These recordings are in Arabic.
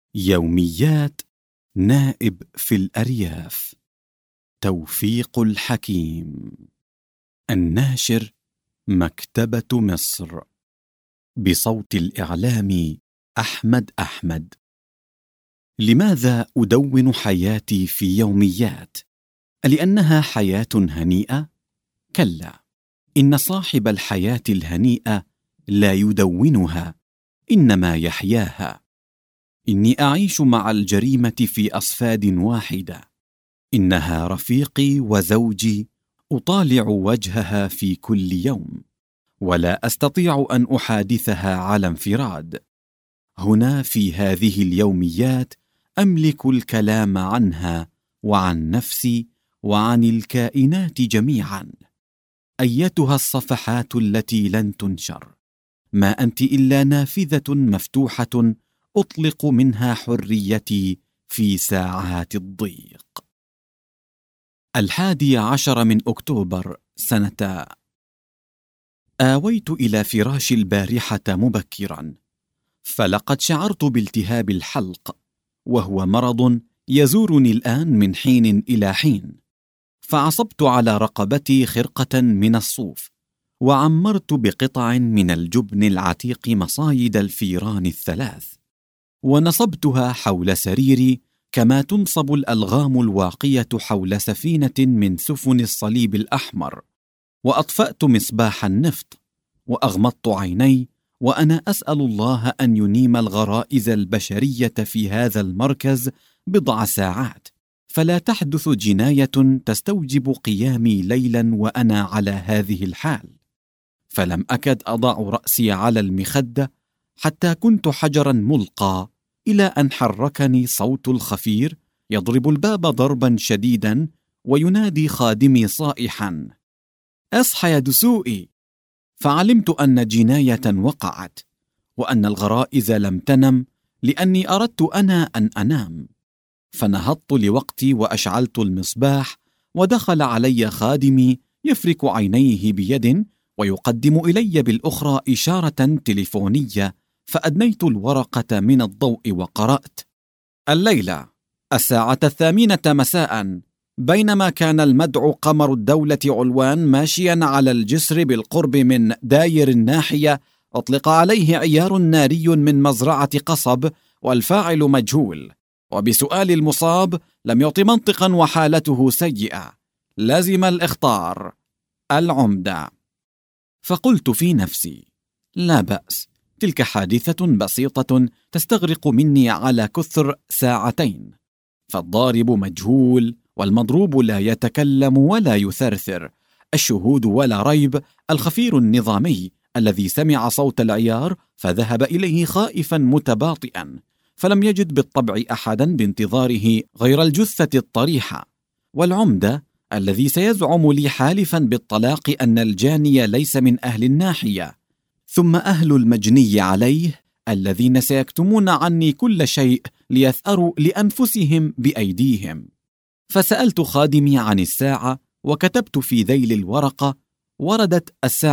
يوميات نائب في الأرياف. توفيق الحكيم. الناشر مكتبة مصر. بصوت الإعلام أحمد. لماذا أدون حياتي في يوميات؟ لأنها حياة هنيئة؟ كلا، إن صاحب الحياة الهنيئة لا يدونها، إنما يحياها. إني أعيش مع الجريمة في أصفاد واحدة. إنها رفيقي وزوجي، أطالع وجهها في كل يوم، ولا أستطيع أن أحادثها على انفراد. هنا في هذه اليوميات أملك الكلام عنها وعن نفسي وعن الكائنات جميعا. أيتها الصفحات التي لن تنشر، ما أنت إلا نافذة مفتوحة أطلق منها حريتي في ساعات الضيق. 11 أكتوبر سنة. آويت إلى فراشي البارحة مبكرا، فلقد شعرت بالتهاب الحلق، وهو مرض يزورني الآن من حين إلى حين. فعصبت على رقبتي خرقة من الصوف، وعمرت بقطع من الجبن العتيق مصايد الفيران الثلاث، ونصبتها حول سريري كما تنصب الألغام الواقية حول سفينة من سفن الصليب الأحمر. وأطفأت مصباح النفط، وأغمضت عيني وأنا أسأل الله أن ينيم الغرائز البشرية في هذا المركز بضع ساعات، فلا تحدث جناية تستوجب قيامي ليلا وأنا على هذه الحال. فلم أكد أضع رأسي على المخدة حتى كنت حجرا ملقى، إلى أن حركني صوت الخفير يضرب الباب ضربا شديدا وينادي خادمي صائحا: اصحى يا دسوقي! فعلمت أن جناية وقعت، وأن الغرائز لم تنم، لأني أردت أنا أن أنام. فنهضت لوقتي وأشعلت المصباح، ودخل علي خادمي يفرك عينيه بيد ويقدم إلي بالأخرى إشارة تليفونية، فأدنيت الورقة من الضوء وقرأت: الليلة 8:00 مساء، بينما كان المدعو قمر الدولة علوان ماشيا على الجسر بالقرب من داير الناحية، أطلق عليه عيار ناري من مزرعة قصب، والفاعل مجهول، وبسؤال المصاب لم يعط منطقا وحالته سيئة. لازم الإخطار: العمدة. فقلت في نفسي: لا بأس، تلك حادثة بسيطة تستغرق مني على كثر 2 ساعات. فالضارب مجهول، والمضروب لا يتكلم ولا يثرثر، الشهود ولا ريب، الخفير النظامي الذي سمع صوت العيار فذهب إليه خائفا متباطئا، فلم يجد بالطبع أحدا بانتظاره غير الجثة الطريحة، والعمدة الذي سيزعم لي حالفا بالطلاق أن الجاني ليس من أهل الناحية، ثم أهل المجني عليه الذين سيكتمون عني كل شيء ليثأروا لأنفسهم بأيديهم. فسألت خادمي عن الساعة، وكتبت في ذيل الورقة: وردت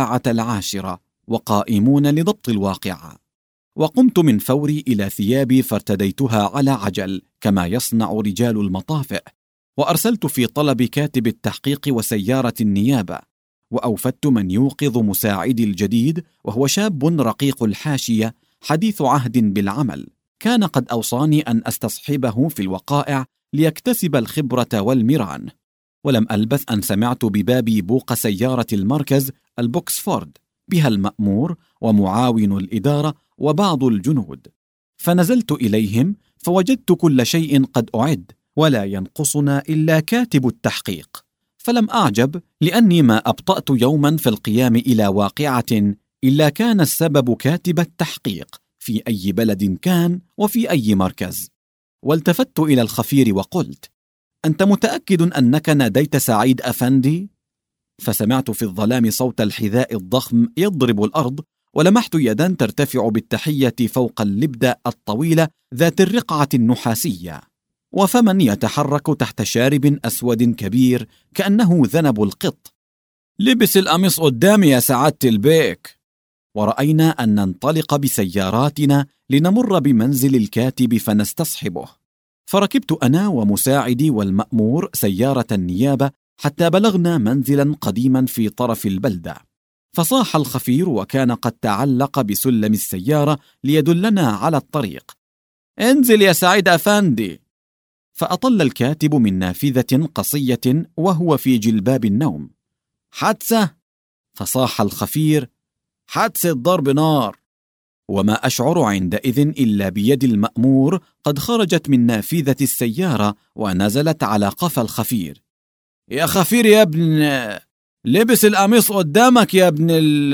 10:10 وقائمون لضبط الواقعة. وقمت من فوري إلى ثيابي فارتديتها على عجل كما يصنع رجال المطافئ، وأرسلت في طلب كاتب التحقيق وسيارة النيابة، وأوفدت من يوقظ مساعدي الجديد، وهو شاب رقيق الحاشية حديث عهد بالعمل، كان قد أوصاني أن أستصحبه في الوقائع ليكتسب الخبرة والمران. ولم ألبث أن سمعت ببابي بوق سيارة المركز البوكسفورد، بها المأمور ومعاون الإدارة وبعض الجنود، فنزلت إليهم فوجدت كل شيء قد أعد، ولا ينقصنا إلا كاتب التحقيق. فلم أعجب، لأني ما أبطأت يوما في القيام إلى واقعة إلا كان السبب كاتب التحقيق في أي بلد كان وفي أي مركز. والتفت إلى الخفير وقلت: أنت متأكد أنك ناديت سعيد أفندي؟ فسمعت في الظلام صوت الحذاء الضخم يضرب الأرض، ولمحت يدا ترتفع بالتحية فوق اللبدة الطويلة ذات الرقعة النحاسية، وفمن يتحرك تحت شارب أسود كبير كأنه ذنب القط. لبس القميص قدامي يا سعادة البيك. ورأينا أن ننطلق بسياراتنا لنمر بمنزل الكاتب فنستصحبه. فركبت أنا ومساعدي والمأمور سيارة النيابة حتى بلغنا منزلا قديما في طرف البلدة. فصاح الخفير وكان قد تعلق بسلم السيارة ليدلنا على الطريق: انزل يا سعيد أفندي. فأطل الكاتب من نافذة قصية وهو في جلباب النوم: حادثة؟ فصاح الخفير: حادثة ضرب نار. وما أشعر عندئذ إلا بيد المأمور قد خرجت من نافذة السيارة ونزلت على قفا الخفير: يا خفير يا ابن، لبس القميص قدامك يا ابن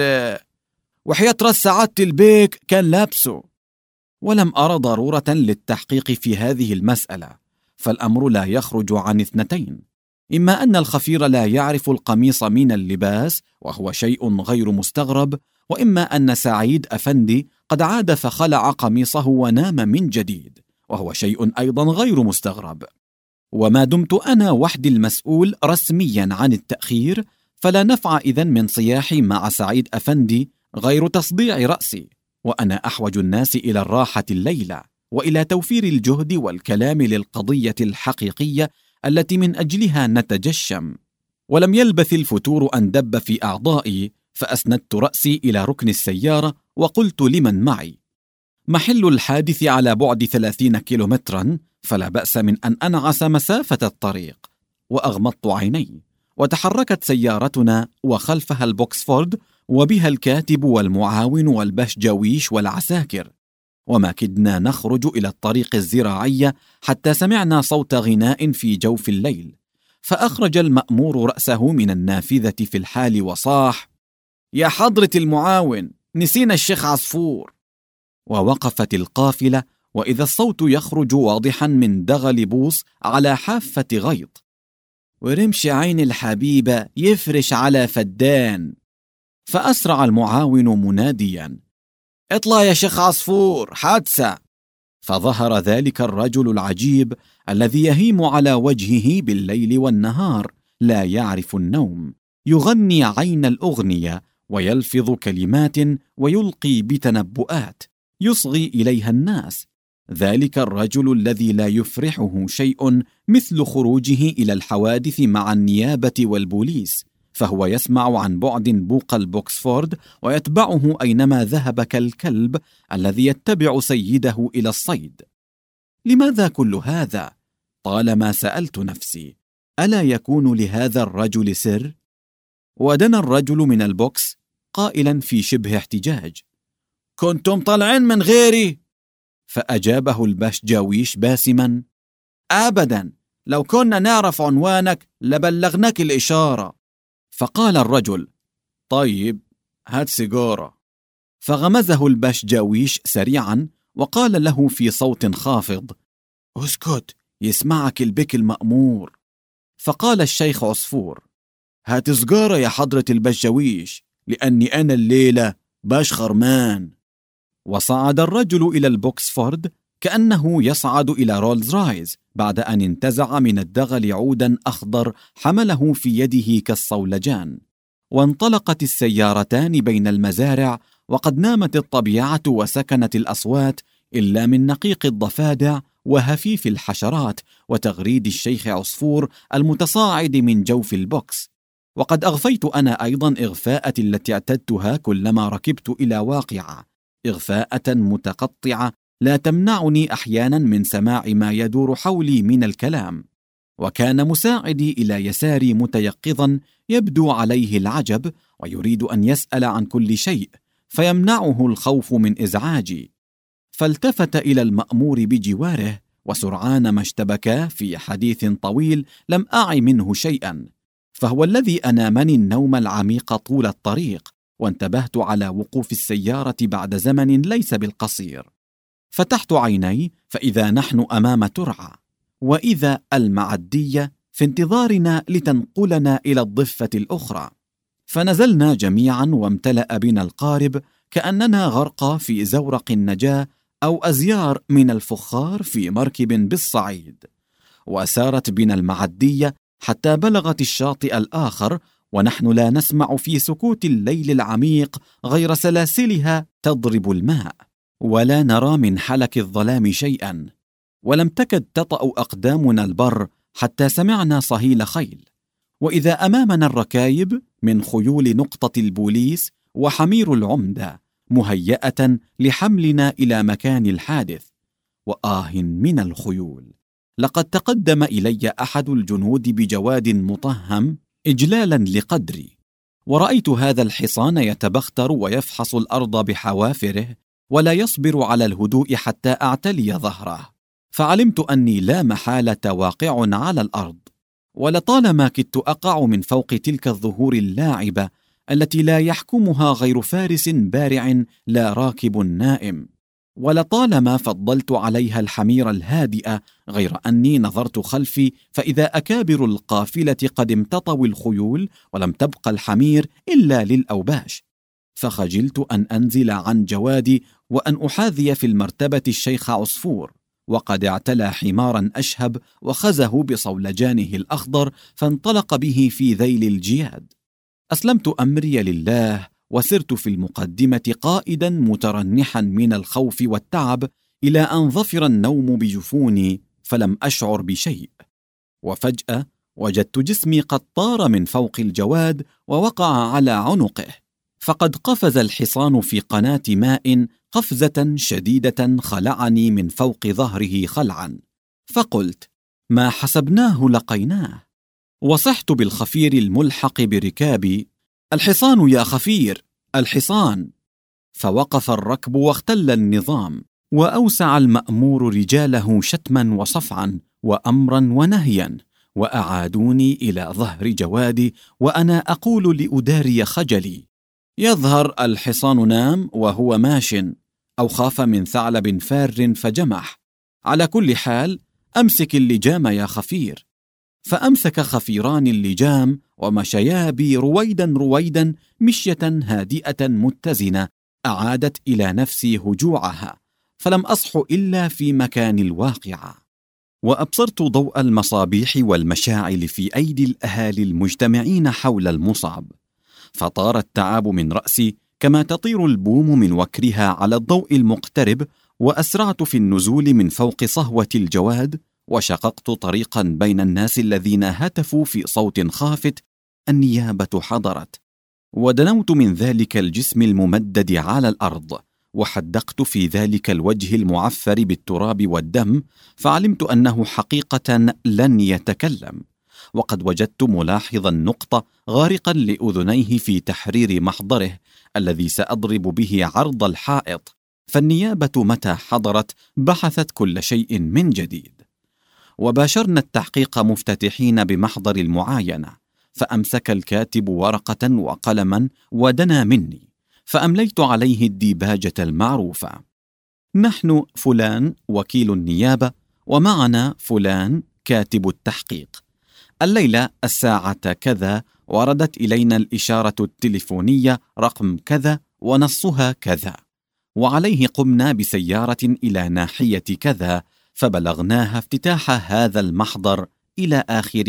وحياة راس سعادة البيك كان لابسه. ولم أرى ضرورة للتحقيق في هذه المسألة، فالأمر لا يخرج عن اثنتين: إما أن الخفير لا يعرف القميص من اللباس وهو شيء غير مستغرب، وإما أن سعيد أفندي قد عاد فخلع قميصه ونام من جديد وهو شيء أيضا غير مستغرب. وما دمت أنا وحدي المسؤول رسميا عن التأخير، فلا نفع إذن من صياحي مع سعيد أفندي غير تصديع رأسي، وأنا أحوج الناس إلى الراحة الليلة وإلى توفير الجهد والكلام للقضية الحقيقية التي من أجلها نتجشم. ولم يلبث الفتور أن دب في أعضائي، فأسندت رأسي إلى ركن السيارة وقلت لمن معي: محل الحادث على بعد 30 كيلومترا، فلا بأس من أن أنعس مسافة الطريق. وأغمضت عيني، وتحركت سيارتنا وخلفها البوكسفورد وبها الكاتب والمعاون والبشجويش والعساكر. وما كدنا نخرج إلى الطريق الزراعية حتى سمعنا صوت غناء في جوف الليل، فأخرج المأمور رأسه من النافذة في الحال وصاح: يا حضرة المعاون، نسينا الشيخ عصفور. ووقفت القافلة، وإذا الصوت يخرج واضحا من دغل بوص على حافة غيط: ورمش عين الحبيبة يفرش على فدان. فأسرع المعاون مناديا: اطلع يا شيخ عصفور، حادثة. فظهر ذلك الرجل العجيب الذي يهيم على وجهه بالليل والنهار، لا يعرف النوم، يغني عين الأغنية ويلفظ كلمات ويلقي بتنبؤات يصغي إليها الناس. ذلك الرجل الذي لا يفرحه شيء مثل خروجه إلى الحوادث مع النيابة والبوليس، فهو يسمع عن بعد بوق البوكسفورد ويتبعه أينما ذهب كالكلب الذي يتبع سيده إلى الصيد. لماذا كل هذا؟ طالما سألت نفسي: ألا يكون لهذا الرجل سر؟ ودنا الرجل من البوكس قائلا في شبه احتجاج: كنتم طالعين من غيري؟ فأجابه البشجاويش باسما: أبدا، لو كنا نعرف عنوانك لبلغناك الإشارة. فقال الرجل: طيب، هات سيجارة. فغمزه البشجاويش سريعا وقال له في صوت خافض: اسكت، يسمعك البك المأمور. فقال الشيخ عصفور: هات سجارة يا حضرة البشجاويش، لأني أنا الليلة باش خرمان. وصعد الرجل إلى البوكسفورد كأنه يصعد إلى رولز رايز بعد أن انتزع من الدغل عودا أخضر حمله في يده كالصولجان. وانطلقت السيارتان بين المزارع، وقد نامت الطبيعة وسكنت الأصوات إلا من نقيق الضفادع وهفيف الحشرات وتغريد الشيخ عصفور المتصاعد من جوف البوكس. وقد أغفيت أنا أيضا إغفاءة التي اعتدتها كلما ركبت إلى واقعة، إغفاءة متقطعة لا تمنعني أحيانا من سماع ما يدور حولي من الكلام. وكان مساعدي إلى يساري متيقظا يبدو عليه العجب ويريد أن يسأل عن كل شيء، فيمنعه الخوف من إزعاجي. فالتفت إلى المأمور بجواره، وسرعان ما اشتبكا في حديث طويل لم أعي منه شيئا، فهو الذي أنامني النوم العميق طول الطريق، وانتبهت على وقوف السيارة بعد زمن ليس بالقصير. فتحت عيني فإذا نحن أمام ترعة، وإذا المعدية في انتظارنا لتنقلنا إلى الضفة الأخرى. فنزلنا جميعا وامتلأ بنا القارب كأننا غرقى في زورق النجاة أو أزيار من الفخار في مركب بالصعيد. وسارت بنا المعدية حتى بلغت الشاطئ الآخر، ونحن لا نسمع في سكوت الليل العميق غير سلاسلها تضرب الماء. ولا نرى من حلك الظلام شيئا، ولم تكد تطأ أقدامنا البر حتى سمعنا صهيل خيل، وإذا أمامنا الركايب من خيول نقطة البوليس وحمير العمدة مهيئة لحملنا إلى مكان الحادث. وآه من الخيول، لقد تقدم إلي أحد الجنود بجواد مطهم إجلالا لقدري، ورأيت هذا الحصان يتبختر ويفحص الأرض بحوافره ولا يصبر على الهدوء حتى أعتلي ظهره، فعلمت أني لا محالة واقع على الأرض، ولطالما كدت أقع من فوق تلك الظهور اللاعبة التي لا يحكمها غير فارس بارع لا راكب نائم، ولطالما فضلت عليها الحمير الهادئة، غير أني نظرت خلفي فإذا أكابر القافلة قد امتطوا الخيول ولم تبق الحمير إلا للأوباش، فخجلت أن أنزل عن جوادي وأن أحاذي في المرتبة الشيخ عصفور، وقد اعتلى حمارا أشهب وخزه بصولجانه الأخضر فانطلق به في ذيل الجياد. أسلمت أمري لله وسرت في المقدمة قائدا مترنحا من الخوف والتعب إلى أن ظفر النوم بجفوني فلم أشعر بشيء، وفجأة وجدت جسمي قد طار من فوق الجواد ووقع على عنقه، فقد قفز الحصان في قناة ماء قفزة شديدة خلعني من فوق ظهره خلعا، فقلت: ما حسبناه لقيناه. وصحت بالخفير الملحق بركابي: الحصان يا خفير، الحصان! فوقف الركب واختل النظام، وأوسع المأمور رجاله شتما وصفعا وأمرا ونهيا، وأعادوني إلى ظهر جوادي وأنا أقول لأداري خجلي: يظهر الحصان نام وهو ماش، أو خاف من ثعلب فار فجمح، على كل حال أمسك اللجام يا خفير. فأمسك خفيران اللجام ومشيا بي رويدا رويدا مشية هادئة متزنة أعادت إلى نفسي هجوعها، فلم أصح إلا في مكان الواقعة، وأبصرت ضوء المصابيح والمشاعل في أيدي الأهالي المجتمعين حول المصاب، فطار التعاب من رأسي كما تطير البوم من وكرها على الضوء المقترب، وأسرعت في النزول من فوق صهوة الجواد، وشققت طريقا بين الناس الذين هتفوا في صوت خافت: النيابة حضرت. ودنوت من ذلك الجسم الممدد على الأرض، وحدقت في ذلك الوجه المعفر بالتراب والدم، فعلمت أنه حقيقة لن يتكلم، وقد وجدت ملاحظا نقطة غارقا لأذنيه في تحرير محضره الذي سأضرب به عرض الحائط، فالنيابة متى حضرت بحثت كل شيء من جديد. وباشرنا التحقيق مفتتحين بمحضر المعاينة، فأمسك الكاتب ورقة وقلما ودنا مني، فأمليت عليه الديباجة المعروفة: نحن فلان وكيل النيابة، ومعنا فلان كاتب التحقيق. الليلة الساعة كذا وردت إلينا الإشارة التليفونية رقم كذا ونصها كذا، وعليه قمنا بسيارة إلى ناحية كذا فبلغناها افتتاح هذا المحضر إلى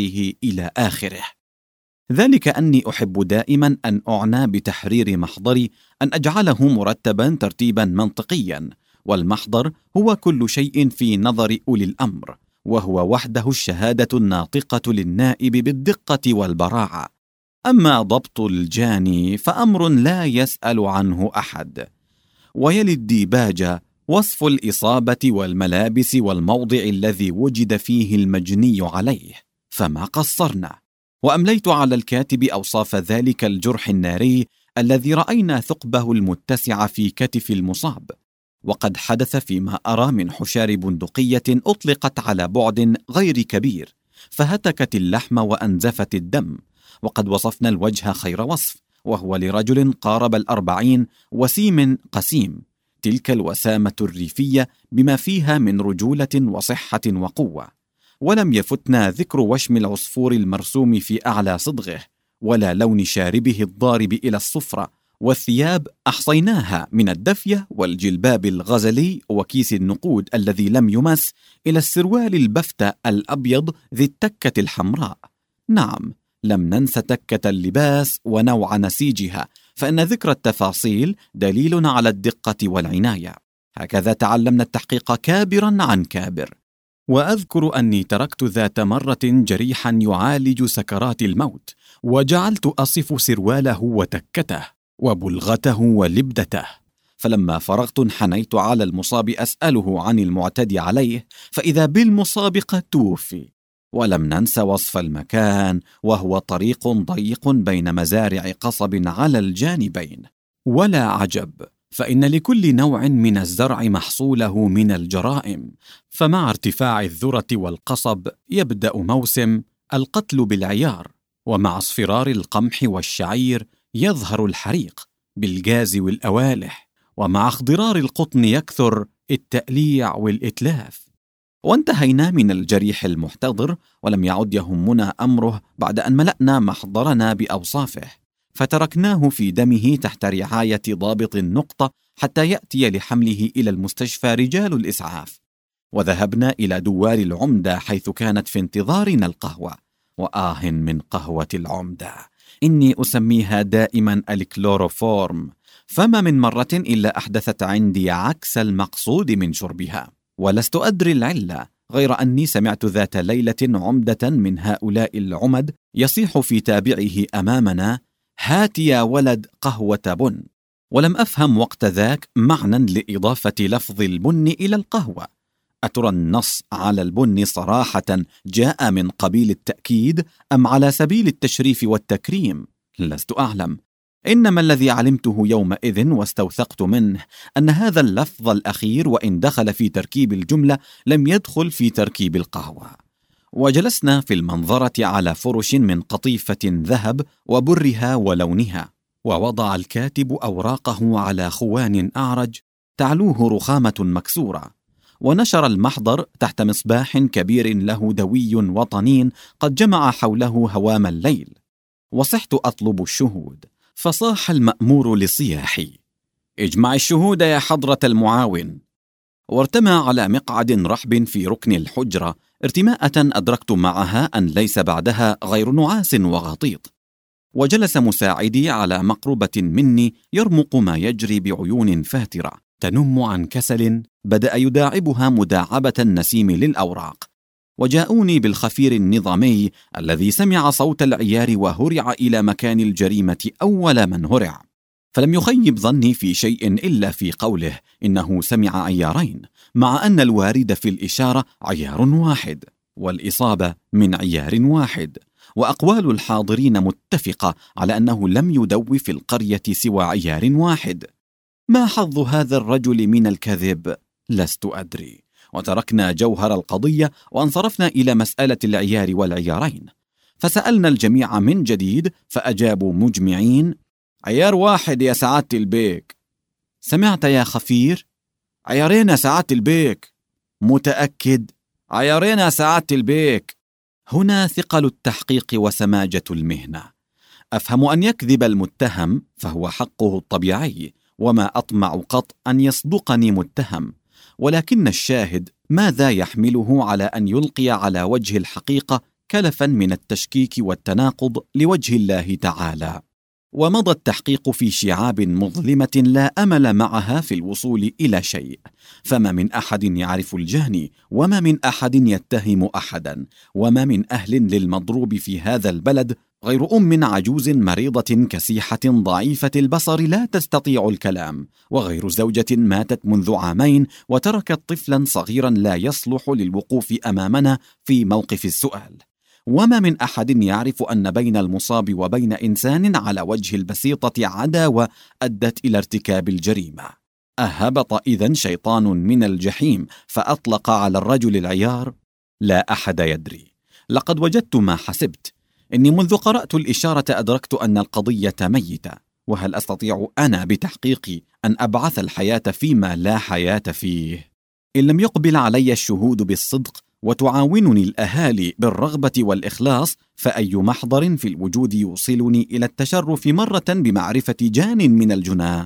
آخره. ذلك أني أحب دائما أن أعنى بتحرير محضري أن أجعله مرتبا ترتيبا منطقيا، والمحضر هو كل شيء في نظر أولي الأمر، وهو وحده الشهادة الناطقة للنائب بالدقة والبراعة. أما ضبط الجاني فأمر لا يسأل عنه أحد. ويلي الديباجة وصف الإصابة والملابس والموضع الذي وجد فيه المجني عليه، فما قصرنا، وأمليت على الكاتب أوصاف ذلك الجرح الناري الذي رأينا ثقبه المتسع في كتف المصاب، وقد حدث فيما أرى من حشار بندقية أطلقت على بعد غير كبير فهتكت اللحم وأنزفت الدم، وقد وصفنا الوجه خير وصف، وهو لرجل قارب 40 وسيم قسيم، تلك الوسامة الريفية بما فيها من رجولة وصحة وقوة. ولم يفتنا ذكر وشم العصفور المرسوم في أعلى صدغه، ولا لون شاربه الضارب إلى الصفرة، والثياب أحصيناها من الدفية والجلباب الغزلي وكيس النقود الذي لم يمس إلى السروال البفتة الأبيض ذي التكة الحمراء. نعم، لم ننس تكة اللباس ونوع نسيجها، فإن ذكر التفاصيل دليل على الدقة والعناية. هكذا تعلمنا التحقيق كابرا عن كابر. وأذكر أني تركت ذات مرة جريحا يعالج سكرات الموت، وجعلت أصف سرواله وتكته وبلغته ولبدته، فلما فرغت انحنيت على المصاب أسأله عن المعتدي عليه، فإذا بالمصاب قد توفي. ولم ننس وصف المكان، وهو طريق ضيق بين مزارع قصب على الجانبين. ولا عجب، فإن لكل نوع من الزرع محصوله من الجرائم، فمع ارتفاع الذرة والقصب يبدأ موسم القتل بالعيار، ومع اصفرار القمح والشعير يظهر الحريق بالجاز والأوالح، ومع اخضرار القطن يكثر التأليع والإتلاف. وانتهينا من الجريح المحتضر، ولم يعد يهمنا أمره بعد أن ملأنا محضرنا بأوصافه، فتركناه في دمه تحت رعاية ضابط النقطة حتى يأتي لحمله إلى المستشفى رجال الإسعاف. وذهبنا إلى دوار العمدة حيث كانت في انتظارنا القهوة. وآه من قهوة العمدة، إني أسميها دائما الكلوروفورم، فما من مرة إلا أحدثت عندي عكس المقصود من شربها. ولست أدري العلة، غير أني سمعت ذات ليلة عمدة من هؤلاء العمد يصيح في تابعه أمامنا: هات يا ولد قهوة بن. ولم أفهم وقت ذاك معنى لإضافة لفظ البن إلى القهوة. أترى النص على البن صراحة جاء من قبيل التأكيد أم على سبيل التشريف والتكريم؟ لست أعلم. إنما الذي علمته يومئذ واستوثقت منه أن هذا اللفظ الأخير وإن دخل في تركيب الجملة لم يدخل في تركيب القهوة. وجلسنا في المنظرة على فرش من قطيفة ذهب وبرها ولونها، ووضع الكاتب أوراقه على خوان أعرج تعلوه رخامة مكسورة، ونشر المحضر تحت مصباح كبير له دوي وطنين قد جمع حوله هوام الليل. وصحت أطلب الشهود، فصاح المأمور لصياحي: اجمع الشهود يا حضرة المعاون. وارتمى على مقعد رحب في ركن الحجرة ارتماءة أدركت معها أن ليس بعدها غير نعاس وغطيط. وجلس مساعدي على مقربة مني يرمق ما يجري بعيون فاترة تنم عن كسل بدأ يداعبها مداعبة النسيم للأوراق. وجاءوني بالخفير النظامي الذي سمع صوت العيار وهرع إلى مكان الجريمة أول من هرع، فلم يخيب ظني في شيء إلا في قوله إنه سمع عيارين، مع أن الوارد في الإشارة عيار واحد والإصابة من عيار واحد، وأقوال الحاضرين متفقة على أنه لم يدو في القرية سوى عيار واحد. ما حظ هذا الرجل من الكذب؟ لست أدري. وتركنا جوهر القضية وانصرفنا إلى مسألة العيار والعيارين، فسألنا الجميع من جديد، فأجابوا مجمعين: عيار واحد يا سعادة البيك. سمعت يا خفير؟ عيارين يا سعادة البيك. متأكد؟ عيارين يا سعادة البيك. هنا ثقل التحقيق وسماجة المهنة. أفهم أن يكذب المتهم فهو حقه الطبيعي، وما أطمع قط أن يصدقني متهم، ولكن الشاهد ماذا يحمله على أن يلقي على وجه الحقيقة كلفا من التشكيك والتناقض لوجه الله تعالى. ومضى التحقيق في شعاب مظلمة لا أمل معها في الوصول إلى شيء، فما من أحد يعرف الجاني، وما من أحد يتهم أحدا، وما من أهل للمضروب في هذا البلد غير أم عجوز مريضة كسيحة ضعيفة البصر لا تستطيع الكلام، وغير زوجة ماتت منذ عامين وتركت طفلا صغيرا لا يصلح للوقوف أمامنا في موقف السؤال. وما من أحد يعرف أن بين المصاب وبين إنسان على وجه البسيطة عداوة أدت إلى ارتكاب الجريمة. أهبط إذن شيطان من الجحيم فأطلق على الرجل العيار؟ لا أحد يدري. لقد وجدت ما حسبت. إني منذ قرأت الإشارة أدركت أن القضية ميتة، وهل أستطيع أنا بتحقيقي أن أبعث الحياة فيما لا حياة فيه؟ إن لم يقبل علي الشهود بالصدق وتعاونني الأهالي بالرغبة والإخلاص، فأي محضر في الوجود يوصلني إلى التشرف مرة بمعرفة جان من الجنى؟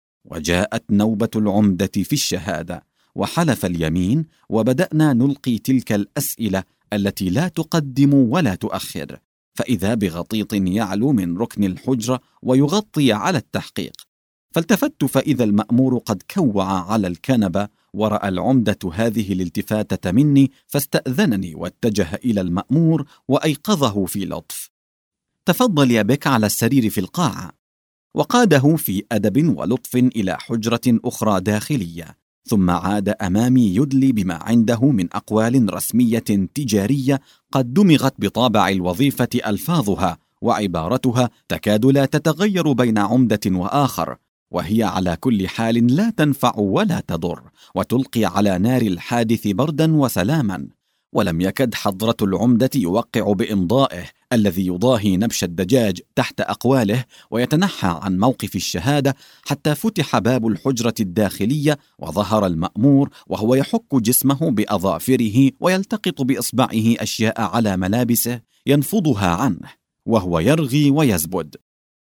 وجاءت نوبة العمدة في الشهادة، وحلف اليمين، وبدأنا نلقي تلك الأسئلة التي لا تقدم ولا تؤخر، فإذا بغطيط يعلو من ركن الحجرة ويغطي على التحقيق، فالتفت فإذا المأمور قد كوع على الكنبة، ورأى العمدة هذه الالتفاتة مني فاستأذنني واتجه إلى المأمور وأيقظه في لطف. تفضل يا بك على السرير في القاعة، وقاده في أدب ولطف إلى حجرة أخرى داخلية، ثم عاد أمامي يدلي بما عنده من أقوال رسمية تجارية قد دمغت بطابع الوظيفة ألفاظها وعبارتها تكاد لا تتغير بين عمدة وآخر، وهي على كل حال لا تنفع ولا تضر، وتلقي على نار الحادث بردا وسلاما. ولم يكد حضرة العمدة يوقع بإمضائه الذي يضاهي نبش الدجاج تحت أقواله ويتنحى عن موقف الشهادة، حتى فتح باب الحجرة الداخلية وظهر المأمور وهو يحك جسمه بأظافره ويلتقط بإصبعه أشياء على ملابسه ينفضها عنه وهو يرغي ويزبد.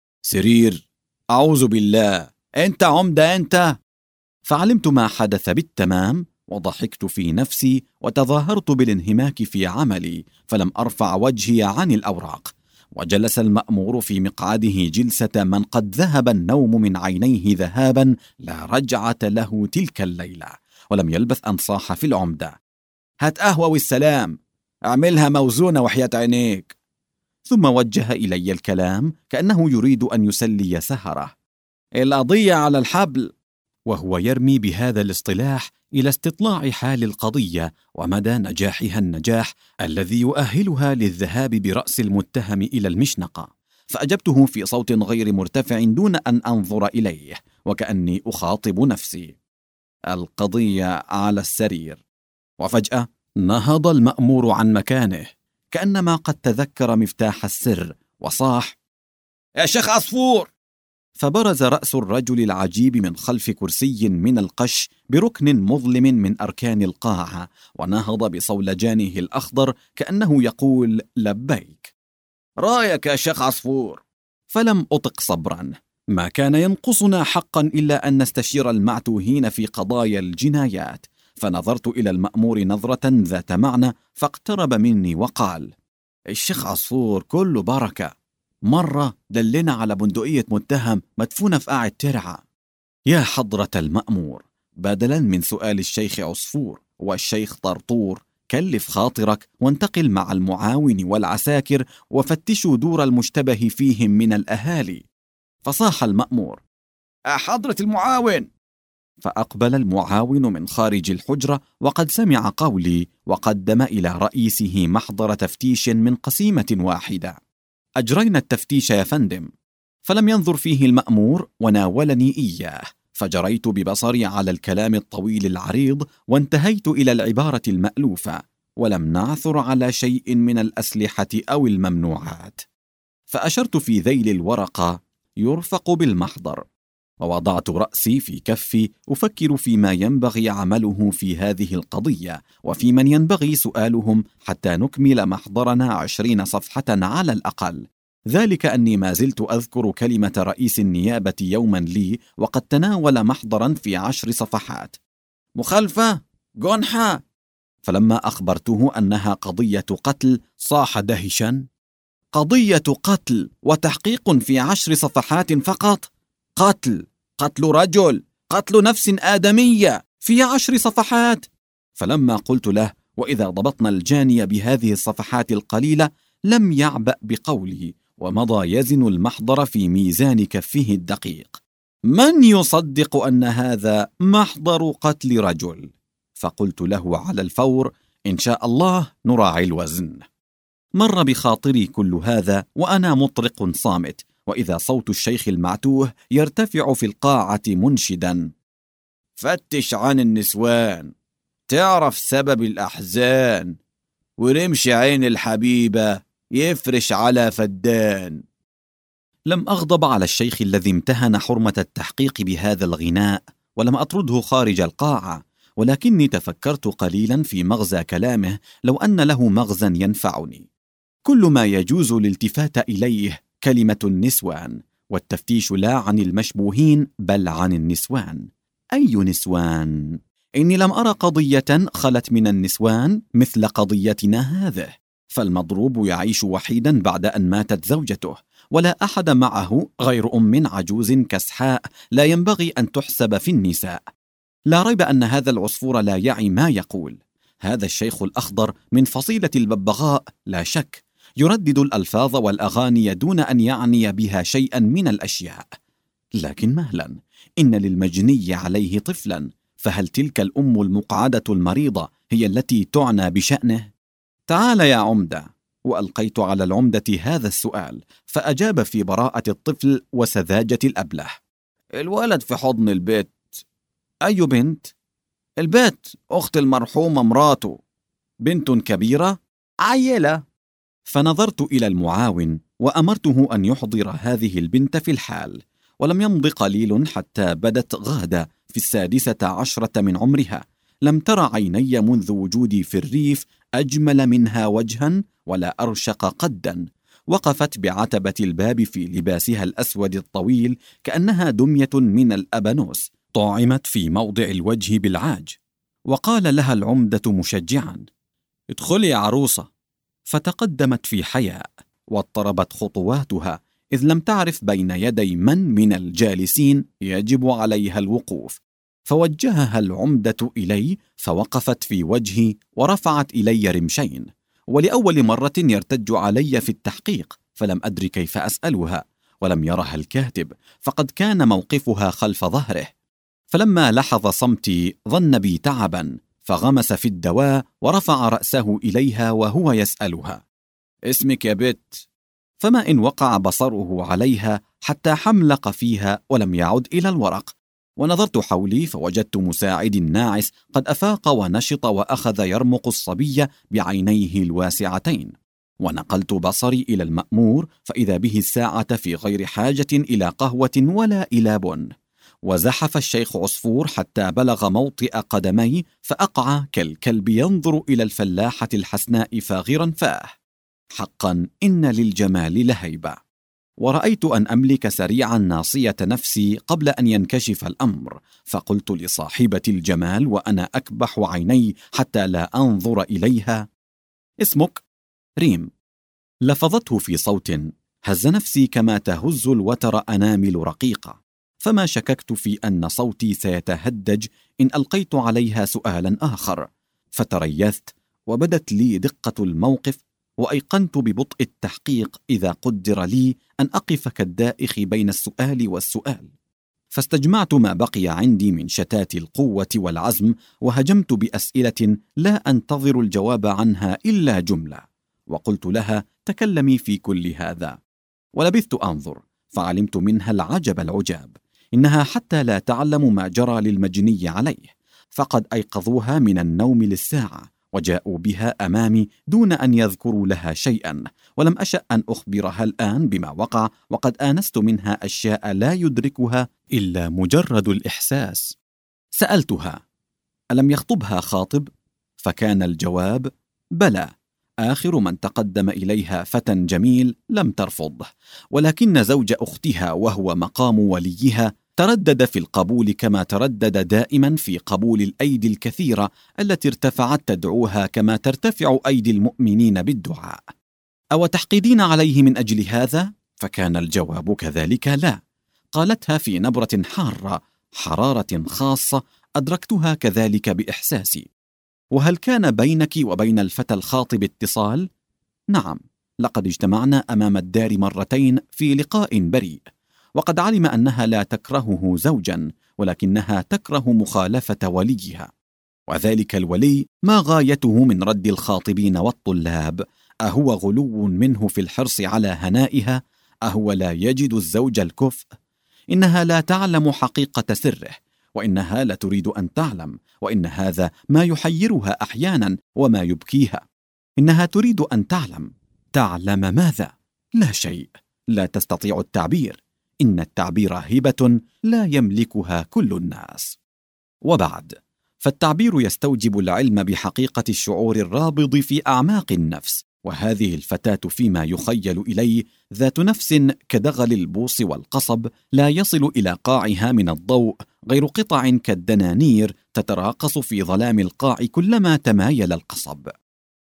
سرير، أعوذ بالله، أنت عمدة أنت؟ فعلمت ما حدث بالتمام، وضحكت في نفسي وتظاهرت بالانهماك في عملي، فلم أرفع وجهي عن الأوراق. وجلس المأمور في مقعده جلسة من قد ذهب النوم من عينيه ذهابا لا رجعة له تلك الليلة، ولم يلبث أن صاح في العمدة: هات قهوة والسلام، اعملها موزونة وحياة عينيك. ثم وجه إلي الكلام كأنه يريد أن يسلي سهره: القضية على الحبل، وهو يرمي بهذا الاصطلاح إلى استطلاع حال القضية ومدى نجاحها النجاح الذي يؤهلها للذهاب برأس المتهم إلى المشنقة. فأجبته في صوت غير مرتفع دون أن أنظر إليه، وكأني أخاطب نفسي: القضية على السرير. وفجأة نهض المأمور عن مكانه كأنما قد تذكر مفتاح السر وصاح: يا شيخ عصفور! فبرز رأس الرجل العجيب من خلف كرسي من القش بركن مظلم من أركان القاعة، ونهض بصولجانه الأخضر كأنه يقول: لبيك. رأيك يا شيخ عصفور؟ فلم أطق صبرا. ما كان ينقصنا حقا إلا أن نستشير المعتوهين في قضايا الجنايات. فنظرت إلى المأمور نظرة ذات معنى، فاقترب مني وقال: الشيخ عصفور كله بركة، مرة دلنا على بندقية متهم مدفونة في قاع الترعة. يا حضرة المأمور، بدلا من سؤال الشيخ عصفور والشيخ طرطور، كلف خاطرك وانتقل مع المعاون والعساكر وفتشوا دور المشتبه فيهم من الأهالي. فصاح المأمور: حضرة المعاون. فأقبل المعاون من خارج الحجرة وقد سمع قولي، وقدم إلى رئيسه محضر تفتيش من قسيمة واحدة. أجرينا التفتيش يا فندم. فلم ينظر فيه المأمور وناولني إياه، فجريت ببصري على الكلام الطويل العريض وانتهيت إلى العبارة المألوفة: ولم نعثر على شيء من الأسلحة أو الممنوعات. فأشرت في ذيل الورقة: يرفق بالمحضر. ووضعت رأسي في كفي أفكر فيما ينبغي عمله في هذه القضية وفي من ينبغي سؤالهم حتى نكمل محضرنا 20 صفحة على الأقل. ذلك أني ما زلت أذكر كلمة رئيس النيابة يوما لي وقد تناول محضرا في 10 صفحات: مخالفة، جنحة. فلما أخبرته أنها قضية قتل صاح دهشا: قضية قتل وتحقيق في 10 صفحات فقط؟ قتل رجل، قتل نفس آدمية في 10 صفحات؟ فلما قلت له: وإذا ضبطنا الجاني بهذه الصفحات القليلة، لم يعبأ بقولي ومضى يزن المحضر في ميزان كفه الدقيق: من يصدق أن هذا محضر قتل رجل؟ فقلت له على الفور: إن شاء الله نراعي الوزن. مر بخاطري كل هذا وأنا مطرق صامت، وإذا صوت الشيخ المعتوه يرتفع في القاعة منشدا: فتش عن النسوان، تعرف سبب الأحزان، ورمش عين الحبيبة يفرش على فدان. لم أغضب على الشيخ الذي امتهن حرمة التحقيق بهذا الغناء، ولم أطرده خارج القاعة، ولكني تفكرت قليلا في مغزى كلامه لو أن له مغزى ينفعني. كل ما يجوز الالتفات إليه كلمة النسوان، والتفتيش لا عن المشبوهين بل عن النسوان. أي نسوان؟ إني لم أرى قضية خلت من النسوان مثل قضيتنا هذه. فالمضروب يعيش وحيدا بعد أن ماتت زوجته، ولا أحد معه غير أم عجوز كسحاء لا ينبغي أن تحسب في النساء. لا ريب أن هذا العصفور لا يعي ما يقول. هذا الشيخ الأخضر من فصيلة الببغاء لا شك، يردد الألفاظ والأغاني دون أن يعني بها شيئا من الأشياء. لكن مهلا، إن للمجني عليه طفلا، فهل تلك الأم المقعدة المريضة هي التي تعنى بشأنه؟ تعال يا عمدة. وألقيت على العمدة هذا السؤال، فأجاب في براءة الطفل وسذاجة الأبله: الولد في حضن البيت. أي بنت؟ البيت، أخت المرحومة مراته. بنت كبيرة؟ عيلة. فنظرت إلى المعاون وأمرته أن يحضر هذه البنت في الحال. ولم يمض قليل حتى بدت غادة في 16 من عمرها، لم تر عيني منذ وجودي في الريف أجمل منها وجها ولا أرشق قدا. وقفت بعتبة الباب في لباسها الأسود الطويل كأنها دمية من الأبانوس طعمت في موضع الوجه بالعاج. وقال لها العمدة مشجعا: ادخلي يا عروسة. فتقدمت في حياء، واضطربت خطواتها، إذ لم تعرف بين يدي من الجالسين يجب عليها الوقوف. فوجهها العمدة إلي، فوقفت في وجهي ورفعت إلي رمشين، ولأول مرة يرتج علي في التحقيق، فلم أدري كيف أسألها، ولم يرها الكاتب، فقد كان موقفها خلف ظهره. فلما لحظ صمتي ظن بي تعبا، فغمس في الدواء ورفع رأسه إليها وهو يسألها: اسمك يا بت؟ فما إن وقع بصره عليها حتى حملق فيها ولم يعد إلى الورق. ونظرت حولي فوجدت مساعدي الناعس قد أفاق ونشط وأخذ يرمق الصبي بعينيه الواسعتين. ونقلت بصري إلى المأمور، فإذا به الساعة في غير حاجة إلى قهوة ولا إلى بن. وزحف الشيخ عصفور حتى بلغ موطئ قدمي، فأقع كالكلب ينظر إلى الفلاحة الحسناء فاغرا فاه. حقا إن للجمال لهيبة. ورأيت أن أملك سريعا ناصية نفسي قبل أن ينكشف الأمر، فقلت لصاحبة الجمال وأنا أكبح عيني حتى لا أنظر إليها: اسمك؟ ريم. لفظته في صوت هز نفسي كما تهز الوتر أنامل رقيقة، فما شككت في أن صوتي سيتهدج إن ألقيت عليها سؤالا آخر. فتريثت وبدت لي دقة الموقف، وأيقنت ببطء التحقيق إذا قدر لي أن أقف كالدائخ بين السؤال والسؤال. فاستجمعت ما بقي عندي من شتات القوة والعزم، وهجمت بأسئلة لا أنتظر الجواب عنها إلا جملة، وقلت لها: تكلمي في كل هذا. ولبثت أنظر، فعلمت منها العجب العجاب، إنها حتى لا تعلم ما جرى للمجني عليه، فقد أيقظوها من النوم للساعة وجاءوا بها أمامي دون أن يذكروا لها شيئا، ولم أشأ أن أخبرها الآن بما وقع، وقد آنست منها أشياء لا يدركها إلا مجرد الإحساس. سألتها: ألم يخطبها خاطب؟ فكان الجواب: بلى، آخر من تقدم إليها فتى جميل لم ترفضه، ولكن زوج أختها وهو مقام وليها تردد في القبول كما تردد دائما في قبول الأيدي الكثيرة التي ارتفعت تدعوها كما ترتفع أيدي المؤمنين بالدعاء. أو تحقدين عليه من أجل هذا؟ فكان الجواب كذلك لا. قالتها في نبرة حارة، حرارة خاصة أدركتها كذلك بإحساسي. وهل كان بينك وبين الفتى الخاطب اتصال؟ نعم، لقد اجتمعنا أمام الدار مرتين في لقاء بريء، وقد علم أنها لا تكرهه زوجا، ولكنها تكره مخالفة وليها، وذلك الولي ما غايته من رد الخاطبين والطلاب؟ أهو غلو منه في الحرص على هنائها؟ أهو لا يجد الزوج الكفء؟ إنها لا تعلم حقيقة سره، وإنها لا تريد أن تعلم، وإن هذا ما يحيرها أحيانا وما يبكيها. إنها تريد أن تعلم. تعلم ماذا؟ لا شيء، لا تستطيع التعبير. إن التعبير هبة لا يملكها كل الناس. وبعد، فالتعبير يستوجب العلم بحقيقة الشعور الرابض في أعماق النفس، وهذه الفتاة فيما يخيل إلي ذات نفس كدغل البوص والقصب، لا يصل إلى قاعها من الضوء غير قطع كالدنانير تتراقص في ظلام القاع كلما تمايل القصب.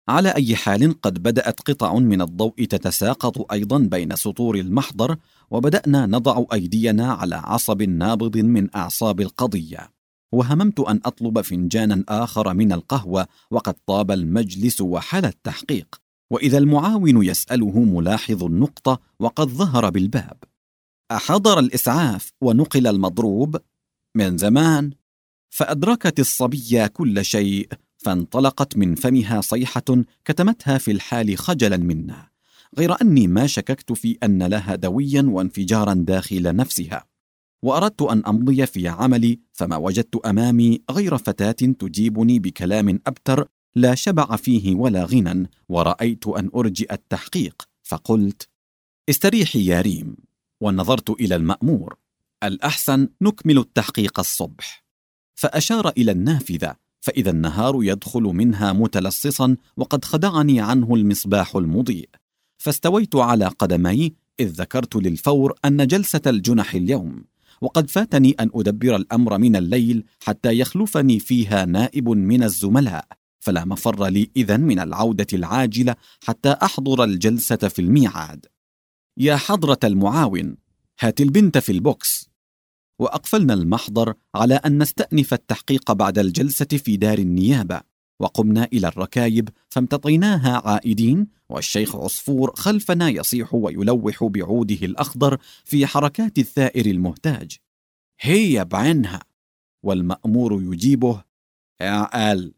على أي حال، قد بدأت قطع من الضوء تتساقط أيضا بين سطور المحضر، وبدأنا نضع أيدينا على عصب نابض من أعصاب القضية. وهممت أن أطلب فنجانا آخر من القهوة، وقد طاب المجلس وحل التحقيق، وإذا المعاون يسأله ملاحظ النقطة وقد ظهر بالباب: أحضر الإسعاف ونقل المضروب؟ من زمان. فأدركت الصبية كل شيء، فانطلقت من فمها صيحة كتمتها في الحال خجلا منا، غير أني ما شككت في أن لها دويا وانفجارا داخل نفسها. وأردت أن أمضي في عملي، فما وجدت أمامي غير فتاة تجيبني بكلام أبتر لا شبع فيه ولا غنى، ورأيت أن أرجئ التحقيق، فقلت: استريحي يا ريم. ونظرت إلى المأمور: الأحسن نكمل التحقيق الصبح. فأشار إلى النافذة، فإذا النهار يدخل منها متلصصا، وقد خدعني عنه المصباح المضيء. فاستويت على قدمي، إذ ذكرت للفور أن جلسة الجنح اليوم، وقد فاتني أن أدبر الأمر من الليل حتى يخلفني فيها نائب من الزملاء، فلا مفر لي إذن من العودة العاجلة حتى أحضر الجلسة في الميعاد. يا حضرة المعاون، هات البنت في البوكس. وأقفلنا المحضر على أن نستأنف التحقيق بعد الجلسة في دار النيابة، وقمنا إلى الركايب فامتطيناها عائدين، والشيخ عصفور خلفنا يصيح ويلوح بعوده الأخضر في حركات الثائر المهتاج: هي بعينها. والمأمور يجيبه: اعقل،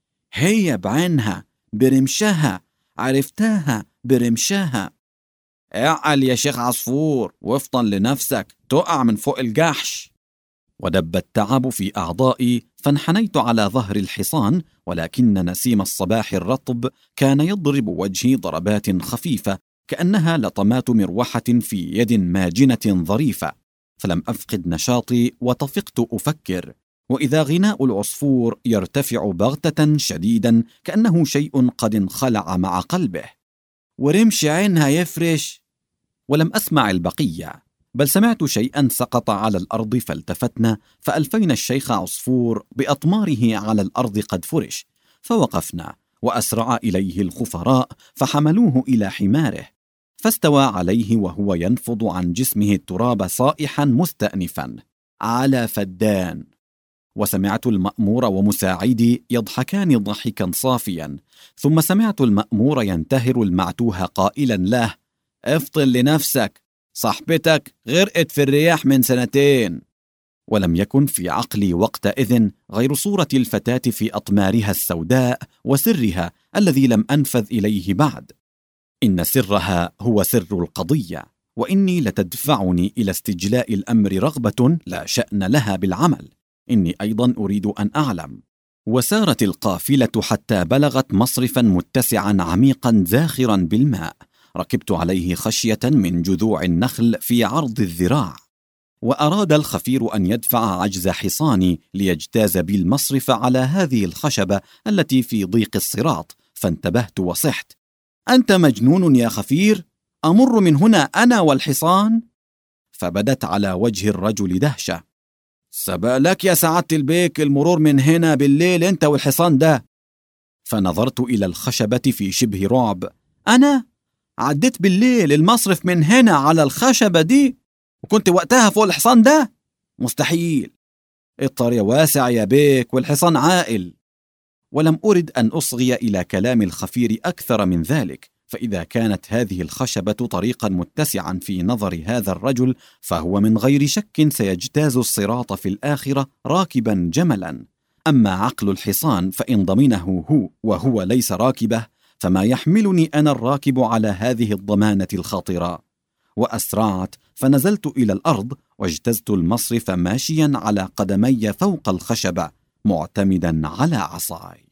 هي بعينها، برمشها، عرفتاها برمشها. اعقل يا شيخ عصفور، وافطن لنفسك تقع من فوق الجحش. ودب التعب في أعضائي، فانحنيت على ظهر الحصان، ولكن نسيم الصباح الرطب كان يضرب وجهي ضربات خفيفة كأنها لطمات مروحة في يد ماجنة ظريفة، فلم أفقد نشاطي وطفقت أفكر، وإذا غناء العصفور يرتفع بغتة شديدا كأنه شيء قد انخلع مع قلبه: ورمش عينها يفرش. ولم أسمع البقية، بل سمعت شيئا سقط على الأرض، فالتفتنا فألفينا الشيخ عصفور بأطماره على الأرض قد فرش، فوقفنا، وأسرع إليه الخفراء فحملوه إلى حماره، فاستوى عليه وهو ينفض عن جسمه التراب صائحا مستأنفا: على فدان. وسمعت المأمور ومساعدي يضحكان ضحكا صافيا، ثم سمعت المأمور ينتهر المعتوه قائلا له: افطن لنفسك، صاحبتك غرقت في الرياح من 2 سنين. ولم يكن في عقلي وقتئذ غير صورة الفتاة في أطمارها السوداء وسرها الذي لم أنفذ إليه بعد. إن سرها هو سر القضية، وإني لتدفعني إلى استجلاء الأمر رغبة لا شأن لها بالعمل. إني أيضا أريد أن أعلم. وسارت القافلة حتى بلغت مصرفا متسعا عميقا زاخرا بالماء، ركبت عليه خشية من جذوع النخل في عرض الذراع، وأراد الخفير أن يدفع عجز حصاني ليجتاز بي المصرف على هذه الخشبة التي في ضيق الصراط، فانتبهت وصحت: أنت مجنون يا خفير؟ أمر من هنا أنا والحصان؟ فبدت على وجه الرجل دهشة: سبق لك يا سعادة البيك المرور من هنا بالليل أنت والحصان ده. فنظرت إلى الخشبة في شبه رعب: أنا عديت بالليل المصرف من هنا على الخشبة دي وكنت وقتها فوق الحصان ده؟ مستحيل، الطريق واسع يا بيك والحصان عاقل. ولم أرد أن أصغي إلى كلام الخفير أكثر من ذلك، فإذا كانت هذه الخشبة طريقا متسعا في نظر هذا الرجل، فهو من غير شك سيجتاز الصراط في الآخرة راكبا جملا. أما عقل الحصان فإن ضمنه هو وهو ليس راكبه، فما يحملني أنا الراكب على هذه الضمانة الخطرة؟ وأسرعت فنزلت إلى الأرض، واجتزت المصرف ماشيا على قدمي فوق الخشبة معتمدا على عصاي.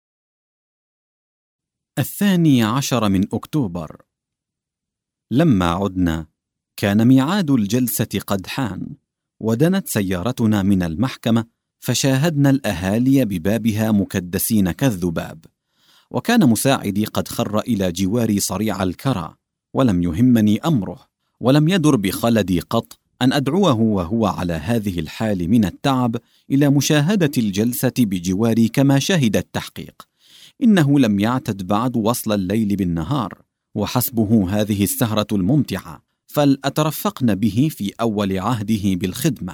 12 أكتوبر. لما عدنا كان ميعاد الجلسة قد حان، ودنت سيارتنا من المحكمة، فشاهدنا الأهالي ببابها مكدسين كالذباب، وكان مساعدي قد خر إلى جواري صريع الكرى، ولم يهمني أمره، ولم يدر بخلدي قط أن أدعوه وهو على هذه الحال من التعب إلى مشاهدة الجلسة بجواري كما شهد التحقيق، إنه لم يعتد بعد وصل الليل بالنهار، وحسبه هذه السهرة الممتعة، فلأترفقن به في أول عهده بالخدمة.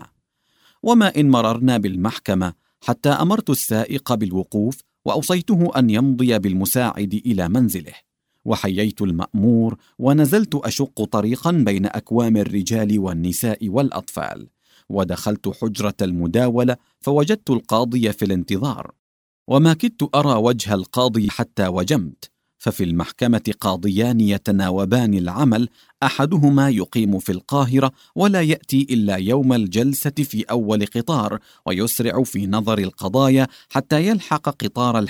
وما إن مررنا بالمحكمة حتى أمرت السائق بالوقوف، وأوصيته أن يمضي بالمساعد إلى منزله، وحييت المأمور ونزلت أشق طريقا بين أكوام الرجال والنساء والأطفال، ودخلت حجرة المداولة فوجدت القاضي في الانتظار، وما كدت أرى وجه القاضي حتى وجمت. ففي المحكمة قاضيان يتناوبان العمل، أحدهما يقيم في القاهرة ولا يأتي إلا يوم الجلسة في أول قطار، ويسرع في نظر القضايا حتى يلحق قطار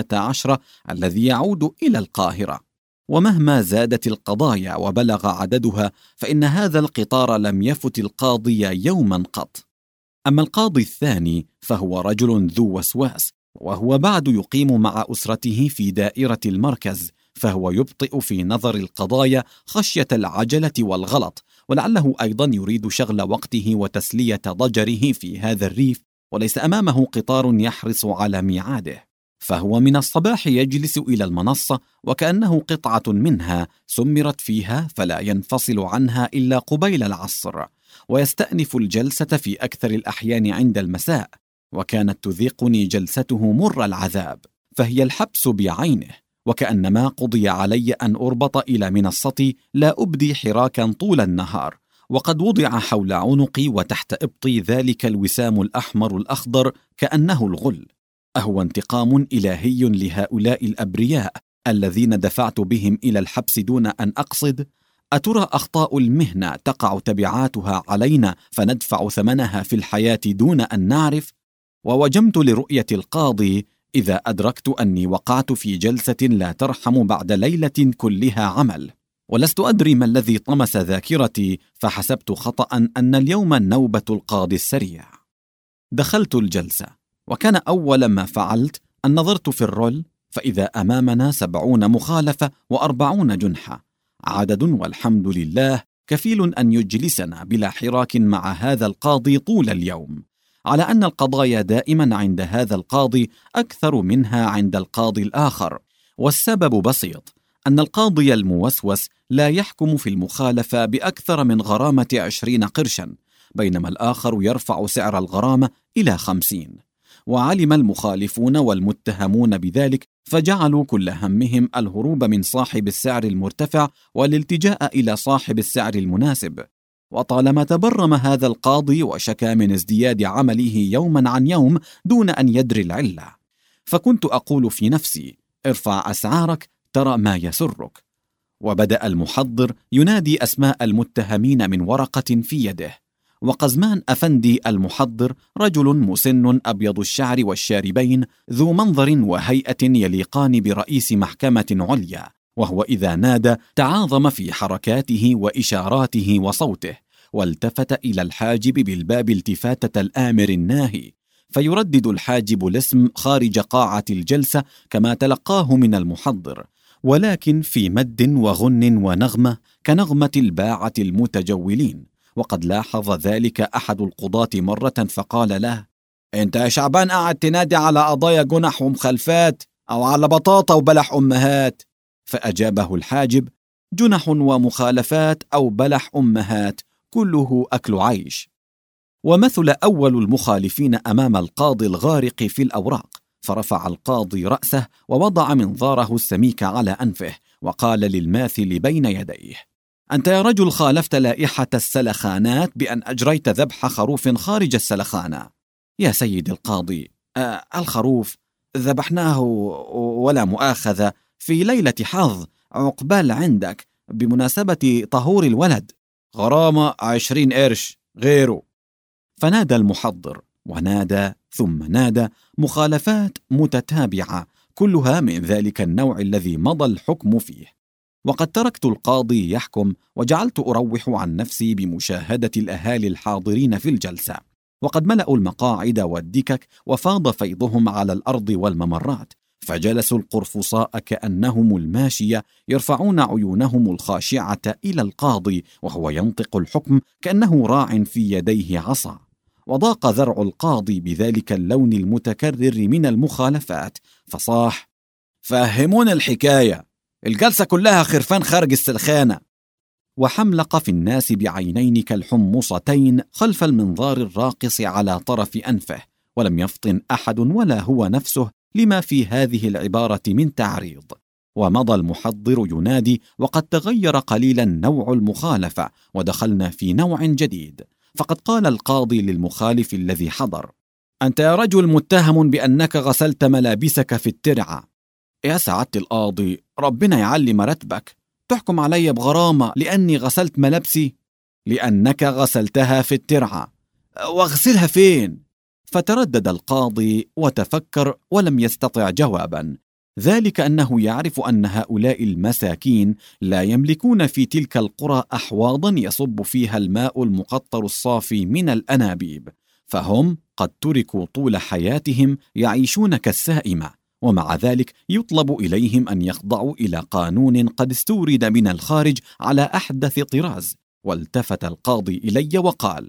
11 الذي يعود إلى القاهرة. ومهما زادت القضايا وبلغ عددها فإن هذا القطار لم يفت القاضي يوما قط. أما القاضي الثاني فهو رجل ذو وسواس، وهو بعد يقيم مع أسرته في دائرة المركز، فهو يبطئ في نظر القضايا خشية العجلة والغلط، ولعله أيضا يريد شغل وقته وتسلية ضجره في هذا الريف، وليس أمامه قطار يحرص على ميعاده، فهو من الصباح يجلس إلى المنصة وكأنه قطعة منها سمرت فيها، فلا ينفصل عنها إلا قبيل العصر، ويستأنف الجلسة في أكثر الأحيان عند المساء. وكانت تذيقني جلسته مر العذاب، فهي الحبس بعينه، وكأنما قضي علي أن أربط إلى منصتي لا أبدي حراكا طول النهار، وقد وضع حول عنقي وتحت إبطي ذلك الوسام الأحمر الأخضر كأنه الغل. أهو انتقام إلهي لهؤلاء الأبرياء الذين دفعت بهم إلى الحبس دون أن أقصد؟ أترى أخطاء المهنة تقع تبعاتها علينا فندفع ثمنها في الحياة دون أن نعرف؟ ووجمت لرؤية القاضي إذا أدركت أني وقعت في جلسة لا ترحم بعد ليلة كلها عمل، ولست أدري ما الذي طمس ذاكرتي، فحسبت خطأ أن اليوم نوبة القاضي السريع. دخلت الجلسة، وكان أول ما فعلت أن نظرت في الرول، فإذا أمامنا 70 مخالفة و40 جنحة، عدد والحمد لله كفيل أن يجلسنا بلا حراك مع هذا القاضي طول اليوم، على أن القضايا دائما عند هذا القاضي أكثر منها عند القاضي الآخر. والسبب بسيط، أن القاضي الموسوس لا يحكم في المخالفة بأكثر من غرامة 20 قرشا، بينما الآخر يرفع سعر الغرامة إلى 50. وعلم المخالفون والمتهمون بذلك، فجعلوا كل همهم الهروب من صاحب السعر المرتفع والالتجاء إلى صاحب السعر المناسب. وطالما تبرم هذا القاضي وشكى من ازدياد عمله يوما عن يوم دون أن يدري العلة، فكنت أقول في نفسي: ارفع أسعارك ترى ما يسرك. وبدأ المحضر ينادي أسماء المتهمين من ورقة في يده، وقزمان أفندي المحضر رجل مسن أبيض الشعر والشاربين، ذو منظر وهيئة يليقان برئيس محكمة عليا، وهو إذا نادى تعاظم في حركاته وإشاراته وصوته، والتفت إلى الحاجب بالباب التفاتة الآمر الناهي، فيردد الحاجب الاسم خارج قاعة الجلسة كما تلقاه من المحضر، ولكن في مد وغن ونغمة كنغمة الباعة المتجولين. وقد لاحظ ذلك أحد القضاة مرة فقال له: أنت يا شعبان قاعد تنادي على قضايا جنح ومخالفات، أو على بطاطا وبلح أمهات؟ فأجابه الحاجب: جنح ومخالفات أو بلح أمهات كله أكل عيش. ومثل أول المخالفين أمام القاضي الغارق في الأوراق، فرفع القاضي رأسه ووضع منظاره السميك على أنفه، وقال للماثل بين يديه: أنت يا رجل خالفت لائحة السلخانات بأن أجريت ذبح خروف خارج السلخانة. يا سيد القاضي، الخروف ذبحناه ولا مؤاخذة في ليلة حظ عقبال عندك بمناسبة طهور الولد، غرامة 20 قرش غيره. فنادى المحضر ونادى ثم نادى مخالفات متتابعة كلها من ذلك النوع الذي مضى الحكم فيه. وقد تركت القاضي يحكم، وجعلت أروح عن نفسي بمشاهدة الأهالي الحاضرين في الجلسة، وقد ملأوا المقاعد والدكك وفاض فيضهم على الأرض والممرات، فجلسوا القرفصاء كأنهم الماشية يرفعون عيونهم الخاشعة إلى القاضي وهو ينطق الحكم كأنه راع في يديه عصا. وضاق ذرع القاضي بذلك اللون المتكرر من المخالفات، فصاح: فهمون الحكاية، الجلسة كلها خرفان خارج السلخانة. وحملق في الناس بعينين كالحمصتين خلف المنظار الراقص على طرف أنفه، ولم يفطن أحد ولا هو نفسه لما في هذه العبارة من تعريض. ومضى المحضر ينادي، وقد تغير قليلا نوع المخالفة ودخلنا في نوع جديد. فقد قال القاضي للمخالف الذي حضر: أنت يا رجل متهم بأنك غسلت ملابسك في الترعة. يا سعادة القاضي، ربنا يعلي مرتبك، تحكم علي بغرامة لأني غسلت ملابسي؟ لأنك غسلتها في الترعة. واغسلها فين؟ فتردد القاضي وتفكر ولم يستطع جوابا، ذلك أنه يعرف أن هؤلاء المساكين لا يملكون في تلك القرى أحواضا يصب فيها الماء المقطر الصافي من الأنابيب، فهم قد تركوا طول حياتهم يعيشون كالسائمة، ومع ذلك يطلب إليهم أن يخضعوا إلى قانون قد استورد من الخارج على أحدث طراز. والتفت القاضي إلي وقال: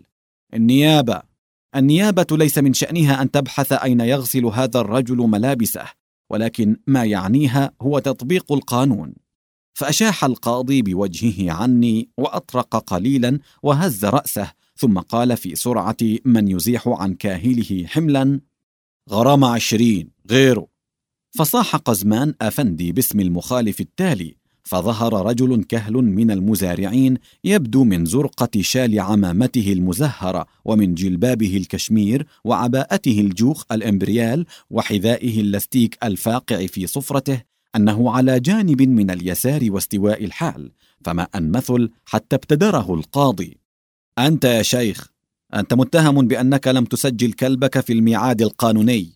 النيابة ليس من شأنها أن تبحث أين يغسل هذا الرجل ملابسه، ولكن ما يعنيها هو تطبيق القانون. فأشاح القاضي بوجهه عني وأطرق قليلا وهز رأسه، ثم قال في سرعة من يزيح عن كاهله حملا: غرامة 20 غيره. فصاح قزمان أفندي باسم المخالف التالي، فظهر رجل كهل من المزارعين يبدو من زرقة شال عمامته المزهرة ومن جلبابه الكشمير وعباءته الجوخ الإمبريال وحذائه اللاستيك الفاقع في صفرته أنه على جانب من اليسار واستواء الحال، فما أن مثل حتى ابتدره القاضي: أنت يا شيخ، أنت متهم بأنك لم تسجل كلبك في الميعاد القانوني.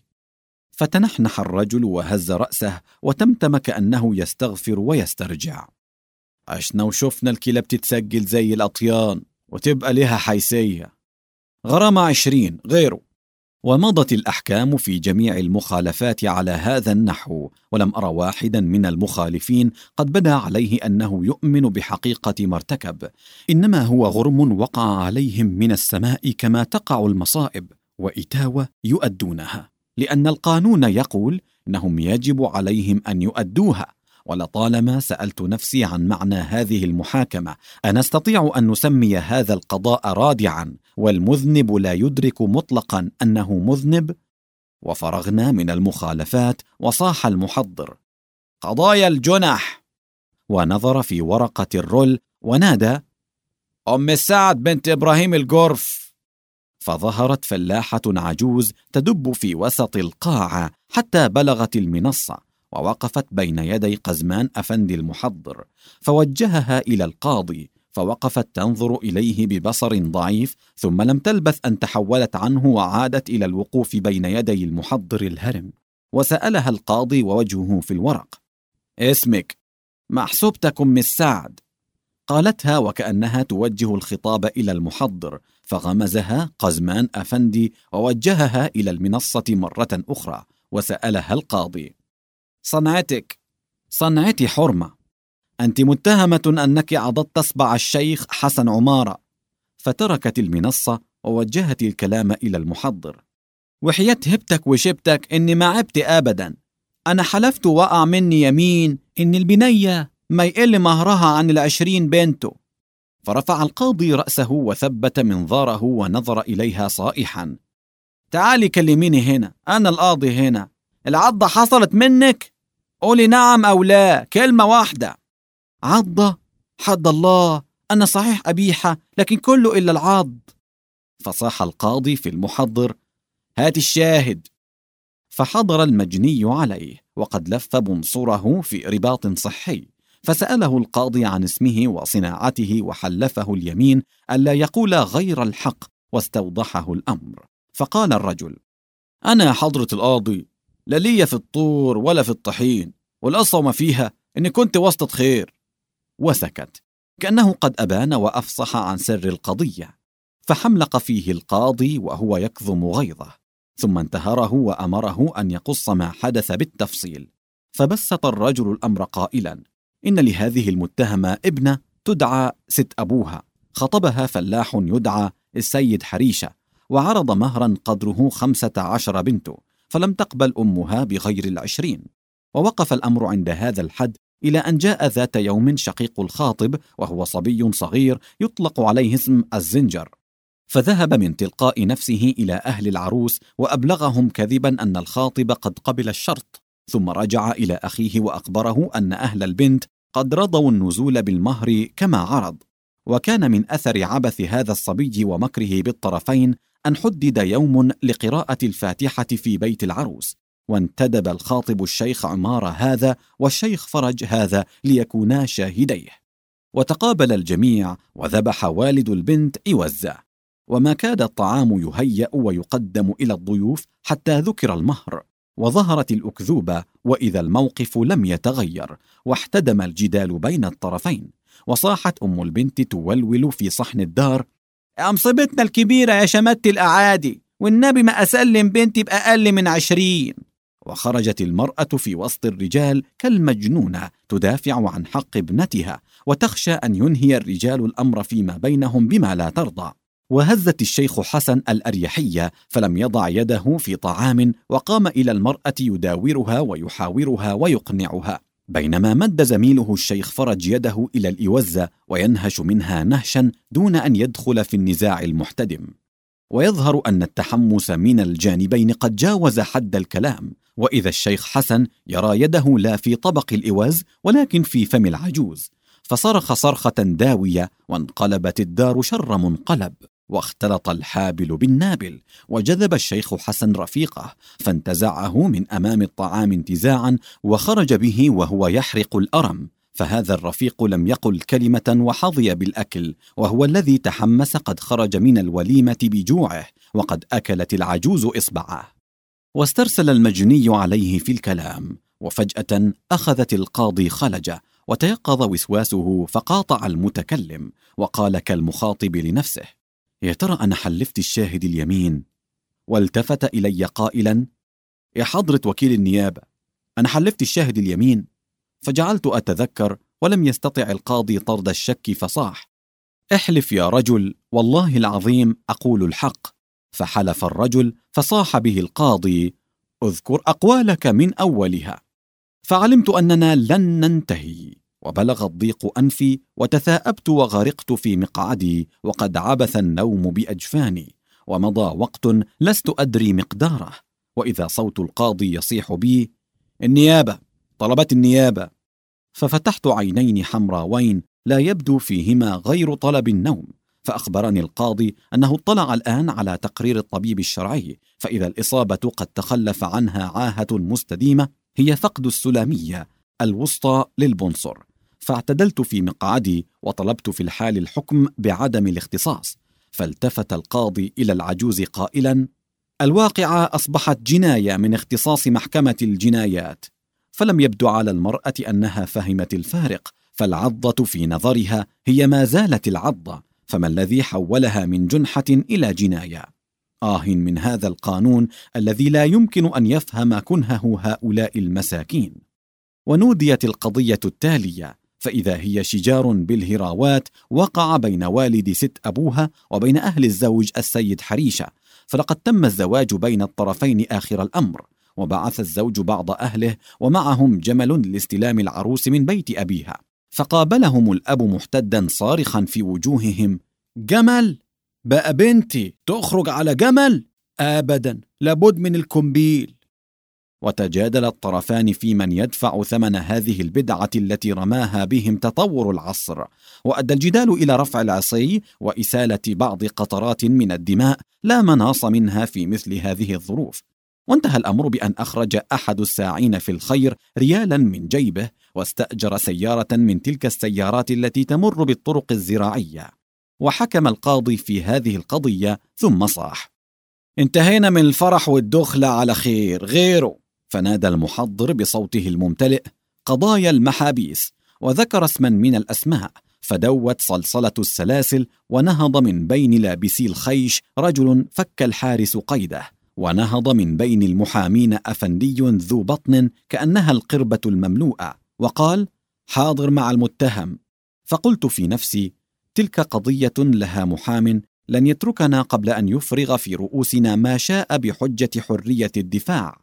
فتنحنح الرجل وهز رأسه وتمتم كأنه يستغفر ويسترجع: عشنا وشفنا الكلاب تتسجل زي الأطيان وتبقى لها حيثية. غرامة 20 غيره. ومضت الأحكام في جميع المخالفات على هذا النحو، ولم أرى واحدا من المخالفين قد بدا عليه أنه يؤمن بحقيقة ما ارتكب، إنما هو غرم وقع عليهم من السماء كما تقع المصائب، وإتاوة يؤدونها، لأن القانون يقول إنهم يجب عليهم أن يؤدوها. ولطالما سألت نفسي عن معنى هذه المحاكمة، أنستطيع أن نسمي هذا القضاء رادعا والمذنب لا يدرك مطلقا أنه مذنب؟ وفرغنا من المخالفات، وصاح المحضر: قضايا الجنح. ونظر في ورقة الرول ونادى: أم السعد بنت إبراهيم الجرف. فظهرت فلاحة عجوز تدب في وسط القاعة حتى بلغت المنصة، ووقفت بين يدي قزمان أفندي المحضر، فوجهها إلى القاضي، فوقفت تنظر إليه ببصر ضعيف، ثم لم تلبث أن تحولت عنه وعادت إلى الوقوف بين يدي المحضر الهرم. وسألها القاضي ووجهه في الورق: اسمك؟ محسوبتك أم السعد. قالتها وكأنها توجه الخطاب إلى المحضر، فغمزها قزمان أفندي ووجهها إلى المنصة مرة أخرى، وسألها القاضي: صنعتك؟ صنعتي حرمة، أنت متهمة أنك عضدت أصبع الشيخ حسن عمارة. فتركت المنصة ووجهت الكلام إلى المحضر: وحياة هبتك وشبتك إني ما عبت أبدا، أنا حلفت وقع مني يمين إن البنية ما يقل مهرها عن 20 بنته. فرفع القاضي رأسه وثبت منظاره ونظر إليها صائحا: تعالي كلميني هنا، أنا القاضي هنا، العضة حصلت منك؟ قولي نعم أو لا، كلمة واحدة. عضة؟ حد الله، أنا صحيح أبيحة لكن كله إلا العض. فصاح القاضي في المحضر: هات الشاهد. فحضر المجني عليه وقد لف بنصره في رباط صحي، فسأله القاضي عن اسمه وصناعته، وحلفه اليمين ألا يقول غير الحق، واستوضحه الأمر. فقال الرجل: أنا يا حضرة القاضي لا لي في الطور ولا في الطحين، والقصة ما فيها إني كنت وسطة خير. وسكت كأنه قد أبان وأفصح عن سر القضية. فحملق فيه القاضي وهو يكظم غيظه، ثم انتهره وأمره أن يقص ما حدث بالتفصيل. فبسط الرجل الأمر قائلا: إن لهذه المتهمة ابنة تدعى ست أبوها، خطبها فلاح يدعى السيد حريشة، وعرض مهرا قدره 15 بنته، فلم تقبل أمها بغير 20. ووقف الأمر عند هذا الحد إلى أن جاء ذات يوم شقيق الخاطب، وهو صبي صغير يطلق عليه اسم الزنجر، فذهب من تلقاء نفسه إلى أهل العروس وأبلغهم كذبا أن الخاطب قد قبل الشرط، ثم رجع إلى أخيه وأخبره أن أهل البنت قد رضوا النزول بالمهر كما عرض. وكان من أثر عبث هذا الصبي ومكره بالطرفين أن حدد يوم لقراءة الفاتحة في بيت العروس، وانتدب الخاطب الشيخ عمار هذا والشيخ فرج هذا ليكونا شاهديه، وتقابل الجميع وذبح والد البنت إوزة، وما كاد الطعام يهيأ ويقدم إلى الضيوف حتى ذكر المهر، وظهرت الأكذوبة، وإذا الموقف لم يتغير، واحتدم الجدال بين الطرفين، وصاحت أم البنت تولول في صحن الدار: يا مصيبتنا الكبيرة يا شمت الأعادي، والنبي ما أسلم بنتي بأقل من 20. وخرجت المرأة في وسط الرجال كالمجنونة تدافع عن حق ابنتها، وتخشى أن ينهي الرجال الأمر فيما بينهم بما لا ترضى. وهزت الشيخ حسن الأريحية فلم يضع يده في طعام، وقام إلى المرأة يداورها ويحاورها ويقنعها، بينما مد زميله الشيخ فرج يده إلى الإوزة وينهش منها نهشا دون أن يدخل في النزاع المحتدم. ويظهر أن التحمس من الجانبين قد جاوز حد الكلام، وإذا الشيخ حسن يرى يده لا في طبق الإوز ولكن في فم العجوز، فصرخ صرخة داوية، وانقلبت الدار شر منقلب، واختلط الحابل بالنابل، وجذب الشيخ حسن رفيقه فانتزعه من أمام الطعام انتزاعا، وخرج به وهو يحرق الأرم، فهذا الرفيق لم يقل كلمة وحظي بالأكل، وهو الذي تحمس قد خرج من الوليمة بجوعه، وقد أكلت العجوز إصبعه. واسترسل المجني عليه في الكلام، وفجأة أخذت القاضي خلجة، وتيقظ وسواسه فقاطع المتكلم، وقال كالمخاطب لنفسه: يا ترى أنا حلفت الشاهد اليمين؟ والتفت إلي قائلا: يا حضرة وكيل النيابة، أنا حلفت الشاهد اليمين. فجعلت أتذكر، ولم يستطع القاضي طرد الشك فصاح: احلف يا رجل، والله العظيم أقول الحق. فحلف الرجل، فصاح به القاضي: اذكر أقوالك من أولها. فعلمت أننا لن ننتهي، وبلغ الضيق أنفي، وتثاءبت وغرقت في مقعدي، وقد عبث النوم بأجفاني، ومضى وقت لست أدري مقداره، وإذا صوت القاضي يصيح بي: النيابة، طلبت النيابة. ففتحت عينين حمراوين لا يبدو فيهما غير طلب النوم، فأخبرني القاضي أنه اطلع الآن على تقرير الطبيب الشرعي، فإذا الإصابة قد تخلف عنها عاهة مستديمة هي فقد السلامية الوسطى للبنصر. فاعتدلت في مقعدي وطلبت في الحال الحكم بعدم الاختصاص، فالتفت القاضي إلى العجوز قائلا: الواقعة أصبحت جناية من اختصاص محكمة الجنايات. فلم يبدو على المرأة أنها فهمت الفارق، فالعضة في نظرها هي ما زالت العضة، فما الذي حولها من جنحة إلى جناية؟ من هذا القانون الذي لا يمكن أن يفهم كنهه هؤلاء المساكين. ونوديت القضية التالية، فإذا هي شجار بالهراوات وقع بين والد ست أبوها وبين أهل الزوج السيد حريشة، فلقد تم الزواج بين الطرفين آخر الأمر، وبعث الزوج بعض أهله ومعهم جمل لاستلام العروس من بيت أبيها، فقابلهم الأب محتدا صارخا في وجوههم: جمل؟ بقى بنتي تخرج على جمل؟ أبدا، لابد من الكمبيل. وتجادل الطرفان في من يدفع ثمن هذه البدعة التي رماها بهم تطور العصر، وأدى الجدال إلى رفع العصي وإسالة بعض قطرات من الدماء لا مناص منها في مثل هذه الظروف. وانتهى الأمر بأن أخرج أحد الساعين في الخير ريالا من جيبه، واستأجر سيارة من تلك السيارات التي تمر بالطرق الزراعية، وحكم القاضي في هذه القضية ثم صاح: انتهينا من الفرح والدخلة على خير غيره. فنادى المحضر بصوته الممتلئ: قضايا المحابيس، وذكر اسما من الأسماء، فدوت صلصلة السلاسل، ونهض من بين لابسي الخيش رجل فك الحارس قيده، ونهض من بين المحامين أفندي ذو بطن كأنها القربة المملوءة، وقال: حاضر مع المتهم. فقلت في نفسي: تلك قضية لها محام لن يتركنا قبل أن يفرغ في رؤوسنا ما شاء بحجة حرية الدفاع.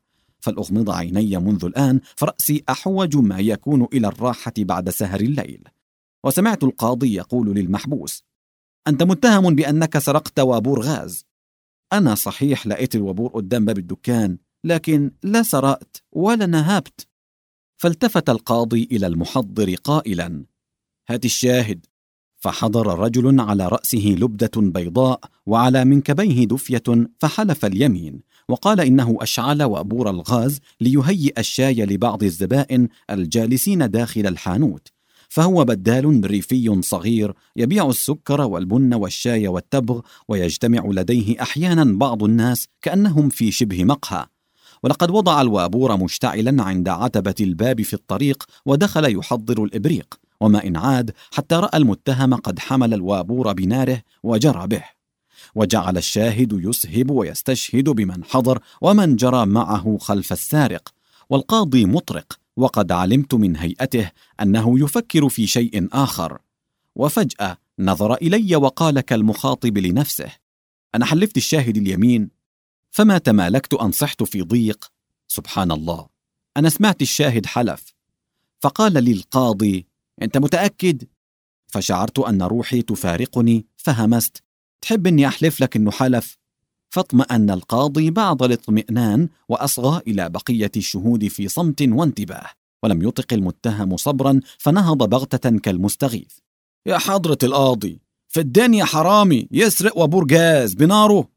فلأغمض عيني منذ الآن، فرأسي أحوج ما يكون إلى الراحة بعد سهر الليل. وسمعت القاضي يقول للمحبوس: أنت متهم بأنك سرقت وابور غاز. أنا صحيح لقيت الوابور قدام باب الدكان، لكن لا سرقت ولا نهبت. فالتفت القاضي إلى المحضر قائلا: هات الشاهد. فحضر رجل على رأسه لبدة بيضاء وعلى منكبيه دفية، فحلف اليمين وقال إنه أشعل وابور الغاز ليهيئ الشاي لبعض الزبائن الجالسين داخل الحانوت، فهو بدال ريفي صغير يبيع السكر والبن والشاي والتبغ، ويجتمع لديه أحيانا بعض الناس كأنهم في شبه مقهى. ولقد وضع الوابور مشتعلا عند عتبة الباب في الطريق، ودخل يحضر الإبريق، وما إن عاد حتى رأى المتهم قد حمل الوابور بناره وجرى به. وجعل الشاهد يسهب ويستشهد بمن حضر ومن جرى معه خلف السارق، والقاضي مطرق، وقد علمت من هيئته أنه يفكر في شيء آخر. وفجأة نظر إلي وقال كالمخاطب لنفسه: أنا حلفت الشاهد اليمين. فما تمالكت أن صحت في ضيق: سبحان الله، أنا سمعت الشاهد حلف. فقال لي القاضي: أنت متأكد؟ فشعرت أن روحي تفارقني، فهمست: تحب أني أحلف لك أنه حلف؟ فاطمأن القاضي بعض الاطمئنان، وأصغى إلى بقية الشهود في صمت وانتباه، ولم يطق المتهم صبرا، فنهض بغتة كالمستغيث: يا حضرة القاضي، في الدنيا حرامي يسرق وابور غاز بناره.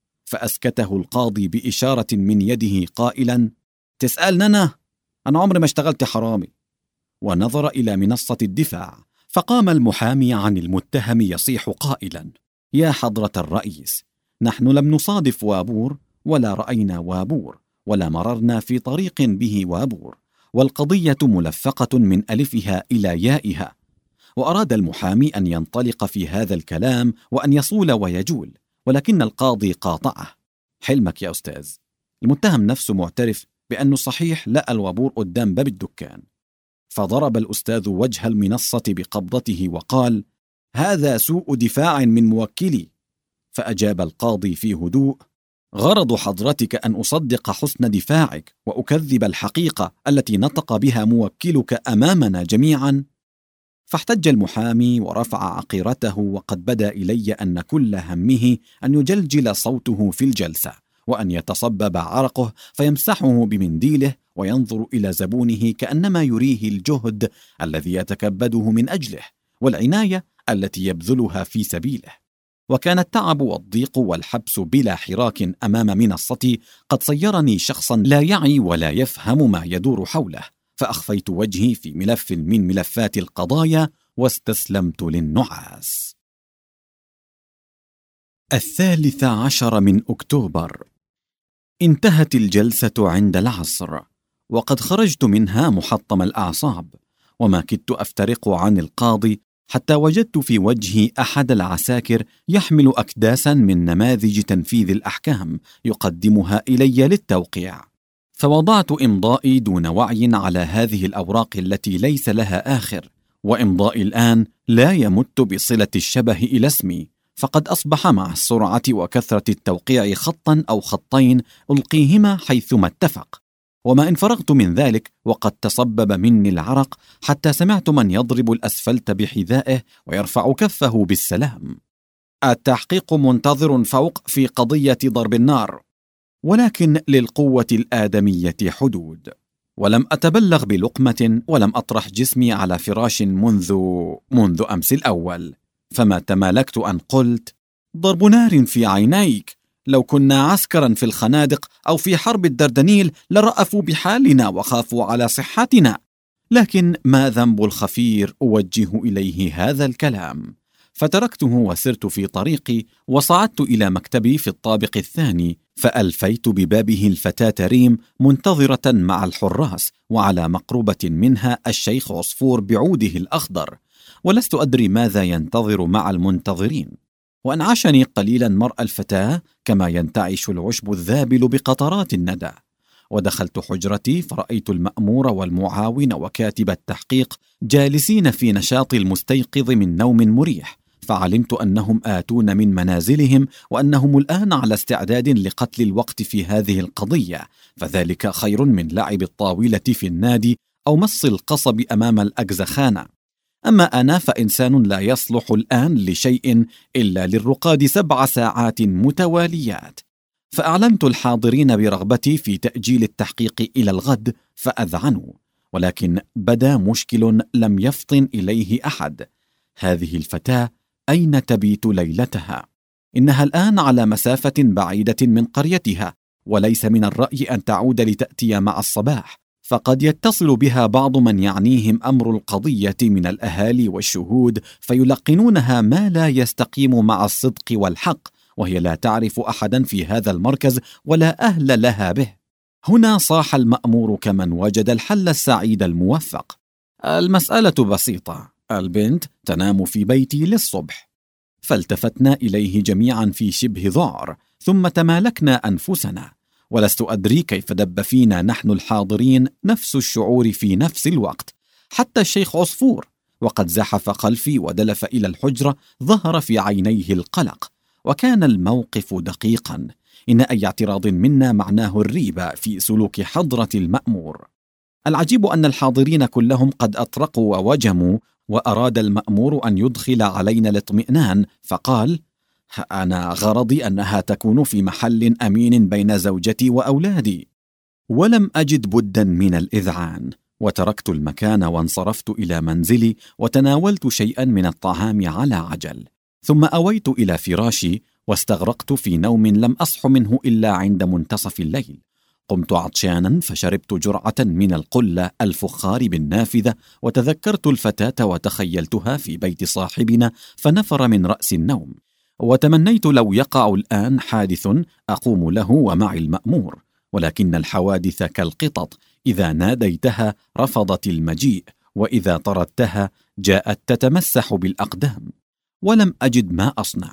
فأسكته القاضي بإشارة من يده قائلا: تسألني أنا عمري ما اشتغلت حرامي. ونظر إلى منصة الدفاع، فقام المحامي عن المتهم يصيح قائلا: يا حضرة الرئيس، نحن لم نصادف وابور، ولا رأينا وابور، ولا مررنا في طريق به وابور، والقضية ملفقة من ألفها إلى يائها. وأراد المحامي أن ينطلق في هذا الكلام وأن يصول ويجول، ولكن القاضي قاطعه: حلمك يا أستاذ، المتهم نفسه معترف بأنه صحيح لقى الوابور قدام باب الدكان. فضرب الأستاذ وجه المنصة بقبضته وقال: هذا سوء دفاع من موكلي. فأجاب القاضي في هدوء: غرض حضرتك أن أصدق حسن دفاعك وأكذب الحقيقة التي نطق بها موكلك أمامنا جميعا. فاحتج المحامي ورفع عقيرته، وقد بدا إلي أن كل همه أن يجلجل صوته في الجلسة، وأن يتصبب عرقه فيمسحه بمنديله، وينظر إلى زبونه كأنما يريه الجهد الذي يتكبده من أجله، والعناية التي يبذلها في سبيله. وكان التعب والضيق والحبس بلا حراك أمام منصتي قد صيرني شخصا لا يعي ولا يفهم ما يدور حوله، فأخفيت وجهي في ملف من ملفات القضايا واستسلمت للنعاس. 13 من أكتوبر. انتهت الجلسة عند العصر، وقد خرجت منها محطم الأعصاب، وما كدت أفترق عن القاضي حتى وجدت في وجهي أحد العساكر يحمل أكداسا من نماذج تنفيذ الأحكام يقدمها إلي للتوقيع. فوضعت إمضائي دون وعي على هذه الأوراق التي ليس لها آخر، وإمضائي الآن لا يمت بصلة الشبه إلى اسمي، فقد أصبح مع السرعة وكثرة التوقيع خطا أو خطين ألقيهما حيثما اتفق. وما إن فرغت من ذلك وقد تصبب مني العرق، حتى سمعت من يضرب الأسفلت بحذائه ويرفع كفه بالسلام: التحقيق منتظر فوق في قضية ضرب النار. ولكن للقوة الآدمية حدود، ولم أتبلغ بلقمة، ولم أطرح جسمي على فراش منذ أمس الأول. فما تمالكت أن قلت: ضرب نار في عينيك، لو كنا عسكرا في الخنادق أو في حرب الدردنيل لرأفوا بحالنا وخافوا على صحتنا. لكن ما ذنب الخفير أوجه إليه هذا الكلام؟ فتركته وسرت في طريقي، وصعدت إلى مكتبي في الطابق الثاني، فألفيت ببابه الفتاة ريم منتظرة مع الحراس، وعلى مقربة منها الشيخ عصفور بعوده الأخضر، ولست أدري ماذا ينتظر مع المنتظرين. وأنعشني قليلا مرأى الفتاة كما ينتعش العشب الذابل بقطرات الندى. ودخلت حجرتي فرأيت المأمور والمعاون وكاتب التحقيق جالسين في نشاط المستيقظ من نوم مريح، فعلمت أنهم آتون من منازلهم وأنهم الآن على استعداد لقتل الوقت في هذه القضية، فذلك خير من لعب الطاولة في النادي أو مص القصب أمام الأجزخانة. أما أنا فإنسان لا يصلح الآن لشيء إلا للرقاد 7 ساعات متواليات. فأعلمت الحاضرين برغبتي في تأجيل التحقيق إلى الغد فأذعنوا، ولكن بدا مشكل لم يفطن إليه أحد. هذه الفتاة أين تبيت ليلتها؟ إنها الآن على مسافة بعيدة من قريتها، وليس من الرأي أن تعود لتأتي مع الصباح، فقد يتصل بها بعض من يعنيهم أمر القضية من الأهالي والشهود فيلقنونها ما لا يستقيم مع الصدق والحق، وهي لا تعرف أحدا في هذا المركز ولا أهل لها به. هنا صاح المأمور كمن وجد الحل السعيد الموفق. المسألة بسيطة، البنت تنام في بيتي للصبح. فالتفتنا إليه جميعا في شبه ذعر، ثم تمالكنا أنفسنا، ولست أدري كيف دب فينا نحن الحاضرين نفس الشعور في نفس الوقت. حتى الشيخ عصفور، وقد زحف خلفي ودلف إلى الحجرة، ظهر في عينيه القلق، وكان الموقف دقيقا. إن أي اعتراض منا معناه الريبة في سلوك حضرة المأمور. العجيب أن الحاضرين كلهم قد أطرقوا ووجموا، وأراد المأمور أن يدخل علينا الاطمئنان، فقال: أنا غرضي أنها تكون في محل أمين بين زوجتي وأولادي. ولم أجد بدا من الإذعان، وتركت المكان وانصرفت إلى منزلي، وتناولت شيئا من الطعام على عجل، ثم أويت إلى فراشي واستغرقت في نوم لم أصح منه إلا عند منتصف الليل. قمت عطشانا فشربت جرعة من القلة الفخار بالنافذة، وتذكرت الفتاة وتخيلتها في بيت صاحبنا فنفر من رأس النوم، وتمنيت لو يقع الآن حادث أقوم له ومعي المأمور، ولكن الحوادث كالقطط، إذا ناديتها رفضت المجيء، وإذا طردتها جاءت تتمسح بالأقدام. ولم أجد ما أصنع،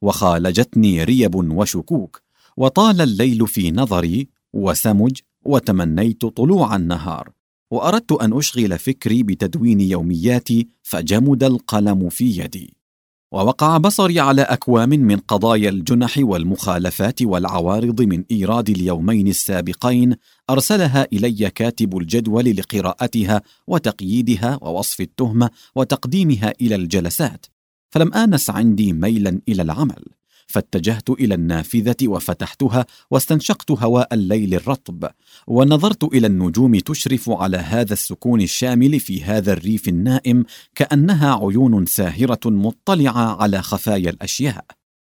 وخالجتني ريب وشكوك، وطال الليل في نظري وسمج، وتمنيت طلوع النهار، وأردت أن أشغل فكري بتدوين يومياتي، فجمد القلم في يدي، ووقع بصري على أكوام من قضايا الجنح والمخالفات والعوارض من إيراد اليومين السابقين، أرسلها إلي كاتب الجدول لقراءتها وتقييدها ووصف التهمة وتقديمها إلى الجلسات. فلم آنس عندي ميلا إلى العمل، فاتجهت إلى النافذة وفتحتها، واستنشقت هواء الليل الرطب، ونظرت إلى النجوم تشرف على هذا السكون الشامل في هذا الريف النائم، كأنها عيون ساهرة مطلعة على خفايا الأشياء.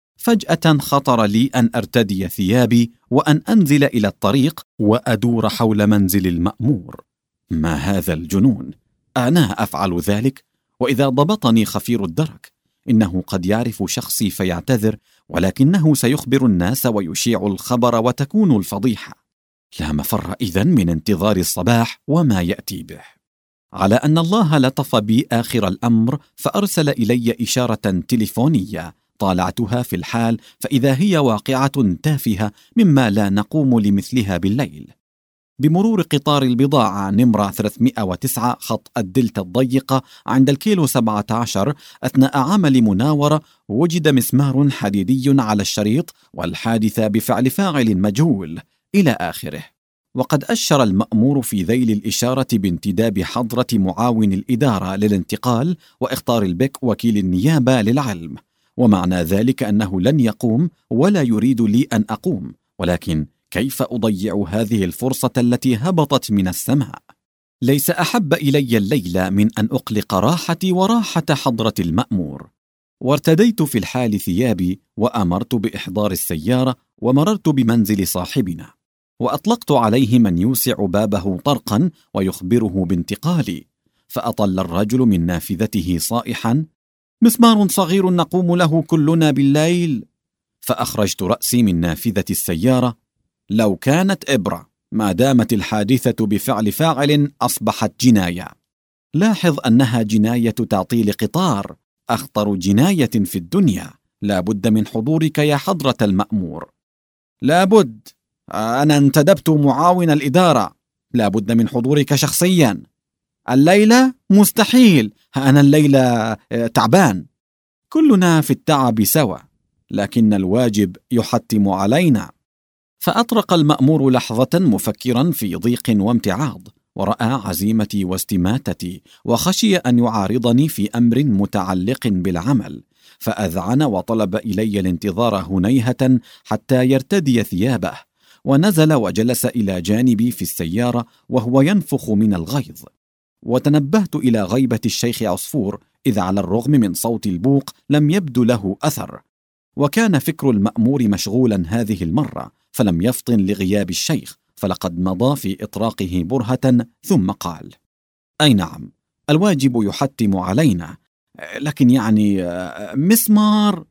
فجأة خطر لي أن أرتدي ثيابي وأن أنزل إلى الطريق وأدور حول منزل المأمور. ما هذا الجنون؟ أنا أفعل ذلك؟ وإذا ضبطني خفير الدرك، إنه قد يعرف شخصي فيعتذر، ولكنه سيخبر الناس ويشيع الخبر وتكون الفضيحة. لا مفر إذن من انتظار الصباح وما يأتي به. على أن الله لطف بي آخر الأمر، فأرسل إلي إشارة تليفونية، طالعتها في الحال فإذا هي واقعة تافهة مما لا نقوم لمثلها بالليل. بمرور قطار البضاعة نمرة 309 خط الدلتا الضيقة عند الكيلو 17 أثناء عمل مناورة، وجد مسمار حديدي على الشريط، والحادثة بفعل فاعل مجهول إلى آخره. وقد أشر المأمور في ذيل الإشارة بانتداب حضرة معاون الإدارة للانتقال وإخطار البك وكيل النيابة للعلم، ومعنى ذلك أنه لن يقوم ولا يريد لي أن أقوم، ولكن كيف أضيع هذه الفرصة التي هبطت من السماء؟ ليس أحب إلي الليلة من أن أقلق راحتي وراحة حضرة المأمور. وارتديت في الحال ثيابي، وأمرت بإحضار السيارة، ومررت بمنزل صاحبنا، وأطلقت عليه من يوسع بابه طرقا ويخبره بانتقالي، فأطل الرجل من نافذته صائحا: مسمار صغير نقوم له كلنا بالليل. فأخرجت رأسي من نافذة السيارة: لو كانت إبرة، ما دامت الحادثة بفعل فاعل أصبحت جناية. لاحظ أنها جناية تعطيل قطار، أخطر جناية في الدنيا. لا بد من حضورك يا حضرة المأمور. لا بد، أنا انتدبت معاون الإدارة. لا بد من حضورك شخصيا. الليلة مستحيل، أنا الليلة تعبان. كلنا في التعب سوا، لكن الواجب يحتم علينا. فأطرق المأمور لحظة مفكرا في ضيق وامتعاض، ورأى عزيمتي واستماتتي، وخشي أن يعارضني في أمر متعلق بالعمل، فأذعن وطلب إلي الانتظار هنيهة حتى يرتدي ثيابه، ونزل وجلس إلى جانبي في السيارة وهو ينفخ من الغيظ. وتنبهت إلى غيبة الشيخ عصفور، إذ على الرغم من صوت البوق لم يبدو له أثر، وكان فكر المأمور مشغولا هذه المرة، فلم يفطن لغياب الشيخ، فلقد مضى في إطراقه برهة ثم قال: أي نعم، الواجب يحتم علينا، لكن يعني مسمار.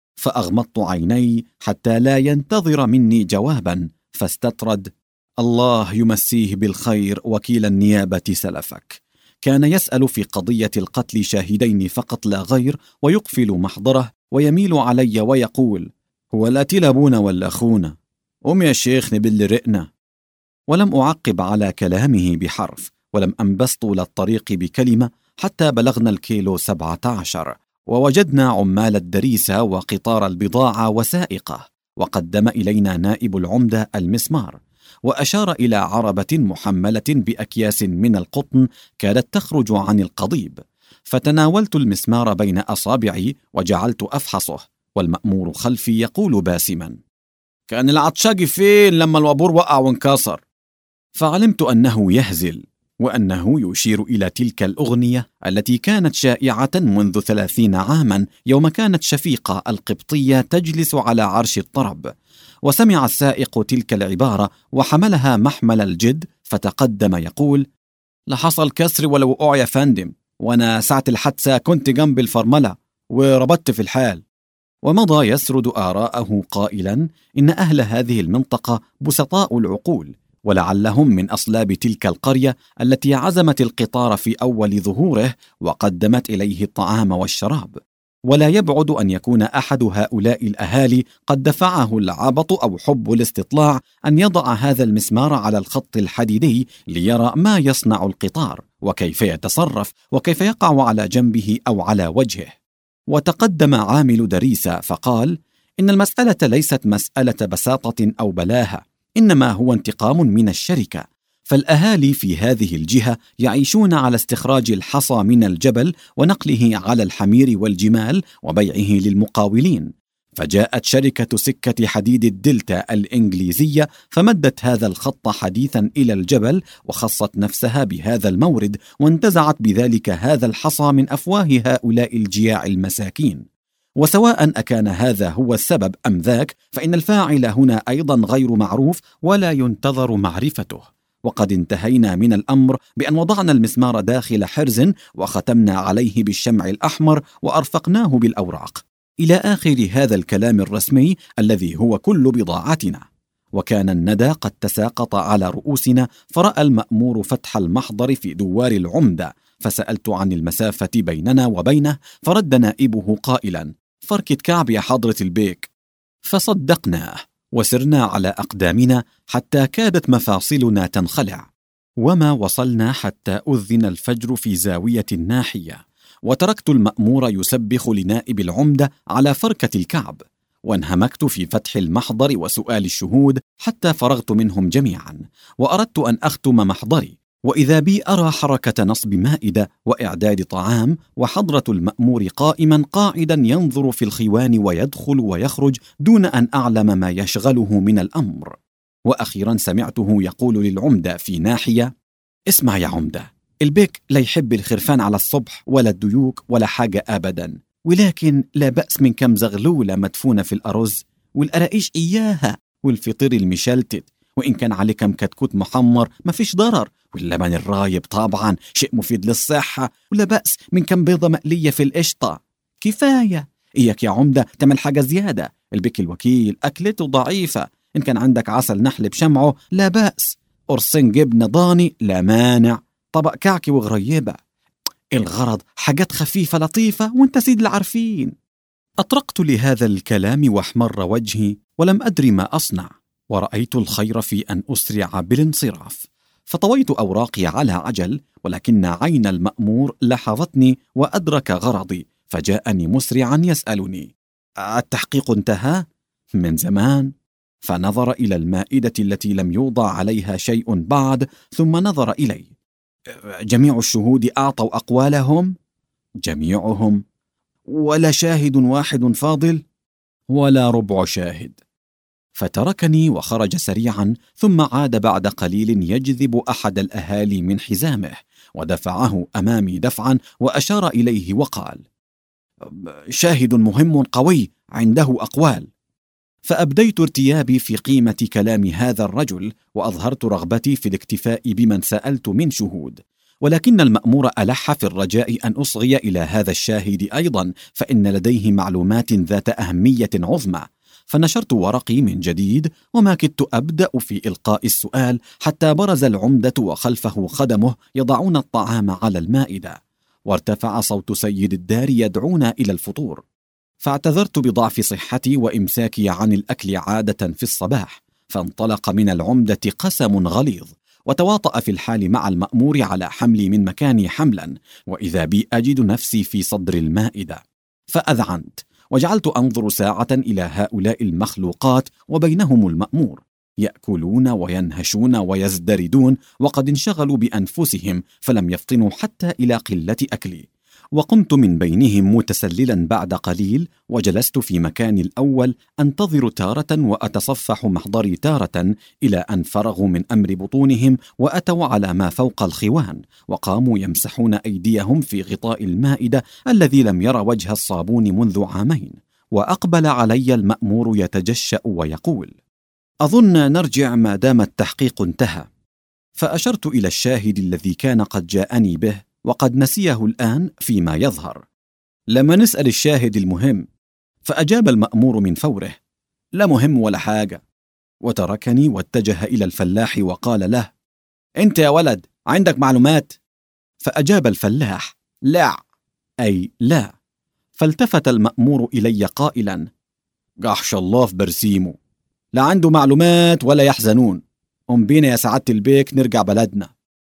فأغمضت عيني حتى لا ينتظر مني جوابا، فاستطرد: الله يمسيه بالخير، وكيل النيابة سلفك. كان يسأل في قضية القتل شاهدين فقط لا غير، ويقفل محضره ويميل علي ويقول: هو لا تلابونا ولا أخونا، يا شيخ نبل رئنا. ولم أعقب على كلامه بحرف، ولم أنبس طول الطريق بكلمة، حتى بلغنا الكيلو 17، ووجدنا عمال الدريسة وقطار البضاعة وسائقه، وقدم إلينا نائب العمدة المسمار، وأشار إلى عربة محملة بأكياس من القطن كادت تخرج عن القضيب، فتناولت المسمار بين أصابعي وجعلت أفحصه، والمأمور خلفي يقول باسما: كان العطشاقي فين لما الوابور وقع وانكسر؟ فعلمت أنه يهزل، وأنه يشير إلى تلك الأغنية التي كانت شائعة منذ 30 عاما، يوم كانت شفيقة القبطية تجلس على عرش الطرب. وسمع السائق تلك العبارة وحملها محمل الجد، فتقدم يقول: لحصل كسر ولا وقوع يا فندم، وأنا ساعة الحادثة كنت جنب الفرملة وربطت في الحال. ومضى يسرد آراءه قائلا: إن أهل هذه المنطقة بسطاء العقول، ولعلهم من أصلاب تلك القرية التي عزمت القطار في أول ظهوره وقدمت إليه الطعام والشراب، ولا يبعد أن يكون أحد هؤلاء الأهالي قد دفعه العبط أو حب الاستطلاع أن يضع هذا المسمار على الخط الحديدي ليرى ما يصنع القطار، وكيف يتصرف، وكيف يقع على جنبه أو على وجهه. وتقدم عامل دريسة فقال: إن المسألة ليست مسألة بساطة أو بلاهة، إنما هو انتقام من الشركة، فالأهالي في هذه الجهة يعيشون على استخراج الحصى من الجبل ونقله على الحمير والجمال وبيعه للمقاولين، فجاءت شركة سكة حديد الدلتا الإنجليزية فمدت هذا الخط حديثا إلى الجبل، وخصت نفسها بهذا المورد، وانتزعت بذلك هذا الحصى من أفواه هؤلاء الجياع المساكين. وسواء أكان هذا هو السبب أم ذاك، فإن الفاعل هنا أيضا غير معروف ولا ينتظر معرفته. وقد انتهينا من الأمر بأن وضعنا المسمار داخل حرز، وختمنا عليه بالشمع الأحمر، وأرفقناه بالأوراق، إلى آخر هذا الكلام الرسمي الذي هو كل بضاعتنا. وكان الندى قد تساقط على رؤوسنا، فرأى المأمور فتح المحضر في دوار العمدة، فسألت عن المسافة بيننا وبينه، فرد نائبه قائلا: فركة كعب يا حضرة البيك. فصدقناه، وسرنا على أقدامنا حتى كادت مفاصلنا تنخلع، وما وصلنا حتى أذن الفجر في زاوية الناحية، وتركت المأمور يسبخ لنائب العمدة على فركة الكعب، وانهمكت في فتح المحضر وسؤال الشهود حتى فرغت منهم جميعا، وأردت أن أختم محضري، وإذا بي أرى حركة نصب مائدة وإعداد طعام، وحضرة المأمور قائما قاعدا ينظر في الخوان ويدخل ويخرج دون أن أعلم ما يشغله من الأمر. وأخيرا سمعته يقول للعمدة في ناحية: اسمع يا عمدة، البيك لا يحب الخرفان على الصبح ولا الديوك ولا حاجة أبدا، ولكن لا بأس من كم زغلولة مدفونة في الأرز والقراقيش إياها والفطير المشلتت، وإن كان عليه كم كتكوت محمر ما فيش ضرر، واللبن الرايب طبعا شيء مفيد للصحة، ولا بأس من كم بيضة مقلية في القشطة. كفاية إياك يا عمدة تعمل حاجة زيادة، البيك الوكيل أكلته ضعيفة، إن كان عندك عسل نحل بشمعه لا بأس، قرصين جبنة ضاني لا مانع، طبق كعكي وغريبة، الغرض حاجات خفيفة لطيفة وانت سيد العارفين. أطرقت لهذا الكلام واحمر وجهي، ولم أدري ما أصنع، ورأيت الخير في أن أسرع بالانصراف، فطويت أوراقي على عجل، ولكن عين المأمور لاحظتني وأدرك غرضي، فجاءني مسرعا يسألني: التحقيق انتهى؟ من زمان. فنظر إلى المائدة التي لم يوضع عليها شيء بعد، ثم نظر إلي: جميع الشهود أعطوا أقوالهم؟ جميعهم. ولا شاهد واحد فاضل؟ ولا ربع شاهد. فتركني وخرج سريعا، ثم عاد بعد قليل يجذب أحد الأهالي من حزامه ودفعه أمامي دفعا وأشار إليه وقال: شاهد مهم قوي عنده أقوال. فأبديت ارتيابي في قيمة كلام هذا الرجل، وأظهرت رغبتي في الاكتفاء بمن سألت من شهود، ولكن المأمور ألح في الرجاء أن أصغي إلى هذا الشاهد أيضا، فإن لديه معلومات ذات أهمية عظمى. فنشرت ورقي من جديد، وما كدت أبدأ في إلقاء السؤال حتى برز العمدة وخلفه خدمه يضعون الطعام على المائدة، وارتفع صوت سيد الدار يدعونا إلى الفطور. فاعتذرت بضعف صحتي وإمساكي عن الأكل عادة في الصباح، فانطلق من العمدة قسم غليظ، وتواطأ في الحال مع المأمور على حملي من مكاني حملا، وإذا بي أجد نفسي في صدر المائدة. فأذعنت وجعلت أنظر ساعة إلى هؤلاء المخلوقات وبينهم المأمور، يأكلون وينهشون ويزدردون، وقد انشغلوا بأنفسهم فلم يفطنوا حتى إلى قلة أكلي. وقمت من بينهم متسللا بعد قليل، وجلست في مكاني الأول أنتظر تارة وأتصفح محضري تارة، إلى أن فرغوا من أمر بطونهم وأتوا على ما فوق الخوان، وقاموا يمسحون أيديهم في غطاء المائدة الذي لم ير وجه الصابون منذ عامين. وأقبل علي المأمور يتجشأ ويقول: أظن نرجع ما دام التحقيق انتهى. فأشرت إلى الشاهد الذي كان قد جاءني به وقد نسيه الآن فيما يظهر: لما نسأل الشاهد المهم. فأجاب المأمور من فوره: لا مهم ولا حاجة. وتركني واتجه إلى الفلاح وقال له: أنت يا ولد عندك معلومات؟ فأجاب الفلاح: لا، أي لا. فالتفت المأمور إلي قائلا: قحش الله في برسيمه، لا عنده معلومات ولا يحزنون. بينا يا سعادة البيك نرجع بلدنا.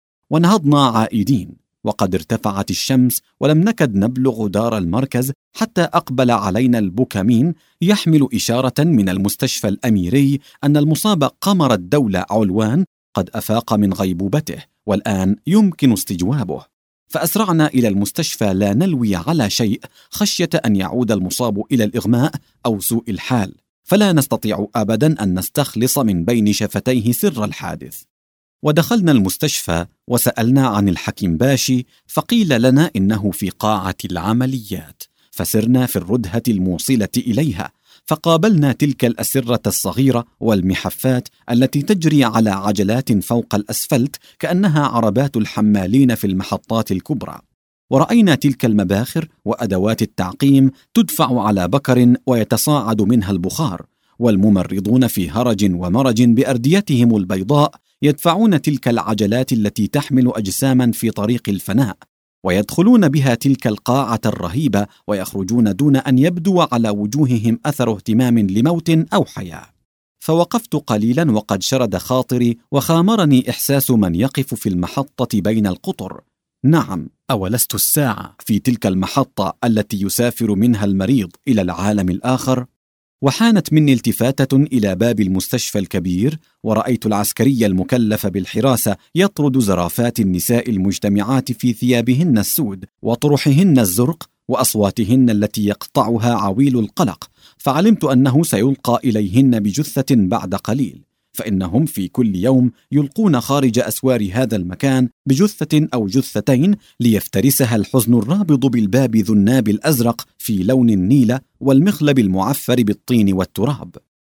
ونهضنا عائدين، وقد ارتفعت الشمس ولم نكد نبلغ دار المركز حتى أقبل علينا البوكامين يحمل إشارة من المستشفى الأميري أن المصاب قمر الدولة علوان قد أفاق من غيبوبته، والآن يمكن استجوابه. فأسرعنا إلى المستشفى لا نلوي على شيء، خشية أن يعود المصاب إلى الإغماء أو سوء الحال، فلا نستطيع أبدا أن نستخلص من بين شفتيه سر الحادث. ودخلنا المستشفى وسألنا عن الحكيم باشي، فقيل لنا إنه في قاعة العمليات. فسرنا في الردهة الموصلة إليها، فقابلنا تلك الأسرة الصغيرة والمحفات التي تجري على عجلات فوق الأسفلت كأنها عربات الحمالين في المحطات الكبرى. ورأينا تلك المباخر وأدوات التعقيم تدفع على بكر ويتصاعد منها البخار، والممرضون في هرج ومرج بأرديتهم البيضاء يدفعون تلك العجلات التي تحمل أجساما في طريق الفناء، ويدخلون بها تلك القاعة الرهيبة ويخرجون دون أن يبدو على وجوههم أثر اهتمام لموت أو حياة. فوقفت قليلا وقد شرد خاطري وخامرني إحساس من يقف في المحطة بين القطر. نعم، أولست الساعة في تلك المحطة التي يسافر منها المريض إلى العالم الآخر؟ وحانت مني التفاتة إلى باب المستشفى الكبير، ورأيت العسكري المكلف بالحراسة يطرد زرافات النساء المجتمعات في ثيابهن السود وطرحهن الزرق وأصواتهن التي يقطعها عويل القلق، فعلمت أنه سيلقى إليهن بجثة بعد قليل، فإنهم في كل يوم يلقون خارج أسوار هذا المكان بجثة أو جثتين ليفترسها الحزن الرابض بالباب ذو الناب الأزرق في لون النيلة والمخلب المعفر بالطين والتراب.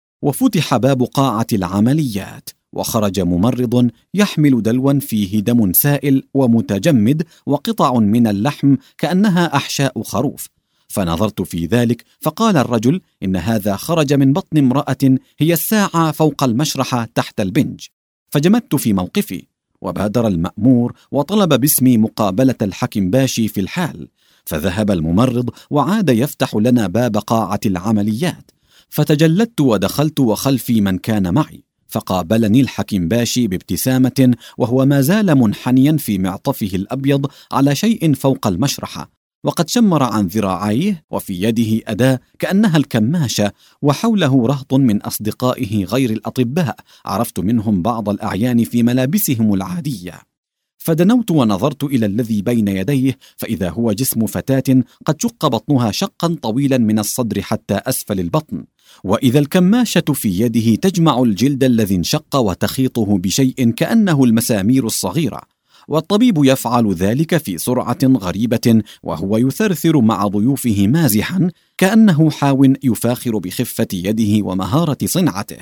وفتح باب قاعة العمليات، وخرج ممرض يحمل دلوا فيه دم سائل ومتجمد وقطع من اللحم كأنها أحشاء خروف. فنظرت في ذلك، فقال الرجل: إن هذا خرج من بطن امرأة هي الساعة فوق المشرحة تحت البنج. فجمدت في موقفي، وبادر المأمور وطلب باسمي مقابلة الحكيم باشي في الحال. فذهب الممرض وعاد يفتح لنا باب قاعة العمليات، فتجلدت ودخلت وخلفي من كان معي. فقابلني الحكيم باشي بابتسامة وهو ما زال منحنيا في معطفه الأبيض على شيء فوق المشرحة، وقد شمر عن ذراعيه وفي يده أداة كأنها الكماشة، وحوله رهط من أصدقائه غير الأطباء عرفت منهم بعض الأعيان في ملابسهم العادية. فدنوت ونظرت إلى الذي بين يديه، فإذا هو جسم فتاة قد شق بطنها شقا طويلا من الصدر حتى أسفل البطن، وإذا الكماشة في يده تجمع الجلد الذي انشق وتخيطه بشيء كأنه المسامير الصغيرة، والطبيب يفعل ذلك في سرعة غريبة وهو يثرثر مع ضيوفه مازحا كأنه حاو يفاخر بخفة يده ومهارة صنعته.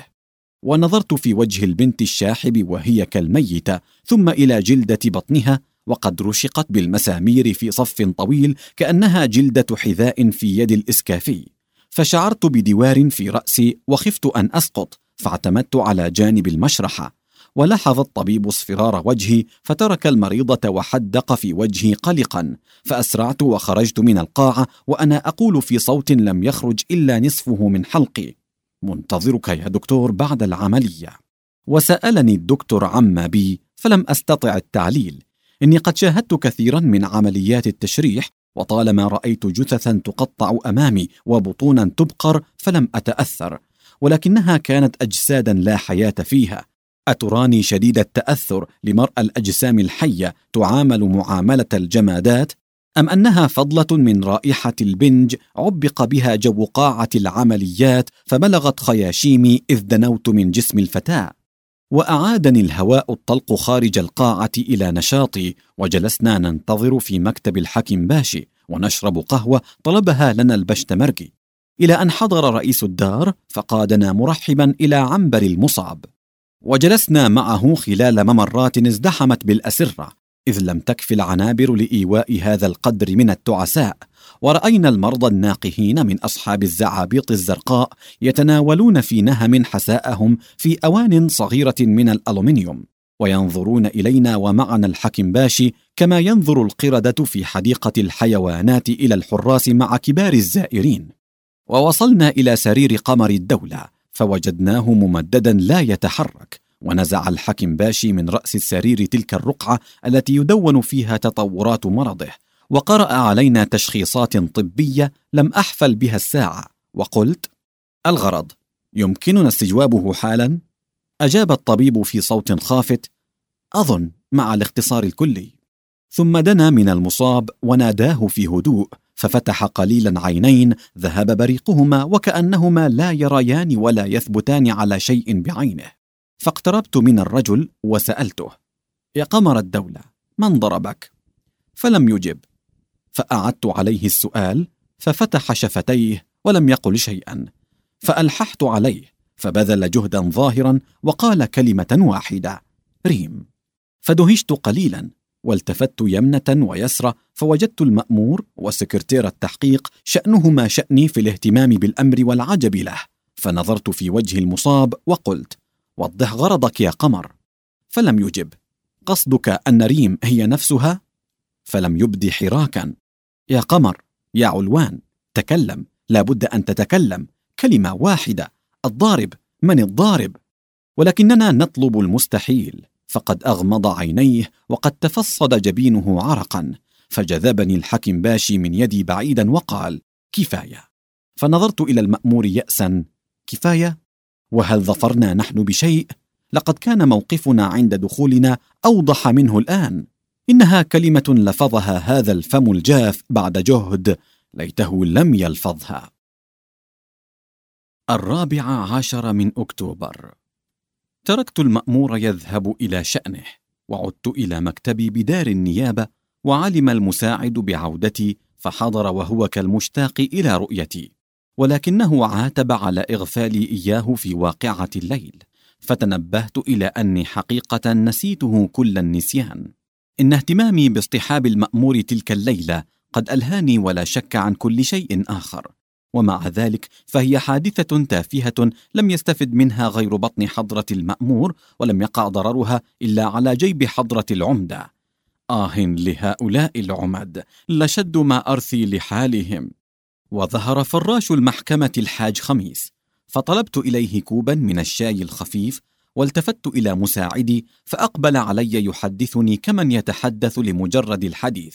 ونظرت في وجه البنت الشاحب وهي كالميتة، ثم إلى جلدة بطنها وقد رشقت بالمسامير في صف طويل كأنها جلدة حذاء في يد الإسكافي، فشعرت بدوار في رأسي وخفت أن أسقط، فاعتمدت على جانب المشرحة. ولاحظ الطبيب اصفرار وجهي فترك المريضة وحدق في وجهي قلقا، فأسرعت وخرجت من القاعة وأنا أقول في صوت لم يخرج إلا نصفه من حلقي: منتظرك يا دكتور بعد العملية. وسألني الدكتور عما بي، فلم أستطع التعليل. إني قد شاهدت كثيرا من عمليات التشريح، وطالما رأيت جثثا تقطع أمامي وبطونا تبقر فلم أتأثر، ولكنها كانت أجسادا لا حياة فيها. أتراني شديد التأثر لمرأى الأجسام الحية تعامل معاملة الجمادات، أم أنها فضلة من رائحة البنج عبق بها جو قاعة العمليات فبلغت خياشيمي إذ دنوت من جسم الفتاة؟ وأعادني الهواء الطلق خارج القاعة إلى نشاطي، وجلسنا ننتظر في مكتب الحكيم باشي ونشرب قهوة طلبها لنا البشتمركي، إلى أن حضر رئيس الدار فقادنا مرحبا إلى عنبر المصعب، وجلسنا معه خلال ممرات ازدحمت بالأسرة، إذ لم تكف العنابر لإيواء هذا القدر من التعساء. ورأينا المرضى الناقهين من أصحاب الزعابيط الزرقاء يتناولون في نهم حساءهم في أوان صغيرة من الألومنيوم، وينظرون إلينا ومعنا الحكيم باشي كما ينظر القردة في حديقة الحيوانات إلى الحراس مع كبار الزائرين. ووصلنا إلى سرير قمر الدولة فوجدناه ممددا لا يتحرك، ونزع الحكيم باشي من رأس السرير تلك الرقعة التي يدون فيها تطورات مرضه، وقرأ علينا تشخيصات طبية لم أحفل بها الساعة، وقلت: الغرض يمكننا استجوابه حالا؟ أجاب الطبيب في صوت خافت: أظن مع الاختصار الكلي. ثم دنا من المصاب وناداه في هدوء، ففتح قليلا عينين ذهب بريقهما وكأنهما لا يريان ولا يثبتان على شيء بعينه. فاقتربت من الرجل وسألته: يا قمر الدولة، من ضربك؟ فلم يجب. فأعدت عليه السؤال ففتح شفتيه ولم يقل شيئا، فألححت عليه فبذل جهدا ظاهرا وقال كلمة واحدة: ريم. فدهشت قليلا والتفت يمنة ويسرى فوجدت المأمور وسكرتير التحقيق شأنهما شأني في الاهتمام بالأمر والعجب له، فنظرت في وجه المصاب وقلت: وضح غرضك يا قمر. فلم يجب. قصدك أن ريم هي نفسها؟ فلم يبدي حراكا. يا قمر، يا علوان، تكلم، لا بد أن تتكلم، كلمة واحدة: الضارب، من الضارب؟ ولكننا نطلب المستحيل. فقد أغمض عينيه وقد تفصد جبينه عرقا، فجذبني الحكيم باشي من يدي بعيدا وقال: كفاية. فنظرت إلى المأمور يأسا: كفاية؟ وهل ظفرنا نحن بشيء؟ لقد كان موقفنا عند دخولنا أوضح منه الآن. إنها كلمة لفظها هذا الفم الجاف بعد جهد ليته لم يلفظها. 14 من أكتوبر. تركت المأمور يذهب إلى شأنه، وعدت إلى مكتبي بدار النيابة، وعلم المساعد بعودتي فحضر وهو كالمشتاق إلى رؤيتي، ولكنه عاتب على إغفالي إياه في واقعة الليل، فتنبهت إلى أني حقيقة نسيته كل النسيان. إن اهتمامي باصطحاب المأمور تلك الليلة قد ألهاني ولا شك عن كل شيء آخر، ومع ذلك فهي حادثة تافهة لم يستفد منها غير بطن حضرة المأمور، ولم يقع ضررها إلا على جيب حضرة العمدة. لهؤلاء العمد لشد ما أرثي لحالهم. وظهر فراش المحكمة الحاج خميس، فطلبت إليه كوبا من الشاي الخفيف، والتفت إلى مساعدي فأقبل علي يحدثني كمن يتحدث لمجرد الحديث،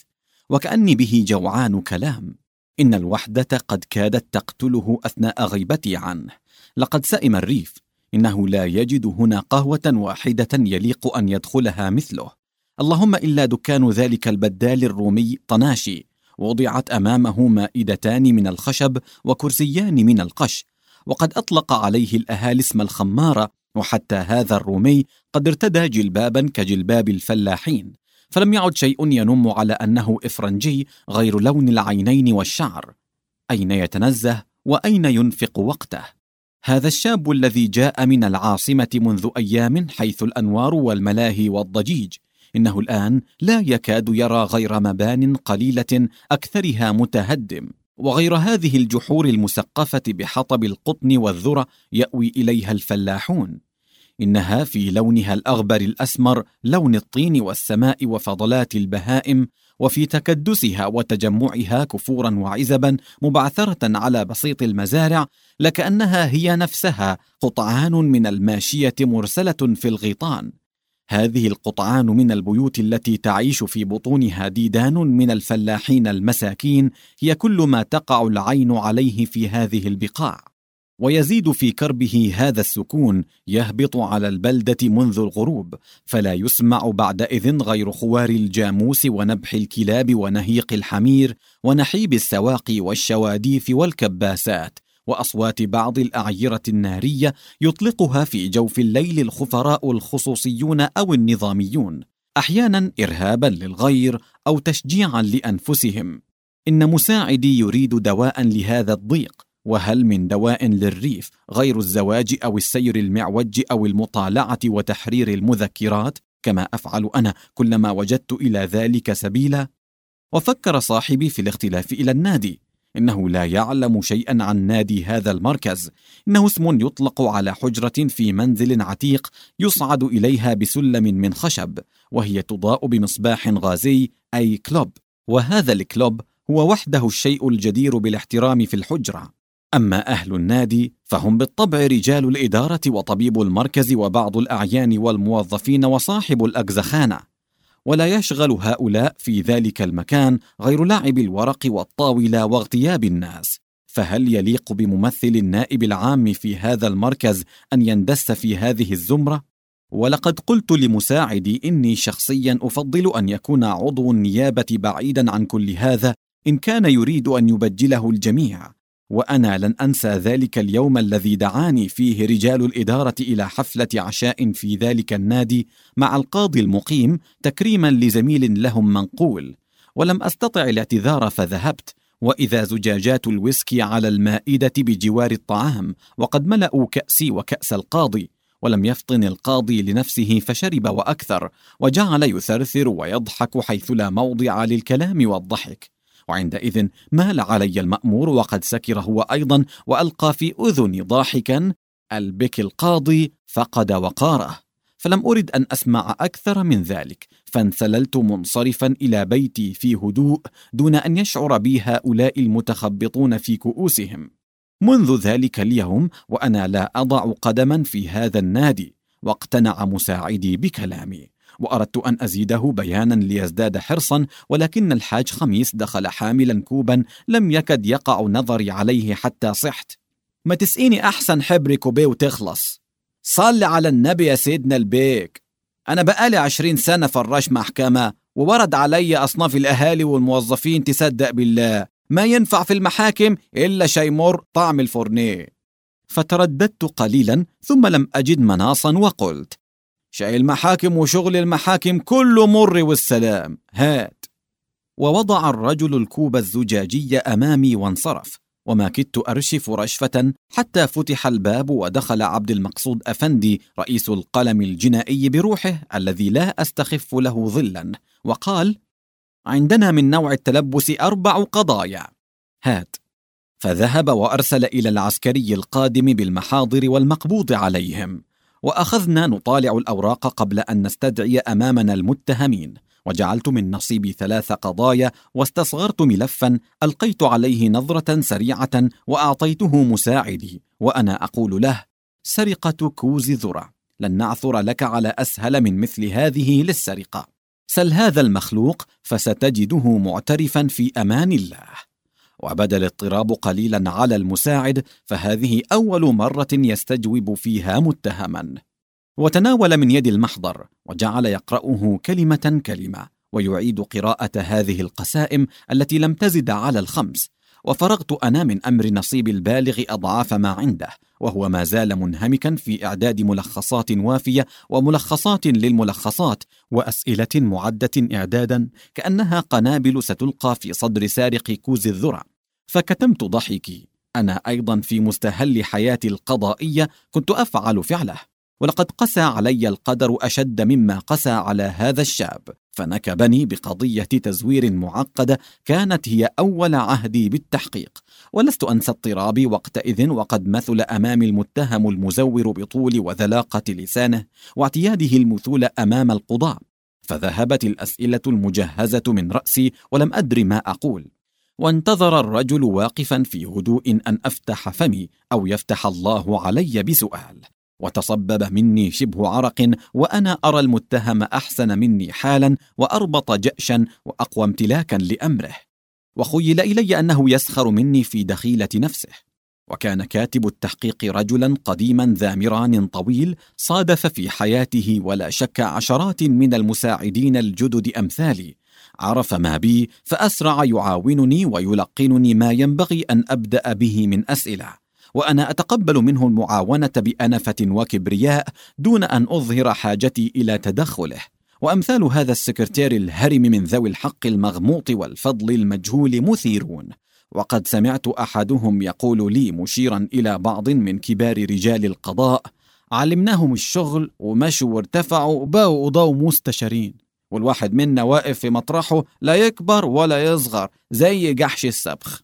وكأني به جوعان كلام. إن الوحدة قد كادت تقتله أثناء غيبتي عنه. لقد سئم الريف. إنه لا يجد هنا قهوة واحدة يليق أن يدخلها مثله. اللهم إلا دكان ذلك البدال الرومي طناشي، وضعت أمامه مائدتان من الخشب وكرسيان من القش، وقد أطلق عليه الأهالي اسم الخمارة، وحتى هذا الرومي قد ارتدى جلبابا كجلباب الفلاحين، فلم يعد شيء ينم على أنه إفرنجي غير لون العينين والشعر. أين يتنزه وأين ينفق وقته؟ هذا الشاب الذي جاء من العاصمة منذ أيام حيث الأنوار والملاهي والضجيج، إنه الآن لا يكاد يرى غير مبان قليلة أكثرها متهدم، وغير هذه الجحور المسقفة بحطب القطن والذرة يأوي إليها الفلاحون. إنها في لونها الأغبر الأسمر لون الطين والسماء وفضلات البهائم، وفي تكدسها وتجمعها كفورا وعزبا مبعثرة على بسيط المزارع، لكأنها هي نفسها قطعان من الماشية مرسلة في الغيطان. هذه القطعان من البيوت التي تعيش في بطونها ديدان من الفلاحين المساكين هي كل ما تقع العين عليه في هذه البقاع. ويزيد في كربه هذا السكون يهبط على البلدة منذ الغروب، فلا يسمع بعدئذ غير خوار الجاموس ونبح الكلاب ونهيق الحمير ونحيب السواقي والشواديف والكباسات، وأصوات بعض الأعيرة النارية يطلقها في جوف الليل الخفراء الخصوصيون أو النظاميون، أحيانا إرهابا للغير أو تشجيعا لأنفسهم. إن مساعدي يريد دواء لهذا الضيق، وهل من دواء للريف غير الزواج أو السير المعوج أو المطالعة وتحرير المذكرات كما أفعل أنا كلما وجدت إلى ذلك سبيلا؟ وفكر صاحبي في الاختلاف إلى النادي. إنه لا يعلم شيئا عن نادي هذا المركز. إنه اسم يطلق على حجرة في منزل عتيق يصعد إليها بسلم من خشب، وهي تضاء بمصباح غازي أي كلوب، وهذا الكلوب هو وحده الشيء الجدير بالاحترام في الحجرة. أما أهل النادي فهم بالطبع رجال الإدارة وطبيب المركز وبعض الأعيان والموظفين وصاحب الأجزخانة، ولا يشغل هؤلاء في ذلك المكان غير لعب الورق والطاولة واغتياب الناس. فهل يليق بممثل النائب العام في هذا المركز أن يندس في هذه الزمرة؟ ولقد قلت لمساعدي إني شخصيا أفضل أن يكون عضو النيابة بعيدا عن كل هذا إن كان يريد أن يبجله الجميع. وأنا لن أنسى ذلك اليوم الذي دعاني فيه رجال الإدارة إلى حفلة عشاء في ذلك النادي مع القاضي المقيم تكريما لزميل لهم منقول، ولم أستطع الاعتذار فذهبت، وإذا زجاجات الويسكي على المائدة بجوار الطعام وقد ملأوا كأسي وكأس القاضي، ولم يفطن القاضي لنفسه فشرب وأكثر، وجعل يثرثر ويضحك حيث لا موضع للكلام والضحك. وعندئذ مال علي المأمور وقد سكر هو أيضا، وألقى في أذني ضاحكا: البك القاضي فقد وقاره. فلم أرد أن أسمع أكثر من ذلك، فانسللت منصرفا إلى بيتي في هدوء دون أن يشعر بي هؤلاء المتخبطون في كؤوسهم. منذ ذلك اليوم وأنا لا أضع قدما في هذا النادي، واقتنع مساعدي بكلامي. وأردت أن أزيده بيانا ليزداد حرصا، ولكن الحاج خميس دخل حاملا كوبا لم يكد يقع نظري عليه حتى صحت: ما تسقيني أحسن حبر كوبيه وتخلص. صل على النبي يا سيدنا البيك، أنا بقالي 20 سنة فراش محكمة، وورد علي أصناف الأهالي والموظفين تصدق بالله ما ينفع في المحاكم إلا شي مر طعم الفورنيه. فترددت قليلا ثم لم أجد مناصا وقلت: شاي المحاكم وشغل المحاكم كله مر والسلام، هات. ووضع الرجل الكوب الزجاجي أمامي وانصرف، وما كدت أرشف رشفة حتى فتح الباب ودخل عبد المقصود أفندي رئيس القلم الجنائي بروحه الذي لا أستخف له ظلا، وقال: عندنا من نوع التلبس 4 قضايا، هات. فذهب وأرسل إلى العسكري القادم بالمحاضر والمقبوض عليهم، وأخذنا نطالع الأوراق قبل أن نستدعي أمامنا المتهمين. وجعلت من نصيبي 3 قضايا، واستصغرت ملفا ألقيت عليه نظرة سريعة وأعطيته مساعدي وأنا أقول له: سرقة كوز ذرة، لن نعثر لك على أسهل من مثل هذه للسرقة. سل هذا المخلوق فستجده معترفا في أمان الله. وبدا الاضطراب قليلا على المساعد، فهذه أول مرة يستجوب فيها متهما. وتناول من يد المحضر وجعل يقرأه كلمة كلمة، ويعيد قراءة هذه القسائم التي لم تزد على 5. وفرغت أنا من أمر نصيب البالغ أضعاف ما عنده، وهو ما زال منهمكا في إعداد ملخصات وافية وملخصات للملخصات وأسئلة معدة إعدادا كأنها قنابل ستلقى في صدر سارق كوز الذرة. فكتمت ضحكي. أنا أيضا في مستهل حياتي القضائية كنت أفعل فعله، ولقد قسى علي القدر أشد مما قسى على هذا الشاب، فنكبني بقضية تزوير معقدة كانت هي أول عهدي بالتحقيق. ولست أنسى اضطرابي وقتئذ، وقد مثل أمامي المتهم المزور بطول وذلاقة لسانه واعتياده المثول أمام القضاء. فذهبت الأسئلة المجهزة من رأسي ولم أدر ما أقول، وانتظر الرجل واقفا في هدوء أن أفتح فمي أو يفتح الله علي بسؤال. وتصبب مني شبه عرق، وأنا أرى المتهم أحسن مني حالا وأربط جأشا وأقوى امتلاكا لأمره. وخيل إلي أنه يسخر مني في دخيلة نفسه. وكان كاتب التحقيق رجلا قديما ذا مران طويل، صادف في حياته ولا شك عشرات من المساعدين الجدد أمثالي. عرف ما بي فأسرع يعاونني ويلقنني ما ينبغي أن أبدأ به من أسئلة، وأنا أتقبل منه المعاونة بأنفة وكبرياء دون أن أظهر حاجتي إلى تدخله. وأمثال هذا السكرتير الهرم من ذوي الحق المغموط والفضل المجهول مثيرون. وقد سمعت أحدهم يقول لي مشيرا إلى بعض من كبار رجال القضاء: علمناهم الشغل ومشوا وارتفعوا وبقوا قضاة مستشارين، والواحد منا واقف في مطرحه لا يكبر ولا يصغر زي جحش السبخ.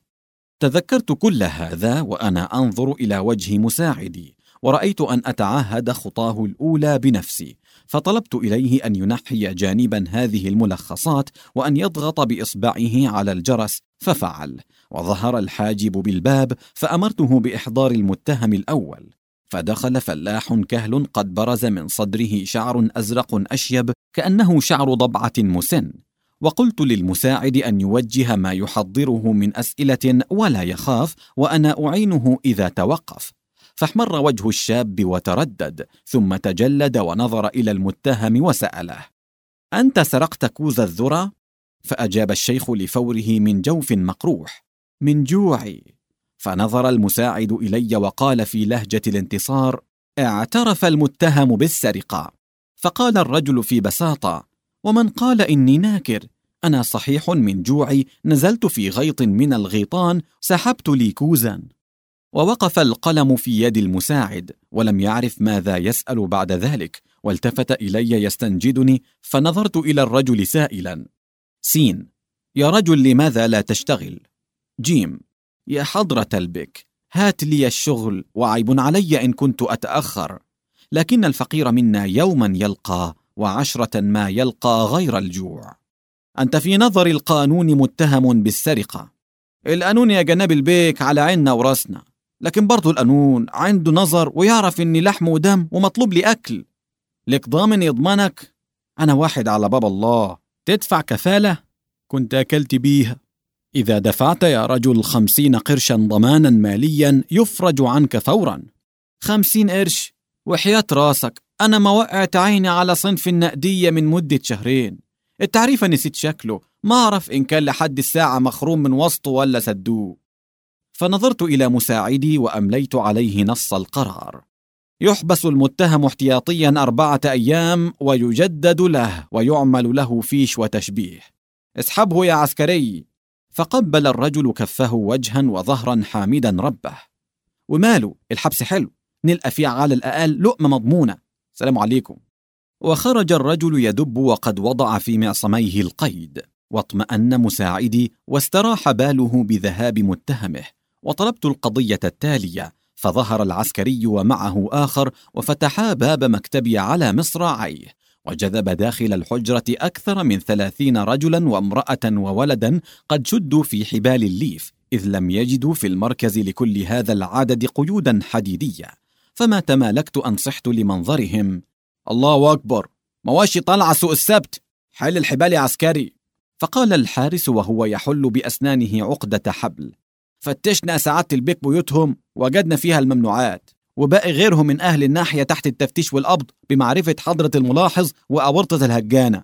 تذكرت كل هذا وأنا أنظر إلى وجه مساعدي، ورأيت أن أتعهد خطاه الأولى بنفسي، فطلبت إليه أن ينحي جانبا هذه الملخصات وأن يضغط بإصبعه على الجرس، ففعل. وظهر الحاجب بالباب، فأمرته بإحضار المتهم الأول. فدخل فلاح كهل قد برز من صدره شعر أزرق أشيب كأنه شعر ضبعة مسن. وقلت للمساعد أن يوجه ما يحضره من أسئلة ولا يخاف، وأنا أعينه إذا توقف. فاحمر وجه الشاب وتردد، ثم تجلد ونظر إلى المتهم وسأله: أنت سرقت كوز الذرة؟ فأجاب الشيخ لفوره من جوف مقروح: من جوعي. فنظر المساعد إلي وقال في لهجة الانتصار: اعترف المتهم بالسرقة. فقال الرجل في بساطة: ومن قال إني ناكر؟ أنا صحيح من جوعي نزلت في غيط من الغيطان سحبت لي كوزا. ووقف القلم في يد المساعد، ولم يعرف ماذا يسأل بعد ذلك، والتفت إلي يستنجدني، فنظرت إلى الرجل سائلا: سين: يا رجل لماذا لا تشتغل؟ جيم: يا حضرة البك، هات لي الشغل، وعيب علي إن كنت أتأخر، لكن الفقير منا يوما يلقى، وعشرة ما يلقى غير الجوع. أنت في نظر القانون متهم بالسرقة. القانون يا جناب البيك على عيننا وراسنا، لكن برضو القانون عنده نظر ويعرف إني لحم ودم ومطلوب لي أكل. لك ضامن يضمنك؟ أنا واحد على باب الله. تدفع كفالة؟ كنت أكلت بيها. إذا دفعت يا رجل 50 قرشا ضمانا ماليا يفرج عنك فورا. 50 قرش؟ وحياة راسك أنا ما وقعت عيني على صنف النقدية من مدة 2 شهر. التعريفة نسيت شكله، ما أعرف إن كان لحد الساعة مخروم من وسطه ولا سدوه. فنظرت إلى مساعدي وأمليت عليه نص القرار: يحبس المتهم احتياطيا 4 أيام، ويجدد له ويعمل له فيش وتشبيه. اسحبه يا عسكري. فقبل الرجل كفه وجها وظهرا حامدا ربه. وماله، الحبس حلو، نلقى فيه على الأقل لقمة مضمونة. سلام عليكم. وخرج الرجل يدب وقد وضع في معصميه القيد. واطمأن مساعدي واستراح باله بذهاب متهمه. وطلبت القضية التالية، فظهر العسكري ومعه آخر، وفتحا باب مكتبي على مصراعيه، وجذب داخل الحجرة أكثر من 30 رجلا وامرأة وولدا قد شدوا في حبال الليف، إذ لم يجدوا في المركز لكل هذا العدد قيودا حديدية. فما تمالكت أن صحت لمنظرهم: الله أكبر، مواشي طلع سوق السبت، حل الحبال يا عسكري. فقال الحارس وهو يحل بأسنانه عقدة حبل: فتشنا سعادة البيك بيوتهم، وجدنا فيها الممنوعات، وباقي غيرهم من أهل الناحية تحت التفتيش والقبض بمعرفة حضرة الملاحظ وأورطة الهجانة.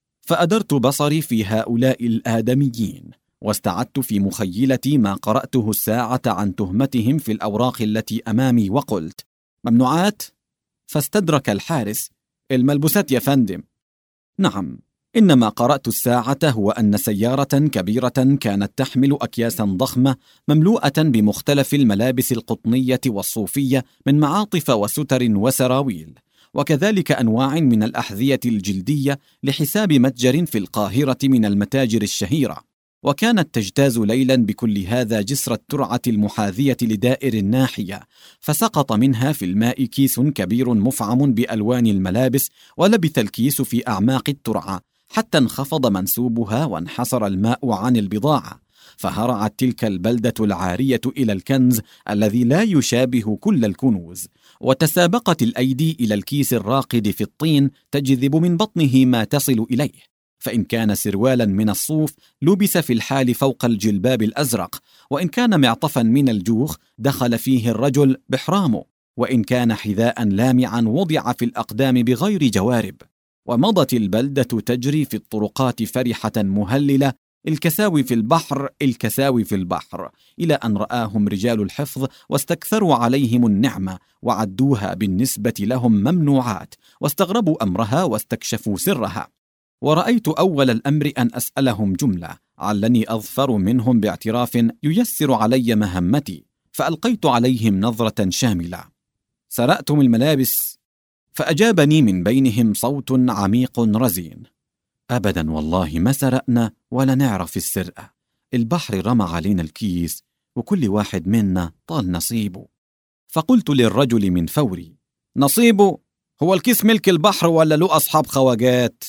فأدرت بصري في هؤلاء الآدميين، واستعدت في مخيلتي ما قرأته الساعة عن تهمتهم في الأوراق التي أمامي، وقلت: ممنوعات؟ فاستدرك الحارس: الملبوسات يا فندم. نعم، إنما قرأت الساعة هو أن سيارة كبيرة كانت تحمل أكياسا ضخمة مملوءة بمختلف الملابس القطنية والصوفية من معاطف وستر وسراويل، وكذلك أنواع من الأحذية الجلدية لحساب متجر في القاهرة من المتاجر الشهيرة، وكانت تجتاز ليلا بكل هذا جسر الترعة المحاذية لدائر الناحية، فسقط منها في الماء كيس كبير مفعم بألوان الملابس، ولبث الكيس في أعماق الترعة حتى انخفض منسوبها وانحسر الماء عن البضاعة، فهرعت تلك البلدة العارية إلى الكنز الذي لا يشابه كل الكنوز، وتسابقت الأيدي إلى الكيس الراقد في الطين تجذب من بطنه ما تصل إليه، فإن كان سروالا من الصوف لبس في الحال فوق الجلباب الأزرق، وإن كان معطفا من الجوخ دخل فيه الرجل بحرامه، وإن كان حذاء لامعا وضع في الأقدام بغير جوارب. ومضت البلدة تجري في الطرقات فرحة مهللة: الكساوي في البحر، الكساوي في البحر، إلى أن رآهم رجال الحفظ واستكثروا عليهم النعمة وعدوها بالنسبة لهم ممنوعات، واستغربوا أمرها واستكشفوا سرها. ورأيت أول الأمر أن أسألهم جملة علني أظفر منهم باعتراف ييسر علي مهمتي، فألقيت عليهم نظرة شاملة: سرقتم الملابس؟ فأجابني من بينهم صوت عميق رزين: أبدا والله ما سرقنا ولا نعرف السرقة، البحر رمى علينا الكيس وكل واحد منا طال نصيبه. فقلت للرجل من فوري: نصيبه؟ هو الكيس ملك البحر ولا له أصحاب خواجات؟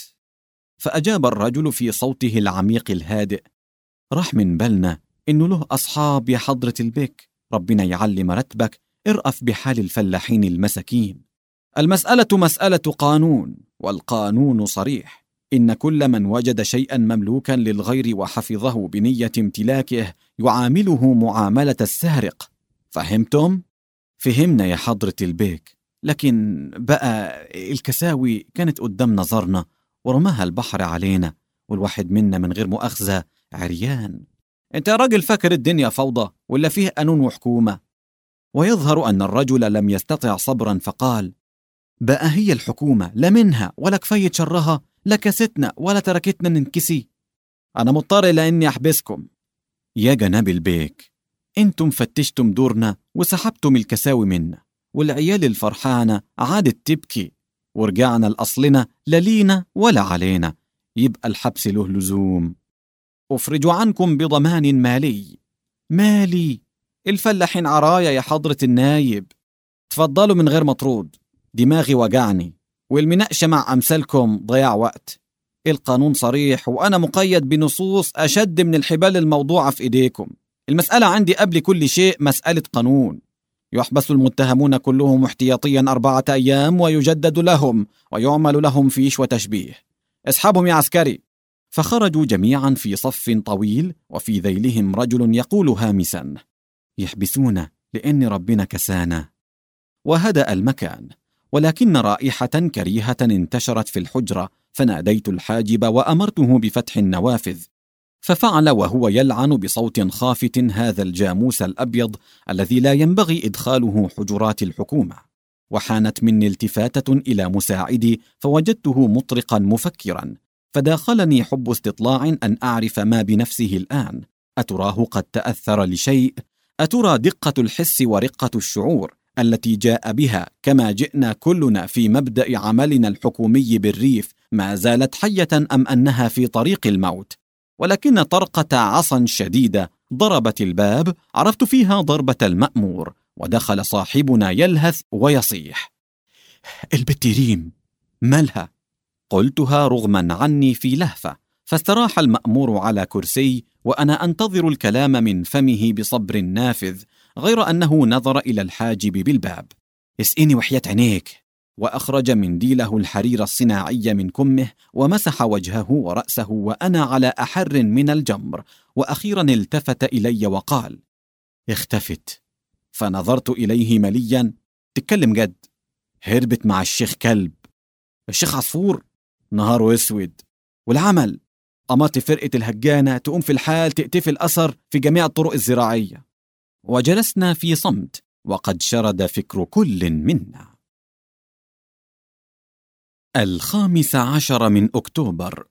فأجاب الرجل في صوته العميق الهادئ: راح من بالنا إنه له أصحاب يا حضرة البك، ربنا يعلي مرتبك، ارأف بحال الفلاحين المساكين. المسألة مسألة قانون، والقانون صريح: إن كل من وجد شيئا مملوكا للغير وحفظه بنية امتلاكه يعامله معاملة السارق. فهمتم؟ فهمنا يا حضرة البيك، لكن بقى الكساوي كانت قدام نظرنا ورماها البحر علينا، والواحد منا من غير مؤاخذة عريان. انت يا راجل فاكر الدنيا فوضى ولا فيه قانون وحكومة؟ ويظهر أن الرجل لم يستطع صبرا فقال: بقى هي الحكومة لا منها ولا كفاية شرها، لا كستنا ولا تركتنا ننكسي، أنا مضطر لأني أحبسكم. يا جناب البيك، انتم فتشتم دورنا وسحبتم الكساوي منا، والعيال الفرحانة عادت تبكي، ورجعنا لأصلنا لا لينا ولا علينا، يبقى الحبس له لزوم. أفرج عنكم بضمان مالي. مالي؟ الفلاحين عرايا يا حضرة النايب، تفضلوا من غير مطرود، دماغي وجعني، والمناقشة مع أمثالكم ضياع وقت. القانون صريح وأنا مقيد بنصوص أشد من الحبال الموضوعة في إيديكم. المسألة عندي قبل كل شيء مسألة قانون. يحبس المتهمون كلهم احتياطيا 4 أيام، ويجدد لهم ويعمل لهم فيش وتشبيه. اسحبهم يا عسكري. فخرجوا جميعا في صف طويل، وفي ذيلهم رجل يقول هامسا: يحبسونا لأن ربنا كسانا. وهدأ المكان، ولكن رائحة كريهة انتشرت في الحجرة، فناديت الحاجب وأمرته بفتح النوافذ، ففعل وهو يلعن بصوت خافت هذا الجاموس الأبيض الذي لا ينبغي إدخاله حجرات الحكومة. وحانت مني التفاتة إلى مساعدي، فوجدته مطرقا مفكرا، فداخلني حب استطلاع أن أعرف ما بنفسه الآن. أتراه قد تأثر لشيء؟ أترى دقة الحس ورقة الشعور التي جاء بها كما جئنا كلنا في مبدأ عملنا الحكومي بالريف ما زالت حية، أم أنها في طريق الموت؟ ولكن طرقة عصا شديدة ضربت الباب، عرفت فيها ضربة المأمور، ودخل صاحبنا يلهث ويصيح: البت ريم مالها؟ قلتها رغما عني في لهفة، فاستراح المأمور على كرسي، وأنا أنتظر الكلام من فمه بصبر نافذ، غير أنه نظر إلى الحاجب بالباب: اسقيني وحياة عينيك. وأخرج منديله الحرير الصناعي من كمه ومسح وجهه ورأسه وأنا على أحر من الجمر، وأخيرا التفت إلي وقال: اختفت. فنظرت إليه مليا: تتكلم جد؟ هربت مع الشيخ كلب. الشيخ عصفور؟ نهاره اسود. والعمل أمرت فرقة الهجانة تقوم في الحال تقتفي الأثر في جميع الطرق الزراعية. وجلسنا في صمت وقد شرد فكر كل منا. 15 من أكتوبر.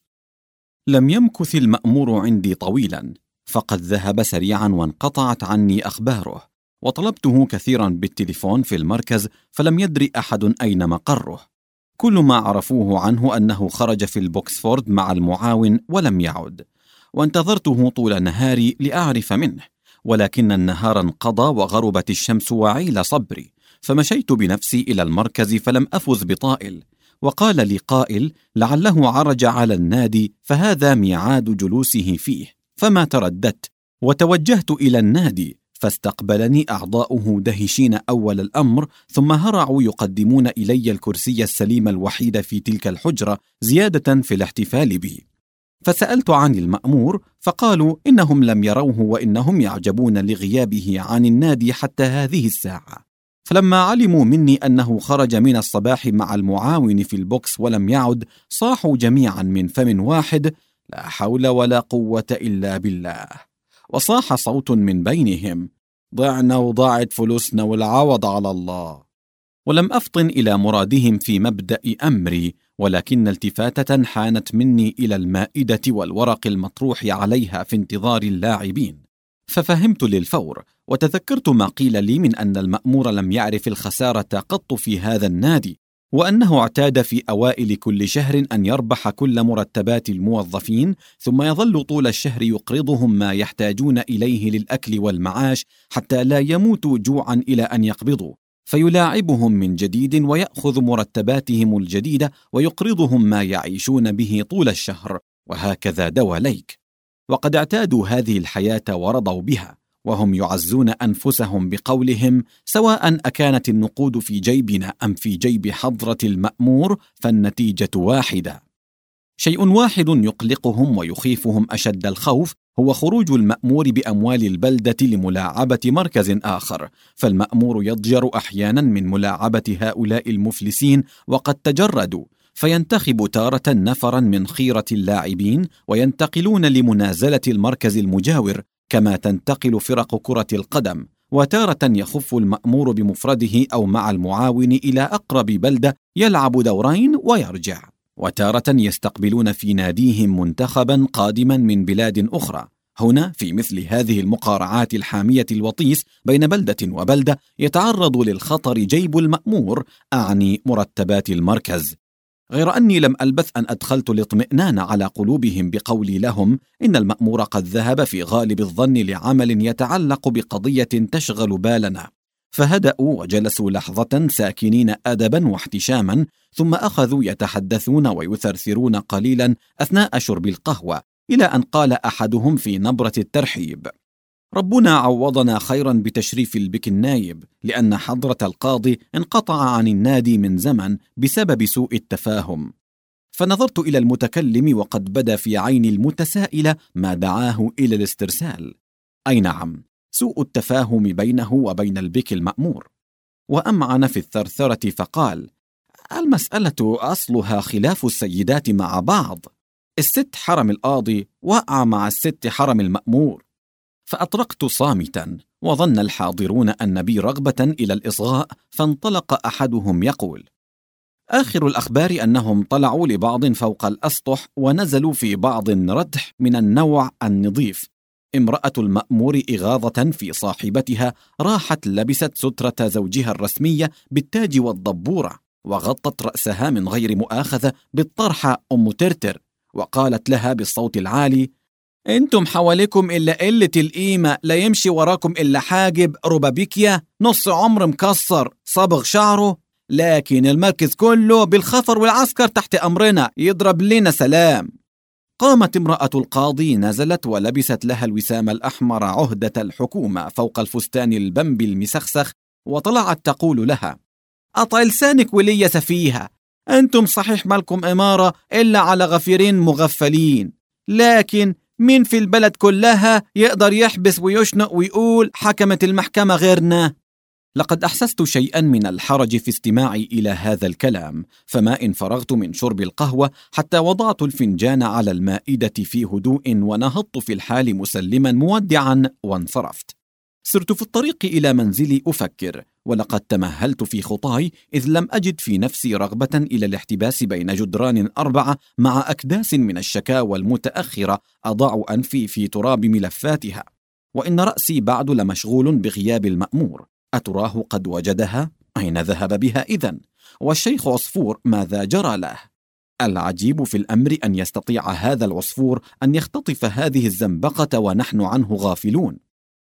لم يمكث المأمور عندي طويلا، فقد ذهب سريعا وانقطعت عني أخباره، وطلبته كثيرا بالتليفون في المركز فلم يدري أحد أين مقره. كل ما عرفوه عنه أنه خرج في البوكسفورد مع المعاون ولم يعد، وانتظرته طول نهاري لأعرف منه، ولكن النهار انقضى وغربت الشمس وعيل صبري، فمشيت بنفسي إلى المركز فلم أفز بطائل. وقال لي قائل لعله عرج على النادي فهذا ميعاد جلوسه فيه، فما ترددت وتوجهت إلى النادي، فاستقبلني أعضاؤه دهشين أول الأمر، ثم هرعوا يقدمون إلي الكرسي السليم الوحيد في تلك الحجرة زيادة في الاحتفال بي. فسألت عن المأمور فقالوا إنهم لم يروه وإنهم يعجبون لغيابه عن النادي حتى هذه الساعة. فلما علموا مني أنه خرج من الصباح مع المعاون في البوكس ولم يعد، صاحوا جميعا من فم واحد: لا حول ولا قوة إلا بالله. وصاح صوت من بينهم: ضعنا وضاعت فلوسنا والعوض على الله. ولم أفطن إلى مرادهم في مبدأ أمري، ولكن التفاتة حانت مني إلى المائدة والورق المطروح عليها في انتظار اللاعبين، ففهمت للفور، وتذكرت ما قيل لي من أن المأمور لم يعرف الخسارة قط في هذا النادي، وأنه اعتاد في أوائل كل شهر أن يربح كل مرتبات الموظفين، ثم يظل طول الشهر يقرضهم ما يحتاجون إليه للأكل والمعاش حتى لا يموتوا جوعا إلى أن يقبضوا، فيلاعبهم من جديد ويأخذ مرتباتهم الجديدة ويقرضهم ما يعيشون به طول الشهر، وهكذا دواليك. وقد اعتادوا هذه الحياة ورضوا بها، وهم يعزون أنفسهم بقولهم: سواء أكانت النقود في جيبنا أم في جيب حضرة المأمور فالنتيجة واحدة. شيء واحد يقلقهم ويخيفهم أشد الخوف، هو خروج المأمور بأموال البلدة لملاعبة مركز آخر، فالمأمور يضجر أحيانا من ملاعبة هؤلاء المفلسين وقد تجردوا، فينتخب تارة نفرا من خيرة اللاعبين وينتقلون لمنازلة المركز المجاور، كما تنتقل فرق كرة القدم، وتارة يخف المأمور بمفرده أو مع المعاون إلى أقرب بلدة يلعب دورين ويرجع، وتارة يستقبلون في ناديهم منتخبا قادما من بلاد أخرى. هنا في مثل هذه المقارعات الحامية الوطيس بين بلدة وبلدة يتعرض للخطر جيب المأمور، أعني مرتبات المركز، غير أني لم ألبث أن أدخلت الاطمئنان على قلوبهم بقولي لهم إن المأمور قد ذهب في غالب الظن لعمل يتعلق بقضية تشغل بالنا، فهدأوا وجلسوا لحظة ساكنين أدبا واحتشاما، ثم أخذوا يتحدثون ويثرثرون قليلا أثناء شرب القهوة، إلى أن قال أحدهم في نبرة الترحيب: ربنا عوضنا خيرا بتشريف البك النايب، لأن حضرة القاضي انقطع عن النادي من زمن بسبب سوء التفاهم. فنظرت إلى المتكلم وقد بدا في عين المتسائل ما دعاه إلى الاسترسال. أي نعم، سوء التفاهم بينه وبين البك المأمور. وأمعن في الثرثرة فقال: المسألة أصلها خلاف السيدات مع بعض، الست حرم القاضي وقع مع الست حرم المأمور. فأطرقت صامتا، وظن الحاضرون أن بي رغبة إلى الإصغاء، فانطلق أحدهم يقول: آخر الأخبار أنهم طلعوا لبعض فوق الأسطح ونزلوا في بعض ردح من النوع النظيف. امرأة المأمور إغاظة في صاحبتها راحت لبست سترة زوجها الرسمية بالتاج والضبورة، وغطت رأسها من غير مؤاخذة بالطرحة أم ترتر، وقالت لها بالصوت العالي: انتم حواليكم إلا قلة القيمة، لا يمشي وراكم إلا حاجب ربابيكيا نص عمر مكسر صبغ شعره، لكن المركز كله بالخفر والعسكر تحت أمرنا، يضرب لنا سلام. قامت امرأة القاضي، نزلت ولبست لها الوسام الأحمر عهدة الحكومة فوق الفستان البمبي المسخسخ، وطلعت تقول لها: قطع لسانك ولي يا سفيهة، أنتم صحيح مالكم إمارة إلا على غفيرين مغفلين، لكن مين في البلد كلها يقدر يحبس ويشنق ويقول حكمت المحكمة غيرنا؟ لقد أحسست شيئا من الحرج في استماعي إلى هذا الكلام، فما إن فرغت من شرب القهوة حتى وضعت الفنجان على المائدة في هدوء ونهضت في الحال مسلما مودعا وانصرفت. سرت في الطريق إلى منزلي أفكر، ولقد تمهلت في خطاي إذ لم أجد في نفسي رغبة إلى الاحتباس بين جدران 4 مع أكداس من الشكاوى المتأخرة أضع أنفي في تراب ملفاتها، وإن رأسي بعد لمشغول بغياب المأمور. أتراه قد وجدها؟ أين ذهب بها إذن؟ والشيخ عصفور ماذا جرى له؟ العجيب في الأمر أن يستطيع هذا العصفور أن يختطف هذه الزنبقة ونحن عنه غافلون.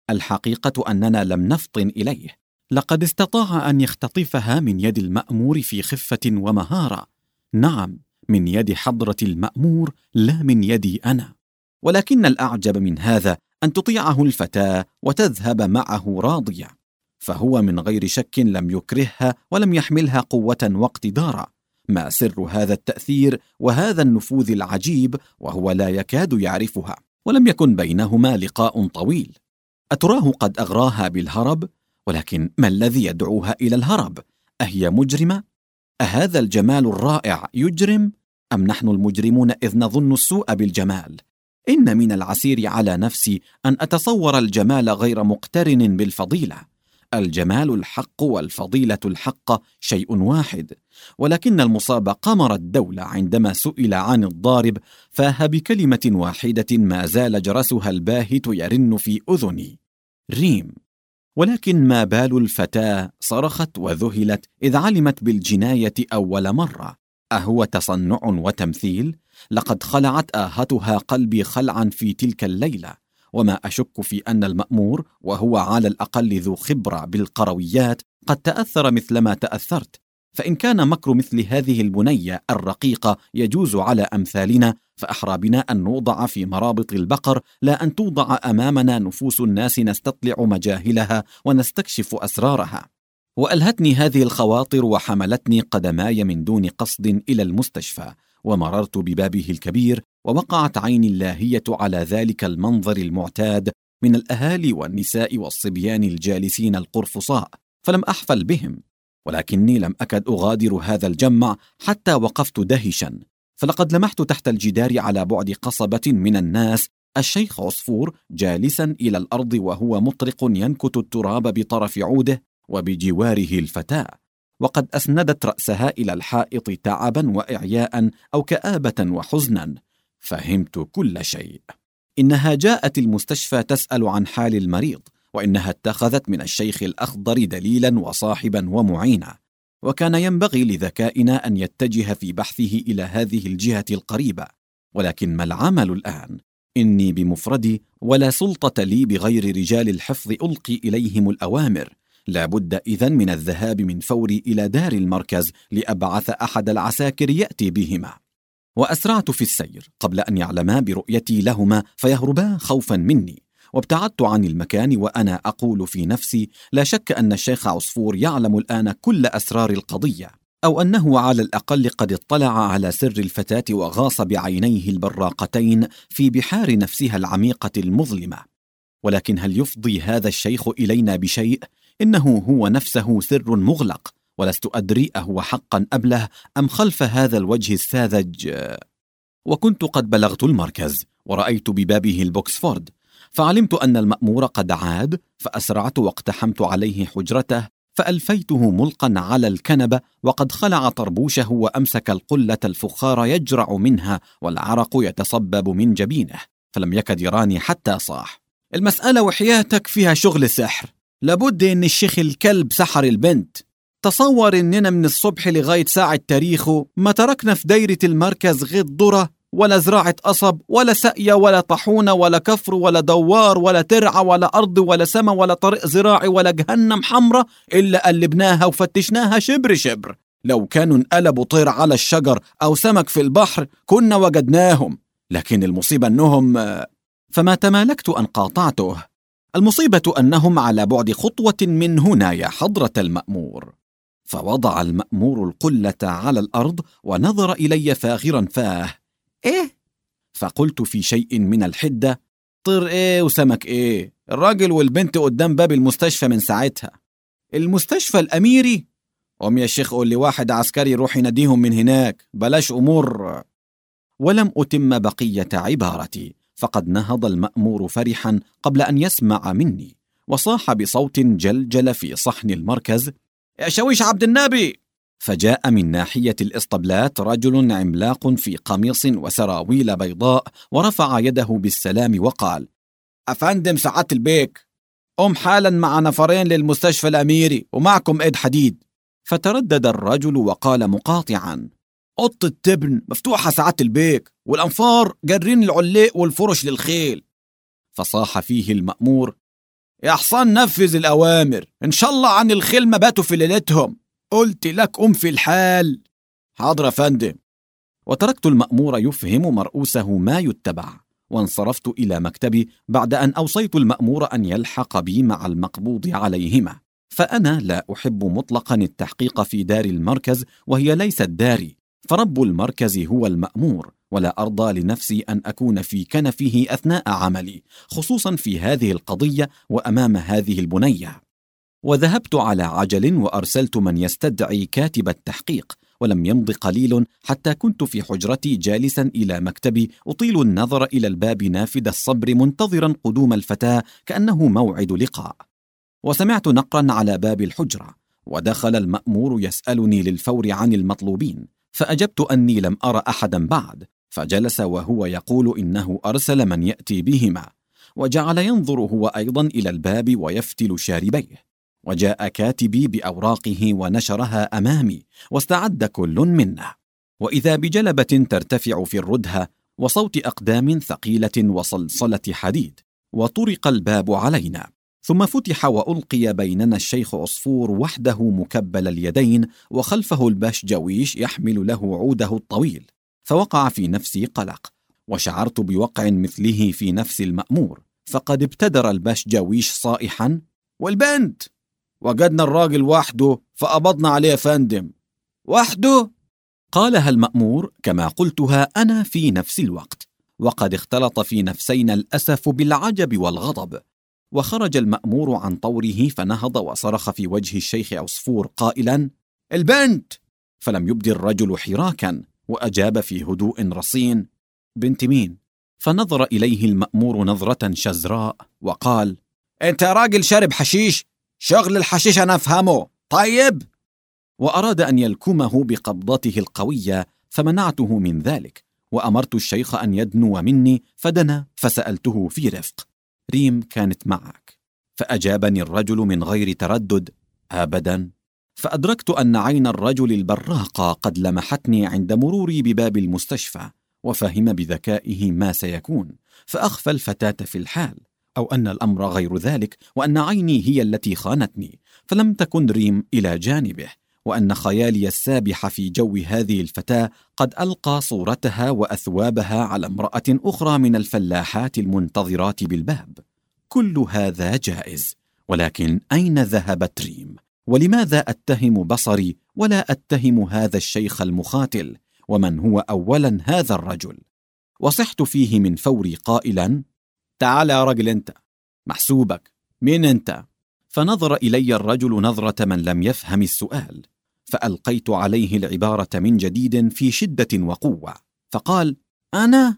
الحقيقة أننا لم نفطن إليه، لقد استطاع أن يختطفها من يد المأمور في خفة ومهارة، نعم من يد حضرة المأمور لا من يدي أنا. ولكن الأعجب من هذا أن تطيعه الفتاة وتذهب معه راضية، فهو من غير شك لم يكرهها ولم يحملها قوة واقتدارا. ما سر هذا التأثير وهذا النفوذ العجيب وهو لا يكاد يعرفها، ولم يكن بينهما لقاء طويل؟ أتراه قد أغراها بالهرب؟ ولكن ما الذي يدعوها إلى الهرب؟ أهي مجرمة؟ أهذا الجمال الرائع يجرم؟ أم نحن المجرمون إذ نظن السوء بالجمال؟ إن من العسير على نفسي أن أتصور الجمال غير مقترن بالفضيلة. الجمال الحق والفضيلة الحق شيء واحد، ولكن المصاب قمر الدولة عندما سئل عن الضارب فاه بكلمة واحدة ما زال جرسها الباهت يرن في أذني: ريم. ولكن ما بال الفتاة؟ صرخت وذهلت إذ علمت بالجناية أول مرة. أهو تصنع وتمثيل؟ لقد خلعت آهتها قلبي خلعا في تلك الليلة، وما أشك في أن المأمور وهو على الأقل ذو خبرة بالقرويات قد تأثر مثلما تأثرت. فإن كان مكر مثل هذه البنية الرقيقة يجوز على أمثالنا، فأحرى بنا أن نوضع في مرابط البقر لا أن توضع أمامنا نفوس الناس نستطلع مجاهلها ونستكشف أسرارها. وألهتني هذه الخواطر وحملتني قدماي من دون قصد إلى المستشفى، ومررت ببابه الكبير، ووقعت عيني اللاهية على ذلك المنظر المعتاد من الأهالي والنساء والصبيان الجالسين القرفصاء، فلم أحفل بهم. ولكني لم أكد أغادر هذا الجمع حتى وقفت دهشا، فلقد لمحت تحت الجدار على بعد قصبة من الناس الشيخ عصفور جالسا إلى الأرض وهو مطرق ينكت التراب بطرف عوده، وبجواره الفتاة، وقد أسندت رأسها إلى الحائط تعبا وإعياء أو كآبة وحزنا. فهمت كل شيء. إنها جاءت المستشفى تسأل عن حال المريض، وإنها اتخذت من الشيخ الأخضر دليلا وصاحبا ومعينا، وكان ينبغي لذكائنا أن يتجه في بحثه إلى هذه الجهة القريبة. ولكن ما العمل الآن؟ إني بمفردي، ولا سلطة لي بغير رجال الحفظ ألقي إليهم الأوامر. لا بد إذن من الذهاب من فوري إلى دار المركز لأبعث أحد العساكر يأتي بهما. وأسرعت في السير قبل أن يعلما برؤيتي لهما فيهربا خوفا مني، وابتعدت عن المكان وأنا أقول في نفسي: لا شك أن الشيخ عصفور يعلم الآن كل أسرار القضية، أو أنه على الأقل قد اطلع على سر الفتاة وغاص بعينيه البراقتين في بحار نفسها العميقة المظلمة. ولكن هل يفضي هذا الشيخ إلينا بشيء؟ إنه هو نفسه سر مغلق، ولست أدري أهو حقا أبله أم خلف هذا الوجه الساذج. وكنت قد بلغت المركز ورأيت ببابه البوكسفورد، فعلمت أن المأمور قد عاد، فأسرعت واقتحمت عليه حجرته، فألفيته ملقا على الكنبة وقد خلع طربوشه وأمسك القلة الفخار يجرع منها والعرق يتصبب من جبينه، فلم يكد يراني حتى صاح: المسألة وحياتك فيها شغل سحر، لابد إن الشيخ الكلب سحر البنت. تصور إننا من الصبح لغاية ساعة تاريخه ما تركنا في دايرة المركز غير ذرة ولا زراعة قصب ولا سقية ولا طحونة ولا كفر ولا دوار ولا ترعة ولا أرض ولا سما ولا طريق زراعي ولا جهنم حمرة، إلا قلبناها وفتشناها شبر شبر. لو كانوا انقلبوا طير على الشجر أو سمك في البحر كنا وجدناهم، لكن المصيبة أنهم... فما تمالكت أن قاطعته. المصيبة أنهم على بعد خطوة من هنا يا حضرة المأمور. فوضع المأمور القلة على الأرض ونظر إلي فاغرا فاه. إيه؟ فقلت في شيء من الحدة: طير إيه وسمك إيه؟ الراجل والبنت قدام باب المستشفى من ساعتها. المستشفى الأميري؟ يا شيخ قول لي واحد عسكري روح يناديهم من هناك، بلاش أمور. ولم أتم بقية عبارتي، فقد نهض المأمور فرحا قبل أن يسمع مني، وصاح بصوت جلجل في صحن المركز: يا شويش عبد النبي! فجاء من ناحية الإسطبلات رجل عملاق في قميص وسراويل بيضاء، ورفع يده بالسلام وقال: أفندم سعادة البيك، قم حالا مع نفرين للمستشفى الأميري ومعكم إيد حديد. فتردد الرجل وقال مقاطعا: أوضة التبن مفتوحة سعادة البيك، والأنفار جارين العليق والفرش للخيل. فصاح فيه المأمور: يا حصان نفذ الأوامر، إن شاء الله عن الخيل ما باتوا في ليلتهم، قلت لك قم في الحال. حاضر يا فندم. وتركت المأمور يفهم مرؤوسه ما يتبع، وانصرفت إلى مكتبي بعد أن أوصيت المأمور أن يلحق بي مع المقبوض عليهما، فأنا لا أحب مطلقا التحقيق في دار المركز وهي ليست داري، فرب المركز هو المأمور، ولا أرضى لنفسي أن أكون في كنفه أثناء عملي، خصوصا في هذه القضية وأمام هذه البنية. وذهبت على عجل وأرسلت من يستدعي كاتب التحقيق، ولم يمض قليل حتى كنت في حجرتي جالسا إلى مكتبي أطيل النظر إلى الباب نافذ الصبر منتظرا قدوم الفتاة كأنه موعد لقاء. وسمعت نقرا على باب الحجرة، ودخل المأمور يسألني للفور عن المطلوبين، فأجبت أني لم أرى أحدا بعد، فجلس وهو يقول إنه أرسل من يأتي بهما، وجعل ينظر هو أيضا إلى الباب ويفتل شاربيه. وجاء كاتبي بأوراقه ونشرها أمامي، واستعد كل منا، وإذا بجلبة ترتفع في الردهة وصوت أقدام ثقيلة وصلصلة حديد، وطرق الباب علينا، ثم فتح وألقي بيننا الشيخ عصفور وحده مكبل اليدين، وخلفه الباشجويش يحمل له عوده الطويل. فوقع في نفسي قلق، وشعرت بوقع مثله في نفس المأمور، فقد ابتدر الباشجويش صائحا: والبنت؟ وجدنا الراجل وحده فقبضنا عليه يا فندم. وحده؟ قالها المأمور كما قلتها أنا في نفس الوقت، وقد اختلط في نفسينا الأسف بالعجب والغضب. وخرج المأمور عن طوره فنهض وصرخ في وجه الشيخ عصفور قائلا: البنت! فلم يبدي الرجل حراكا، وأجاب في هدوء رصين: بنت مين؟ فنظر إليه المأمور نظرة شزراء وقال: أنت يا راجل شارب حشيش؟ شغل الحشيش أنا أفهمه، طيب؟ وأراد أن يلكمه بقبضته القوية، فمنعته من ذلك، وأمرت الشيخ أن يدنو مني، فدنا، فسألته في رفق: ريم كانت معك؟ فأجابني الرجل من غير تردد: أبدا. فأدركت أن عين الرجل البراقة قد لمحتني عند مروري بباب المستشفى، وفهم بذكائه ما سيكون، فأخفى الفتاة في الحال، أو أن الأمر غير ذلك، وأن عيني هي التي خانتني، فلم تكن ريم إلى جانبه، وأن خيالي السابح في جو هذه الفتاة قد ألقى صورتها وأثوابها على امرأة أخرى من الفلاحات المنتظرات بالباب. كل هذا جائز، ولكن أين ذهبت ريم؟ ولماذا أتهم بصري ولا أتهم هذا الشيخ المخاتل؟ ومن هو أولا هذا الرجل؟ وصحت فيه من فوري قائلا: تعال يا رجل أنت، محسوبك، مين أنت؟ فنظر إلي الرجل نظرة من لم يفهم السؤال، فألقيت عليه العبارة من جديد في شدة وقوة، فقال: أنا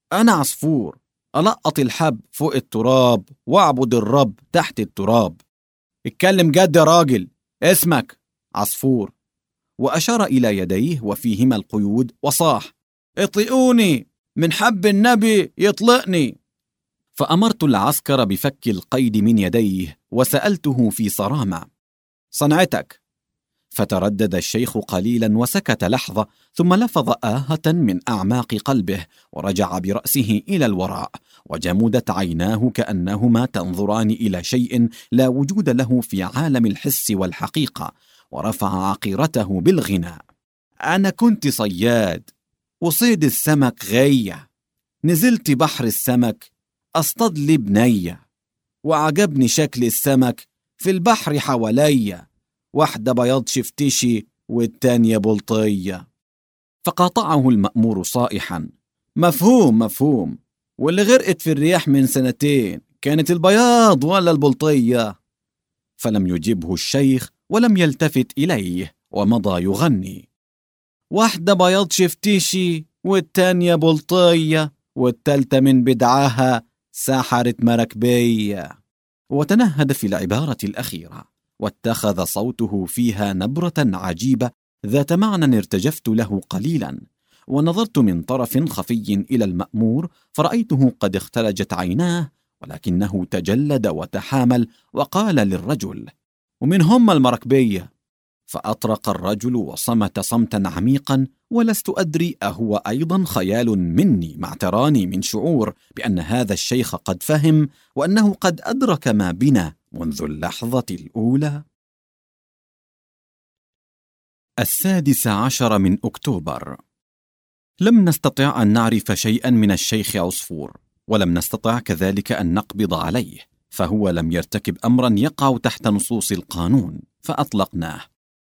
عصفور، ألقط الحب فوق التراب وأعبد الرب تحت التراب. اتكلم جد يا راجل، اسمك عصفور. وأشار إلى يديه وفيهما القيود وصاح: اطلقوني، من حب النبي يطلقني. فأمرت العسكر بفك القيد من يديه، وسألته في صرامة: صنعتك؟ فتردد الشيخ قليلا وسكت لحظة، ثم لفظ آهة من أعماق قلبه، ورجع برأسه إلى الوراء، وجمدت عيناه كأنهما تنظران إلى شيء لا وجود له في عالم الحس والحقيقة، ورفع عقيرته بالغناء: أنا كنت صياد، وصيد السمك غية، نزلت بحر السمك أصطاد لي بنية، وعجبني شكل السمك في البحر حواليا، واحدة بياض شفتشي والتانية بلطية. فقاطعه المأمور صائحا: مفهوم مفهوم، واللي غرقت في الرياح من 2 كانت البياض ولا البلطية؟ فلم يجبه الشيخ ولم يلتفت إليه ومضى يغني: واحدة بياض شفتيشي والتانية بلطية والتالتة من بدعاها سحرت مراكبية. وتنهد في العبارة الأخيرة، واتخذ صوته فيها نبرة عجيبة ذات معنى ارتجفت له قليلا، ونظرت من طرف خفي إلى المأمور فرأيته قد اختلجت عيناه، ولكنه تجلد وتحامل وقال للرجل: ومن هم المراكبية؟ فأطرق الرجل وصمت صمتا عميقا، ولست أدري أهو أيضا خيال مني مع تراني من شعور بأن هذا الشيخ قد فهم وأنه قد أدرك ما بنا منذ اللحظة الأولى. 16 من أكتوبر. لم نستطع أن نعرف شيئا من الشيخ عصفور، ولم نستطع كذلك أن نقبض عليه، فهو لم يرتكب أمرا يقع تحت نصوص القانون، فأطلقناه.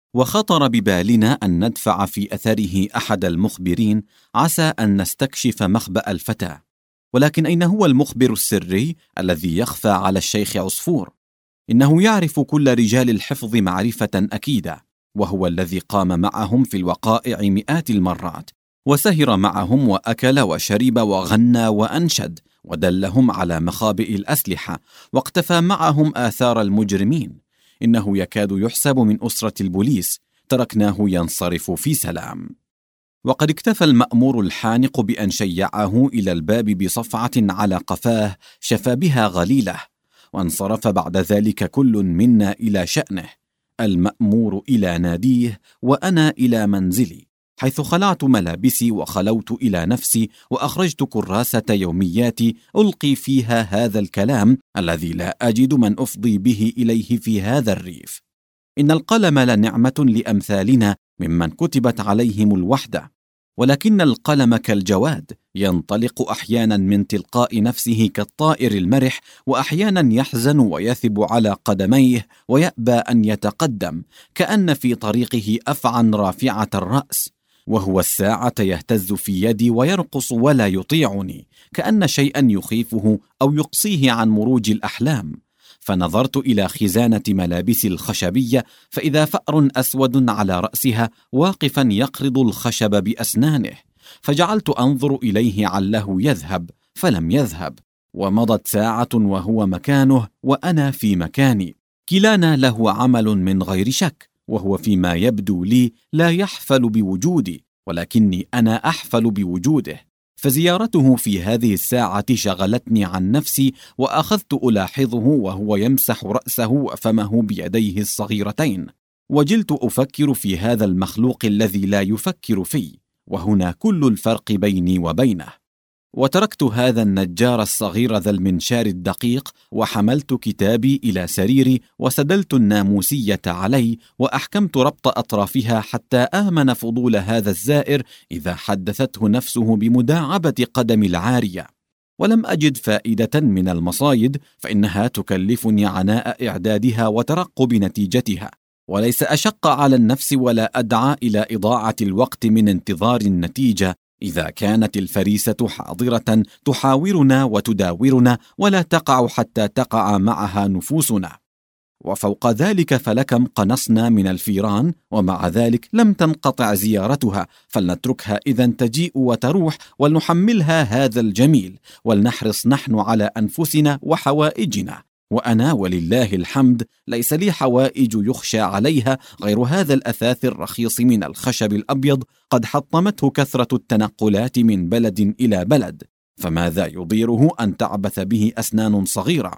وخطر ببالنا أن ندفع في أثره أحد المخبرين عسى أن نستكشف مخبأ الفتى، ولكن أين هو المخبر السري الذي يخفى على الشيخ عصفور؟ إنه يعرف كل رجال الحفظ معرفة أكيدة، وهو الذي قام معهم في الوقائع مئات المرات، وسهر معهم وأكل وشرب وغنى وأنشد، ودلهم على مخابئ الأسلحة، واقتفى معهم آثار المجرمين. إنه يكاد يحسب من أسرة البوليس، تركناه ينصرف في سلام. وقد اكتفى المأمور الحانق بأن شيعه إلى الباب بصفعة على قفاه شفى بها غليله، وانصرف بعد ذلك كل منا إلى شأنه، المأمور إلى ناديه وأنا إلى منزلي، حيث خلعت ملابسي وخلوت إلى نفسي، وأخرجت كراسة يومياتي ألقي فيها هذا الكلام الذي لا أجد من أفضي به إليه في هذا الريف: إن القلم لنعمة لأمثالنا ممن كتبت عليهم الوحدة، ولكن القلم كالجواد، ينطلق أحيانا من تلقاء نفسه كالطائر المرح، وأحيانا يحزن ويثب على قدميه ويأبى أن يتقدم، كأن في طريقه أفعى رافعة الرأس، وهو الساعة يهتز في يدي ويرقص ولا يطيعني، كأن شيئا يخيفه أو يقصيه عن مروج الأحلام. فنظرت إلى خزانة ملابسي الخشبية، فإذا فأر أسود على رأسها واقفا يقرض الخشب بأسنانه، فجعلت أنظر إليه عله يذهب، فلم يذهب، ومضت ساعة وهو مكانه وأنا في مكاني، كلانا له عمل من غير شك، وهو فيما يبدو لي لا يحفل بوجودي، ولكني أنا أحفل بوجوده. فزيارته في هذه الساعة شغلتني عن نفسي، وأخذت ألاحظه وهو يمسح رأسه وفمه بيديه الصغيرتين، وجلت أفكر في هذا المخلوق الذي لا يفكر في، وهنا كل الفرق بيني وبينه. وتركت هذا النجار الصغير ذا المنشار الدقيق، وحملت كتابي إلى سريري، وسدلت الناموسية علي، وأحكمت ربط أطرافها حتى آمن فضول هذا الزائر إذا حدثته نفسه بمداعبة قدم العارية. ولم أجد فائدة من المصايد، فإنها تكلفني عناء إعدادها وترقب نتيجتها، وليس أشق على النفس ولا أدعى إلى إضاعة الوقت من انتظار النتيجة إذا كانت الفريسة حاضرة تحاورنا وتداورنا، ولا تقع حتى تقع معها نفوسنا. وفوق ذلك فلكم قنصنا من الفيران، ومع ذلك لم تنقطع زيارتها، فلنتركها إذن تجيء وتروح، ولنحملها هذا الجميل، ولنحرص نحن على أنفسنا وحوائجنا. وأنا ولله الحمد ليس لي حوائج يخشى عليها غير هذا الأثاث الرخيص من الخشب الأبيض، قد حطمته كثرة التنقلات من بلد إلى بلد، فماذا يضيره أن تعبث به أسنان صغيرة.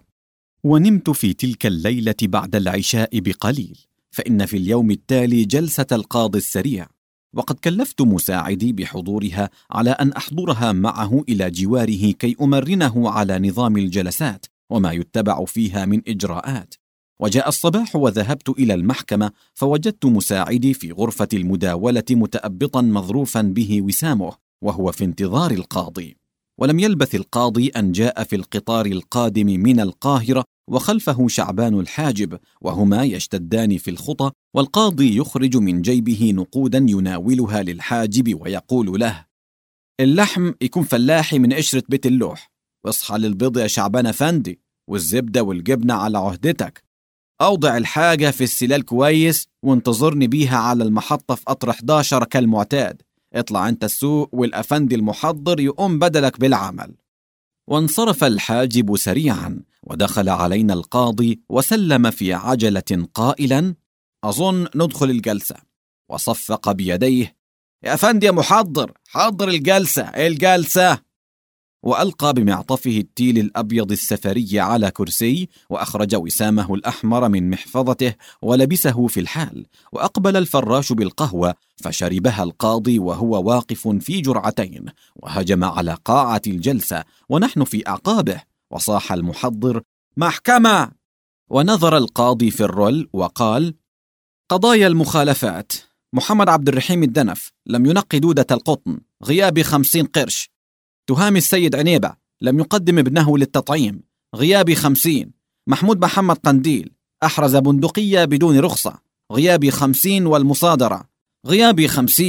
ونمت في تلك الليلة بعد العشاء بقليل، فإن في اليوم التالي جلسة القاضي السريع، وقد كلفت مساعدي بحضورها على أن أحضرها معه إلى جواره كي أمرنه على نظام الجلسات وما يتبع فيها من إجراءات. وجاء الصباح وذهبت إلى المحكمة، فوجدت مساعدي في غرفة المداولة متأبطا مظروفا به وسامه، وهو في انتظار القاضي. ولم يلبث القاضي أن جاء في القطار القادم من القاهرة، وخلفه شعبان الحاجب، وهما يشتدان في الخطى، والقاضي يخرج من جيبه نقودا يناولها للحاجب ويقول له: اللحم يكون فلاحي من قشرة بيت اللوح، واصحى للبيض يا شعبان أفندي، والزبدة والجبنة على عهدتك. أوضع الحاجة في السلال كويس وانتظرني بيها على المحطة في قطر 11 كالمعتاد. اطلع انت السوق والأفندي المحضر يقوم بدلك بالعمل. وانصرف الحاجب سريعا، ودخل علينا القاضي وسلم في عجلة قائلا: أظن ندخل الجلسة. وصفق بيديه: يا أفندي يا محضر، حضر الجلسة. وألقى بمعطفه التيل الأبيض السفري على كرسي، وأخرج وسامه الأحمر من محفظته ولبسه في الحال، وأقبل الفراش بالقهوة فشربها القاضي وهو واقف في جرعتين، وهجم على قاعة الجلسة ونحن في أعقابه، وصاح المحضر: محكمة! ونظر القاضي في الرول وقال: قضايا المخالفات. محمد عبد الرحيم الدنف لم ينقي دودة القطن، غيابي 50 قرش. تهامي السيد عنيبة لم يقدم ابنه للتطعيم، غيابي 50. محمود محمد قنديل أحرز بندقية بدون رخصة، غيابي 50. والمصادرة غيابي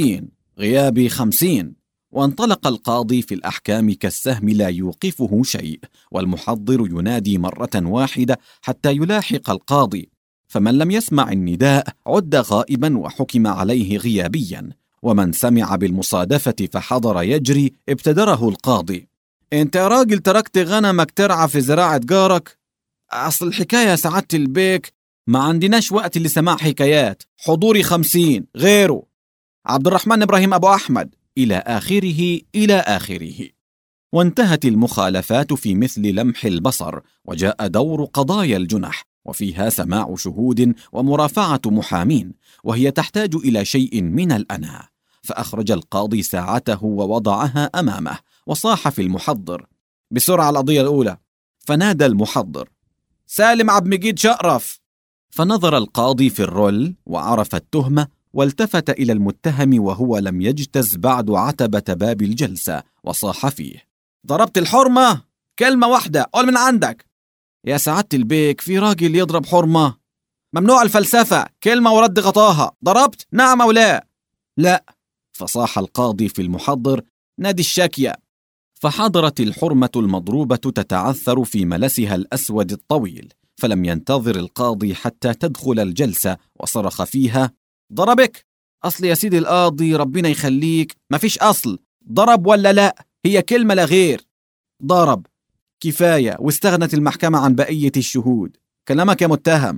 50. وانطلق القاضي في الأحكام كالسهم لا يوقفه شيء، والمحضر ينادي مرة واحدة حتى يلاحق القاضي، فمن لم يسمع النداء عد غائبا وحكم عليه غيابيا، ومن سمع بالمصادفة فحضر يجري ابتدره القاضي: انت يا راجل تركت غنمك ترعى في زراعة جارك؟ أصل الحكاية سعادة البيك ما عندناش وقت لسماع حكايات، حضوري 50 غيره. عبد الرحمن إبراهيم أبو أحمد، إلى آخره. وانتهت المخالفات في مثل لمح البصر، وجاء دور قضايا الجنح، وفيها سماع شهود ومرافعة محامين، وهي تحتاج إلى شيء من الأناة. فأخرج القاضي ساعته ووضعها أمامه، وصاح في المحضر: بسرعة القضية الأولى. فنادى المحضر: سالم عبد مجيد شأرف. فنظر القاضي في الرول وعرف التهمة، والتفت إلى المتهم وهو لم يجتز بعد عتبة باب الجلسة، وصاح فيه: ضربت الحرمة؟ كلمة واحدة، قول من عندك. يا سعادة البيك، في راجل يضرب حرمة؟ ممنوع الفلسفة، كلمة ورد غطاها. ضربت؟ نعم أو لا؟ لا. فصاح القاضي في المحضر: نادي الشاكية. فحضرت الحرمة المضروبة تتعثر في ملسها الأسود الطويل، فلم ينتظر القاضي حتى تدخل الجلسة، وصرخ فيها: ضربك؟ أصل يا سيدي القاضي ربنا يخليك مفيش أصل، ضرب ولا لا؟ هي كلمة لا غير. ضرب كفاية، واستغنت المحكمة عن بقية الشهود. كلامك يا متهم.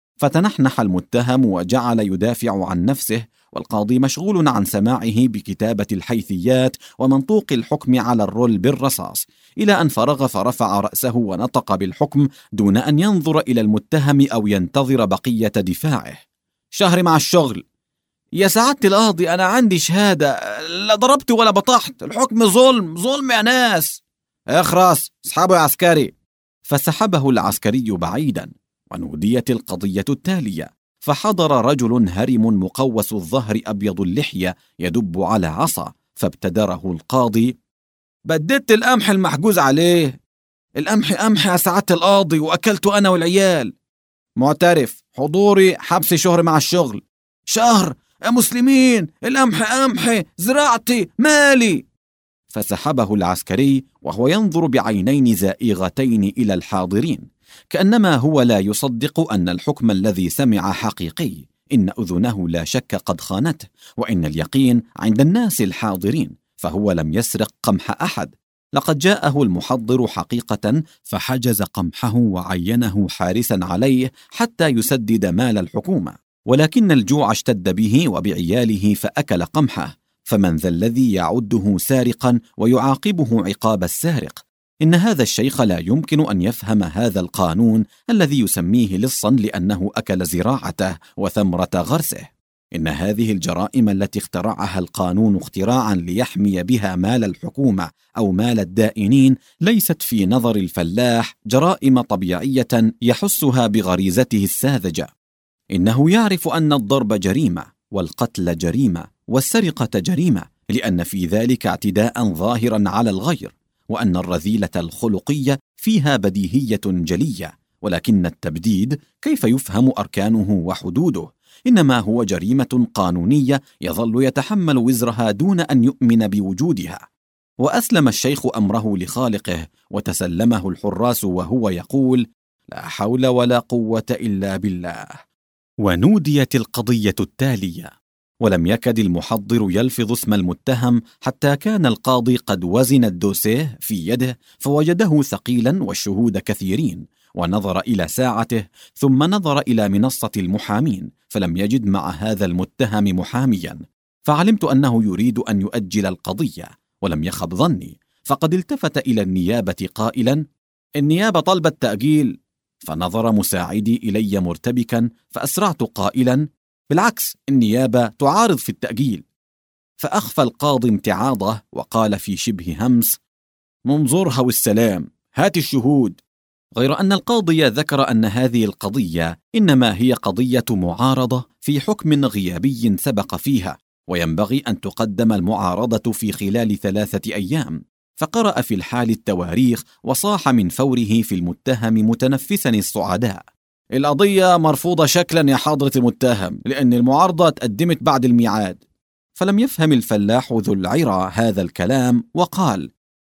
فتنحنح المتهم وجعل يدافع عن نفسه، والقاضي مشغول عن سماعه بكتابة الحيثيات ومنطوق الحكم على الرول بالرصاص، إلى أن فرغ فرفع رأسه ونطق بالحكم دون أن ينظر إلى المتهم أو ينتظر بقية دفاعه: شهر مع الشغل. يا سعادة القاضي أنا عندي شهادة، لا ضربت ولا بطحت، الحكم ظلم يا ناس. اخرس، اسحبه يا عسكري. فسحبه العسكري بعيدا، ونوديت القضية التالية. فحضر رجل هرم مقوس الظهر أبيض اللحية يدب على عصا، فابتدره القاضي: بددت القمح المحجوز عليه. القمح قمح يا سعادة القاضي، وأكلته أنا والعيال. معترف، حضوري حبس شهر مع الشغل. شهر؟ يا مسلمين، القمح قمحي، زراعتي، مالي. فسحبه العسكري وهو ينظر بعينين زائغتين إلى الحاضرين، كأنما هو لا يصدق أن الحكم الذي سمع حقيقي، إن أذنه لا شك قد خانته، وإن اليقين عند الناس الحاضرين، فهو لم يسرق قمح أحد. لقد جاءه المحضر حقيقة، فحجز قمحه وعينه حارسا عليه حتى يسدد مال الحكومة، ولكن الجوع اشتد به وبعياله فأكل قمحه. فمن ذا الذي يعده سارقا ويعاقبه عقاب السارق؟ إن هذا الشيخ لا يمكن أن يفهم هذا القانون الذي يسميه لصا لأنه أكل زراعته وثمرة غرسه. إن هذه الجرائم التي اخترعها القانون اختراعا ليحمي بها مال الحكومة أو مال الدائنين ليست في نظر الفلاح جرائم طبيعية يحسها بغريزته الساذجة. إنه يعرف أن الضرب جريمة، والقتل جريمة، والسرقة جريمة، لأن في ذلك اعتداء ظاهرا على الغير، وأن الرذيلة الخلقية فيها بديهية جلية، ولكن التبديد كيف يفهم أركانه وحدوده؟ إنما هو جريمة قانونية يظل يتحمل وزرها دون أن يؤمن بوجودها. وأسلم الشيخ أمره لخالقه وتسلمه الحراس وهو يقول: لا حول ولا قوة إلا بالله. ونوديت القضية التالية، ولم يكد المحضر يلفظ اسم المتهم حتى كان القاضي قد وزن الدوسيه في يده فوجده ثقيلا والشهود كثيرين، ونظر إلى ساعته ثم نظر إلى منصة المحامين فلم يجد مع هذا المتهم محاميا، فعلمت أنه يريد أن يؤجل القضية، ولم يخب ظني، فقد التفت إلى النيابة قائلا: النيابة طلبت تأجيل. فنظر مساعدي إلي مرتبكا، فأسرعت قائلا: بالعكس، النيابة تعارض في التأجيل. فأخفى القاضي امتعاضه وقال في شبه همس: منظرها والسلام، هات الشهود. غير أن القاضي ذكر أن هذه القضية إنما هي قضية معارضة في حكم غيابي سبق فيها، وينبغي أن تقدم المعارضة في خلال 3 أيام. فقرأ في الحال التواريخ وصاح من فوره في المتهم متنفسا الصعداء: القضية مرفوضة شكلا يا حضرة المتهم، لأن المعارضة تقدمت بعد الميعاد. فلم يفهم الفلاح ذو العرى هذا الكلام وقال: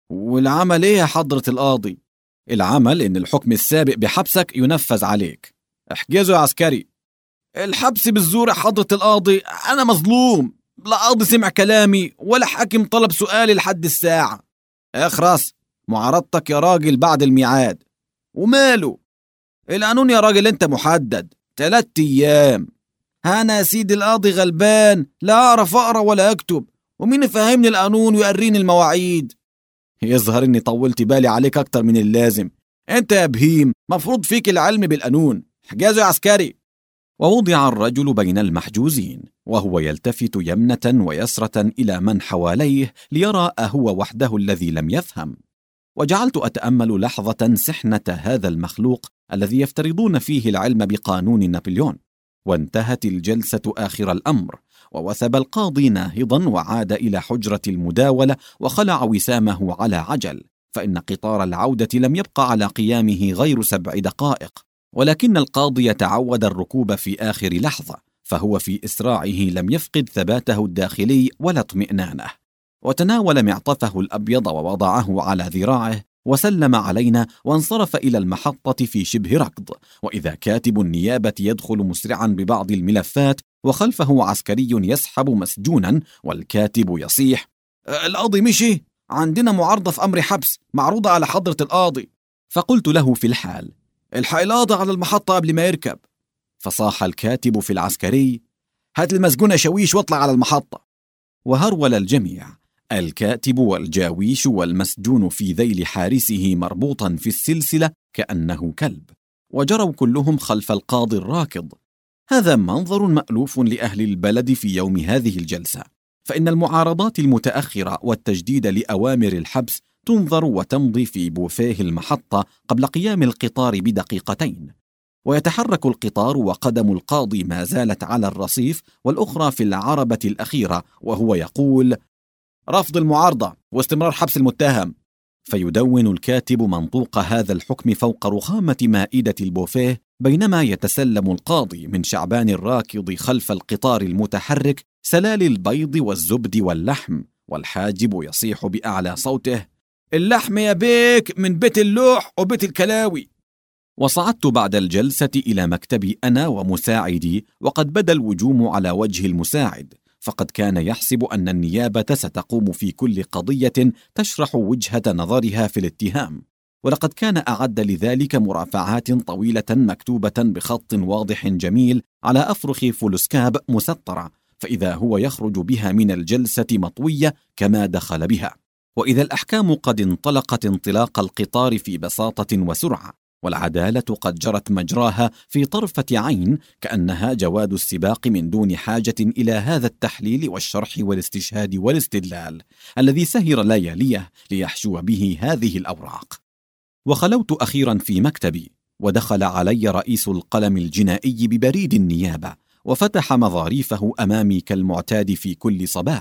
والعمل إيه يا حضرة القاضي؟ العمل إن الحكم السابق بحبسك ينفذ عليك. احجزه يا عسكري. الحبس بالزور يا حضرة القاضي، أنا مظلوم، لا قاضي سمع كلامي ولا حاكم طلب سؤالي لحد الساعة. اخرس، معارضتك يا راجل بعد الميعاد. وماله؟ القانون يا راجل انت محدد 3 أيام. أنا يا سيدي القاضي غلبان، لا أعرف أقرأ ولا أكتب، ومين يفهمني القانون ويقريني المواعيد؟ يظهر إني طولت بالي عليك أكتر من اللازم. أنت يا بهيم مفروض فيك العلم بالقانون. احجازه يا عسكري. ووضع الرجل بين المحجوزين وهو يلتفت يمنة ويسرة إلى من حواليه ليرى أهو وحده الذي لم يفهم. وجعلت أتأمل لحظة سحنة هذا المخلوق الذي يفترضون فيه العلم بقانون نابليون. وانتهت الجلسة آخر الأمر، ووثب القاضي ناهضا وعاد إلى حجرة المداولة وخلع وسامه على عجل، فإن قطار العودة لم يبقى على قيامه غير 7 دقائق. ولكن القاضي تعود الركوب في آخر لحظة، فهو في إسراعه لم يفقد ثباته الداخلي ولا اطمئنانه، وتناول معطفه الأبيض ووضعه على ذراعه وسلم علينا وانصرف إلى المحطة في شبه ركض، وإذا كاتب النيابة يدخل مسرعا ببعض الملفات وخلفه عسكري يسحب مسجونا، والكاتب يصيح: القاضي مشي، عندنا معارضة في أمر حبس معروضة على حضرة القاضي. فقلت له في الحال: الحق القاضي على المحطة قبل ما يركب. فصاح الكاتب في العسكري: هات المسجون شويش واطلع على المحطة. وهرول الجميع، الكاتب والجاويش والمسجون في ذيل حارسه مربوطا في السلسلة كأنه كلب، وجروا كلهم خلف القاضي الراكض. هذا منظر مألوف لأهل البلد في يوم هذه الجلسة، فإن المعارضات المتأخرة والتجديد لأوامر الحبس تنظر وتمضي في بوفيه المحطة قبل قيام القطار بدقيقتين، ويتحرك القطار وقدم القاضي ما زالت على الرصيف والأخرى في العربة الأخيرة، وهو يقول: رفض المعارضة واستمرار حبس المتهم. فيدون الكاتب منطوق هذا الحكم فوق رخامة مائدة البوفيه، بينما يتسلم القاضي من شعبان الراكض خلف القطار المتحرك سلال البيض والزبد واللحم، والحاجب يصيح بأعلى صوته: اللحم يا بيك من بيت اللوح وبيت الكلاوي. وصعدت بعد الجلسة إلى مكتبي أنا ومساعدي، وقد بدا الوجوم على وجه المساعد، فقد كان يحسب أن النيابة ستقوم في كل قضية تشرح وجهة نظرها في الاتهام، ولقد كان أعد لذلك مرافعات طويلة مكتوبة بخط واضح جميل على أفرخ فلوسكاب مسطرة، فإذا هو يخرج بها من الجلسة مطوية كما دخل بها، وإذا الأحكام قد انطلقت انطلاق القطار في بساطة وسرعة، والعدالة قد جرت مجراها في طرفة عين، كأنها جواد السباق من دون حاجة إلى هذا التحليل والشرح والاستشهاد والاستدلال الذي سهر لياليه ليحشو به هذه الأوراق. وخلوت أخيرا في مكتبي، ودخل علي رئيس القلم الجنائي ببريد النيابة، وفتح مظاريفه أمامي كالمعتاد في كل صباح،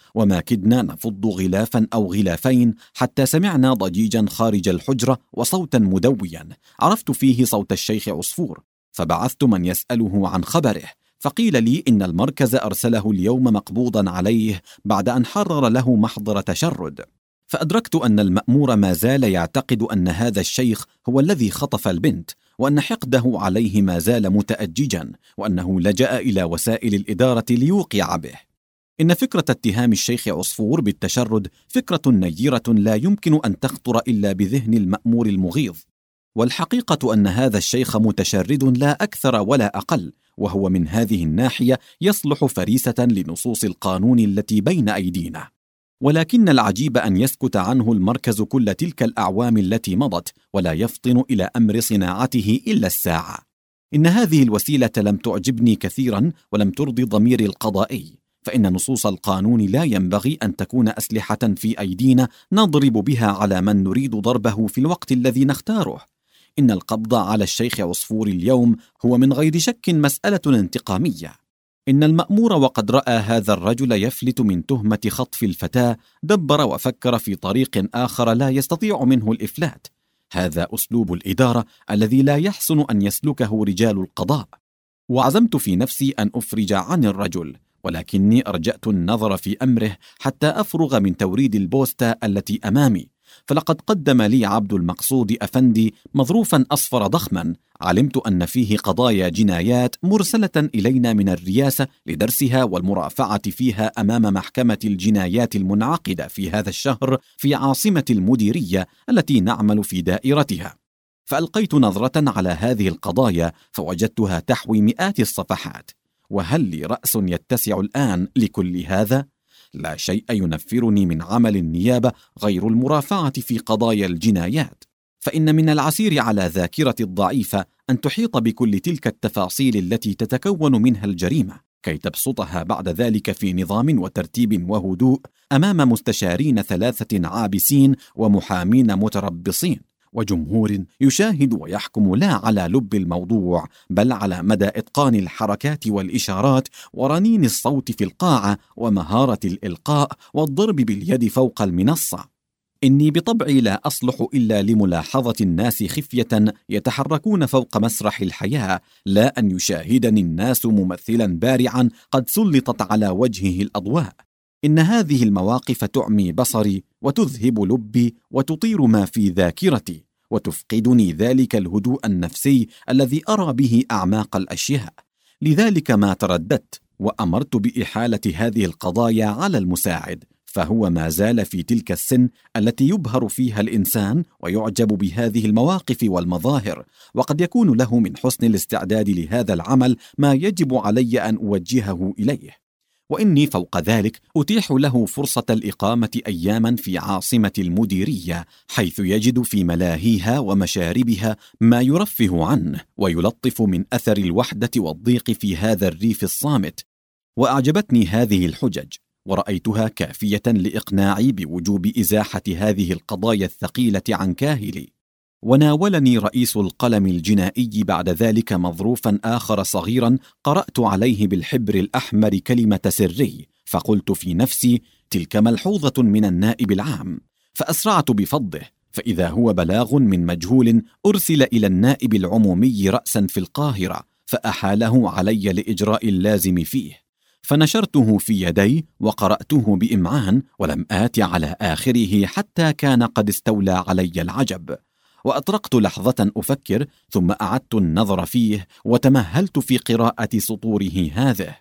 وما كدنا نفض غلافا أو غلافين حتى سمعنا ضجيجا خارج الحجرة وصوتا مدويا عرفت فيه صوت الشيخ عصفور، فبعثت من يسأله عن خبره، فقيل لي إن المركز أرسله اليوم مقبوضا عليه بعد أن حرر له محضر تشرد. فأدركت أن المأمور ما زال يعتقد أن هذا الشيخ هو الذي خطف البنت، وأن حقده عليه ما زال متأججا، وأنه لجأ إلى وسائل الإدارة ليوقع به. إن فكرة اتهام الشيخ عصفور بالتشرد فكرة نيرة لا يمكن أن تخطر إلا بذهن المأمور المغيظ، والحقيقة أن هذا الشيخ متشرد لا أكثر ولا أقل، وهو من هذه الناحية يصلح فريسة لنصوص القانون التي بين أيدينا. ولكن العجيب أن يسكت عنه المركز كل تلك الأعوام التي مضت، ولا يفطن إلى أمر صناعته إلا الساعة. إن هذه الوسيلة لم تعجبني كثيرا ولم ترضي ضميري القضائي، فإن نصوص القانون لا ينبغي أن تكون أسلحة في أيدينا نضرب بها على من نريد ضربه في الوقت الذي نختاره. إن القبض على الشيخ عصفور اليوم هو من غير شك مسألة انتقامية. إن المأمور وقد رأى هذا الرجل يفلت من تهمة خطف الفتاة دبر وفكر في طريق آخر لا يستطيع منه الإفلات. هذا أسلوب الإدارة الذي لا يحسن أن يسلكه رجال القضاء. وعزمت في نفسي أن أفرج عن الرجل، ولكني أرجأت النظر في أمره حتى أفرغ من توريد البوستا التي أمامي، فلقد قدم لي عبد المقصود أفندي مظروفا أصفر ضخما علمت أن فيه قضايا جنايات مرسلة إلينا من الرئاسة لدرسها والمرافعة فيها أمام محكمة الجنايات المنعقدة في هذا الشهر في عاصمة المديرية التي نعمل في دائرتها. فألقيت نظرة على هذه القضايا فوجدتها تحوي مئات الصفحات. وهل لي رأس يتسع الآن لكل هذا؟ لا شيء ينفرني من عمل النيابة غير المرافعة في قضايا الجنايات، فإن من العسير على ذاكرة الضعيفة أن تحيط بكل تلك التفاصيل التي تتكون منها الجريمة كي تبسطها بعد ذلك في نظام وترتيب وهدوء أمام مستشارين 3 عابسين ومحامين متربصين وجمهور يشاهد ويحكم لا على لب الموضوع بل على مدى إتقان الحركات والإشارات ورنين الصوت في القاعة ومهارة الإلقاء والضرب باليد فوق المنصة. إني بطبعي لا أصلح إلا لملاحظة الناس خفية يتحركون فوق مسرح الحياة، لا أن يشاهدني الناس ممثلا بارعا قد سلطت على وجهه الأضواء. إن هذه المواقف تعمي بصري وتذهب لبي وتطير ما في ذاكرتي وتفقدني ذلك الهدوء النفسي الذي أرى به أعماق الأشياء. لذلك ما ترددت وأمرت بإحالة هذه القضايا على المساعد، فهو ما زال في تلك السن التي يبهر فيها الإنسان ويعجب بهذه المواقف والمظاهر، وقد يكون له من حسن الاستعداد لهذا العمل ما يجب علي أن أوجهه إليه. وإني فوق ذلك أتيح له فرصة الإقامة أياما في عاصمة المديرية، حيث يجد في ملاهيها ومشاربها ما يرفه عنه ويلطف من أثر الوحدة والضيق في هذا الريف الصامت. وأعجبتني هذه الحجج ورأيتها كافية لإقناعي بوجوب إزاحة هذه القضايا الثقيلة عن كاهلي. وناولني رئيس القلم الجنائي بعد ذلك مظروفا آخر صغيرا قرأت عليه بالحبر الأحمر كلمة سري، فقلت في نفسي تلك ملحوظة من النائب العام، فأسرعت بفضه، فإذا هو بلاغ من مجهول أرسل إلى النائب العمومي رأسا في القاهرة فأحاله علي لإجراء اللازم فيه، فنشرته في يدي وقرأته بإمعان ولم آت على آخره حتى كان قد استولى علي العجب. وأطرقت لحظة أفكر ثم أعدت النظر فيه وتمهلت في قراءة سطوره هذه: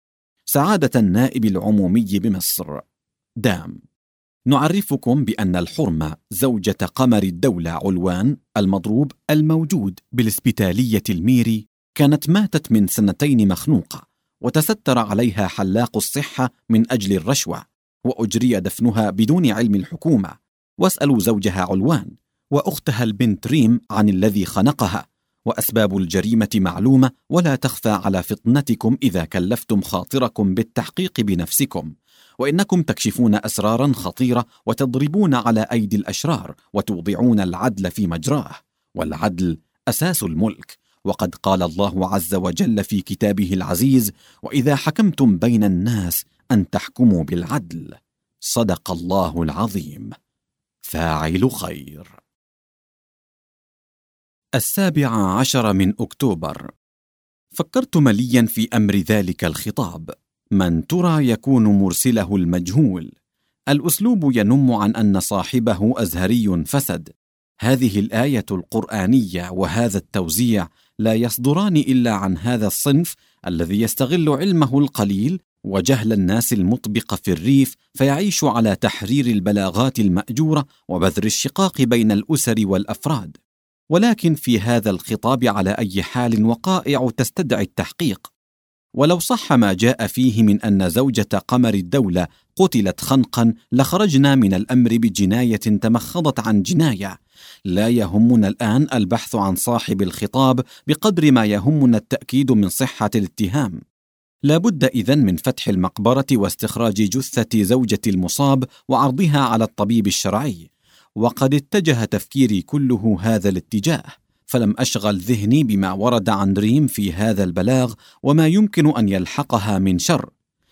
سعادة النائب العمومي بمصر دام، نعرفكم بأن الحرمة زوجة قمر الدولة علوان المضروب الموجود بالإسبيتالية الميري كانت ماتت من 2 مخنوقة، وتستر عليها حلاق الصحة من أجل الرشوة، وأجري دفنها بدون علم الحكومة. واسألوا زوجها علوان وأختها البنت ريم عن الذي خنقها، وأسباب الجريمة معلومة ولا تخفى على فطنتكم إذا كلفتم خاطركم بالتحقيق بنفسكم، وإنكم تكشفون أسرارا خطيرة وتضربون على أيدي الأشرار وتوضعون العدل في مجراه، والعدل أساس الملك. وقد قال الله عز وجل في كتابه العزيز: وإذا حكمتم بين الناس أن تحكموا بالعدل. صدق الله العظيم. فاعل خير. 17 من أكتوبر. فكرت مليا في أمر ذلك الخطاب. من ترى يكون مرسله المجهول؟ الأسلوب ينم عن أن صاحبه أزهري فسد. هذه الآية القرآنية وهذا التوزيع لا يصدران إلا عن هذا الصنف الذي يستغل علمه القليل وجهل الناس المطبق في الريف، فيعيش على تحرير البلاغات المأجورة وبذر الشقاق بين الأسر والأفراد. ولكن في هذا الخطاب على أي حال وقائع تستدعي التحقيق. ولو صح ما جاء فيه من أن زوجة قمر الدولة قتلت خنقا لخرجنا من الأمر بجناية تمخضت عن جناية. لا يهمنا الآن البحث عن صاحب الخطاب بقدر ما يهمنا التأكيد من صحة الاتهام. لا بد إذن من فتح المقبرة واستخراج جثة زوجة المصاب وعرضها على الطبيب الشرعي. وقد اتجه تفكيري كله هذا الاتجاه، فلم أشغل ذهني بما ورد عن ريم في هذا البلاغ وما يمكن أن يلحقها من شر،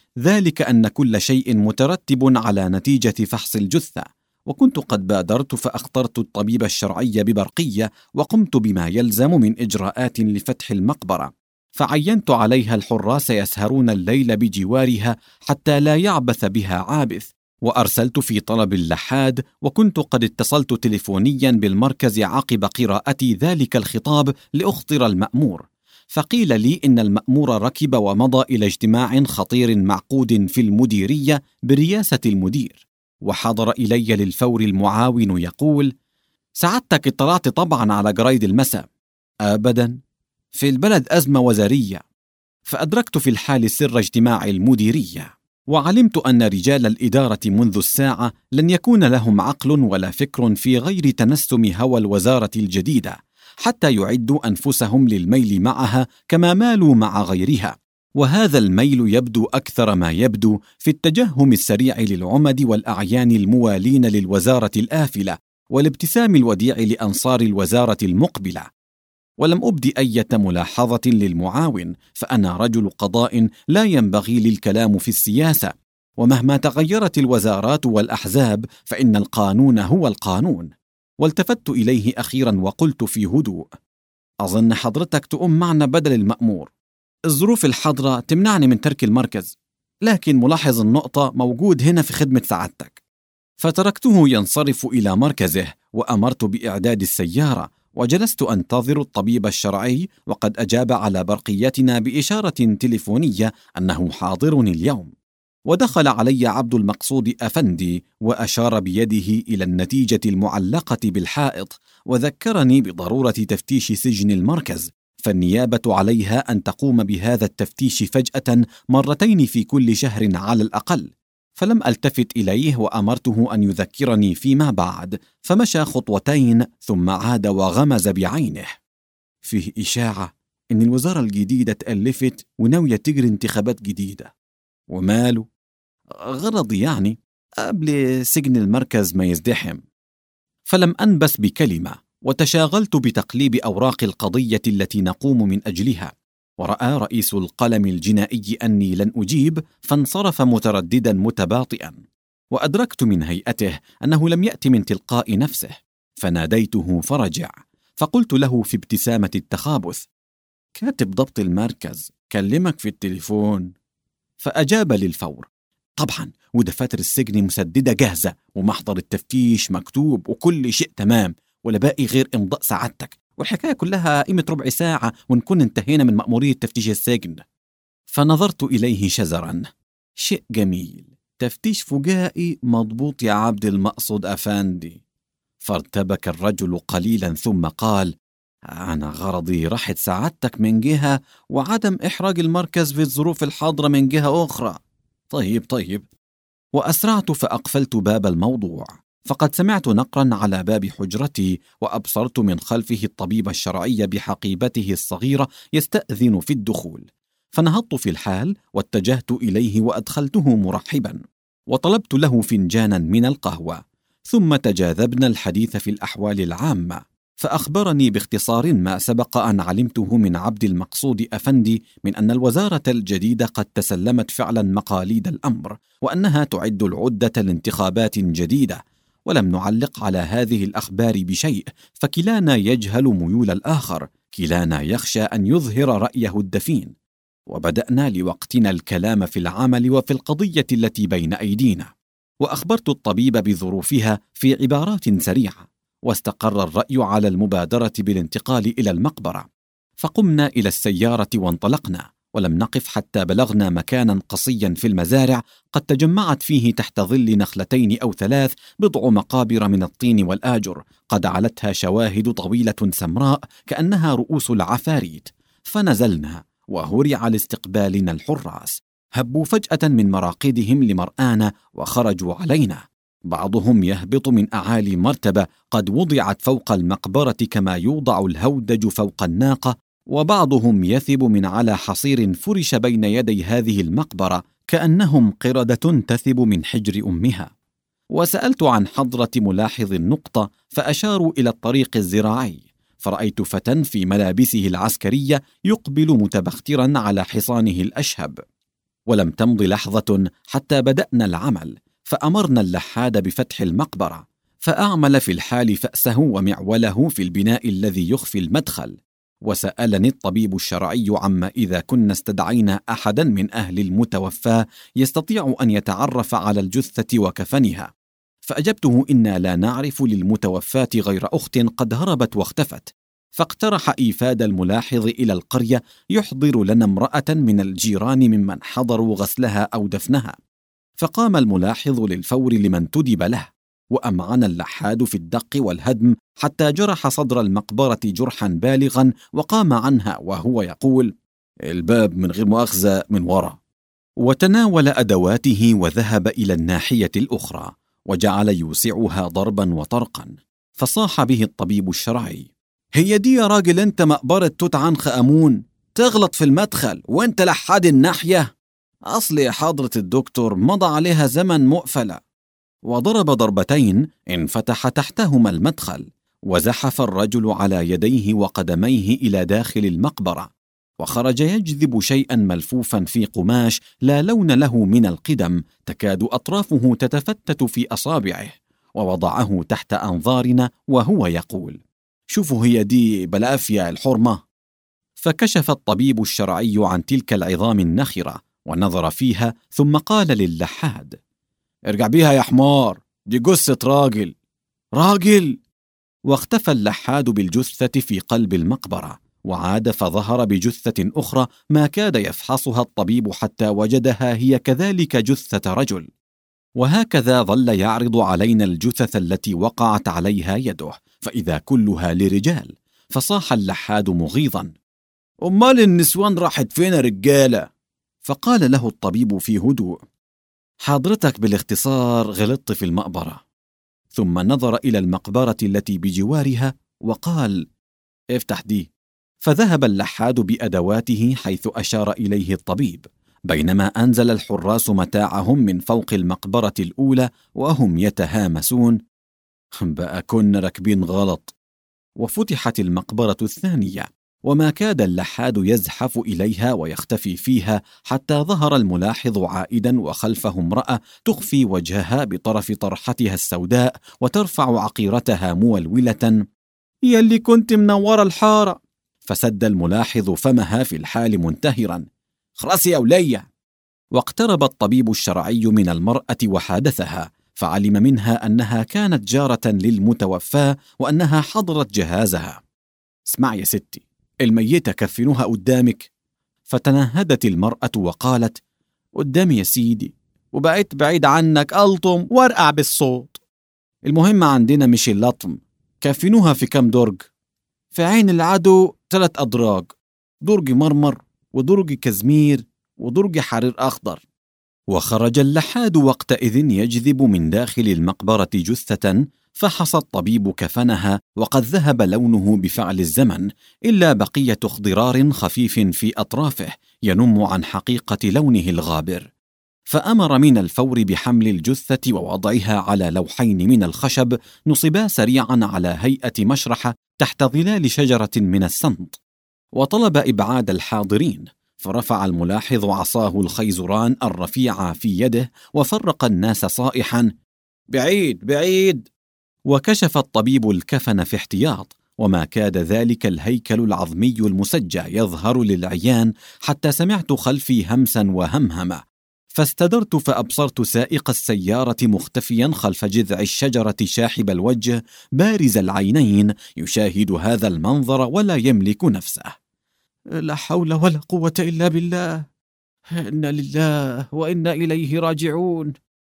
ذلك أن كل شيء مترتب على نتيجة فحص الجثة. وكنت قد بادرت فأخطرت الطبيب الشرعي ببرقية وقمت بما يلزم من إجراءات لفتح المقبرة، فعينت عليها الحراس يسهرون الليل بجوارها حتى لا يعبث بها عابث، وأرسلت في طلب اللحاد، وكنت قد اتصلت تليفونيا بالمركز عقب قراءتي ذلك الخطاب لأخطر المأمور، فقيل لي إن المأمور ركب ومضى إلى اجتماع خطير معقود في المديرية برئاسة المدير، وحضر إلي للفور المعاون يقول: سعادتك اطلعت طبعا على جرايد المساء؟ أبدا، في البلد أزمة وزارية. فأدركت في الحال سر اجتماع المديرية، وعلمت أن رجال الإدارة منذ الساعة لن يكون لهم عقل ولا فكر في غير تنسم هوى الوزارة الجديدة، حتى يعدوا أنفسهم للميل معها كما مالوا مع غيرها. وهذا الميل يبدو أكثر ما يبدو في التجهم السريع للعمد والأعيان الموالين للوزارة الآفلة، والابتسام الوديع لأنصار الوزارة المقبلة. ولم أبدي أي ملاحظة للمعاون، فأنا رجل قضاء لا ينبغي للكلام في السياسة، ومهما تغيرت الوزارات والأحزاب فإن القانون هو القانون. والتفت إليه أخيرا وقلت في هدوء: أظن حضرتك تقوم معنا بدل المأمور. الظروف الحاضرة تمنعني من ترك المركز، لكن ملاحظ النقطة موجود هنا في خدمة سعادتك. فتركته ينصرف إلى مركزه، وأمرت بإعداد السيارة، وجلست أنتظر الطبيب الشرعي، وقد أجاب على برقيتنا بإشارة تليفونية أنه حاضر اليوم. ودخل علي عبد المقصود أفندي وأشار بيده إلى النتيجة المعلقة بالحائط، وذكرني بضرورة تفتيش سجن المركز، فالنيابة عليها أن تقوم بهذا التفتيش فجأة مرتين في كل شهر على الأقل. فلم ألتفت إليه وأمرته أن يذكرني فيما بعد، فمشى خطوتين ثم عاد وغمز بعينه: فيه إشاعة إن الوزارة الجديدة تألفت وناوية تجري انتخابات جديدة. وماله؟ غرضي يعني قبل سجن المركز ما يزدحم. فلم أنبس بكلمة، وتشاغلت بتقليب أوراق القضية التي نقوم من أجلها. ورأى رئيس القلم الجنائي أني لن أجيب، فانصرف مترددا متباطئا. وأدركت من هيئته أنه لم يأتي من تلقاء نفسه، فناديته فرجع، فقلت له في ابتسامة التخابث: كاتب ضبط المركز كلمك في التليفون. فأجاب للفور: طبعا، ودفاتر السجن مسددة جاهزة، ومحضر التفتيش مكتوب، وكل شيء تمام، ولا باقي غير إمضاء سعادتك، والحكاية كلها قيمة ربع ساعة ونكون انتهينا من مأمورية تفتيش السجن. فنظرت إليه شزرا: شيء جميل، تفتيش فجائي مضبوط يا عبد المقصود أفندي. فارتبك الرجل قليلا ثم قال: أنا غرضي راحة سعادتك من جهة، وعدم إحراج المركز في الظروف الحاضرة من جهة أخرى. طيب. وأسرعت فأقفلت باب الموضوع، فقد سمعت نقرا على باب حجرتي، وأبصرت من خلفه الطبيب الشرعي بحقيبته الصغيرة يستأذن في الدخول. فنهضت في الحال واتجهت إليه وأدخلته مرحبا، وطلبت له فنجانا من القهوة، ثم تجاذبنا الحديث في الأحوال العامة. فأخبرني باختصار ما سبق أن علمته من عبد المقصود أفندي من أن الوزارة الجديدة قد تسلمت فعلا مقاليد الأمر، وأنها تعد العدة لانتخابات جديدة. ولم نعلق على هذه الأخبار بشيء، فكلانا يجهل ميول الآخر، كلانا يخشى أن يظهر رأيه الدفين. وبدأنا لوقتنا الكلام في العمل وفي القضية التي بين أيدينا، وأخبرت الطبيب بظروفها في عبارات سريعة، واستقر الرأي على المبادرة بالانتقال إلى المقبرة. فقمنا إلى السيارة وانطلقنا، ولم نقف حتى بلغنا مكانا قصيا في المزارع قد تجمعت فيه تحت ظل نخلتين أو 3 بضع مقابر من الطين والآجر، قد علتها شواهد طويلة سمراء كأنها رؤوس العفاريت. فنزلنا، وهرع لاستقبالنا الحراس، هبوا فجأة من مراقدهم لمرآنا وخرجوا علينا، بعضهم يهبط من أعالي مرتبة قد وضعت فوق المقبرة كما يوضع الهودج فوق الناقة، وبعضهم يثب من على حصير فرش بين يدي هذه المقبرة كأنهم قردة تثب من حجر أمها. وسألت عن حضرة ملاحظ النقطة، فأشاروا إلى الطريق الزراعي، فرأيت فتى في ملابسه العسكرية يقبل متبخترا على حصانه الأشهب. ولم تمض لحظة حتى بدأنا العمل، فأمرنا اللحاد بفتح المقبرة، فأعمل في الحال فأسه ومعوله في البناء الذي يخفي المدخل. وسألني الطبيب الشرعي عما إذا كنا استدعينا أحدا من أهل المتوفى يستطيع أن يتعرف على الجثة وكفنها، فأجبته إنا لا نعرف للمتوفاة غير أخت قد هربت واختفت. فاقترح إيفاد الملاحظ إلى القرية يحضر لنا امرأة من الجيران ممن حضروا غسلها أو دفنها. فقام الملاحظ للفور لمن تدب له، وأمعن اللحاد في الدق والهدم حتى جرح صدر المقبرة جرحا بالغا، وقام عنها وهو يقول: الباب من غير مؤاخذة من وراء. وتناول أدواته وذهب إلى الناحية الأخرى، وجعل يوسعها ضربا وطرقا. فصاح به الطبيب الشرعي: هي دي يا راجل انت مقبرة توت عنخ آمون؟ تغلط في المدخل وانت لحاد الناحية؟ أصل حضرة الدكتور مضى عليها زمن مقفلة. وضرب ضربتين انفتح تحتهما المدخل، وزحف الرجل على يديه وقدميه إلى داخل المقبرة، وخرج يجذب شيئا ملفوفا في قماش لا لون له من القدم، تكاد أطرافه تتفتت في أصابعه، ووضعه تحت أنظارنا وهو يقول: شوفوا هي دي بلافيا الحرمة. فكشف الطبيب الشرعي عن تلك العظام النخرة ونظر فيها، ثم قال للحاد: ارجع بيها يا حمار، دي جثة راجل. راجل! واختفى اللحاد بالجثة في قلب المقبرة، وعاد فظهر بجثة أخرى ما كاد يفحصها الطبيب حتى وجدها هي كذلك جثة رجل. وهكذا ظل يعرض علينا الجثث التي وقعت عليها يده، فإذا كلها لرجال. فصاح اللحاد مغيظا: أمال النسوان راحت فين رجالة؟ فقال له الطبيب في هدوء: حضرتك بالاختصار غلطت في المقبرة. ثم نظر إلى المقبرة التي بجوارها وقال: افتح دي. فذهب اللحاد بأدواته حيث أشار إليه الطبيب، بينما أنزل الحراس متاعهم من فوق المقبرة الأولى وهم يتهامسون: بقى كنا راكبين غلط. وفتحت المقبرة الثانية، وما كاد اللحاد يزحف إليها ويختفي فيها حتى ظهر الملاحظ عائدا، وخلفه امرأة تخفي وجهها بطرف طرحتها السوداء وترفع عقيرتها مولولة: يلي كنت منور الحارة. فسد الملاحظ فمها في الحال منتهرا: خلاص يا ولية. واقترب الطبيب الشرعي من المرأة وحادثها، فعلم منها أنها كانت جارة للمتوفى وأنها حضرت جهازها. اسمع يا ستي، الميتة كفنوها قدامك. فتنهدت المرأة وقالت: قدامي يا سيدي، وبقيت بعيد عنك ألطم وارقع بالصوت. المهم عندنا مش اللطم. كفنوها في كم درج؟ في عين العدو 3 أدراج، درج مرمر ودرج كزمير ودرج حرير أخضر. وخرج اللحاد وقتئذ يجذب من داخل المقبرة جثة، فحص الطبيب كفنها وقد ذهب لونه بفعل الزمن، إلا بقية اخضرار خفيف في أطرافه ينم عن حقيقة لونه الغابر. فأمر من الفور بحمل الجثة ووضعها على لوحين من الخشب نصبا سريعا على هيئة مشرحة تحت ظلال شجرة من السنط، وطلب إبعاد الحاضرين، فرفع الملاحظ عصاه الخيزران الرفيعة في يده وفرق الناس صائحا: بعيد بعيد! وكشف الطبيب الكفن في احتياط، وما كاد ذلك الهيكل العظمي المسجى يظهر للعيان حتى سمعت خلفي همسا وهمهمة، فاستدرت فأبصرت سائق السيارة مختفيا خلف جذع الشجرة شاحب الوجه بارز العينين يشاهد هذا المنظر ولا يملك نفسه. لا حول ولا قوة إلا بالله، إنا لله وإنا إليه راجعون.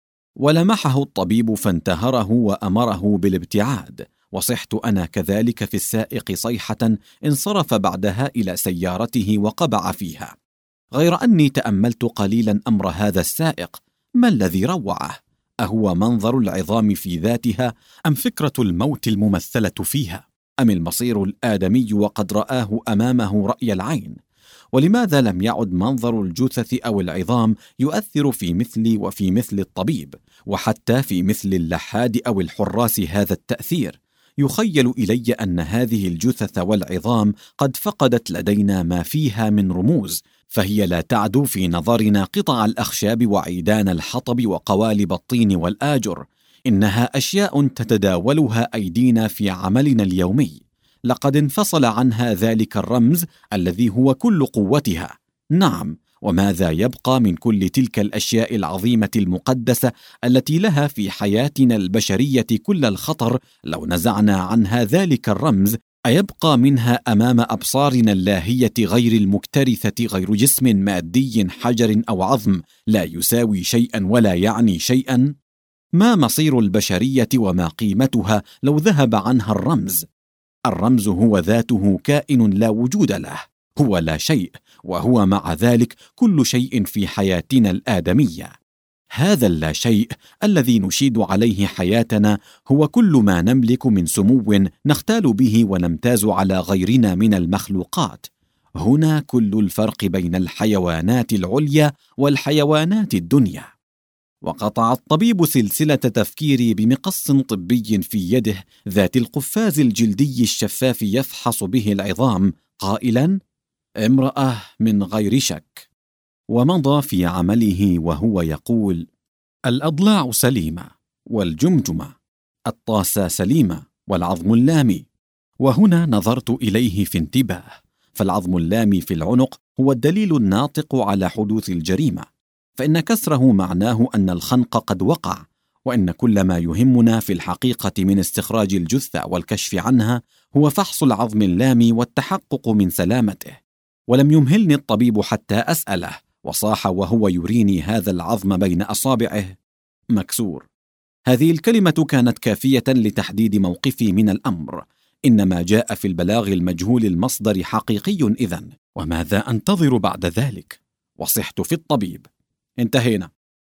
ولمحه الطبيب فانتهره وأمره بالابتعاد، وصحت أنا كذلك في السائق صيحة انصرف بعدها إلى سيارته وقبع فيها. غير أني تأملت قليلا أمر هذا السائق، ما الذي روعه؟ أهو منظر العظام في ذاتها، أم فكرة الموت الممثلة فيها، أم المصير الآدمي وقد رآه أمامه رأي العين؟ ولماذا لم يعد منظر الجثث أو العظام يؤثر في مثلي وفي مثل الطبيب، وحتى في مثل اللحاد أو الحراس هذا التأثير؟ يخيل إلي أن هذه الجثث والعظام قد فقدت لدينا ما فيها من رموز، فهي لا تعدو في نظرنا قطع الأخشاب وعيدان الحطب وقوالب الطين والآجر، إنها أشياء تتداولها أيدينا في عملنا اليومي. لقد انفصل عنها ذلك الرمز الذي هو كل قوتها. نعم، وماذا يبقى من كل تلك الأشياء العظيمة المقدسة التي لها في حياتنا البشرية كل الخطر لو نزعنا عنها ذلك الرمز؟ أيبقى منها أمام أبصارنا اللاهية غير المكترثة غير جسم مادي حجر أو عظم لا يساوي شيئا ولا يعني شيئا؟ ما مصير البشرية وما قيمتها لو ذهب عنها الرمز؟ الرمز هو ذاته كائن لا وجود له، هو لا شيء، وهو مع ذلك كل شيء في حياتنا الآدمية. هذا اللا شيء الذي نشيد عليه حياتنا هو كل ما نملك من سمو نختال به ونمتاز على غيرنا من المخلوقات. هنا كل الفرق بين الحيوانات العليا والحيوانات الدنيا. وقطع الطبيب سلسلة تفكيري بمقص طبي في يده ذات القفاز الجلدي الشفاف يفحص به العظام، قائلا: امرأة من غير شك. ومضى في عمله وهو يقول: الأضلاع سليمة، والجمجمة، الطاسة سليمة، والعظم اللامي. وهنا نظرت إليه في انتباه، فالعظم اللامي في العنق هو الدليل الناطق على حدوث الجريمة، فإن كسره معناه أن الخنق قد وقع، وإن كل ما يهمنا في الحقيقة من استخراج الجثة والكشف عنها هو فحص العظم اللامي والتحقق من سلامته. ولم يمهلني الطبيب حتى أسأله، وصاح وهو يريني هذا العظم بين أصابعه: مكسور. هذه الكلمة كانت كافية لتحديد موقفي من الأمر. إن ما جاء في البلاغ المجهول المصدر حقيقي إذن، وماذا أنتظر بعد ذلك؟ وصحت في الطبيب. انتهينا.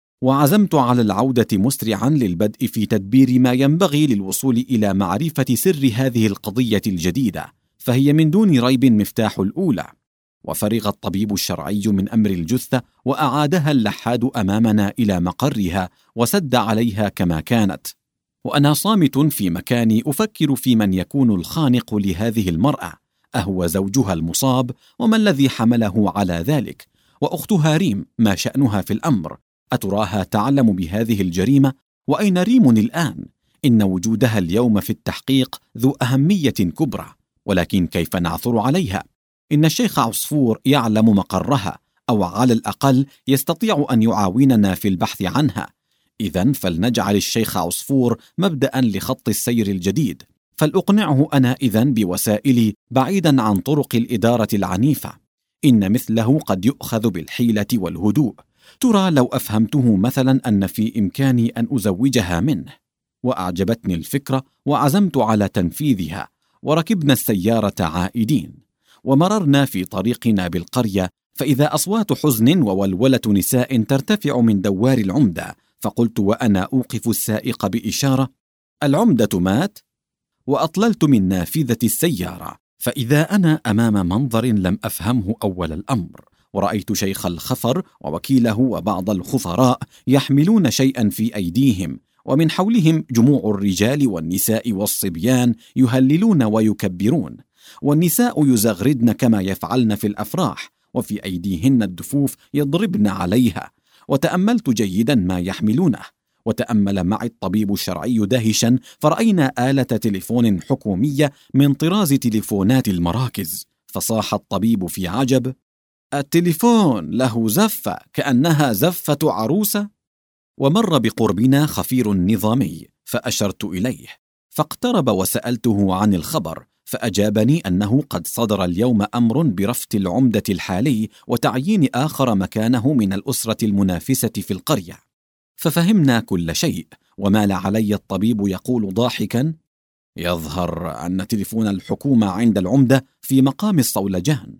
وعزمت على العودة مسرعا للبدء في تدبير ما ينبغي للوصول إلى معرفة سر هذه القضية الجديدة، فهي من دون ريب مفتاح الأولى. وفرغ الطبيب الشرعي من أمر الجثة، وأعادها اللحاد أمامنا إلى مقرها، وسد عليها كما كانت. وأنا صامت في مكاني أفكر في من يكون الخانق لهذه المرأة، أهو زوجها المصاب؟ وما الذي حمله على ذلك؟ وأختها ريم ما شأنها في الأمر؟ أتراها تعلم بهذه الجريمة؟ وأين ريم الآن؟ إن وجودها اليوم في التحقيق ذو أهمية كبرى، ولكن كيف نعثر عليها؟ إن الشيخ عصفور يعلم مقرها، أو على الأقل يستطيع أن يعاوننا في البحث عنها. إذن فلنجعل الشيخ عصفور مبدأ لخط السير الجديد، فلأقنعه أنا إذن بوسائلي بعيدا عن طرق الإدارة العنيفة. إن مثله قد يؤخذ بالحيلة والهدوء. ترى لو أفهمته مثلا أن في إمكاني أن أزوجها منه. وأعجبتني الفكرة، وعزمت على تنفيذها، وركبنا السيارة عائدين. ومررنا في طريقنا بالقرية، فإذا أصوات حزن وولولة نساء ترتفع من دوار العمدة، فقلت وأنا أوقف السائق بإشارة: العمدة مات. وأطللت من نافذة السيارة، فإذا أنا أمام منظر لم أفهمه أول الأمر، ورأيت شيخ الخفر ووكيله وبعض الخفراء يحملون شيئا في أيديهم، ومن حولهم جموع الرجال والنساء والصبيان يهللون ويكبرون، والنساء يزغردن كما يفعلن في الأفراح، وفي أيديهن الدفوف يضربن عليها. وتأملت جيدا ما يحملونه، وتأمل معي الطبيب الشرعي دهشا، فرأينا آلة تليفون حكومية من طراز تليفونات المراكز، فصاح الطبيب في عجب: التليفون له زفة كأنها زفة عروسة. ومر بقربنا خفير نظامي فأشرت إليه، فاقترب وسألته عن الخبر، فأجابني أنه قد صدر اليوم أمر برفض العمدة الحالي وتعيين آخر مكانه من الأسرة المنافسة في القرية. ففهمنا كل شيء، ومال علي الطبيب يقول ضاحكا: يظهر أن تليفون الحكومة عند العمدة في مقام الصولجان.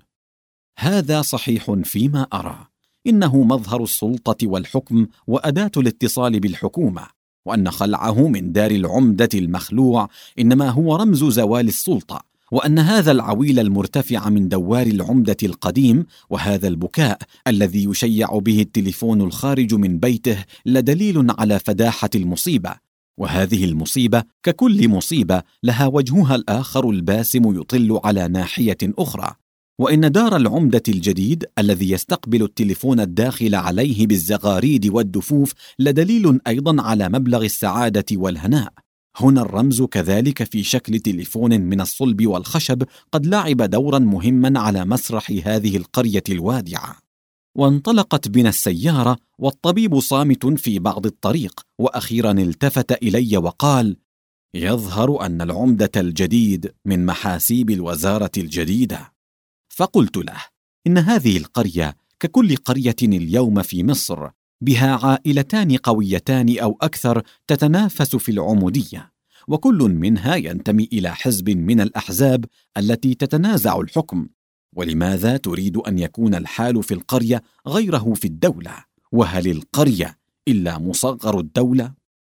هذا صحيح فيما أرى، إنه مظهر السلطة والحكم وأداة الاتصال بالحكومة، وأن خلعه من دار العمدة المخلوع إنما هو رمز زوال السلطة، وأن هذا العويل المرتفع من دوار العمدة القديم وهذا البكاء الذي يشيع به التليفون الخارج من بيته لدليل على فداحة المصيبة، وهذه المصيبة ككل مصيبة لها وجهها الآخر الباسم يطل على ناحية أخرى، وإن دار العمدة الجديد الذي يستقبل التليفون الداخل عليه بالزغاريد والدفوف لدليل أيضا على مبلغ السعادة والهناء. هنا الرمز كذلك في شكل تليفون من الصلب والخشب قد لعب دورا مهما على مسرح هذه القرية الوادعة. وانطلقت بنا السيارة والطبيب صامت في بعض الطريق، وأخيرا التفت إلي وقال: يظهر أن العمدة الجديد من محاسيب الوزارة الجديدة. فقلت له: إن هذه القرية ككل قرية اليوم في مصر بها عائلتان قويتان أو أكثر تتنافس في العمودية، وكل منها ينتمي إلى حزب من الأحزاب التي تتنازع الحكم، ولماذا تريد أن يكون الحال في القرية غيره في الدولة؟ وهل القرية إلا مصغر الدولة؟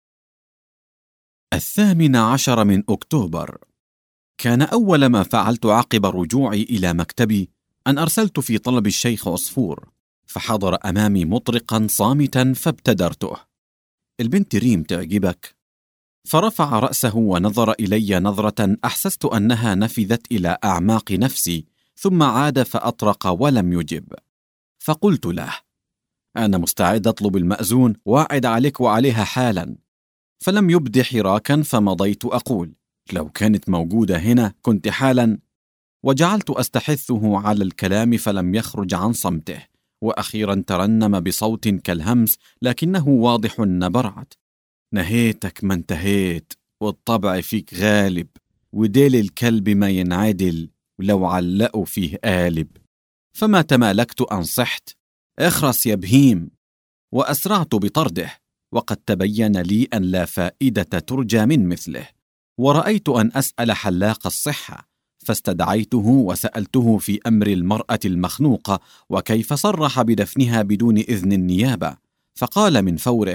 18 من أكتوبر. كان أول ما فعلت عقب رجوعي إلى مكتبي أن أرسلت في طلب الشيخ عصفور، فحضر أمامي مطرقا صامتا فابتدرته: البنت ريم تعجبك؟ فرفع رأسه ونظر إلي نظرة أحسست أنها نفذت إلى أعماق نفسي، ثم عاد فأطرق ولم يجب. فقلت له: أنا مستعد أطلب المأذون وأعد عليك وعليها حالا. فلم يبد حراكا، فمضيت أقول: لو كانت موجودة هنا كنت حالا. وجعلت أستحثه على الكلام فلم يخرج عن صمته، وأخيرا ترنم بصوت كالهمس لكنه واضح النبرات: نهيتك ما انتهيت، والطبع فيك غالب، وديل الكلب ما ينعدل، ولو علقوا فيه قالب. فما تمالكت أن صحت: اخرس يا بهيم، وأسرعت بطرده، وقد تبين لي أن لا فائدة ترجى من مثله. ورأيت أن أسأل حلاق الصحة، فاستدعيته وسألته في أمر المرأة المخنوقة وكيف صرح بدفنها بدون إذن النيابة، فقال من فوره: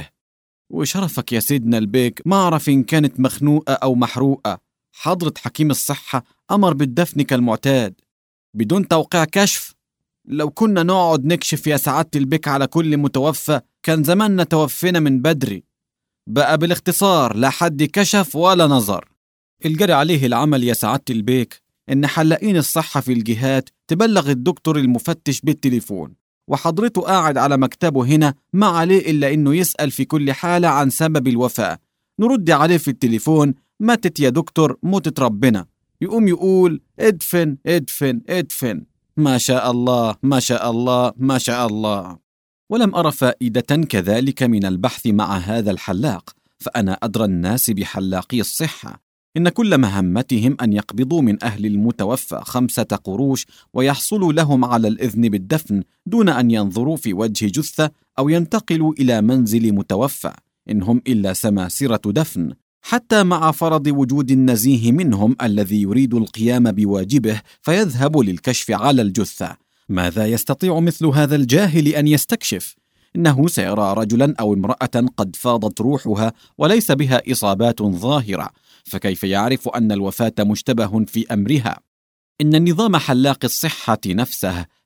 وشرفك يا سيدنا البيك، ما أعرف إن كانت مخنوقة أو محروقة، حضرة حكيم الصحة أمر بالدفن كالمعتاد بدون توقيع كشف. لو كنا نقعد نكشف يا سعادة البيك على كل متوفى كان زماننا توفينا من بدري. بقى بالاختصار لا حد كشف ولا نظر. الجري عليه العمل يا سعادة البيك إن حلاقين الصحة في الجهات تبلغ الدكتور المفتش بالتليفون، وحضرته قاعد على مكتبه هنا ما عليه إلا إنه يسأل في كل حالة عن سبب الوفاة. نرد عليه في التليفون: ماتت يا دكتور، موتت ربنا. يقوم يقول: ادفن ادفن ادفن. ما شاء الله ما شاء الله ما شاء الله. ولم أرى فائدة كذلك من البحث مع هذا الحلاق، فأنا أدرى الناس بحلاقي الصحة، إن كل مهمتهم أن يقبضوا من أهل المتوفى 5 قروش ويحصلوا لهم على الإذن بالدفن دون أن ينظروا في وجه جثة أو ينتقلوا إلى منزل متوفى، إن هم إلا سماسرة دفن، حتى مع فرض وجود النزيه منهم الذي يريد القيام بواجبه فيذهب للكشف على الجثة. ماذا يستطيع مثل هذا الجاهل أن يستكشف؟ إنه سيرى رجلا أو امرأة قد فاضت روحها وليس بها إصابات ظاهرة، فكيف يعرف أن الوفاة مشتبه في أمرها؟ إن نظام حلاق الصحة نفسه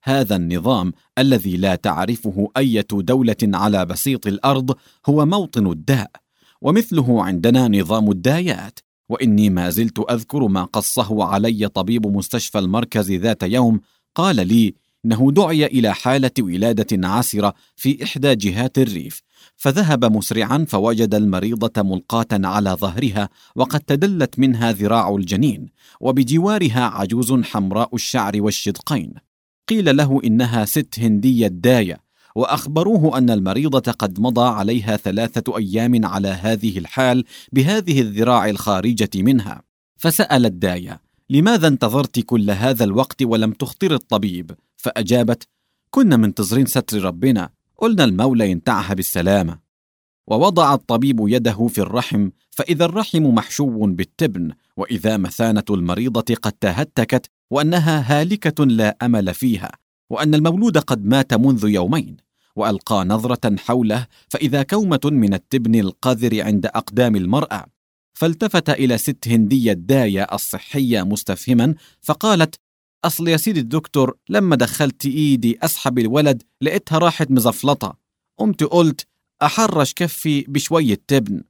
هذا النظام الذي لا تعرفه أي دولة على بسيط الأرض هو موطن الداء، ومثله عندنا نظام الدايات. وإني ما زلت أذكر ما قصه علي طبيب مستشفى المركز ذات يوم، قال لي إنه دعي إلى حالة ولادة عسرة في إحدى جهات الريف، فذهب مسرعا فوجد المريضة ملقاة على ظهرها وقد تدلت منها ذراع الجنين، وبجوارها عجوز حمراء الشعر والشدقين. قيل له إنها ست هندية داية، وأخبروه أن المريضة قد مضى عليها 3 أيام على هذه الحال بهذه الذراع الخارجة منها. فسأل الداية: لماذا انتظرت كل هذا الوقت ولم تخطر الطبيب؟ فأجابت: كنا منتظرين ستر ربنا، قلنا المولى ينتعها بالسلامة. ووضع الطبيب يده في الرحم، فإذا الرحم محشو بالتبن، وإذا مثانة المريضة قد تهتكت، وأنها هالكة لا أمل فيها، وأن المولود قد مات منذ يومين. وألقى نظرة حوله، فإذا كومة من التبن القذر عند أقدام المرأة، فالتفت إلى ست هندية داية الصحية مستفهما، فقالت: أصل يا سيدي الدكتور، لما دخلت إيدي أسحب الولد لقيتها راحت مزفلطة، قمت قلت أحرش كفي بشوية تبن.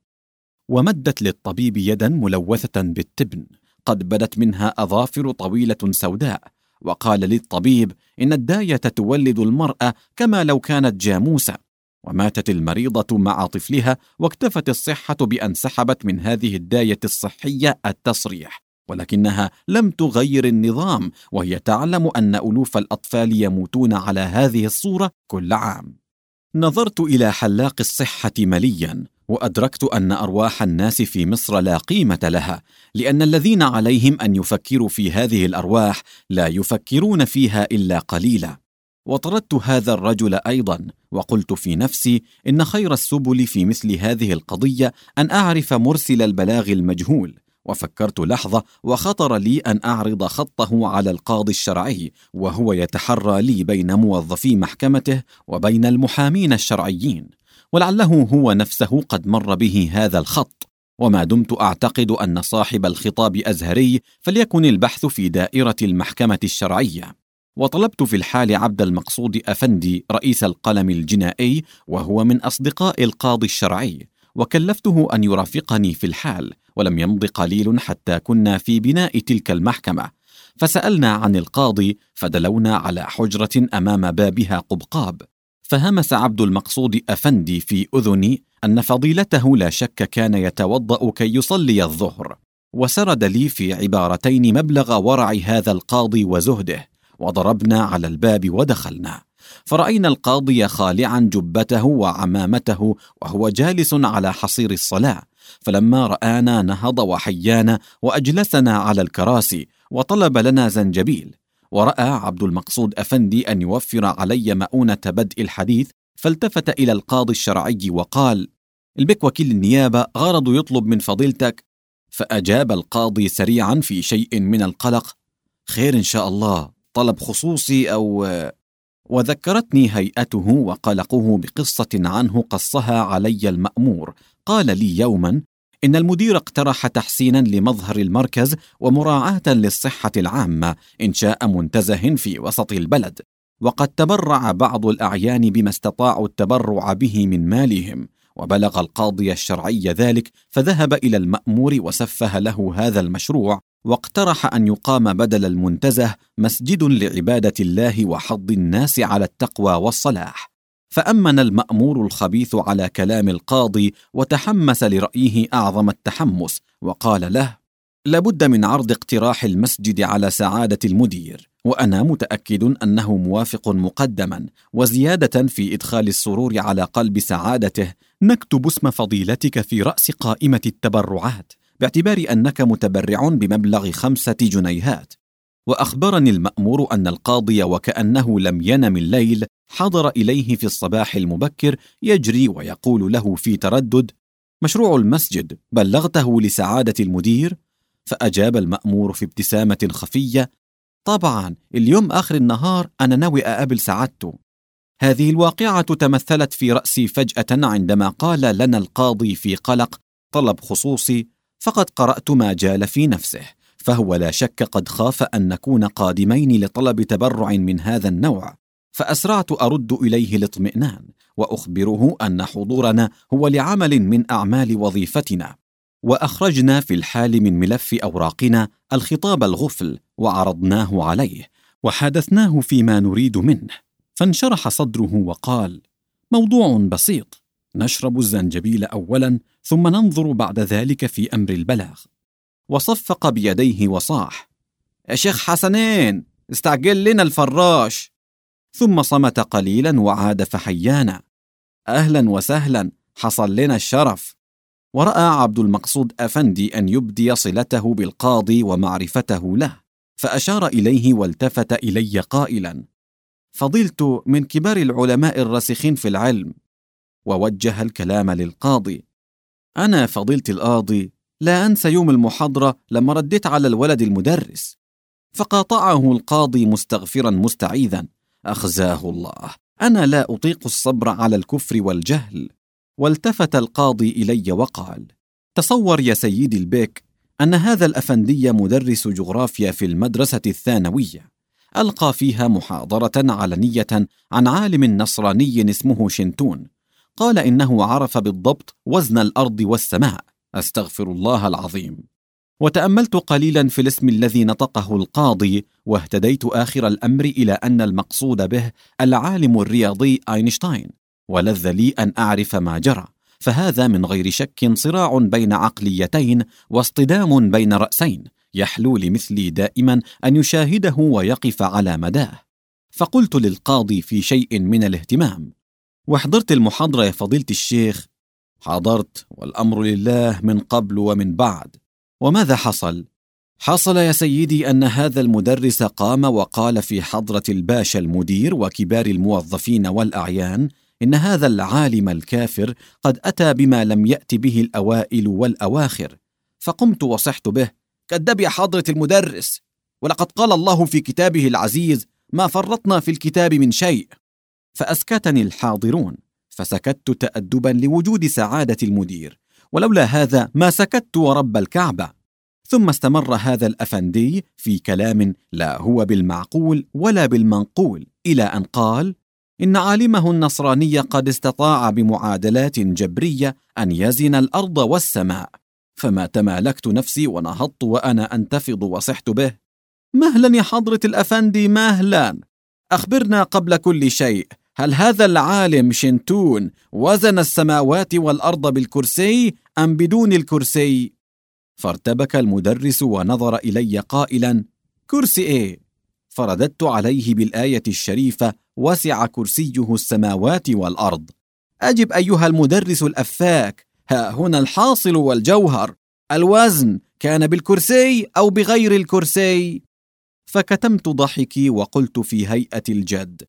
ومدت للطبيب يدا ملوثة بالتبن قد بدت منها أظافر طويلة سوداء، وقال للطبيب إن الداية تولد المرأة كما لو كانت جاموسة. وماتت المريضة مع طفلها، واكتفت الصحة بأن سحبت من هذه الداية الصحية التصريح، ولكنها لم تغير النظام، وهي تعلم أن ألوف الأطفال يموتون على هذه الصورة كل عام. نظرت إلى حلاق الصحة مليا، وأدركت أن أرواح الناس في مصر لا قيمة لها، لأن الذين عليهم أن يفكروا في هذه الأرواح لا يفكرون فيها إلا قليلا. وطردت هذا الرجل أيضا، وقلت في نفسي إن خير السبل في مثل هذه القضية أن أعرف مرسل البلاغ المجهول. وفكرت لحظة، وخطر لي أن أعرض خطه على القاضي الشرعي، وهو يتحرى لي بين موظفي محكمته وبين المحامين الشرعيين، ولعله هو نفسه قد مر به هذا الخط. وما دمت أعتقد أن صاحب الخطاب أزهري، فليكن البحث في دائرة المحكمة الشرعية. وطلبت في الحال عبد المقصود أفندي رئيس القلم الجنائي، وهو من أصدقاء القاضي الشرعي، وكلفته أن يرافقني في الحال. ولم يمض قليل حتى كنا في بناء تلك المحكمة، فسألنا عن القاضي، فدلونا على حجرة أمام بابها قبقاب. فهمس عبد المقصود أفندي في أذني أن فضيلته لا شك كان يتوضأ كي يصلي الظهر، وسرد لي في عبارتين مبلغ ورع هذا القاضي وزهده. وضربنا على الباب ودخلنا، فرأينا القاضي خالعا جبته وعمامته وهو جالس على حصير الصلاة. فلما رآنا نهض وحيانا وأجلسنا على الكراسي، وطلب لنا زنجبيل. ورأى عبد المقصود أفندي أن يوفر علي مؤونة بدء الحديث، فالتفت إلى القاضي الشرعي وقال: البك وكيل النيابة غرض يطلب من فضيلتك. فأجاب القاضي سريعا في شيء من القلق: خير إن شاء الله، طلب خصوصي أو... وذكرتني هيئته وقلقه بقصة عنه قصها علي المأمور. قال لي يوما إن المدير اقترح تحسينا لمظهر المركز ومراعاة للصحة العامة، إنشاء منتزه في وسط البلد، وقد تبرع بعض الأعيان بما استطاعوا التبرع به من مالهم. وبلغ القاضي الشرعي ذلك، فذهب إلى المأمور وسفه له هذا المشروع، واقترح أن يقام بدل المنتزه مسجد لعبادة الله وحض الناس على التقوى والصلاح. فأمن المأمور الخبيث على كلام القاضي، وتحمس لرأيه أعظم التحمس، وقال له: لابد من عرض اقتراح المسجد على سعادة المدير، وأنا متأكد أنه موافق مقدما، وزيادة في إدخال السرور على قلب سعادته نكتب اسم فضيلتك في رأس قائمة التبرعات، باعتبار أنك متبرع بمبلغ 5 جنيهات. وأخبرني المأمور أن القاضي وكأنه لم ينم الليل حضر إليه في الصباح المبكر يجري ويقول له في تردد: مشروع المسجد بلغته لسعادة المدير؟ فأجاب المأمور في ابتسامة خفية: طبعا، اليوم آخر النهار أنا ناوي أقابل سعادته. هذه الواقعة تمثلت في رأسي فجأة عندما قال لنا القاضي في قلق: طلب خصوصي. فقد قرأت ما جال في نفسه، فهو لا شك قد خاف أن نكون قادمين لطلب تبرع من هذا النوع، فأسرعت أرد إليه الاطمئنان وأخبره أن حضورنا هو لعمل من أعمال وظيفتنا. وأخرجنا في الحال من ملف أوراقنا الخطاب الغفل وعرضناه عليه وحدثناه فيما نريد منه، فانشرح صدره وقال: موضوع بسيط، نشرب الزنجبيل أولا ثم ننظر بعد ذلك في أمر البلاغ. وصفق بيديه وصاح: يا شيخ حسنين، استعجل لنا الفراش. ثم صمت قليلا وعاد فحيانا: أهلا وسهلا، حصل لنا الشرف. ورأى عبد المقصود أفندي أن يبدي صلته بالقاضي ومعرفته له، فأشار إليه والتفت إلي قائلا: فضلت من كبار العلماء الراسخين في العلم. ووجه الكلام للقاضي: أنا فضيلة القاضي لا أنسى يوم المحاضرة لما رديت على الولد المدرس. فقاطعه القاضي مستغفرا مستعيذا: أخزاه الله، أنا لا أطيق الصبر على الكفر والجهل. والتفت القاضي إلي وقال: تصور يا سيدي البيك أن هذا الأفندي مدرس جغرافيا في المدرسة الثانوية، ألقى فيها محاضرة علنية عن عالم نصراني اسمه شنتون، قال إنه عرف بالضبط وزن الأرض والسماء، أستغفر الله العظيم. وتأملت قليلا في الاسم الذي نطقه القاضي، واهتديت آخر الأمر إلى أن المقصود به العالم الرياضي أينشتاين، ولذ لي أن أعرف ما جرى، فهذا من غير شك صراع بين عقليتين واصطدام بين رأسين، يحلو لمثلي دائما أن يشاهده ويقف على مداه. فقلت للقاضي في شيء من الاهتمام: وحضرت المحاضرة يا فضيلة الشيخ؟ حضرت، والأمر لله من قبل ومن بعد. وماذا حصل؟ حصل يا سيدي أن هذا المدرس قام وقال في حضرة الباشا المدير وكبار الموظفين والأعيان إن هذا العالم الكافر قد أتى بما لم يأت به الأوائل والأواخر. فقمت وصحت به: كذب يا حضرة المدرس، ولقد قال الله في كتابه العزيز: ما فرطنا في الكتاب من شيء. فأسكتني الحاضرون، فسكت تأدبا لوجود سعادة المدير، ولولا هذا ما سكت ورب الكعبة. ثم استمر هذا الأفندي في كلام لا هو بالمعقول ولا بالمنقول، إلى أن قال إن عالمه النصراني قد استطاع بمعادلات جبرية أن يزن الأرض والسماء. فما تمالكت نفسي ونهضت وأنا أنتفض وصحت به: مهلا يا حضرة الأفندي، مهلا، أخبرنا قبل كل شيء، هل هذا العالم شنتون وزن السماوات والأرض بالكرسي أم بدون الكرسي؟ فارتبك المدرس ونظر إلي قائلا: كرسي إيه؟ فرددت عليه بالآية الشريفة: وسع كرسيه السماوات والأرض. أجب أيها المدرس الأفاك، ها هنا الحاصل والجوهر، الوزن كان بالكرسي أو بغير الكرسي؟ فكتمت ضحكي وقلت في هيئة الجد: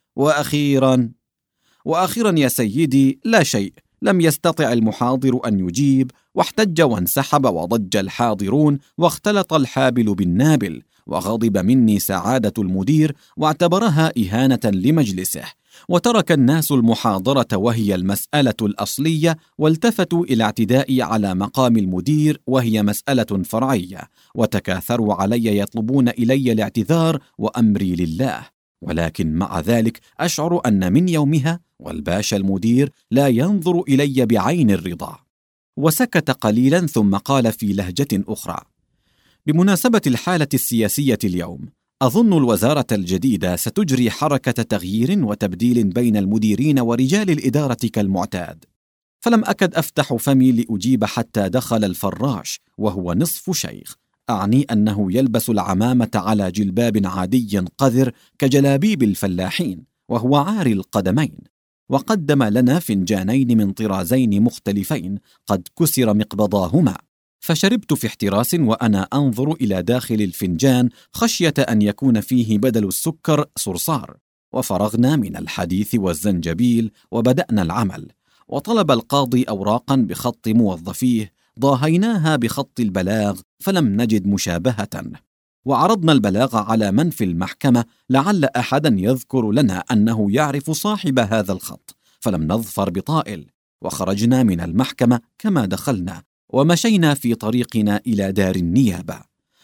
وأخيرا يا سيدي لا شيء. لم يستطع المحاضر أن يجيب، واحتج وانسحب، وضج الحاضرون، واختلط الحابل بالنابل، وغضب مني سعادة المدير واعتبرها إهانة لمجلسه. وترك الناس المحاضرة وهي المسألة الأصلية، والتفتوا إلى اعتدائي على مقام المدير وهي مسألة فرعية، وتكاثروا علي يطلبون إلي الاعتذار وأمري لله. ولكن مع ذلك أشعر أن من يومها والباشا المدير لا ينظر إلي بعين الرضا. وسكت قليلا ثم قال في لهجة أخرى: بمناسبة الحالة السياسية اليوم، أظن الوزارة الجديدة ستجري حركة تغيير وتبديل بين المديرين ورجال الإدارة كالمعتاد. فلم أكد أفتح فمي لأجيب حتى دخل الفراش، وهو نصف شيخ، أعني أنه يلبس العمامة على جلباب عادي قذر كجلابيب الفلاحين، وهو عاري القدمين، وقدم لنا فنجانين من طرازين مختلفين قد كسر مقبضاهما. فشربت في احتراس وأنا أنظر إلى داخل الفنجان خشية أن يكون فيه بدل السكر صرصار. وفرغنا من الحديث والزنجبيل وبدأنا العمل. وطلب القاضي أوراقا بخط موظفيه، ضاهيناها بخط البلاغ فلم نجد مشابهة، وعرضنا البلاغ على من في المحكمة لعل أحدا يذكر لنا أنه يعرف صاحب هذا الخط، فلم نظفر بطائل. وخرجنا من المحكمة كما دخلنا، ومشينا في طريقنا إلى دار النيابة.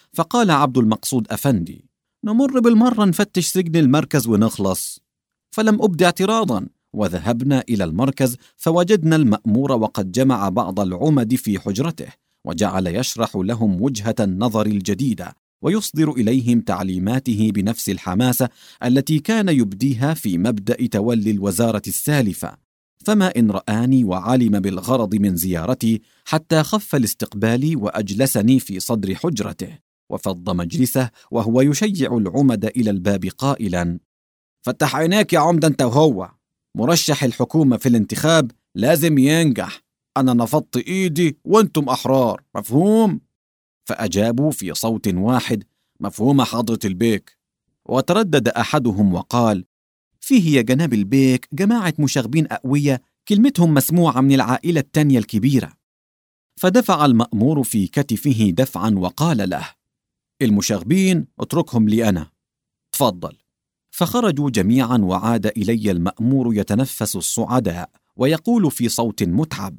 فقال عبد المقصود أفندي: نمر بالمرة نفتش سجن المركز ونخلص. فلم أبدي اعتراضا، وذهبنا إلى المركز فوجدنا المأمور وقد جمع بعض العمد في حجرته، وجعل يشرح لهم وجهة النظر الجديدة ويصدر إليهم تعليماته بنفس الحماسة التي كان يبديها في مبدأ تولي الوزارة السالفة. فما إن رآني وعلم بالغرض من زيارتي حتى خف الاستقبال وأجلسني في صدر حجرته، وفض مجلسه وهو يشيع العمد إلى الباب قائلا: فتح عينيك يا عمدة أنت وهو، مرشح الحكومة في الانتخاب لازم ينجح، أنا نفضت إيدي وأنتم أحرار، مفهوم؟ فأجابوا في صوت واحد: مفهوم حضرة البيك. وتردد أحدهم وقال: فيه يا جناب البيك جماعة مشاغبين أقوية كلمتهم مسموعة من العائلة التانية الكبيرة. فدفع المأمور في كتفه دفعا وقال له: المشاغبين اتركهم لي أنا، تفضل. فخرجوا جميعا، وعاد إلي المأمور يتنفس الصعداء ويقول في صوت متعب: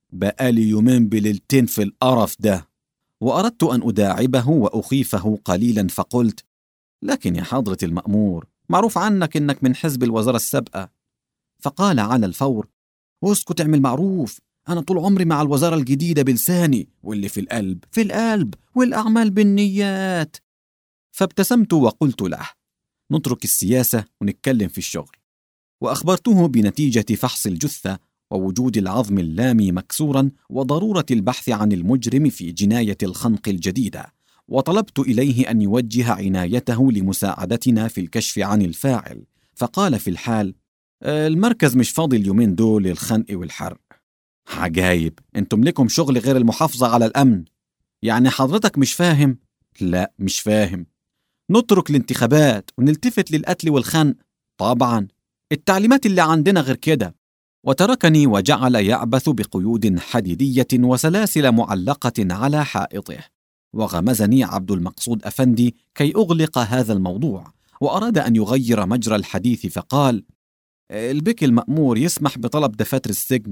بقالي يومين بليلتين في القرف ده. وأردت أن أداعبه وأخيفه قليلا، فقلت: لكن يا حضرة المأمور، معروف عنك إنك من حزب الوزارة السابقة. فقال على الفور: اسكت اعمل معروف، أنا طول عمري مع الوزارة الجديدة بلساني، واللي في القلب في القلب، والأعمال بالنيات. فابتسمت وقلت له: نترك السياسة ونتكلم في الشغل. وأخبرته بنتيجة فحص الجثة ووجود العظم اللامي مكسورا وضرورة البحث عن المجرم في جناية الخنق الجديدة، وطلبت إليه أن يوجه عنايته لمساعدتنا في الكشف عن الفاعل. فقال في الحال: المركز مش فاضي اليومين دول للخنق والحرق. عجايب، انتم لكم شغل غير المحافظة على الأمن؟ يعني حضرتك مش فاهم؟ لا مش فاهم. نترك الانتخابات ونلتفت للقتل والخنق؟ طبعا، التعليمات اللي عندنا غير كده. وتركني وجعل يعبث بقيود حديدية وسلاسل معلقة على حائطه. وغمزني عبد المقصود أفندي كي أغلق هذا الموضوع، وأراد أن يغير مجرى الحديث فقال: البك المأمور يسمح بطلب دفاتر السجن.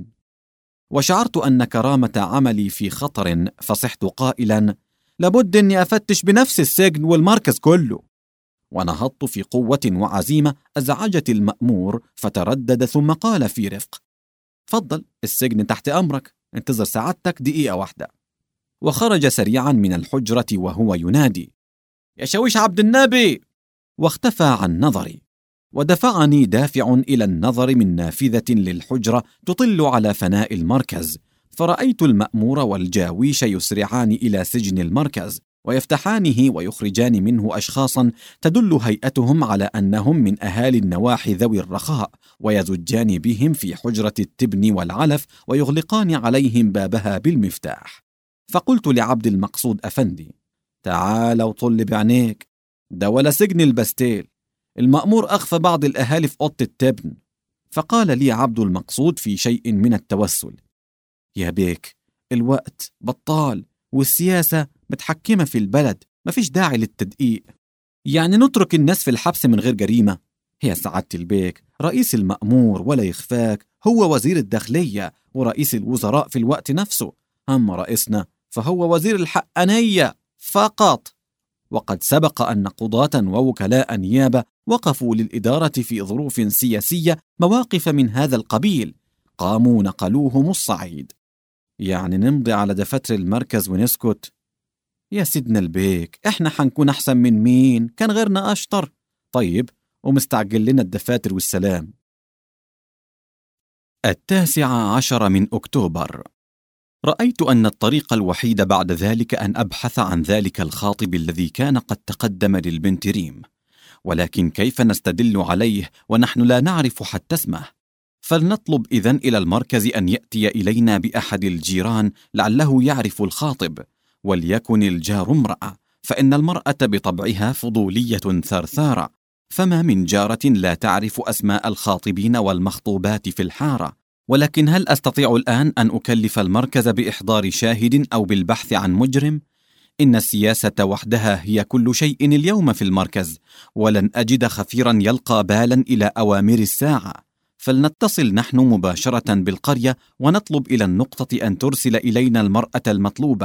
وشعرت أن كرامة عملي في خطر، فصحت قائلا: لابد أني أفتش بنفس السجن والمركز كله. ونهضت في قوة وعزيمة أزعجت المأمور، فتردد ثم قال في رفق: فضل، السجن تحت أمرك، انتظر سعادتك دقيقة واحدة. وخرج سريعا من الحجرة وهو ينادي: يا شويش عبد النبي! واختفى عن نظري. ودفعني دافع إلى النظر من نافذة للحجرة تطل على فناء المركز، فرأيت المأمور والجاويش يسرعان إلى سجن المركز، ويفتحانه ويخرجان منه أشخاصا تدل هيئتهم على أنهم من أهالي النواحي ذوي الرخاء، ويزجان بهم في حجرة التبن والعلف، ويغلقان عليهم بابها بالمفتاح. فقلت لعبد المقصود أفندي: تعال وطل بعينيك، ده ولا سجن البستيل، المأمور أخفى بعض الأهالي في أوضة التبن. فقال لي عبد المقصود في شيء من التوسل: يا بيك، الوقت بطال والسياسة متحكمة في البلد، مفيش داعي للتدقيق. يعني نترك الناس في الحبس من غير جريمة؟ هي سعادة البيك رئيس المأمور ولا يخفاك هو وزير الداخلية ورئيس الوزراء في الوقت نفسه، أما رئيسنا فهو وزير الحقانية فقط. وقد سبق أن قضاة ووكلاء نيابة وقفوا للإدارة في ظروف سياسية مواقف من هذا القبيل، قاموا نقلوهم الصعيد. يعني نمضي على دفاتر المركز ونسكت؟ يا سيدنا البيك، احنا حنكون أحسن من مين؟ كان غيرنا أشطر. طيب، ومستعجل لنا الدفاتر والسلام. 19 من أكتوبر. رأيت أن الطريق الوحيد بعد ذلك أن أبحث عن ذلك الخاطب الذي كان قد تقدم للبنت ريم، ولكن كيف نستدل عليه ونحن لا نعرف حتى اسمه؟ فلنطلب إذن إلى المركز أن يأتي إلينا بأحد الجيران لعله يعرف الخاطب، وليكن الجار امرأة، فإن المرأة بطبعها فضولية ثرثارة، فما من جارة لا تعرف أسماء الخاطبين والمخطوبات في الحارة. ولكن هل أستطيع الآن أن أكلف المركز بإحضار شاهد أو بالبحث عن مجرم؟ إن السياسة وحدها هي كل شيء اليوم في المركز، ولن أجد خفيرا يلقى بالا إلى أوامر الساعة. فلنتصل نحن مباشرة بالقرية ونطلب إلى النقطة أن ترسل إلينا المرأة المطلوبة،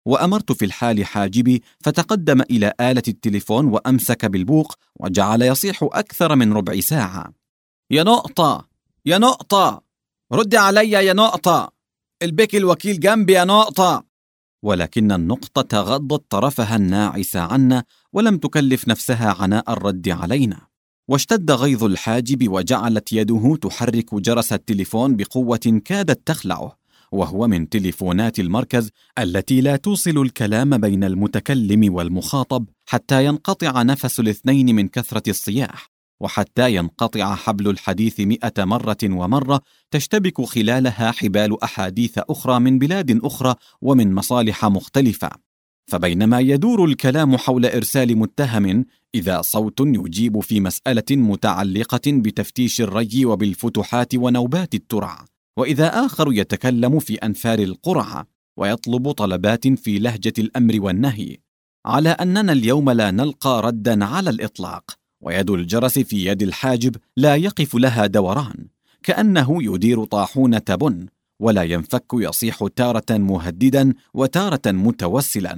وأمرت في الحال حاجبي فتقدم إلى آلة التليفون وأمسك بالبوق وجعل يصيح أكثر من ربع ساعة: يا نقطة، يا نقطة، رد علي يا نقطة، البك الوكيل جنبي يا نقطة. ولكن النقطة غضت طرفها الناعس عنا ولم تكلف نفسها عناء الرد علينا. واشتد غيظ الحاجب وجعلت يده تحرك جرس التليفون بقوة كادت تخلعه، وهو من تليفونات المركز التي لا توصل الكلام بين المتكلم والمخاطب حتى ينقطع نفس الاثنين من كثرة الصياح، وحتى ينقطع حبل الحديث 100 مرة ومرة تشتبك خلالها حبال أحاديث أخرى من بلاد أخرى ومن مصالح مختلفة. فبينما يدور الكلام حول إرسال متهم، إذا صوت يجيب في مسألة متعلقة بتفتيش الري وبالفتحات ونوبات الترع، وإذا آخر يتكلم في أنفار القرعة ويطلب طلبات في لهجة الأمر والنهي، على أننا اليوم لا نلقى ردا على الإطلاق. ويد الجرس في يد الحاجب لا يقف لها دوران، كأنه يدير طاحونة بن، ولا ينفك يصيح تارة مهددا وتارة متوسلا: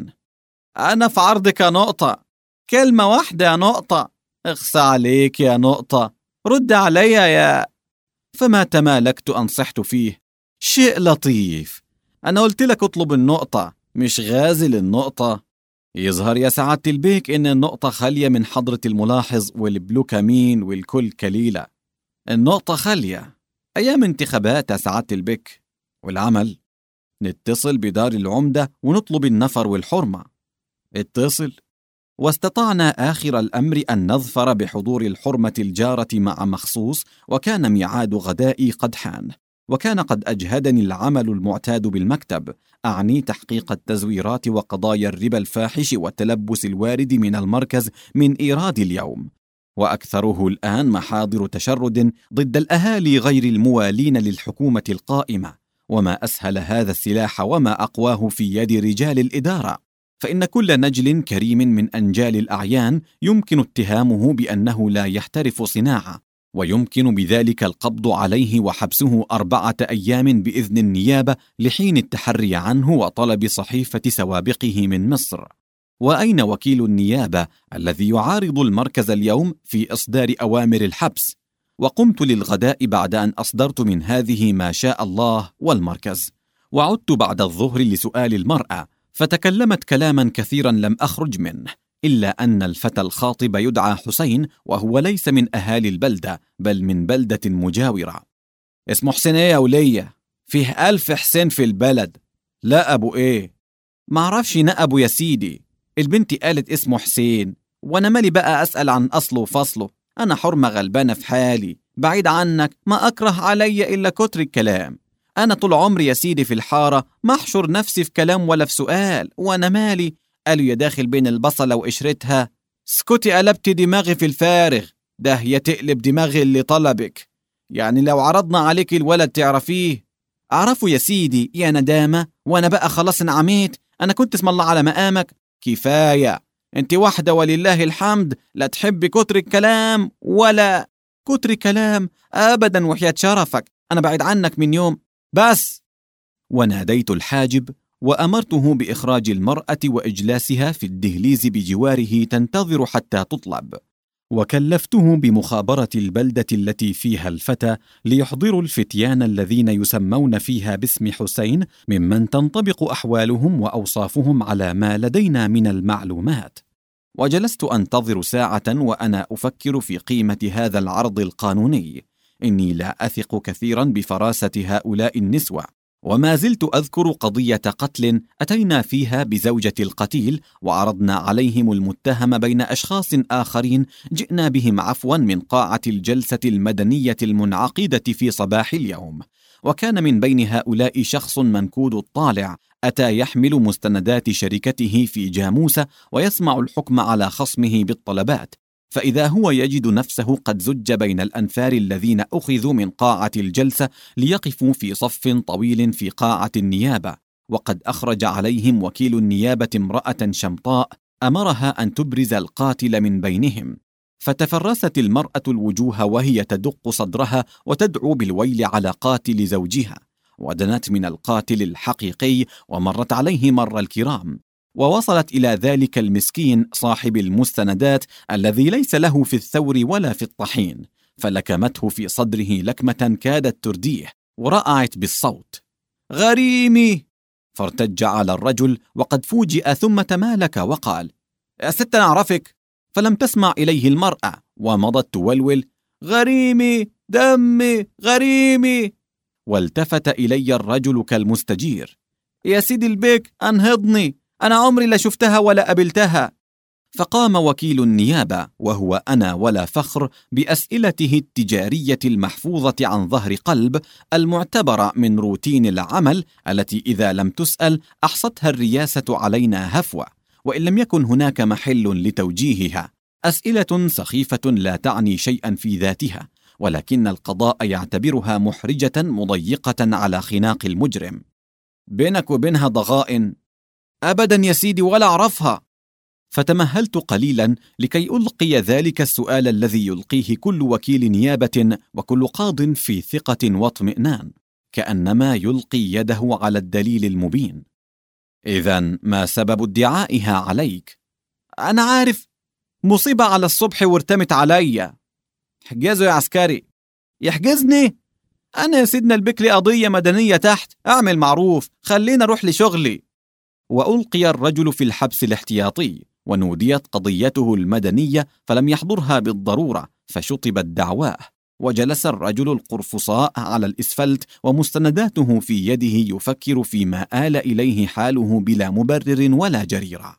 أنا في عرضك يا نقطة، كلمة واحدة يا نقطة، اخصى عليك يا نقطة، رد علي يا. فما تمالكت أن صحت فيه: شيء لطيف، أنا قلت لك اطلب النقطة مش غازل النقطة. يظهر يا سعادة البيك إن النقطة خالية من حضرة الملاحظ والبلوكامين والكل كليلة. النقطة خالية، أيام انتخابات يا سعادة البيك. والعمل؟ نتصل بدار العمدة ونطلب النفر والحرمة. اتصل. واستطعنا آخر الأمر أن نظفر بحضور الحرمة الجارة مع مخصوص، وكان ميعاد غدائي قد حان، وكان قد أجهدني العمل المعتاد بالمكتب، أعني تحقيق التزويرات وقضايا الربا الفاحش والتلبس الوارد من المركز من إيراد اليوم، وأكثره الآن محاضر تشرد ضد الأهالي غير الموالين للحكومة القائمة. وما أسهل هذا السلاح وما أقواه في يد رجال الإدارة، فإن كل نجل كريم من أنجال الأعيان يمكن اتهامه بأنه لا يحترف صناعة، ويمكن بذلك القبض عليه وحبسه 4 أيام بإذن النيابة لحين التحري عنه وطلب صحيفة سوابقه من مصر. وأين وكيل النيابة الذي يعارض المركز اليوم في إصدار أوامر الحبس؟ وقمت للغداء بعد أن أصدرت من هذه ما شاء الله والمركز، وعدت بعد الظهر لسؤال المرأة، فتكلمت كلاما كثيرا لم أخرج منه، إلا أن الفتى الخاطب يدعى حسين، وهو ليس من أهالي البلدة بل من بلدة مجاورة. اسمه حسين ايه يا ولية؟ فيه 1000 حسين في البلد. لا أبو ايه؟ معرفش نقبه يا سيدي، البنت قالت اسمه حسين، وانا مالي بقى أسأل عن أصله وفصله، أنا حرمة غلبانة في حالي، بعيد عنك ما أكره علي إلا كتر الكلام. أنا طول عمري يا سيدي في الحارة ما أحشر نفسي في كلام ولا في سؤال، وأنا مالي؟ قالوا يا داخل بين البصلة وقشرتها. اسكتي، قلبت دماغي في الفارغ ده، يا تقلب دماغي اللي طلبك. يعني لو عرضنا عليك الولد تعرفيه؟ أعرفه يا سيدي يا ندامة، وأنا بقى خلاص انعميت، أنا كنت اسم الله على مقامك. كفاية، انت واحدة ولله الحمد، لا تحب كتر الكلام ولا كتر كلام أبدا، وحياة شرفك أنا بعيد عنك من يوم بس. وناديت الحاجب وأمرته بإخراج المرأة وإجلاسها في الدهليز بجواره تنتظر حتى تطلب، وكلفته بمخابرة البلدة التي فيها الفتى ليحضروا الفتيان الذين يسمون فيها باسم حسين، ممن تنطبق أحوالهم وأوصافهم على ما لدينا من المعلومات. وجلست أنتظر ساعة وأنا أفكر في قيمة هذا العرض القانوني. إني لا أثق كثيرا بفراسة هؤلاء النسوة، وما زلت أذكر قضية قتل أتينا فيها بزوجة القتيل وعرضنا عليهم المتهم بين أشخاص آخرين جئنا بهم عفوا من قاعة الجلسة المدنية المنعقدة في صباح اليوم، وكان من بين هؤلاء شخص منكود الطالع أتى يحمل مستندات شركته في جاموسة ويسمع الحكم على خصمه بالطلبات، فإذا هو يجد نفسه قد زج بين الأنفار الذين أخذوا من قاعة الجلسة ليقفوا في صف طويل في قاعة النيابة، وقد أخرج عليهم وكيل النيابة امرأة شمطاء أمرها أن تبرز القاتل من بينهم. فتفرست المرأة الوجوه وهي تدق صدرها وتدعو بالويل على قاتل زوجها، ودنت من القاتل الحقيقي ومرت عليه مر الكرام، ووصلت إلى ذلك المسكين صاحب المستندات الذي ليس له في الثور ولا في الطحين، فلكمته في صدره لكمة كادت ترديه، ورأعت بالصوت: غريمي! فارتج على الرجل وقد فوجئ، ثم تمالك وقال: يا ست أنا أعرفك. فلم تسمع إليه المرأة، ومضت تولول: غريمي، دمي، غريمي. والتفت إلي الرجل كالمستجير: يا سيدي البيك أنهضني، أنا عمري لا شفتها ولا قبلتها. فقام وكيل النيابة وهو أنا ولا فخر بأسئلته التجارية المحفوظة عن ظهر قلب، المعتبرة من روتين العمل، التي إذا لم تسأل أحصتها الرياسة علينا هفوة، وإن لم يكن هناك محل لتوجيهها. أسئلة سخيفة لا تعني شيئا في ذاتها، ولكن القضاء يعتبرها محرجة مضيقة على خناق المجرم. بينك وبينها ضغائن؟ أبدا يا سيدي، ولا أعرفها. فتمهلت قليلا لكي ألقي ذلك السؤال الذي يلقيه كل وكيل نيابة وكل قاض في ثقة واطمئنان، كأنما يلقي يده على الدليل المبين. إذن ما سبب ادعائها عليك؟ أنا عارف، مصيبة على الصبح وارتمت علي. احجزه يا عسكري. يحجزني؟ أنا يا سيدنا البكري قضية مدنية تحت، أعمل معروف، خلينا أروح لشغلي. وألقي الرجل في الحبس الاحتياطي، ونوديت قضيته المدنية فلم يحضرها بالضرورة، فشطبت دعواه، وجلس الرجل القرفصاء على الإسفلت ومستنداته في يده يفكر فيما آل إليه حاله بلا مبرر ولا جريرة.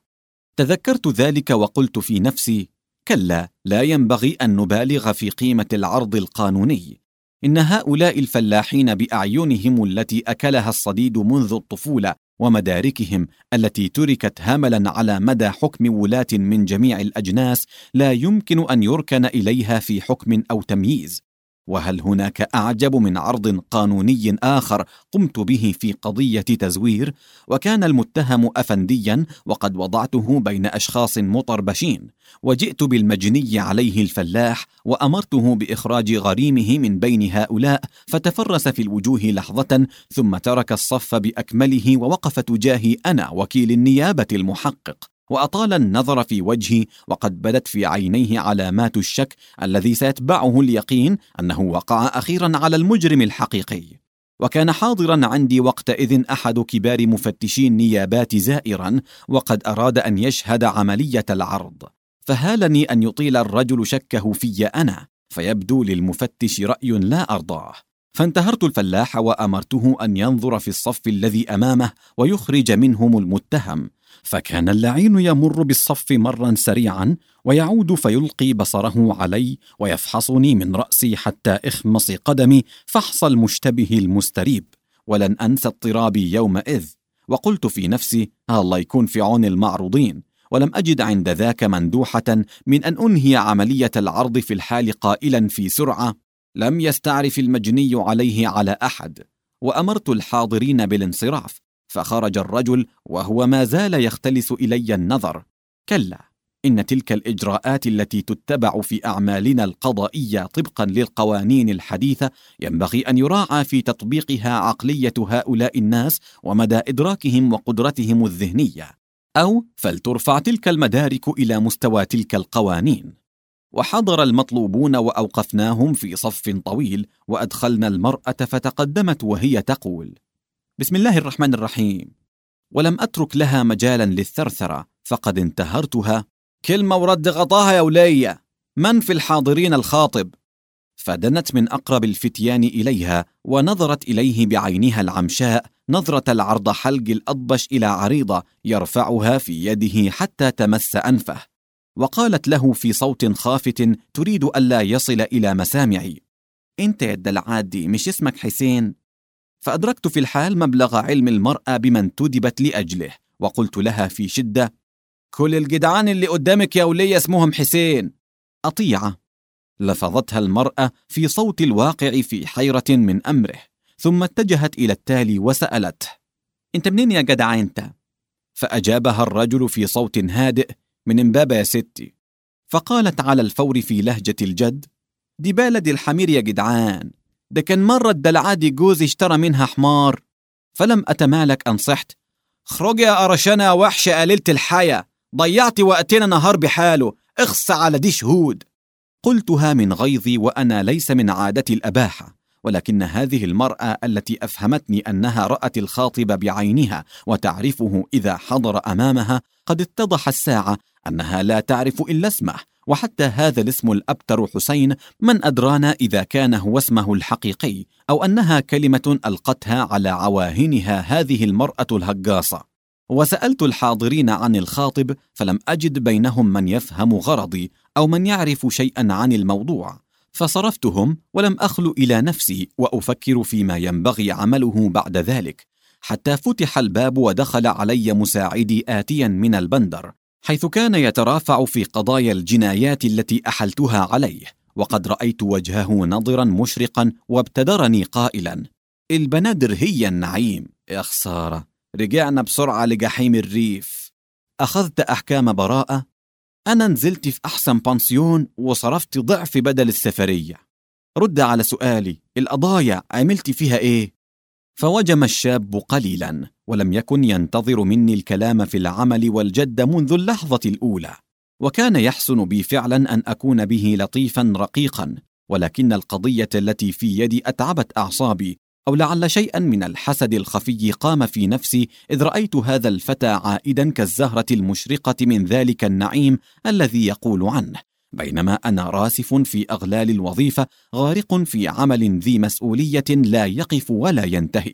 تذكرت ذلك وقلت في نفسي: كلا، لا ينبغي أن نبالغ في قيمة العرض القانوني. إن هؤلاء الفلاحين بأعينهم التي أكلها الصديد منذ الطفولة، ومداركهم التي تركت هملا على مدى حكم ولاة من جميع الأجناس، لا يمكن أن يركن إليها في حكم أو تمييز. وهل هناك أعجب من عرض قانوني آخر قمت به في قضية تزوير، وكان المتهم أفنديا وقد وضعته بين أشخاص مطربشين، وجئت بالمجني عليه الفلاح وأمرته بإخراج غريمه من بين هؤلاء، فتفرس في الوجوه لحظة ثم ترك الصف بأكمله ووقف تجاهي أنا وكيل النيابة المحقق، وأطال النظر في وجهي، وقد بدت في عينيه علامات الشك الذي سيتبعه اليقين أنه وقع أخيرا على المجرم الحقيقي. وكان حاضرا عندي وقتئذ أحد كبار مفتشي النيابات زائرا، وقد أراد أن يشهد عملية العرض، فهالني أن يطيل الرجل شكه في أنا، فيبدو للمفتش رأي لا أرضاه. فانتهرت الفلاح وأمرته أن ينظر في الصف الذي أمامه ويخرج منهم المتهم، فكان اللعين يمر بالصف مرا سريعا ويعود فيلقي بصره علي ويفحصني من رأسي حتى إخمص قدمي فحص المشتبه المستريب. ولن أنسى اضطرابي يومئذ، وقلت في نفسي: الله يكون في عون المعروضين. ولم أجد عند ذاك مندوحة من أن أنهي عملية العرض في الحال قائلا في سرعة: لم يستعرف المجني عليه على أحد. وأمرت الحاضرين بالانصراف، فخرج الرجل وهو ما زال يختلس إلي النظر. كلا، إن تلك الإجراءات التي تتبع في أعمالنا القضائية طبقا للقوانين الحديثة ينبغي أن يراعى في تطبيقها عقلية هؤلاء الناس ومدى إدراكهم وقدرتهم الذهنية، أو فلترفع تلك المدارك إلى مستوى تلك القوانين. وحضر المطلوبون وأوقفناهم في صف طويل، وأدخلنا المرأة فتقدمت وهي تقول: بسم الله الرحمن الرحيم. ولم أترك لها مجالا للثرثرة، فقد انتهرتها: كلمة ورد غطاها يا ولية، من في الحاضرين الخاطب؟ فدنت من أقرب الفتيان إليها ونظرت إليه بعينها العمشاء نظرة العرض حلق الأضبش إلى عريضة يرفعها في يده حتى تمس أنفه، وقالت له في صوت خافت تريد ألا يصل إلى مسامعي: أنت يا الدلعادي مش اسمك حسين؟ فأدركت في الحال مبلغ علم المرأة بمن انتدبت لأجله، وقلت لها في شدة: كل الجدعان اللي قدامك يا ولية اسمهم حسين. أطيعة. لفظتها المرأة في صوت الواقع في حيرة من أمره، ثم اتجهت إلى التالي وسألته: أنت منين يا جدع أنت؟ فأجابها الرجل في صوت هادئ: من إمبابة يا ستي. فقالت على الفور في لهجة الجد: دي بلد الحمير يا جدعان، ده كان مرة الدلعادي جوزي اشترى منها حمار. فلم أتمالك أن صحت: خرجي يا قرشانة وحشة قليلة الحياة، ضيعتي وقتنا نهار بحاله، اخص على دي شهود. قلتها من غيظي وأنا ليس من عادتي الأباحة، ولكن هذه المرأة التي أفهمتني أنها رأت الخاطب بعينها وتعرفه إذا حضر أمامها قد اتضح الساعة أنها لا تعرف إلا اسمه، وحتى هذا الاسم الأبتر حسين من أدرانا إذا كان هو اسمه الحقيقي أو أنها كلمة ألقتها على عواهنها هذه المرأة الهجاصة. وسألت الحاضرين عن الخاطب فلم أجد بينهم من يفهم غرضي أو من يعرف شيئا عن الموضوع، فصرفتهم ولم أخل إلى نفسي وأفكر فيما ينبغي عمله بعد ذلك، حتى فتح الباب ودخل علي مساعدي آتيا من البندر، حيث كان يترافع في قضايا الجنايات التي أحلتها عليه، وقد رأيت وجهه نضرا مشرقا وابتدرني قائلا: البنادر هي النعيم، يا خسارة رجعنا بسرعة لجحيم الريف. أخذت أحكام براءة؟ أنا نزلت في أحسن بانسيون وصرفت ضعف بدل السفرية. رد على سؤالي، القضايا عملت فيها إيه؟ فوجم الشاب قليلا ولم يكن ينتظر مني الكلام في العمل والجد منذ اللحظة الأولى، وكان يحسن بي فعلا أن أكون به لطيفا رقيقا، ولكن القضية التي في يدي أتعبت أعصابي، أو لعل شيئا من الحسد الخفي قام في نفسي إذ رأيت هذا الفتى عائدا كالزهرة المشرقة من ذلك النعيم الذي يقول عنه، بينما أنا راسف في أغلال الوظيفة غارق في عمل ذي مسؤولية لا يقف ولا ينتهي.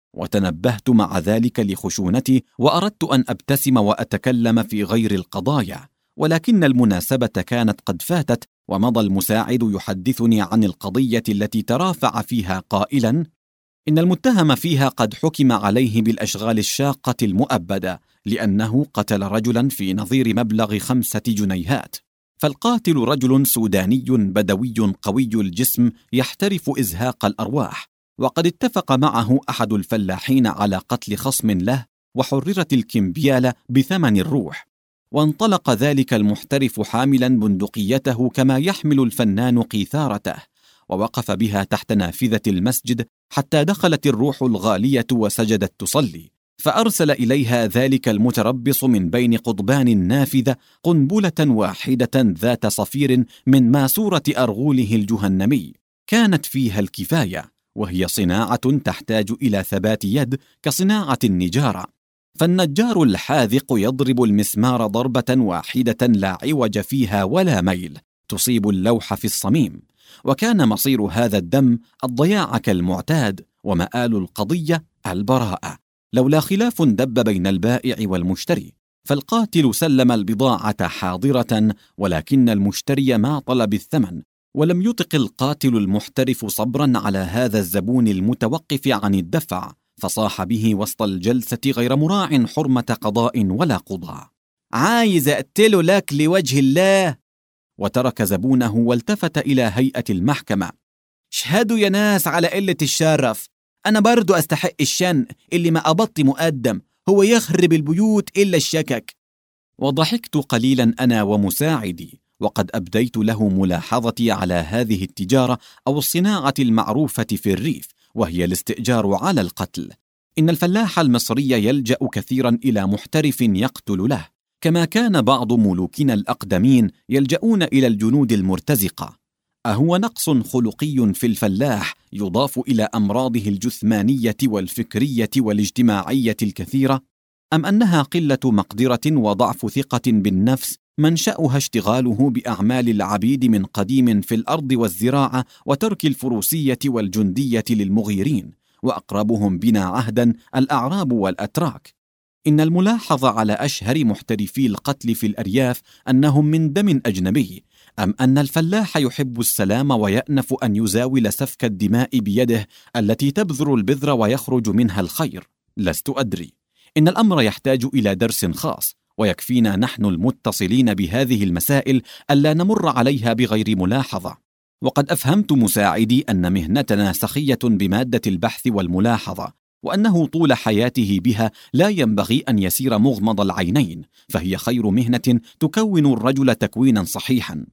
وتنبهت مع ذلك لخشونتي وأردت أن أبتسم وأتكلم في غير القضايا، ولكن المناسبة كانت قد فاتت، ومضى المساعد يحدثني عن القضية التي ترافع فيها قائلا: إن المتهم فيها قد حكم عليه بالأشغال الشاقة المؤبدة لأنه قتل رجلا في نظير مبلغ 5 جنيهات. فالقاتل رجل سوداني بدوي قوي الجسم يحترف إزهاق الأرواح، وقد اتفق معه أحد الفلاحين على قتل خصم له، وحررت الكمبيالة بثمن الروح. وانطلق ذلك المحترف حاملا بندقيته كما يحمل الفنان قيثارته، ووقف بها تحت نافذة المسجد حتى دخلت الروح الغالية وسجدت تصلي، فأرسل إليها ذلك المتربص من بين قضبان النافذة قنبلة واحدة ذات صفير من ماسورة أرغوله الجهنمي، كانت فيها الكفاية، وهي صناعة تحتاج إلى ثبات يد كصناعة النجارة، فالنجار الحاذق يضرب المسمار ضربة واحدة لا عوج فيها ولا ميل تصيب اللوح في الصميم. وكان مصير هذا الدم الضياع كالمعتاد، ومآل القضية البراءة، لولا خلاف دب بين البائع والمشتري، فالقاتل سلم البضاعة حاضرة، ولكن المشتري ما طلب الثمن، ولم يطق القاتل المحترف صبرا على هذا الزبون المتوقف عن الدفع، فصاح به وسط الجلسة غير مراع حرمة قضاء ولا قضاء: عايز أقتله لك لوجه الله. وترك زبونه والتفت إلى هيئة المحكمة: اشهدوا يا ناس على قلة الشرف، أنا برضو أستحق الشن اللي ما قبضت مقدم، هو يخرب البيوت إلا الشكك. وضحكت قليلا أنا ومساعدي، وقد أبديت له ملاحظتي على هذه التجارة أو الصناعة المعروفة في الريف، وهي الاستئجار على القتل. إن الفلاح المصري يلجأ كثيرا إلى محترف يقتل له، كما كان بعض ملوكنا الأقدمين يلجؤون إلى الجنود المرتزقة. أهو نقص خلقي في الفلاح يضاف إلى أمراضه الجثمانية والفكرية والاجتماعية الكثيرة، أم أنها قلة مقدرة وضعف ثقة بالنفس منشأها اشتغاله بأعمال العبيد من قديم في الأرض والزراعة، وترك الفروسية والجندية للمغيرين، وأقربهم بنا عهدا الأعراب والأتراك؟ إن الملاحظ على أشهر محترفي القتل في الأرياف أنهم من دم أجنبي، أم أن الفلاح يحب السلام ويأنف أن يزاول سفك الدماء بيده التي تبذر البذر ويخرج منها الخير؟ لست أدري. إن الأمر يحتاج إلى درس خاص، ويكفينا نحن المتصلين بهذه المسائل ألا نمر عليها بغير ملاحظة. وقد أفهمت مساعدي أن مهنتنا سخية بمادة البحث والملاحظة، وأنه طول حياته بها لا ينبغي أن يسير مغمض العينين، فهي خير مهنة تكون الرجل تكوينا صحيحا.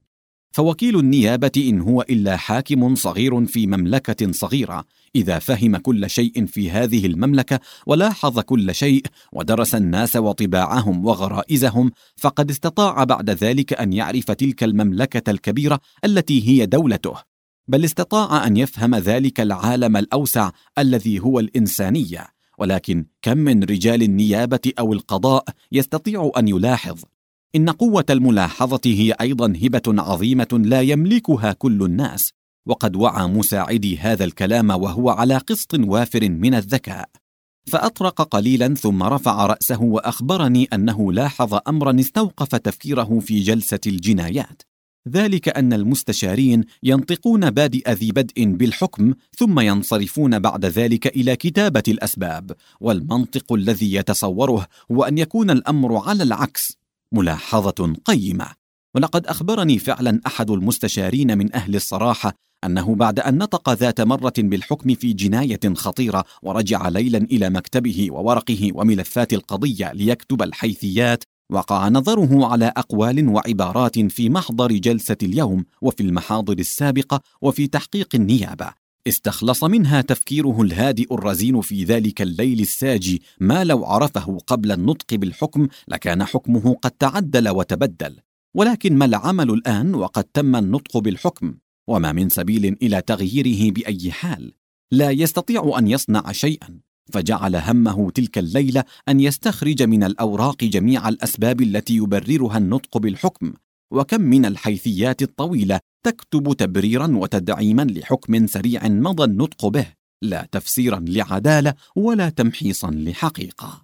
فوكيل النيابة إن هو إلا حاكم صغير في مملكة صغيرة، إذا فهم كل شيء في هذه المملكة ولاحظ كل شيء ودرس الناس وطباعهم وغرائزهم، فقد استطاع بعد ذلك أن يعرف تلك المملكة الكبيرة التي هي دولته، بل استطاع أن يفهم ذلك العالم الأوسع الذي هو الإنسانية. ولكن كم من رجال النيابة أو القضاء يستطيع أن يلاحظ؟ إن قوة الملاحظة هي أيضا هبة عظيمة لا يملكها كل الناس. وقد وعى مساعدي هذا الكلام وهو على قسط وافر من الذكاء. فأطرق قليلا ثم رفع رأسه وأخبرني أنه لاحظ أمرا استوقف تفكيره في جلسة الجنايات، ذلك أن المستشارين ينطقون بادئ ذي بدء بالحكم ثم ينصرفون بعد ذلك إلى كتابة الأسباب، والمنطق الذي يتصوره هو أن يكون الأمر على العكس. ملاحظة قيمة. ولقد أخبرني فعلا أحد المستشارين من أهل الصراحة أنه بعد أن نطق ذات مرة بالحكم في جناية خطيرة ورجع ليلا إلى مكتبه وورقه وملفات القضية ليكتب الحيثيات، وقع نظره على أقوال وعبارات في محضر جلسة اليوم وفي المحاضر السابقة وفي تحقيق النيابة، استخلص منها تفكيره الهادئ الرزين في ذلك الليل الساجي ما لو عرفه قبل النطق بالحكم لكان حكمه قد تعدل وتبدل. ولكن ما العمل الآن وقد تم النطق بالحكم؟ وما من سبيل إلى تغييره بأي حال. لا يستطيع أن يصنع شيئا، فجعل همه تلك الليلة أن يستخرج من الأوراق جميع الأسباب التي يبررها النطق بالحكم. وكم من الحيثيات الطويلة تكتب تبريرا وتدعيما لحكم سريع مضى النطق به، لا تفسيرا لعدالة ولا تمحيصا لحقيقة.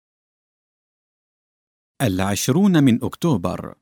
20 من أكتوبر.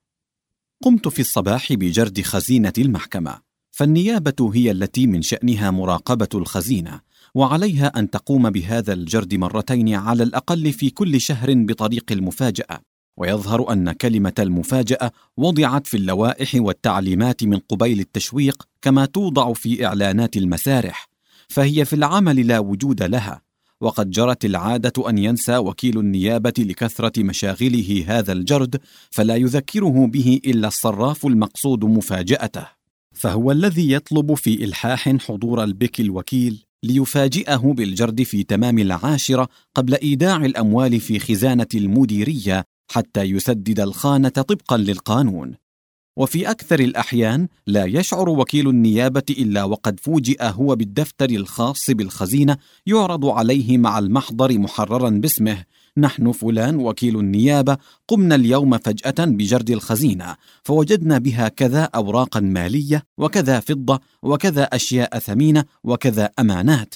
قمت في الصباح بجرد خزينة المحكمة، فالنيابة هي التي من شأنها مراقبة الخزينة، وعليها أن تقوم بهذا الجرد مرتين على الأقل في كل شهر بطريق المفاجأة. ويظهر أن كلمة المفاجأة وضعت في اللوائح والتعليمات من قبيل التشويق كما توضع في إعلانات المسارح، فهي في العمل لا وجود لها. وقد جرت العادة أن ينسى وكيل النيابة لكثرة مشاغله هذا الجرد، فلا يذكره به إلا الصراف المقصود مفاجأته، فهو الذي يطلب في إلحاح حضور البك الوكيل ليفاجئه بالجرد في تمام 10 قبل إيداع الأموال في خزانة المديرية حتى يسدد الخانة طبقا للقانون. وفي أكثر الأحيان لا يشعر وكيل النيابة إلا وقد فوجئ هو بالدفتر الخاص بالخزينة يعرض عليه مع المحضر محررا باسمه: نحن فلان وكيل النيابة قمنا اليوم فجأة بجرد الخزينة، فوجدنا بها كذا أوراقا مالية وكذا فضة وكذا أشياء ثمينة وكذا أمانات،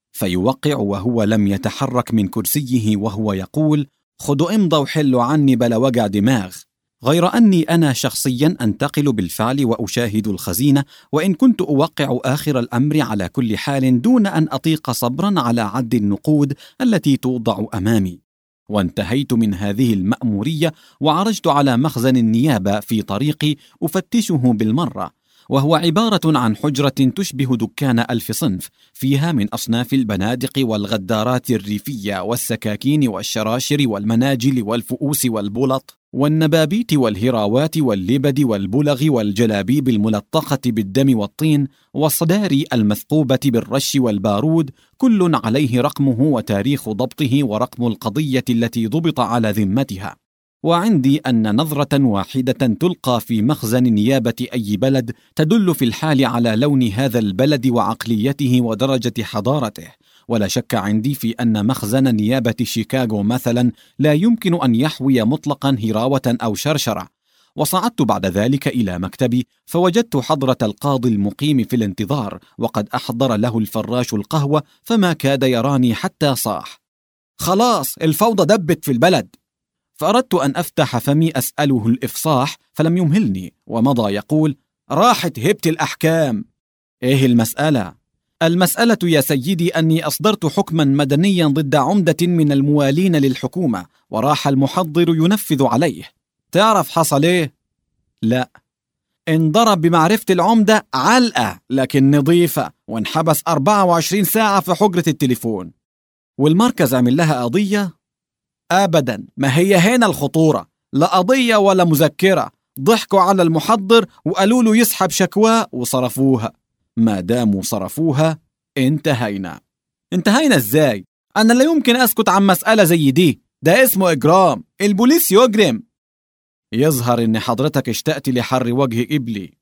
فيوقع وهو لم يتحرك من كرسيه وهو يقول: خدوا امضوا وحلوا عني بلا وجع دماغ. غير أني أنا شخصيا أنتقل بالفعل وأشاهد الخزينة، وإن كنت أوقع آخر الأمر على كل حال دون أن أطيق صبرا على عد النقود التي توضع أمامي. وانتهيت من هذه المأمورية وعرجت على مخزن النيابة في طريقي أفتشه بالمرة، وهو عبارة عن حجرة تشبه دكان 1000 صنف، فيها من أصناف البنادق والغدارات الريفية والسكاكين والشراشر والمناجل والفؤوس والبلط والنبابيت والهراوات واللبد والبلغ والجلابيب الملطخة بالدم والطين والصداري المثقوبة بالرش والبارود، كل عليه رقمه وتاريخ ضبطه ورقم القضية التي ضبط على ذمتها. وعندي أن نظرة واحدة تلقى في مخزن نيابة أي بلد تدل في الحال على لون هذا البلد وعقليته ودرجة حضارته. ولا شك عندي في أن مخزن نيابة شيكاغو مثلا لا يمكن أن يحوي مطلقا هراوة أو شرشرة. وصعدت بعد ذلك إلى مكتبي فوجدت حضرة القاضي المقيم في الانتظار، وقد أحضر له الفراش القهوة فما كاد يراني حتى صاح: خلاص الفوضى دبت في البلد. فأردت أن أفتح فمي أسأله الإفصاح فلم يمهلني، ومضى يقول: راحت هبة الأحكام. إيه المسألة؟ المسألة يا سيدي أني أصدرت حكما مدنيا ضد عمدة من الموالين للحكومة، وراح المحضر ينفذ عليه. تعرف حصل إيه؟ لا. انضرب بمعرفة العمدة علقة لكن نظيفة، وانحبس 24 ساعة في حجرة التليفون. والمركز عمل لها قضية؟ أبدا، ما هي هنا الخطورة، لا قضية ولا مذكرة، ضحكوا على المحضر وقالوا له يسحب شكواه وصرفوها. ما داموا صرفوها انتهينا. انتهينا ازاي؟ أنا لا يمكن أسكت عن مسألة زي دي، ده اسمه إجرام، البوليس يجرم. يظهر إن حضرتك اشتقت لحر وجه قبلي.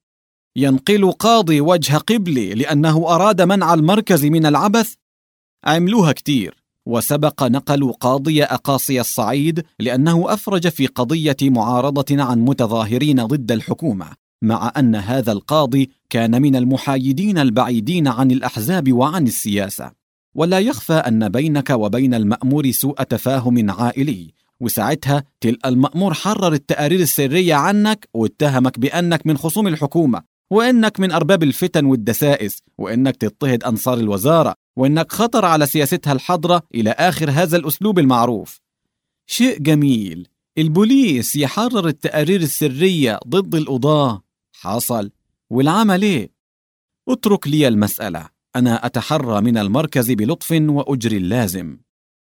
ينقل قاضي وجه قبلي لأنه أراد منع المركز من العبث؟ عملوها كتير، وسبق نقل قاضي أقاصي الصعيد لأنه أفرج في قضية معارضة عن متظاهرين ضد الحكومة، مع أن هذا القاضي كان من المحايدين البعيدين عن الأحزاب وعن السياسة. ولا يخفى أن بينك وبين المأمور سوء تفاهم عائلي، وساعتها تلقى المأمور حرر التقارير السرية عنك واتهمك بأنك من خصوم الحكومة، وإنك من أرباب الفتن والدسائس، وإنك تضطهد أنصار الوزارة، وإنك خطر على سياستها الحضرة إلى آخر هذا الأسلوب المعروف. شيء جميل، البوليس يحرر التقارير السرية ضد القضاة. حصل، والعمل إيه؟ اترك لي المسألة، أنا أتحرى من المركز بلطف وأجري اللازم.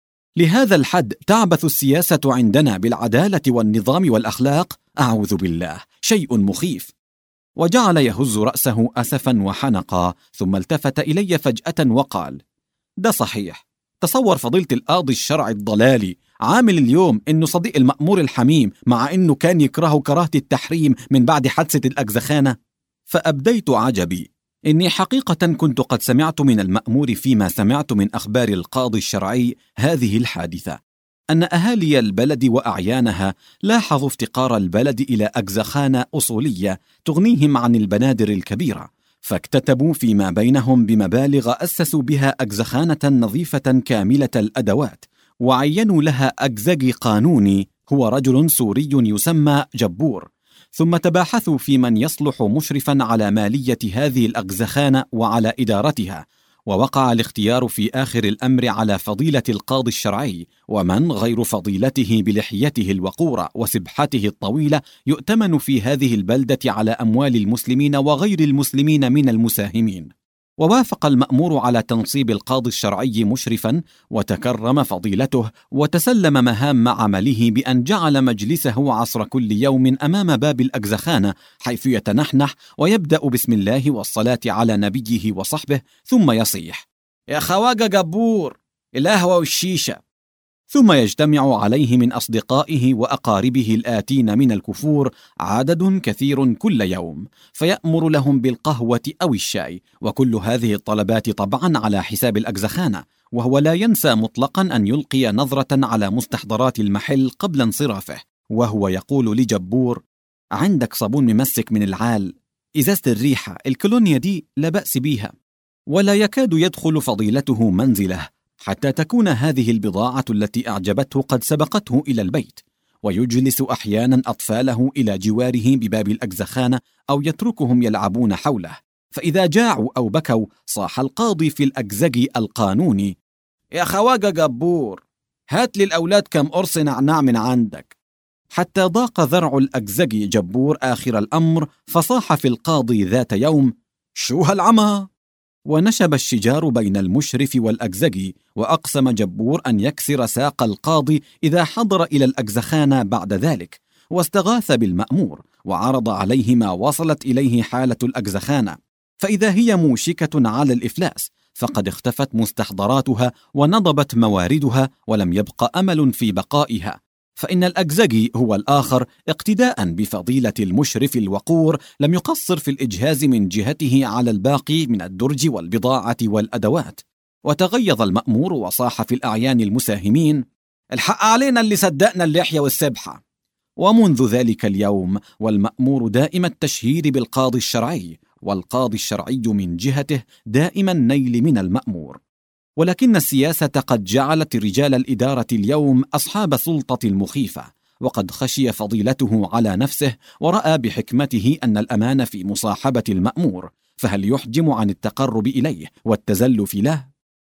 لهذا الحد تعبث السياسة عندنا بالعدالة والنظام والأخلاق؟ أعوذ بالله، شيء مخيف. وجعل يهز رأسه أسفا وحنقا، ثم التفت إلي فجأة وقال: ده صحيح. تصور فضيلة القاضي الشرعي الضلالي عامل اليوم إنه صديق المأمور الحميم، مع إنه كان يكرهه كراهة التحريم من بعد حادثة الأجزخانة. فأبديت عجبي، إني حقيقة كنت قد سمعت من المأمور فيما سمعت من أخبار القاضي الشرعي هذه الحادثة، أن أهالي البلد وأعيانها لاحظوا افتقار البلد إلى أجزخانة أصولية تغنيهم عن البنادر الكبيرة، فاكتتبوا فيما بينهم بمبالغ أسسوا بها أجزخانة نظيفة كاملة الأدوات، وعينوا لها أجزجي قانوني هو رجل سوري يسمى جبور، ثم تباحثوا في من يصلح مشرفا على مالية هذه الأجزخانة وعلى إدارتها، ووقع الاختيار في آخر الأمر على فضيلة القاضي الشرعي، ومن غير فضيلته بلحيته الوقورة وسبحته الطويلة يؤتمن في هذه البلدة على أموال المسلمين وغير المسلمين من المساهمين. ووافق المأمور على تنصيب القاضي الشرعي مشرفا، وتكرم فضيلته وتسلم مهام عمله بأن جعل مجلسه عصر كل يوم أمام باب الأجزخانة، حيث يتنحنح ويبدأ بسم الله والصلاة على نبيه وصحبه، ثم يصيح: يا خواجة جبور، القهوة والشيشة. ثم يجتمع عليه من أصدقائه وأقاربه الآتين من الكفور عدد كثير كل يوم، فيأمر لهم بالقهوة أو الشاي، وكل هذه الطلبات طبعا على حساب الأجزخانة، وهو لا ينسى مطلقا أن يلقي نظرة على مستحضرات المحل قبل انصرافه، وهو يقول لجبور: عندك صابون ممسك من العال، إزازة الريحة، الكولونيا دي لا بأس بيها. ولا يكاد يدخل فضيلته منزله حتى تكون هذه البضاعة التي أعجبته قد سبقته إلى البيت، ويجلس أحيانا أطفاله إلى جواره بباب الأجزخانة أو يتركهم يلعبون حوله، فإذا جاعوا أو بكوا صاح القاضي في الأجزجي القانوني: يا خواجة جبور، هات لي الأولاد كم قرص نعناع من عندك. حتى ضاق ذرع الأجزجي جبور آخر الأمر، فصاح في القاضي ذات يوم: شو هالعمى؟ ونشب الشجار بين المشرف والأجزجي، وأقسم جبور أن يكسر ساق القاضي إذا حضر إلى الأجزخانة بعد ذلك، واستغاث بالمأمور وعرض عليه ما وصلت إليه حالة الأجزخانة، فإذا هي موشكة على الإفلاس، فقد اختفت مستحضراتها ونضبت مواردها ولم يبق أمل في بقائها، فإن الأجزجي هو الآخر اقتداء بفضيلة المشرف الوقور لم يقصر في الإجهاز من جهته على الباقي من الدرج والبضاعة والأدوات. وتغيظ المأمور وصاح في الأعيان المساهمين: الحق علينا اللي صدقنا اللحية والسبحة. ومنذ ذلك اليوم والمأمور دائم التشهير بالقاضي الشرعي، والقاضي الشرعي من جهته دائما النيل من المأمور. ولكن السياسة قد جعلت رجال الإدارة اليوم أصحاب سلطة مخيفة، وقد خشي فضيلته على نفسه ورأى بحكمته أن الأمان في مصاحبة المأمور، فهل يحجم عن التقرب إليه والتزلف له؟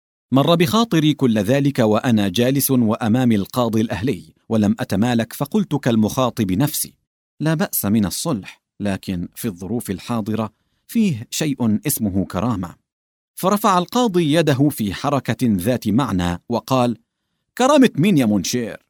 مر بخاطري كل ذلك وأنا جالس وأمام القاضي الأهلي، ولم أتمالك فقلت كالمخاطب نفسي: لا بأس من الصلح، لكن في الظروف الحاضرة فيه شيء اسمه كرامة. فرفع القاضي يده في حركة ذات معنى وقال: كرامة مين يا منشير؟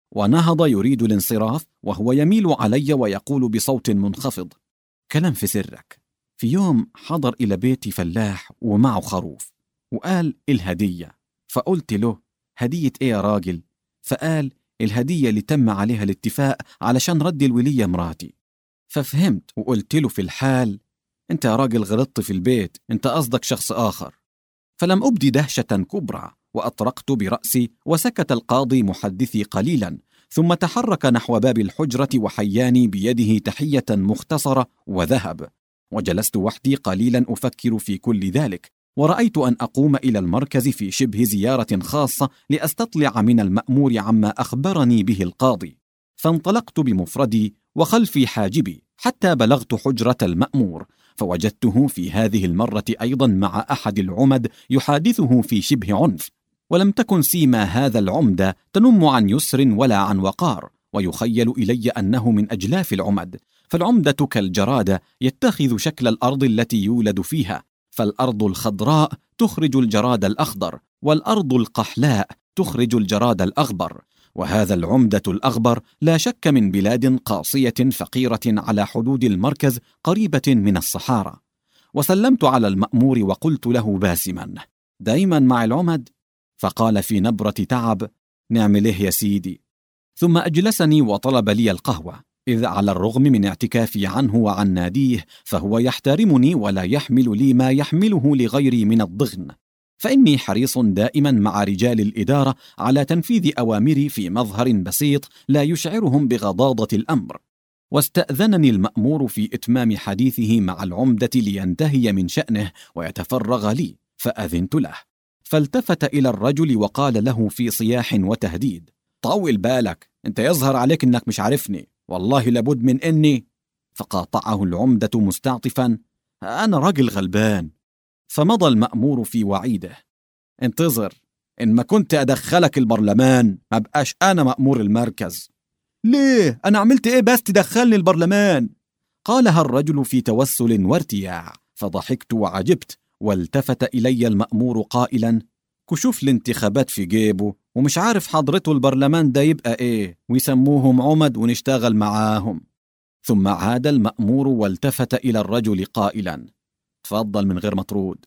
ونهض يريد الانصراف وهو يميل علي ويقول بصوت منخفض: كلام في سرك، في يوم حضر إلى بيتي فلاح ومعه خروف وقال الهدية، فقلت له: هدية إيه يا راجل؟ فقال: الهدية اللي تم عليها الاتفاق علشان رد الولية مراتي. ففهمت وقلت له في الحال: انت يا راجل غلطت في البيت، انت قصدك شخص آخر. فلم أبدي دهشة كبرى وأطرقت برأسي، وسكت القاضي محدثي قليلا، ثم تحرك نحو باب الحجرة وحياني بيده تحية مختصرة وذهب. وجلست وحدي قليلا أفكر في كل ذلك، ورأيت أن أقوم إلى المركز في شبه زيارة خاصة لأستطلع من المأمور عما أخبرني به القاضي. فانطلقت بمفردي وخلفي حاجبي حتى بلغت حجرة المأمور، فوجدته في هذه المرة أيضا مع أحد العمد يحادثه في شبه عنف، ولم تكن سيما هذا العمدة تنم عن يسر ولا عن وقار، ويخيل إلي أنه من أجلاف العمد، فالعمدة كالجرادة يتخذ شكل الأرض التي يولد فيها، فالأرض الخضراء تخرج الجراد الأخضر، والأرض القحلاء تخرج الجراد الأغبر. وهذا العمدة الأغبر لا شك من بلاد قاصية فقيرة على حدود المركز قريبة من الصحارى. وسلمت على المأمور وقلت له باسما: دايما مع العمد؟ فقال في نبرة تعب: نعمل إيه يا سيدي؟ ثم أجلسني وطلب لي القهوة، إذ على الرغم من اعتكافي عنه وعن ناديه فهو يحترمني ولا يحمل لي ما يحمله لغيري من الضغن، فإني حريص دائما مع رجال الإدارة على تنفيذ أوامري في مظهر بسيط لا يشعرهم بغضاضة الأمر. واستأذنني المأمور في إتمام حديثه مع العمدة لينتهي من شأنه ويتفرغ لي، فأذنت له. فالتفت إلى الرجل وقال له في صياح وتهديد: طول بالك، أنت يظهر عليك أنك مش عارفني، والله لابد من إني. فقاطعه العمدة مستعطفا: أنا راجل غلبان. فمضى المأمور في وعيده: انتظر، إن ما كنت أدخلك البرلمان ما بقاش أنا مأمور المركز. ليه؟ أنا عملت إيه بس تدخلني البرلمان؟ قالها الرجل في توسل وارتياع، فضحكت وعجبت، والتفت إلي المأمور قائلا: كشوف الانتخابات في جيبه ومش عارف حضرته البرلمان ده يبقى إيه، ويسموهم عمد ونشتغل معاهم. ثم عاد المأمور والتفت إلى الرجل قائلا: تفضل من غير مطرود.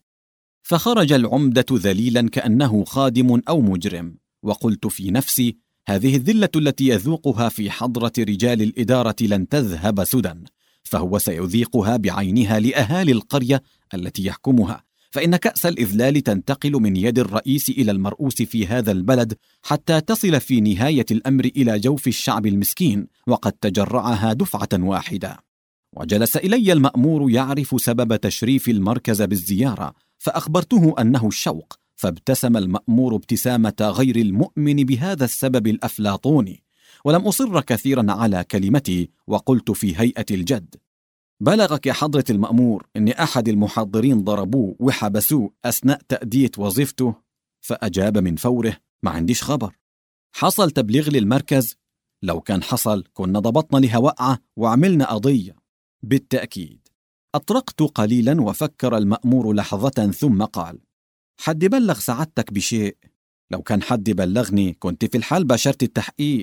فخرج العمدة ذليلا كأنه خادم أو مجرم، وقلت في نفسي: هذه الذلة التي يذوقها في حضرة رجال الإدارة لن تذهب سدى، فهو سيذيقها بعينها لأهالي القرية التي يحكمها، فإن كأس الإذلال تنتقل من يد الرئيس إلى المرؤوس في هذا البلد حتى تصل في نهاية الأمر إلى جوف الشعب المسكين، وقد تجرعها دفعة واحدة. وجلس إلي المأمور يعرف سبب تشريف المركز بالزيارة، فأخبرته أنه الشوق، فابتسم المأمور ابتسامة غير المؤمن بهذا السبب الأفلاطوني. ولم أصر كثيرا على كلمتي، وقلت في هيئة الجد: بلغك يا حضرة المأمور أن أحد المحضرين ضربوه وحبسوه أثناء تأدية وظيفته؟ فأجاب من فوره: ما عنديش خبر. حصل تبليغ للمركز؟ لو كان حصل كنا ضبطنا لها وقعة وعملنا قضية. بالتأكيد. أطرقت قليلا وفكر المأمور لحظة ثم قال: حد بلغ سعادتك بشيء؟ لو كان حد بلغني كنت في الحال باشرت التحقيق.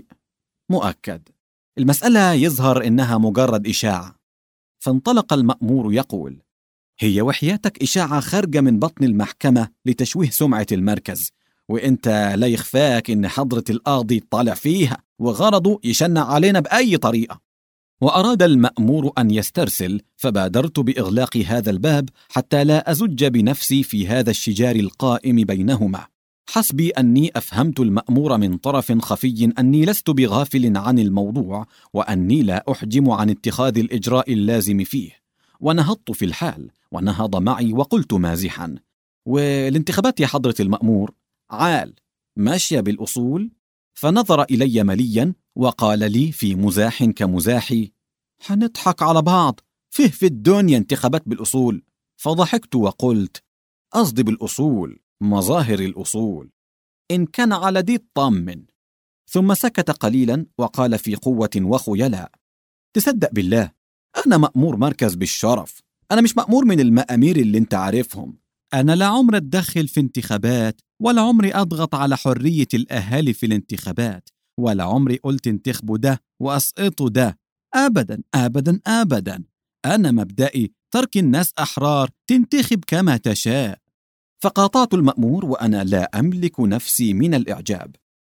مؤكد. المسألة يظهر إنها مجرد إشاعة. فانطلق المأمور يقول: هي وحياتك إشاعة خارجة من بطن المحكمة لتشويه سمعة المركز، وإنت لا يخفاك إن حضرة القاضي طالع فيها وغرضه يشنع علينا بأي طريقة. وأراد المأمور أن يسترسل، فبادرت بإغلاق هذا الباب حتى لا أزج بنفسي في هذا الشجار القائم بينهما. حسبي أني أفهمت المأمور من طرف خفي أني لست بغافل عن الموضوع، وأني لا أحجم عن اتخاذ الإجراء اللازم فيه. ونهضت في الحال، ونهض معي وقلت مازحا: والانتخابات يا حضرة المأمور عال ماشية بالأصول؟ فنظر إلي مليا وقال لي في مزاح كمزاحي: حنضحك على بعض، فيه في الدنيا انتخابات بالأصول؟ فضحكت وقلت: قصدي بالأصول مظاهر الأصول، إن كان على دي اطمن. ثم سكت قليلا وقال في قوة وخيلاء: تصدق بالله أنا مأمور مركز بالشرف، أنا مش مأمور من المأمير اللي انت عارفهم. أنا لا عمر أتدخل في انتخابات، ولا عمري أضغط على حرية الأهالي في الانتخابات، ولا عمري قلت انتخبوا ده وأسقطوا ده، أبدا أبدا أبدا. أنا مبدئي ترك الناس أحرار تنتخب كما تشاء. فقاطعت المأمور وأنا لا أملك نفسي من الإعجاب.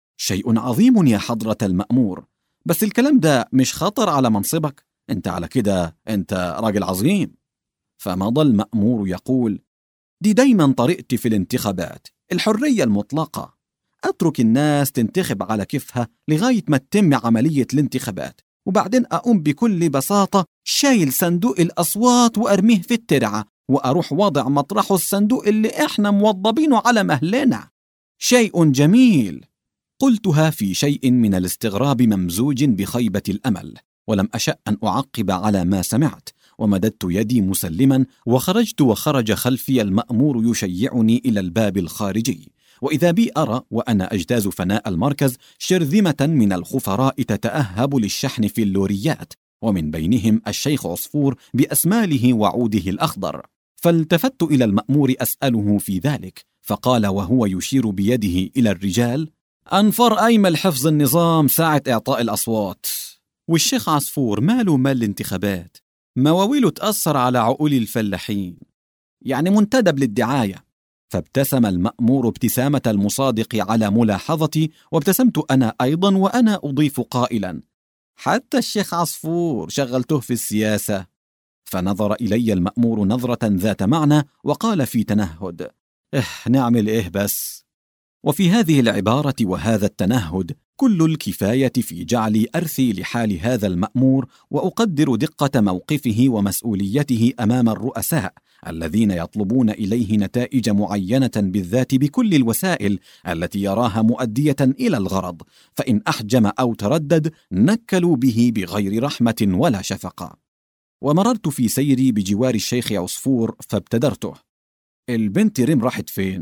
شيء عظيم يا حضرة المأمور، بس الكلام ده مش خطر على منصبك، أنت على كده أنت راجل عظيم. فمضى المأمور يقول: دي دايما طريقتي في الانتخابات، الحرية المطلقة، أترك الناس تنتخب على كيفها لغاية ما تتم عملية الانتخابات، وبعدين أقوم بكل بساطة شايل صندوق الأصوات وأرميه في الترعة، وأروح وضع مطرحه الصندوق اللي إحنا موضبينه على مهلنا. شيء جميل. قلتها في شيء من الاستغراب ممزوج بخيبة الأمل، ولم أشأ أن أعقب على ما سمعت، ومددت يدي مسلما وخرجت، وخرج خلفي المأمور يشيعني إلى الباب الخارجي، وإذا بي أرى وأنا أجتاز فناء المركز شرذمة من الخفراء تتأهب للشحن في اللوريات، ومن بينهم الشيخ عصفور بأسماله وعوده الأخضر. فالتفت إلى المأمور أسأله في ذلك، فقال وهو يشير بيده إلى الرجال: أنفر أيمل حفظ النظام ساعة إعطاء الأصوات. والشيخ عصفور ماله مال الانتخابات؟ مواويله تأثر على عقول الفلاحين، يعني منتدب للدعاية. فابتسم المأمور ابتسامة المصادق على ملاحظتي، وابتسمت أنا أيضا وأنا أضيف قائلا: حتى الشيخ عصفور شغلته في السياسة. فنظر إلي المأمور نظرة ذات معنى وقال في تنهد: نعمل إيه بس؟ وفي هذه العبارة وهذا التنهد كل الكفاية في جعلي أرثي لحال هذا المأمور، وأقدر دقة موقفه ومسؤوليته أمام الرؤساء الذين يطلبون إليه نتائج معينة، بالذات بكل الوسائل التي يراها مؤدية إلى الغرض، فإن أحجم أو تردد نكلوا به بغير رحمة ولا شفقة. ومررت في سيري بجوار الشيخ عصفور فابتدرته: البنت ريم راحت فين؟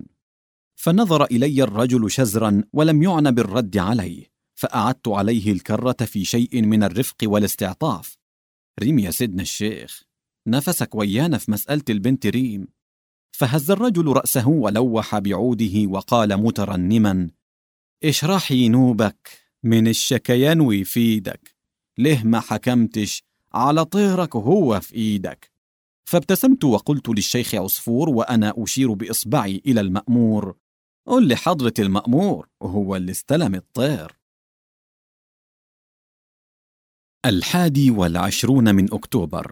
فنظر إلي الرجل شزرا ولم يعنى بالرد عليه، فأعدت عليه الكرة في شيء من الرفق والاستعطاف: ريم يا سيدنا الشيخ، نفسك ويانا في مسألة البنت ريم. فهز الرجل رأسه ولوح بعوده وقال مترنما: اشرح ينوبك من الشكيان ويفيدك، ليه ما حكمتش على طيرك وهو في إيدك؟ فابتسمت وقلت للشيخ عصفور وأنا أشير بإصبعي إلى المأمور: قل لحضرة المأمور وهو اللي استلم الطير. 21 من أكتوبر.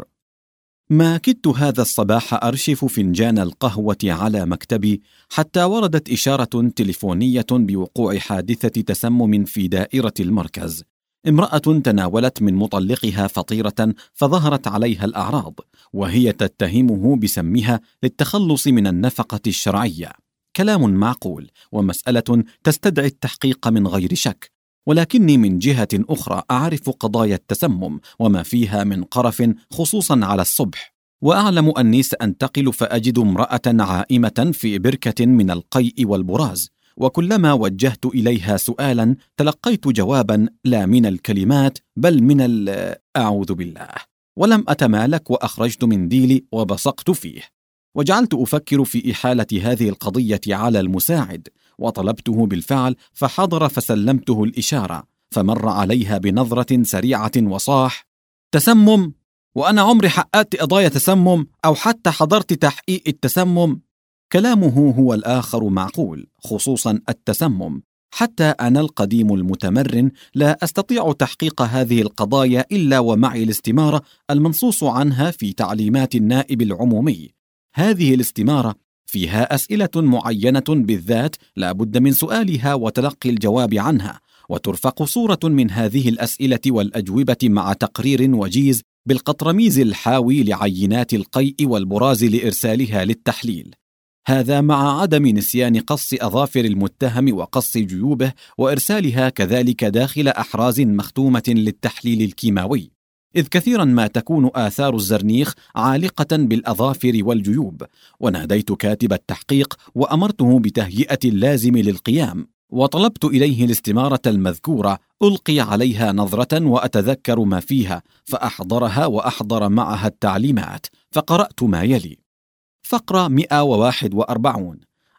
ما كدت هذا الصباح أرشف فنجان القهوة على مكتبي حتى وردت إشارة تليفونية بوقوع حادثة تسمم في دائرة المركز. امرأة تناولت من مطلقها فطيرة فظهرت عليها الأعراض، وهي تتهمه بسمها للتخلص من النفقة الشرعية. كلام معقول ومسألة تستدعي التحقيق من غير شك، ولكني من جهة أخرى أعرف قضايا التسمم وما فيها من قرف خصوصا على الصبح، وأعلم أني سأنتقل فأجد امرأة عائمة في بركة من القيء والبراز، وكلما وجهت إليها سؤالا تلقيت جوابا لا من الكلمات بل من أعوذ بالله، ولم أتمالك وأخرجت منديلي وبصقت فيه، وجعلت أفكر في إحالة هذه القضية على المساعد، وطلبته بالفعل فحضر فسلمته الإشارة، فمر عليها بنظرة سريعة وصاح: تسمم؟ وأنا عمري حققت قضايا تسمم أو حتى حضرت تحقيق التسمم؟ كلامه هو الآخر معقول، خصوصا التسمم، حتى أنا القديم المتمرن لا أستطيع تحقيق هذه القضايا إلا ومعي الاستمارة المنصوص عنها في تعليمات النائب العمومي. هذه الاستمارة فيها أسئلة معينة بالذات لا بد من سؤالها وتلقي الجواب عنها، وترفق صورة من هذه الأسئلة والأجوبة مع تقرير وجيز بالقطرميز الحاوي لعينات القيء والبراز لإرسالها للتحليل. هذا مع عدم نسيان قص أظافر المتهم وقص جيوبه وإرسالها كذلك داخل أحراز مختومة للتحليل الكيماوي، إذ كثيرا ما تكون آثار الزرنيخ عالقة بالأظافر والجيوب. وناديت كاتب التحقيق وأمرته بتهيئة اللازم للقيام، وطلبت إليه الاستمارة المذكورة ألقي عليها نظرة وأتذكر ما فيها، فأحضرها وأحضر معها التعليمات، فقرأت ما يلي: فقرة 141: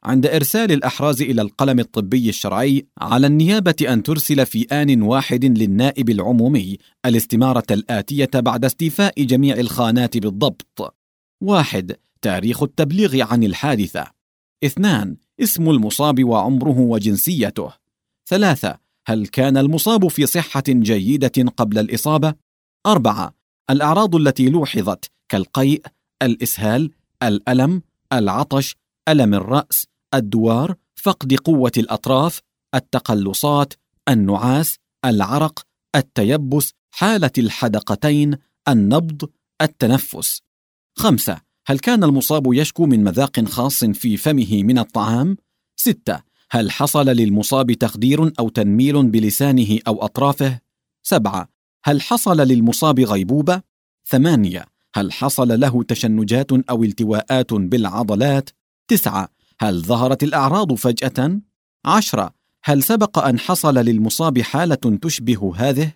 عند إرسال الأحراز إلى القلم الطبي الشرعي على النيابة أن ترسل في آن واحد للنائب العمومي الاستمارة الآتية بعد استيفاء جميع الخانات بالضبط: 1. تاريخ التبليغ عن الحادثة. 2. اسم المصاب وعمره وجنسيته. 3. هل كان المصاب في صحة جيدة قبل الإصابة؟ 4. الأعراض التي لوحظت كالقيء، الإسهال، الألم، العطش، ألم الرأس، الدوار، فقد قوة الأطراف، التقلصات، النعاس، العرق، التيبس، حالة الحدقتين، النبض، التنفس. 5. هل كان المصاب يشكو من مذاق خاص في فمه من الطعام؟ 6. هل حصل للمصاب تخدير أو تنميل بلسانه أو أطرافه؟ 7. هل حصل للمصاب غيبوبة؟ 8. هل حصل له تشنجات أو التواءات بالعضلات؟ 9. هل ظهرت الأعراض فجأة؟ 10. هل سبق أن حصل للمصاب حالة تشبه هذه؟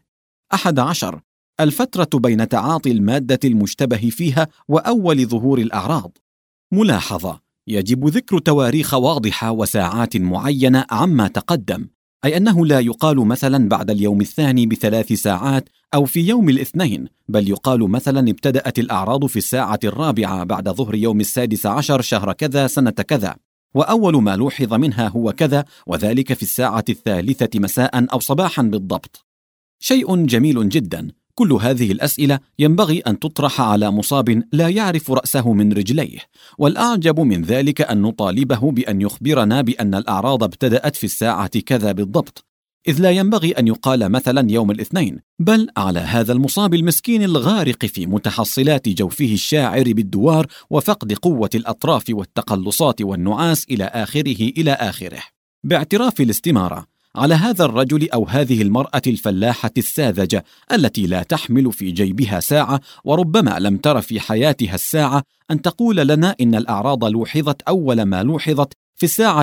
11. الفترة بين تعاطي المادة المشتبه فيها وأول ظهور الأعراض. ملاحظة: يجب ذكر تواريخ واضحة وساعات معينة عما تقدم، أي أنه لا يقال مثلا بعد اليوم الثاني ب3 ساعات أو في يوم الاثنين، بل يقال مثلا ابتدأت الأعراض في الساعة 4 بعد ظهر يوم 16 شهر كذا سنة كذا، وأول ما لوحظ منها هو كذا، وذلك في الساعة 3 مساء أو صباحا بالضبط. شيء جميل جدا. كل هذه الأسئلة ينبغي أن تطرح على مصاب لا يعرف رأسه من رجليه، والأعجب من ذلك أن نطالبه بأن يخبرنا بأن الأعراض ابتدأت في الساعة كذا بالضبط، إذ لا ينبغي أن يقال مثلا يوم الاثنين، بل على هذا المصاب المسكين الغارق في متحصلات جوفه الشاعر بالدوار وفقد قوة الأطراف والتقلصات والنعاس إلى آخره. باعتراف الاستمارة على هذا الرجل أو هذه المرأة الفلاحة الساذجة التي لا تحمل في جيبها ساعة وربما لم تر في حياتها الساعة أن تقول لنا إن الأعراض لوحظت أول ما لوحظت في الساعة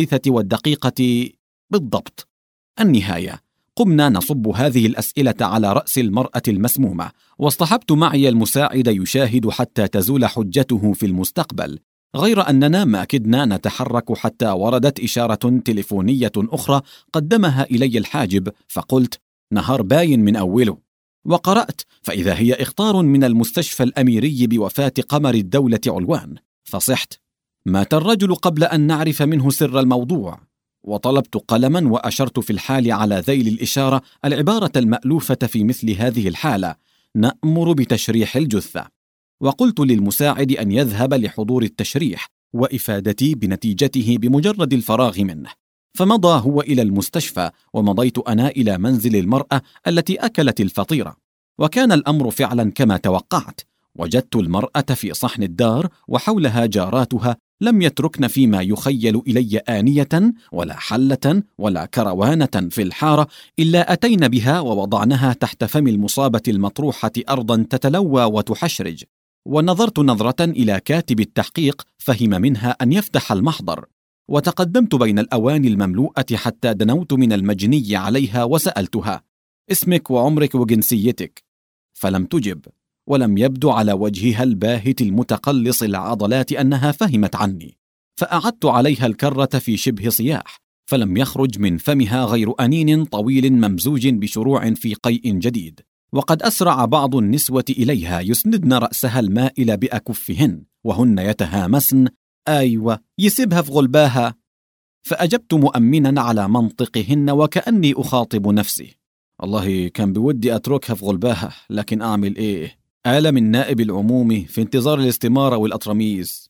3:01 بالضبط. النهاية: قمنا نصب هذه الأسئلة على رأس المرأة المسمومة، واصطحبت معي المساعد يشاهد حتى تزول حجته في المستقبل، غير أننا ما كدنا نتحرك حتى وردت إشارة تليفونية أخرى قدمها إلي الحاجب، فقلت: نهار باين من أوله. وقرأت فإذا هي إخطار من المستشفى الأميري بوفاة قمر الدولة علوان، فصحت: مات الرجل قبل أن نعرف منه سر الموضوع. وطلبت قلما وأشرت في الحال على ذيل الإشارة العبارة المألوفة في مثل هذه الحالة: نأمر بتشريح الجثة. وقلت للمساعد أن يذهب لحضور التشريح وإفادتي بنتيجته بمجرد الفراغ منه، فمضى هو إلى المستشفى ومضيت أنا إلى منزل المرأة التي أكلت الفطيرة. وكان الأمر فعلا كما توقعت، وجدت المرأة في صحن الدار وحولها جاراتها لم يتركن فيما يخيل إلي آنية ولا حلة ولا كروانة في الحارة إلا أتين بها ووضعنها تحت فم المصابة المطروحة أرضا تتلوى وتحشرج. ونظرت نظرة إلى كاتب التحقيق فهم منها أن يفتح المحضر، وتقدمت بين الأواني المملوءة حتى دنوت من المجني عليها وسألتها: اسمك وعمرك وجنسيتك؟ فلم تجب، ولم يبدو على وجهها الباهت المتقلص العضلات أنها فهمت عني، فأعدت عليها الكرة في شبه صياح، فلم يخرج من فمها غير أنين طويل ممزوج بشروع في قيء جديد. وقد أسرع بعض النسوة إليها يسندن رأسها المائل بأكفهن وهن يتهامسن: أيوة يسيبها في غلباها. فأجبت مؤمنا على منطقهن وكأني أخاطب نفسي: والله كان بودي أتركها في غلباها، لكن أعمل إيه؟ آلم النائب العمومي في انتظار الاستمارة والأطرميز.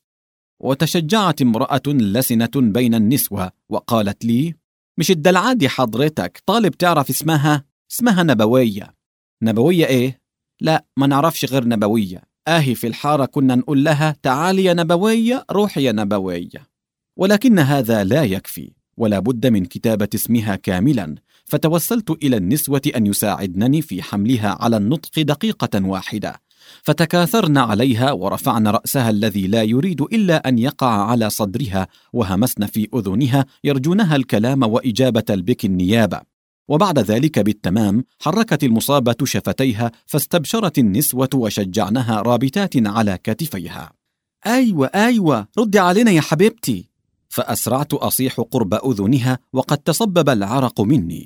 وتشجعت امرأة لسنة بين النسوة وقالت لي: مش الدلعة دي حضرتك طالب تعرف اسمها نبوية. نبوية إيه؟ لا ما نعرفش غير نبوية، في الحارة كنا نقول لها: تعالي يا نبوية، روحي يا نبوية. ولكن هذا لا يكفي، ولا بد من كتابة اسمها كاملا، فتوسلت إلى النسوة أن يساعدنني في حملها على النطق دقيقة واحدة، فتكاثرن عليها ورفعن رأسها الذي لا يريد إلا أن يقع على صدرها، وهمسن في أذنها يرجونها الكلام وإجابة البك النيابة. وبعد ذلك بالتمام حركت المصابة شفتيها، فاستبشرت النسوة وشجعنها رابطات على كتفيها: أيوة ردي علينا يا حبيبتي. فأسرعت أصيح قرب أذنها وقد تصبب العرق مني.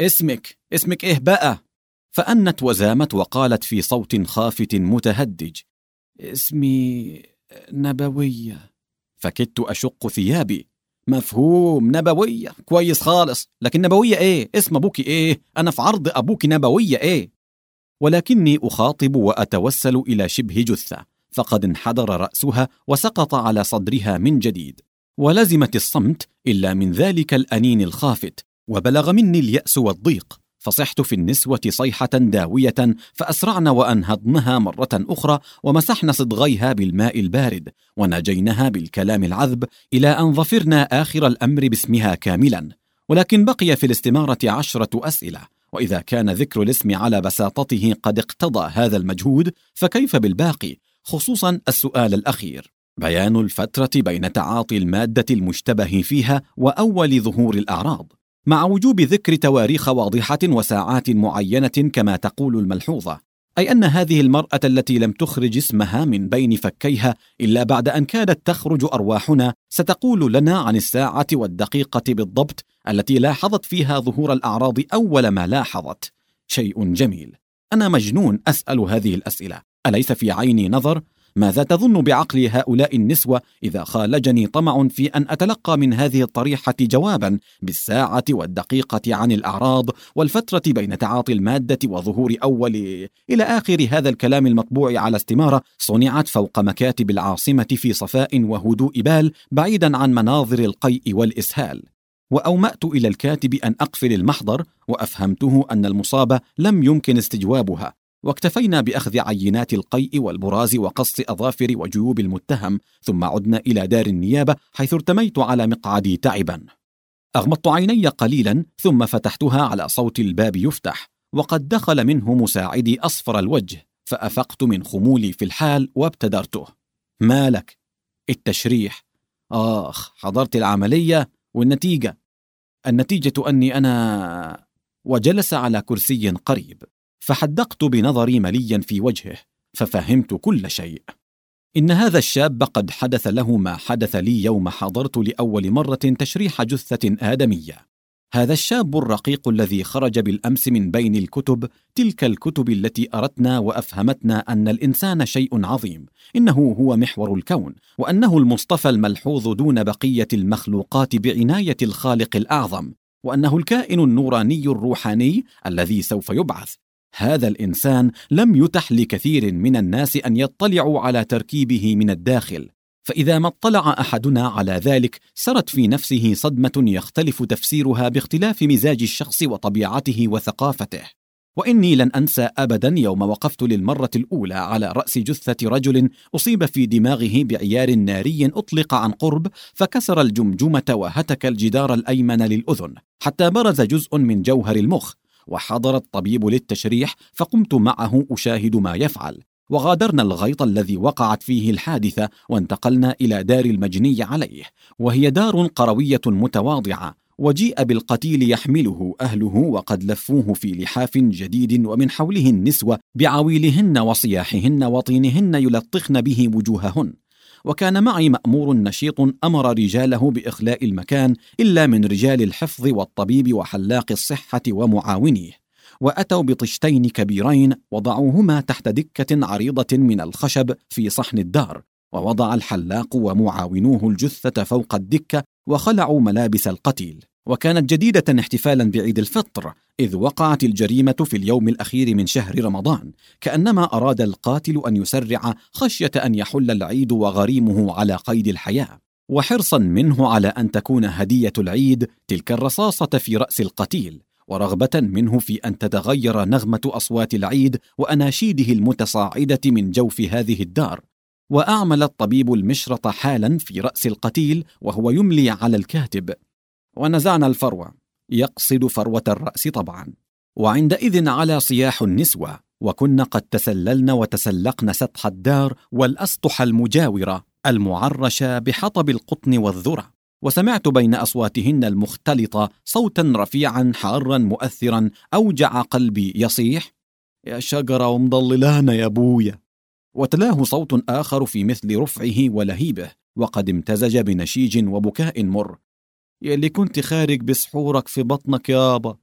اسمك إيه بقى؟ فأنت وزامت وقالت في صوت خافت متهدج: اسمي نبوية. فكدت أشق ثيابي. مفهوم، نبوية كويس خالص، لكن نبوية إيه؟ اسم أبوك إيه؟ أنا في عرض أبوك، نبوية إيه؟ ولكني أخاطب وأتوسل إلى شبه جثة، فقد انحدر رأسها وسقط على صدرها من جديد، ولزمت الصمت إلا من ذلك الأنين الخافت، وبلغ مني اليأس والضيق، فصحت في النسوة صيحة داوية، فأسرعن وأنهضنها مرة أخرى ومسحن صدغيها بالماء البارد، وناجينها بالكلام العذب إلى أن ظفرنا آخر الأمر باسمها كاملا. ولكن بقي في الاستمارة 10 أسئلة، وإذا كان ذكر الاسم على بساطته قد اقتضى هذا المجهود، فكيف بالباقي، خصوصا السؤال الأخير: بيان الفترة بين تعاطي المادة المشتبه فيها وأول ظهور الأعراض، مع وجوب ذكر تواريخ واضحة وساعات معينة كما تقول الملحوظة، أي أن هذه المرأة التي لم تخرج اسمها من بين فكيها إلا بعد أن كادت تخرج أرواحنا ستقول لنا عن الساعة والدقيقة بالضبط التي لاحظت فيها ظهور الأعراض أول ما لاحظت. شيء جميل. أنا مجنون أسأل هذه الأسئلة، أليس في عيني نظر؟ ماذا تظن بعقل هؤلاء النسوة إذا خالجني طمع في أن أتلقى من هذه الطريحة جوابا بالساعة والدقيقة عن الأعراض والفترة بين تعاطي المادة وظهور أول إلى آخر هذا الكلام المطبوع على استمارة صنعت فوق مكاتب العاصمة في صفاء وهدوء بال، بعيدا عن مناظر القيء والإسهال. وأومأت إلى الكاتب أن أقفل المحضر، وأفهمته أن المصابة لم يمكن استجوابها، واكتفينا بأخذ عينات القيء والبراز وقص أظافر وجيوب المتهم، ثم عدنا إلى دار النيابة حيث ارتميت على مقعدي تعبا. أغمضت عيني قليلا ثم فتحتها على صوت الباب يفتح، وقد دخل منه مساعدي أصفر الوجه، فأفقت من خمولي في الحال وابتدرته: مالك؟ التشريح. حضرت العملية والنتيجة؟ النتيجة أني أنا... وجلس على كرسي قريب، فحدقت بنظري مليا في وجهه، ففهمت كل شيء. إن هذا الشاب قد حدث له ما حدث لي يوم حضرت لأول مرة تشريح جثة آدمية. هذا الشاب الرقيق الذي خرج بالأمس من بين الكتب، تلك الكتب التي أرتنا وأفهمتنا أن الإنسان شيء عظيم، إنه هو محور الكون، وأنه المصطفى الملحوظ دون بقية المخلوقات بعناية الخالق الأعظم، وأنه الكائن النوراني الروحاني الذي سوف يبعث. هذا الإنسان لم يتح لكثير من الناس أن يطلعوا على تركيبه من الداخل، فإذا ما اطلع أحدنا على ذلك سرت في نفسه صدمة يختلف تفسيرها باختلاف مزاج الشخص وطبيعته وثقافته. وإني لن أنسى أبدا يوم وقفت للمرة الأولى على رأس جثة رجل أصيب في دماغه بعيار ناري أطلق عن قرب، فكسر الجمجمة وهتك الجدار الأيمن للأذن حتى برز جزء من جوهر المخ، وحضر الطبيب للتشريح، فقمت معه أشاهد ما يفعل، وغادرنا الغيط الذي وقعت فيه الحادثة وانتقلنا إلى دار المجني عليه، وهي دار قروية متواضعة، وجيء بالقتيل يحمله أهله وقد لفوه في لحاف جديد، ومن حوله النسوة بعويلهن وصياحهن وطينهن يلطخن به وجوههن. وكان معي مأمور نشيط أمر رجاله بإخلاء المكان إلا من رجال الحفظ والطبيب وحلاق الصحة ومعاونيه، وأتوا بطشتين كبيرين وضعوهما تحت دكة عريضة من الخشب في صحن الدار، ووضع الحلاق ومعاونوه الجثة فوق الدكة وخلعوا ملابس القتيل. وكانت جديدة احتفالا بعيد الفطر، إذ وقعت الجريمة في اليوم الأخير من شهر رمضان، كأنما أراد القاتل أن يسرع خشية أن يحل العيد وغريمه على قيد الحياة، وحرصا منه على أن تكون هدية العيد تلك الرصاصة في رأس القتيل، ورغبة منه في أن تتغير نغمة أصوات العيد وأناشيده المتصاعدة من جوف هذه الدار. وأعمل الطبيب المشرط حالا في رأس القتيل وهو يملي على الكاتب: ونزعنا الفروة، يقصد فروة الرأس طبعا. وعندئذ على صياح النسوة، وكن قد تسللن وتسلقن سطح الدار والأسطح المجاورة المعرشة بحطب القطن والذرة، وسمعت بين أصواتهن المختلطة صوتا رفيعا حارا مؤثرا أوجع قلبي يصيح: يا شجرة ومضللانا يا بويا. وتلاه صوت آخر في مثل رفعه ولهيبه: وقد امتزج بنشيج وبكاء مر: يلي كنت خارج بسحورك في بطنك يابا.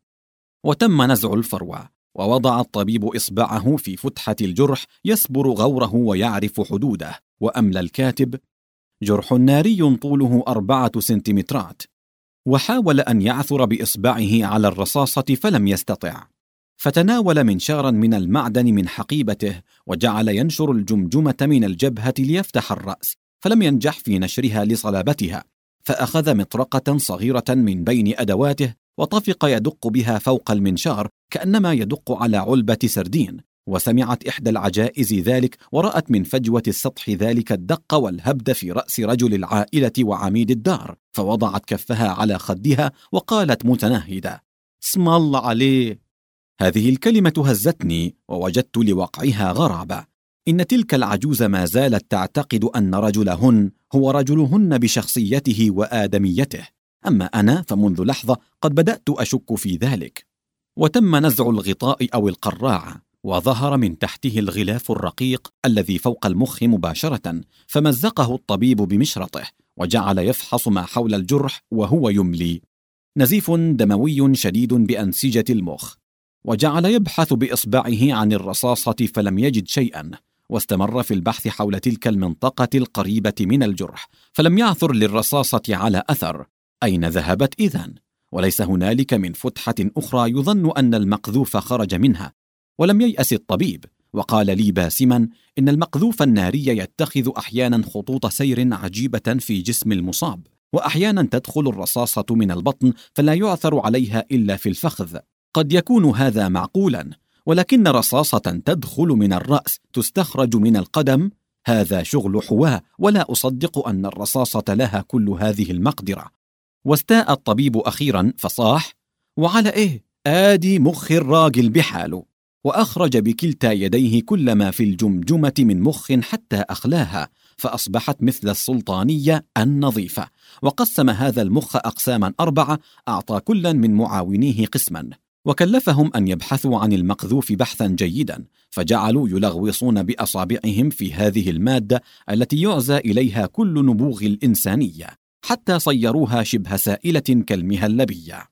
وتم نزع الفروة، ووضع الطبيب إصبعه في فتحة الجرح يسبر غوره ويعرف حدوده، وأملى الكاتب: جرح ناري طوله 4 سنتيمترات. وحاول أن يعثر بإصبعه على الرصاصة فلم يستطع، فتناول منشارا من المعدن من حقيبته وجعل ينشر الجمجمة من الجبهة ليفتح الرأس، فلم ينجح في نشرها لصلابتها، فأخذ مطرقة صغيرة من بين أدواته وطفق يدق بها فوق المنشار كأنما يدق على علبة سردين. وسمعت إحدى العجائز ذلك، ورأت من فجوة السطح ذلك الدق والهبد في رأس رجل العائلة وعميد الدار، فوضعت كفها على خدها وقالت متنهدة: اسم الله عليه. هذه الكلمة هزتني، ووجدت لوقعها غرابة. إن تلك العجوز ما زالت تعتقد أن رجلهن هو رجلهن بشخصيته وآدميته، أما أنا فمنذ لحظة قد بدأت أشك في ذلك. وتم نزع الغطاء أو القراعة، وظهر من تحته الغلاف الرقيق الذي فوق المخ مباشرة، فمزقه الطبيب بمشرطه وجعل يفحص ما حول الجرح وهو يملي: نزيف دموي شديد بأنسجة المخ. وجعل يبحث بإصبعه عن الرصاصة فلم يجد شيئا، واستمر في البحث حول تلك المنطقة القريبة من الجرح، فلم يعثر للرصاصة على أثر. أين ذهبت إذن؟ وليس هنالك من فتحة أخرى يظن أن المقذوف خرج منها. ولم ييأس الطبيب، وقال لي باسما: إن المقذوف الناري يتخذ أحيانا خطوط سير عجيبة في جسم المصاب، وأحيانا تدخل الرصاصة من البطن فلا يعثر عليها إلا في الفخذ. قد يكون هذا معقولا، ولكن رصاصة تدخل من الرأس تستخرج من القدم، هذا شغل حواء، ولا أصدق أن الرصاصة لها كل هذه المقدرة. واستاء الطبيب أخيرا فصاح: وعلى إيه؟ آدي مخ الراجل بحاله. وأخرج بكلتا يديه كل ما في الجمجمة من مخ حتى أخلاها، فأصبحت مثل السلطانية النظيفة. وقسم هذا المخ أقساما 4، أعطى كلا من معاونيه قسما، وكلفهم أن يبحثوا عن المقذوف بحثا جيدا، فجعلوا يلغوصون بأصابعهم في هذه المادة التي يعزى إليها كل نبوغ الإنسانية، حتى صيروها شبه سائلة كالمهلبية.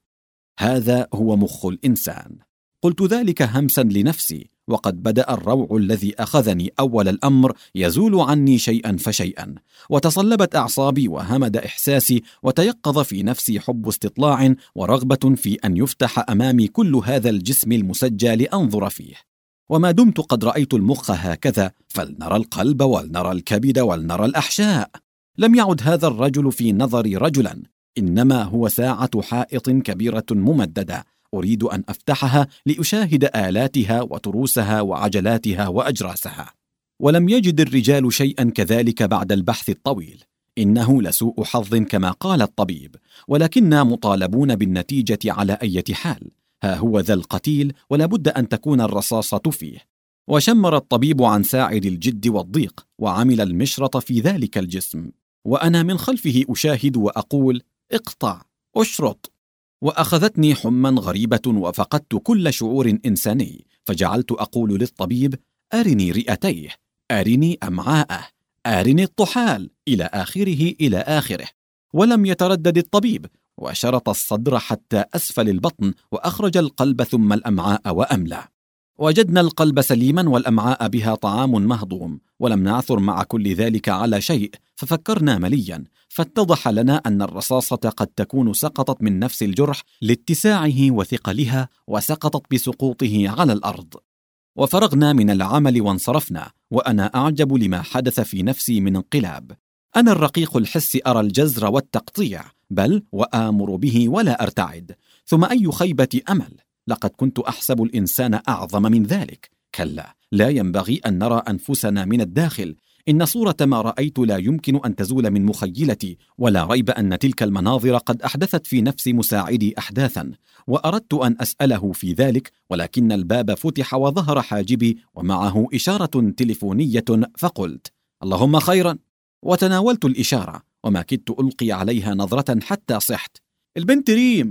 هذا هو مخ الإنسان. قلت ذلك همسا لنفسي، وقد بدأ الروع الذي أخذني أول الأمر يزول عني شيئا فشيئا، وتصلبت أعصابي وهمد إحساسي، وتيقظ في نفسي حب استطلاع ورغبة في أن يفتح أمامي كل هذا الجسم المسجى لأنظر فيه. وما دمت قد رأيت المخ هكذا، فلنرى القلب ولنرى الكبد ولنرى الأحشاء. لم يعد هذا الرجل في نظري رجلا، إنما هو ساعة حائط كبيرة ممددة، أريد أن أفتحها لأشاهد آلاتها وتروسها وعجلاتها وأجراسها. ولم يجد الرجال شيئا كذلك بعد البحث الطويل. إنه لسوء حظ كما قال الطبيب، ولكننا مطالبون بالنتيجة على أي حال. ها هو ذا القتيل، ولا بد أن تكون الرصاصة فيه. وشمر الطبيب عن ساعد الجد والضيق، وعمل المشرط في ذلك الجسم، وأنا من خلفه أشاهد وأقول: اقطع، اشرط. وأخذتني حمى غريبة، وفقدت كل شعور إنساني، فجعلت أقول للطبيب: أرني رئتيه، أرني أمعاءه، أرني الطحال، إلى آخره إلى آخره. ولم يتردد الطبيب، وشرط الصدر حتى أسفل البطن، وأخرج القلب ثم الأمعاء وأملى. وجدنا القلب سليما والأمعاء بها طعام مهضوم، ولم نعثر مع كل ذلك على شيء، ففكرنا مليا، فاتضح لنا أن الرصاصة قد تكون سقطت من نفس الجرح لاتساعه وثقلها، وسقطت بسقوطه على الأرض. وفرغنا من العمل وانصرفنا، وأنا أعجب لما حدث في نفسي من انقلاب. أنا الرقيق الحس أرى الجزر والتقطيع، بل وآمر به ولا أرتعد. ثم أي خيبة أمل! لقد كنت أحسب الإنسان أعظم من ذلك. كلا، لا ينبغي أن نرى أنفسنا من الداخل. إن صورة ما رأيت لا يمكن أن تزول من مخيلتي، ولا ريب أن تلك المناظر قد أحدثت في نفس مساعدي أحداثا. وأردت أن أسأله في ذلك، ولكن الباب فتح وظهر حاجبي ومعه إشارة تليفونية، فقلت: اللهم خيرا. وتناولت الإشارة، وما كدت ألقي عليها نظرة حتى صحت: البنت ريم.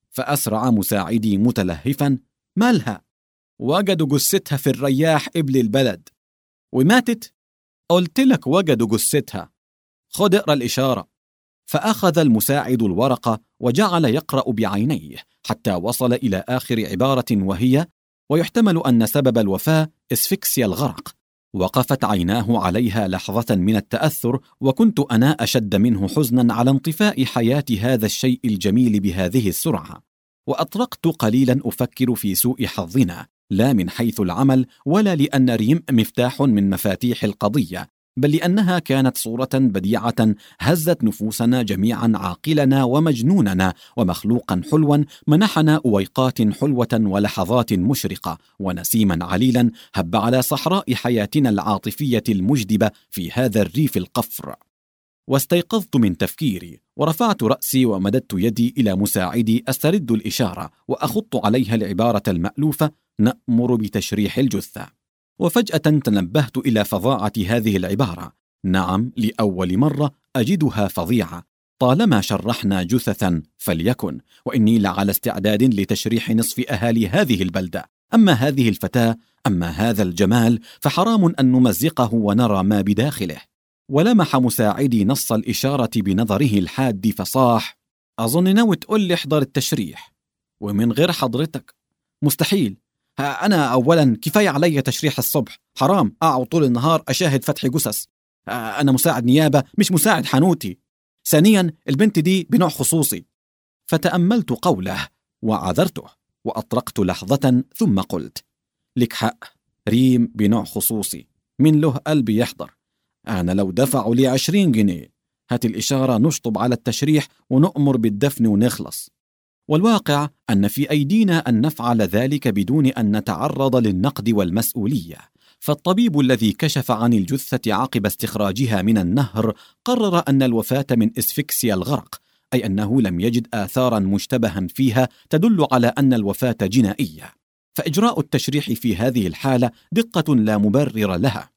فأسرع مساعدي متلهفا: مالها؟ وجدوا جثتها في الرياح قبل البلد. وماتت؟ قلت لك وجدوا جثتها. خد اقرأ الإشارة. فأخذ المساعد الورقة وجعل يقرأ بعينيه حتى وصل إلى آخر عبارة، وهي: ويحتمل أن سبب الوفاة اسفكسيا الغرق. وقفت عيناه عليها لحظة من التأثر، وكنت أنا أشد منه حزنا على انطفاء حياة هذا الشيء الجميل بهذه السرعة. وأطرقت قليلا أفكر في سوء حظنا، لا من حيث العمل ولا لأن ريم مفتاح من مفاتيح القضية، بل لأنها كانت صورة بديعة هزت نفوسنا جميعا، عاقلنا ومجنوننا ومخلوقا حلوا منحنا أويقات حلوة ولحظات مشرقة ونسيما عليلا هب على صحراء حياتنا العاطفية المجدبة في هذا الريف القفر. واستيقظت من تفكيري ورفعت رأسي ومددت يدي إلى مساعدي أسترد الإشارة وأخط عليها العبارة المألوفة: نأمر بتشريح الجثة. وفجأة تنبهت إلى فظاعة هذه العبارة. نعم، لأول مرة أجدها فظيعة. طالما شرحنا جثثا فليكن، وإني لعلى استعداد لتشريح نصف أهالي هذه البلدة. أما هذه الفتاة، أما هذا الجمال، فحرام أن نمزقه ونرى ما بداخله. ولمح مساعدي نص الإشارة بنظره الحاد فصاح: أظن ناوي تقول لي احضر التشريح ومن غير حضرتك. مستحيل. أنا أولا كفاية علي تشريح الصبح، حرام أقعد طول النهار أشاهد فتح جثث. أنا مساعد نيابة مش مساعد حانوتي. ثانيا البنت دي بنوع خصوصي. فتأملت قوله وعذرته وأطرقت لحظة ثم قلت: لك حق، ريم بنوع خصوصي، من له قلب يحضر. أنا لو دفعوا لي 20 جنيه هات الإشارة نشطب على التشريح ونؤمر بالدفن ونخلص. والواقع أن في أيدينا أن نفعل ذلك بدون أن نتعرض للنقد والمسؤولية. فالطبيب الذي كشف عن الجثة عقب استخراجها من النهر قرر أن الوفاة من اسفكسيا الغرق، أي أنه لم يجد آثارا مشتبها فيها تدل على أن الوفاة جنائية. فإجراء التشريح في هذه الحالة دقة لا مبرر لها.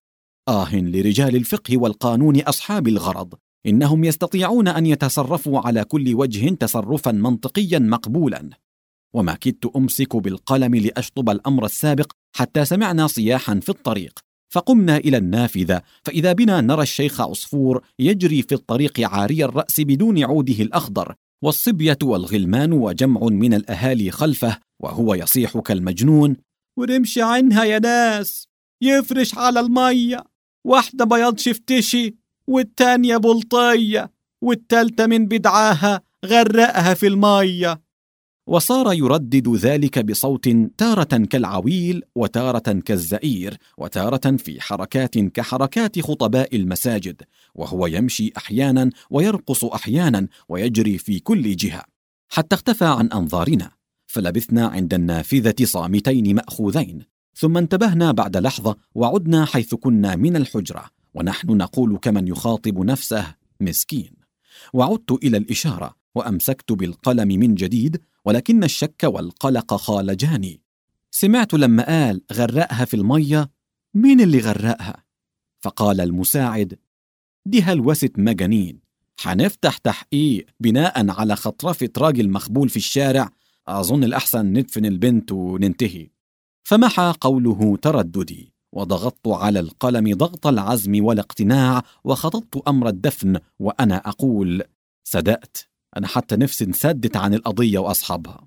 لرجال الفقه والقانون أصحاب الغرض، إنهم يستطيعون أن يتصرفوا على كل وجه تصرفا منطقيا مقبولا. وما كدت أمسك بالقلم لأشطب الأمر السابق حتى سمعنا صياحا في الطريق، فقمنا إلى النافذة، فإذا بنا نرى الشيخ عصفور يجري في الطريق عاري الرأس بدون عوده الأخضر، والصبية والغلمان وجمع من الأهالي خلفه، وهو يصيح كالمجنون: ونمشي عنها يا ناس، يفرش على المية، واحدة بياض شفتشي والتانية بلطية والتالتة من بدعاها غرقها في المية. وصار يردد ذلك بصوت تارة كالعويل وتارة كالزئير وتارة في حركات كحركات خطباء المساجد، وهو يمشي أحيانا ويرقص أحيانا ويجري في كل جهة، حتى اختفى عن أنظارنا. فلبثنا عند النافذة صامتين مأخوذين، ثم انتبهنا بعد لحظة وعدنا حيث كنا من الحجرة، ونحن نقول كمن يخاطب نفسه: مسكين. وعدت إلى الإشارة وأمسكت بالقلم من جديد، ولكن الشك والقلق خالجاني. سمعت لما قال غرقها في المية: مين اللي غرقها؟ فقال المساعد: دي هلوسة مجانين، حنفتح تحقيق بناء على خطرفة راجل مخبول في الشارع. أظن الأحسن ندفن البنت وننتهي. فمحى قوله ترددي، وضغطت على القلم ضغط العزم والاقتناع، وخططت أمر الدفن وأنا أقول: صدقت، أنا حتى نفسي انسدت عن القضية وأصحابها.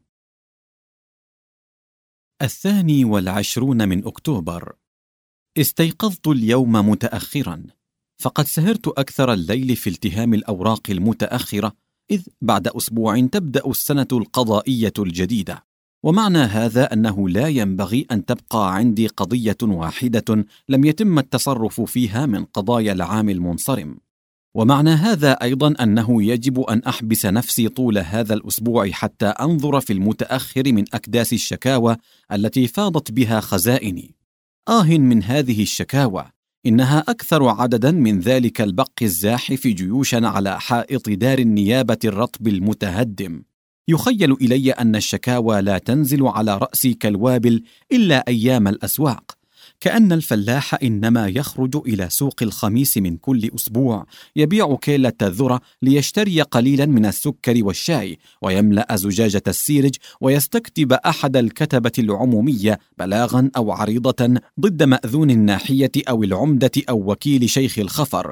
22 من أكتوبر. استيقظت اليوم متأخرا، فقد سهرت أكثر الليل في التهام الأوراق المتأخرة، إذ بعد أسبوع تبدأ السنة القضائية الجديدة. ومعنى هذا أنه لا ينبغي أن تبقى عندي قضية واحدة لم يتم التصرف فيها من قضايا العام المنصرم. ومعنى هذا أيضا أنه يجب أن أحبس نفسي طول هذا الأسبوع حتى أنظر في المتأخر من أكداس الشكاوى التي فاضت بها خزائني. من هذه الشكاوى، إنها أكثر عددا من ذلك البق الزاحف جيوشا على حائط دار النيابة الرطب المتهدم. يخيل إلي أن الشكاوى لا تنزل على رأسي كالوابل إلا أيام الأسواق، كأن الفلاح إنما يخرج إلى سوق الخميس من كل أسبوع يبيع كيلة الذرة ليشتري قليلا من السكر والشاي، ويملأ زجاجة السيرج، ويستكتب أحد الكتبة العمومية بلاغا أو عريضة ضد مأذون الناحية أو العمدة أو وكيل شيخ الخفر،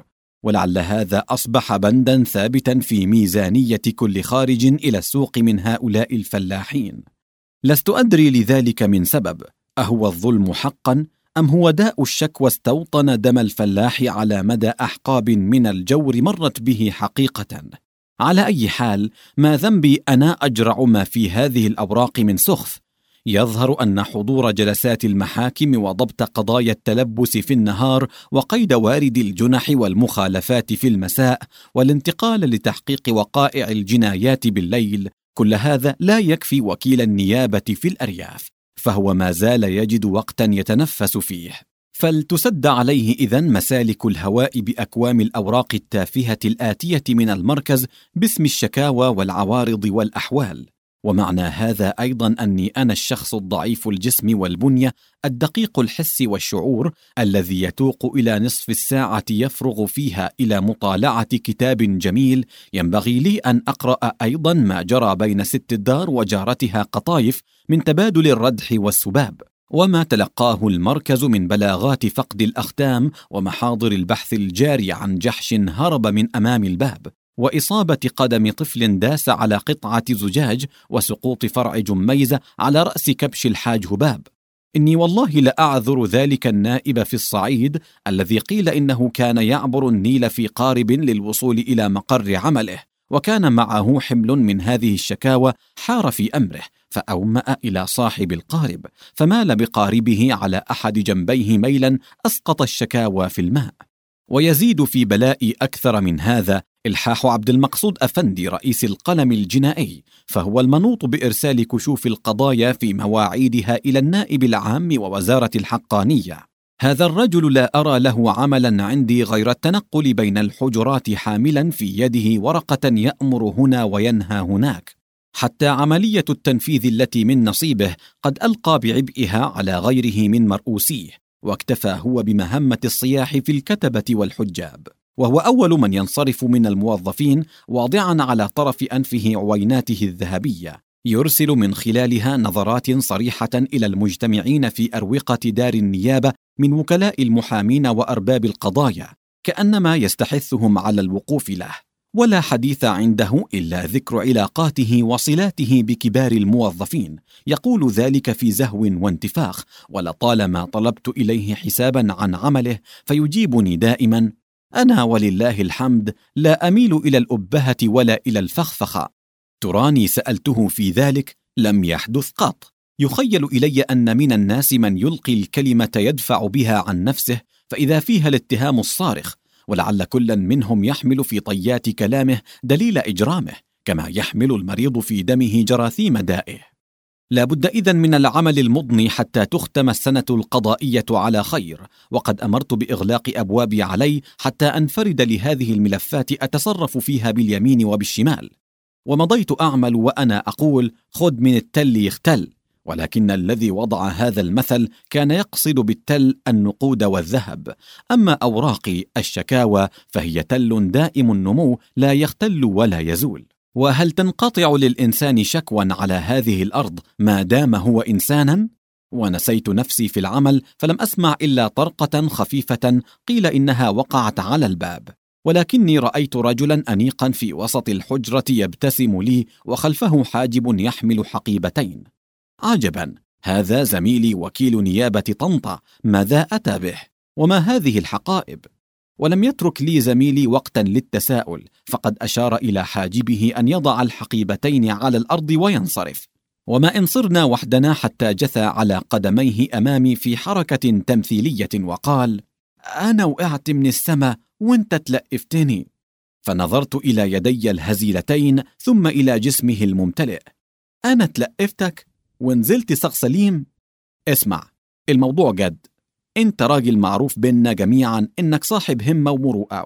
ولعل هذا أصبح بندا ثابتا في ميزانية كل خارج إلى السوق من هؤلاء الفلاحين. لست أدري لذلك من سبب، أهو الظلم حقا أم هو داء الشكوى استوطن دم الفلاح على مدى أحقاب من الجور مرت به حقيقة؟ على أي حال، ما ذنبي أنا أجرع ما في هذه الأوراق من سخف؟ يظهر أن حضور جلسات المحاكم وضبط قضايا التلبس في النهار وقيد وارد الجنح والمخالفات في المساء والانتقال لتحقيق وقائع الجنايات بالليل، كل هذا لا يكفي وكيل النيابة في الأرياف، فهو ما زال يجد وقتا يتنفس فيه. فلتسد عليه إذن مسالك الهواء بأكوام الأوراق التافهة الآتية من المركز باسم الشكاوى والعوارض والأحوال. ومعنى هذا أيضا أني أنا الشخص الضعيف الجسم والبنية الدقيق الحس والشعور الذي يتوق إلى نصف الساعة يفرغ فيها إلى مطالعة كتاب جميل، ينبغي لي أن أقرأ أيضا ما جرى بين ست الدار وجارتها قطايف من تبادل الردح والسباب، وما تلقاه المركز من بلاغات فقد الأختام ومحاضر البحث الجاري عن جحش هرب من أمام الباب، وإصابة قدم طفل داس على قطعة زجاج، وسقوط فرع جميزة على رأس كبش الحاج هباب. إني والله لأعذر ذلك النائب في الصعيد الذي قيل إنه كان يعبر النيل في قارب للوصول إلى مقر عمله، وكان معه حمل من هذه الشكاوى، حار في أمره فأومأ إلى صاحب القارب فمال بقاربه على أحد جنبيه ميلا أسقط الشكاوى في الماء. ويزيد في بلائي أكثر من هذا إلحاح عبد المقصود أفندي رئيس القلم الجنائي، فهو المنوط بإرسال كشوف القضايا في مواعيدها إلى النائب العام ووزارة الحقانية. هذا الرجل لا أرى له عملا عندي غير التنقل بين الحجرات حاملا في يده ورقة يأمر هنا وينهى هناك، حتى عملية التنفيذ التي من نصيبه قد ألقى بعبئها على غيره من مرؤوسيه، واكتفى هو بمهمة الصياح في الكتبة والحجاب، وهو أول من ينصرف من الموظفين واضعا على طرف أنفه عويناته الذهبية، يرسل من خلالها نظرات صريحة إلى المجتمعين في أروقة دار النيابة من وكلاء المحامين وأرباب القضايا، كأنما يستحثهم على الوقوف له، ولا حديث عنده إلا ذكر علاقاته وصلاته بكبار الموظفين، يقول ذلك في زهو وانتفاخ، ولطالما طلبت إليه حسابا عن عمله فيجيبني دائما: أنا ولله الحمد لا أميل إلى الأبهة ولا إلى الفخفخة. تراني سألته في ذلك لم يحدث قط. يخيل إلي أن من الناس من يلقي الكلمة يدفع بها عن نفسه فإذا فيها الاتهام الصارخ، ولعل كلا منهم يحمل في طيات كلامه دليل إجرامه، كما يحمل المريض في دمه جراثيم دائه. لا بد إذن من العمل المضني حتى تختم السنة القضائية على خير، وقد أمرت بإغلاق أبوابي علي حتى أنفرد لهذه الملفات أتصرف فيها باليمين وبالشمال. ومضيت أعمل وأنا أقول: خذ من التل يختل، ولكن الذي وضع هذا المثل كان يقصد بالتل النقود والذهب، أما أوراقي الشكاوى فهي تل دائم النمو لا يختل ولا يزول. وهل تنقطع للإنسان شكوى على هذه الأرض ما دام هو إنسانا؟ ونسيت نفسي في العمل فلم أسمع إلا طرقة خفيفة قيل إنها وقعت على الباب، ولكني رأيت رجلا أنيقا في وسط الحجرة يبتسم لي وخلفه حاجب يحمل حقيبتين. عجبا، هذا زميلي وكيل نيابة طنطا، ماذا أتى به؟ وما هذه الحقائب؟ ولم يترك لي زميلي وقتا للتساؤل، فقد أشار إلى حاجبه أن يضع الحقيبتين على الأرض وينصرف. وما إن صرنا وحدنا حتى جثى على قدميه أمامي في حركة تمثيلية وقال: أنا وقعت من السماء وانت تلقفتني. فنظرت إلى يدي الهزيلتين ثم إلى جسمه الممتلئ. أنا تلقفتك ونزلت ساق سليم؟ اسمع، الموضوع جد، انت راجل معروف بيننا جميعا انك صاحب همة ومروءة.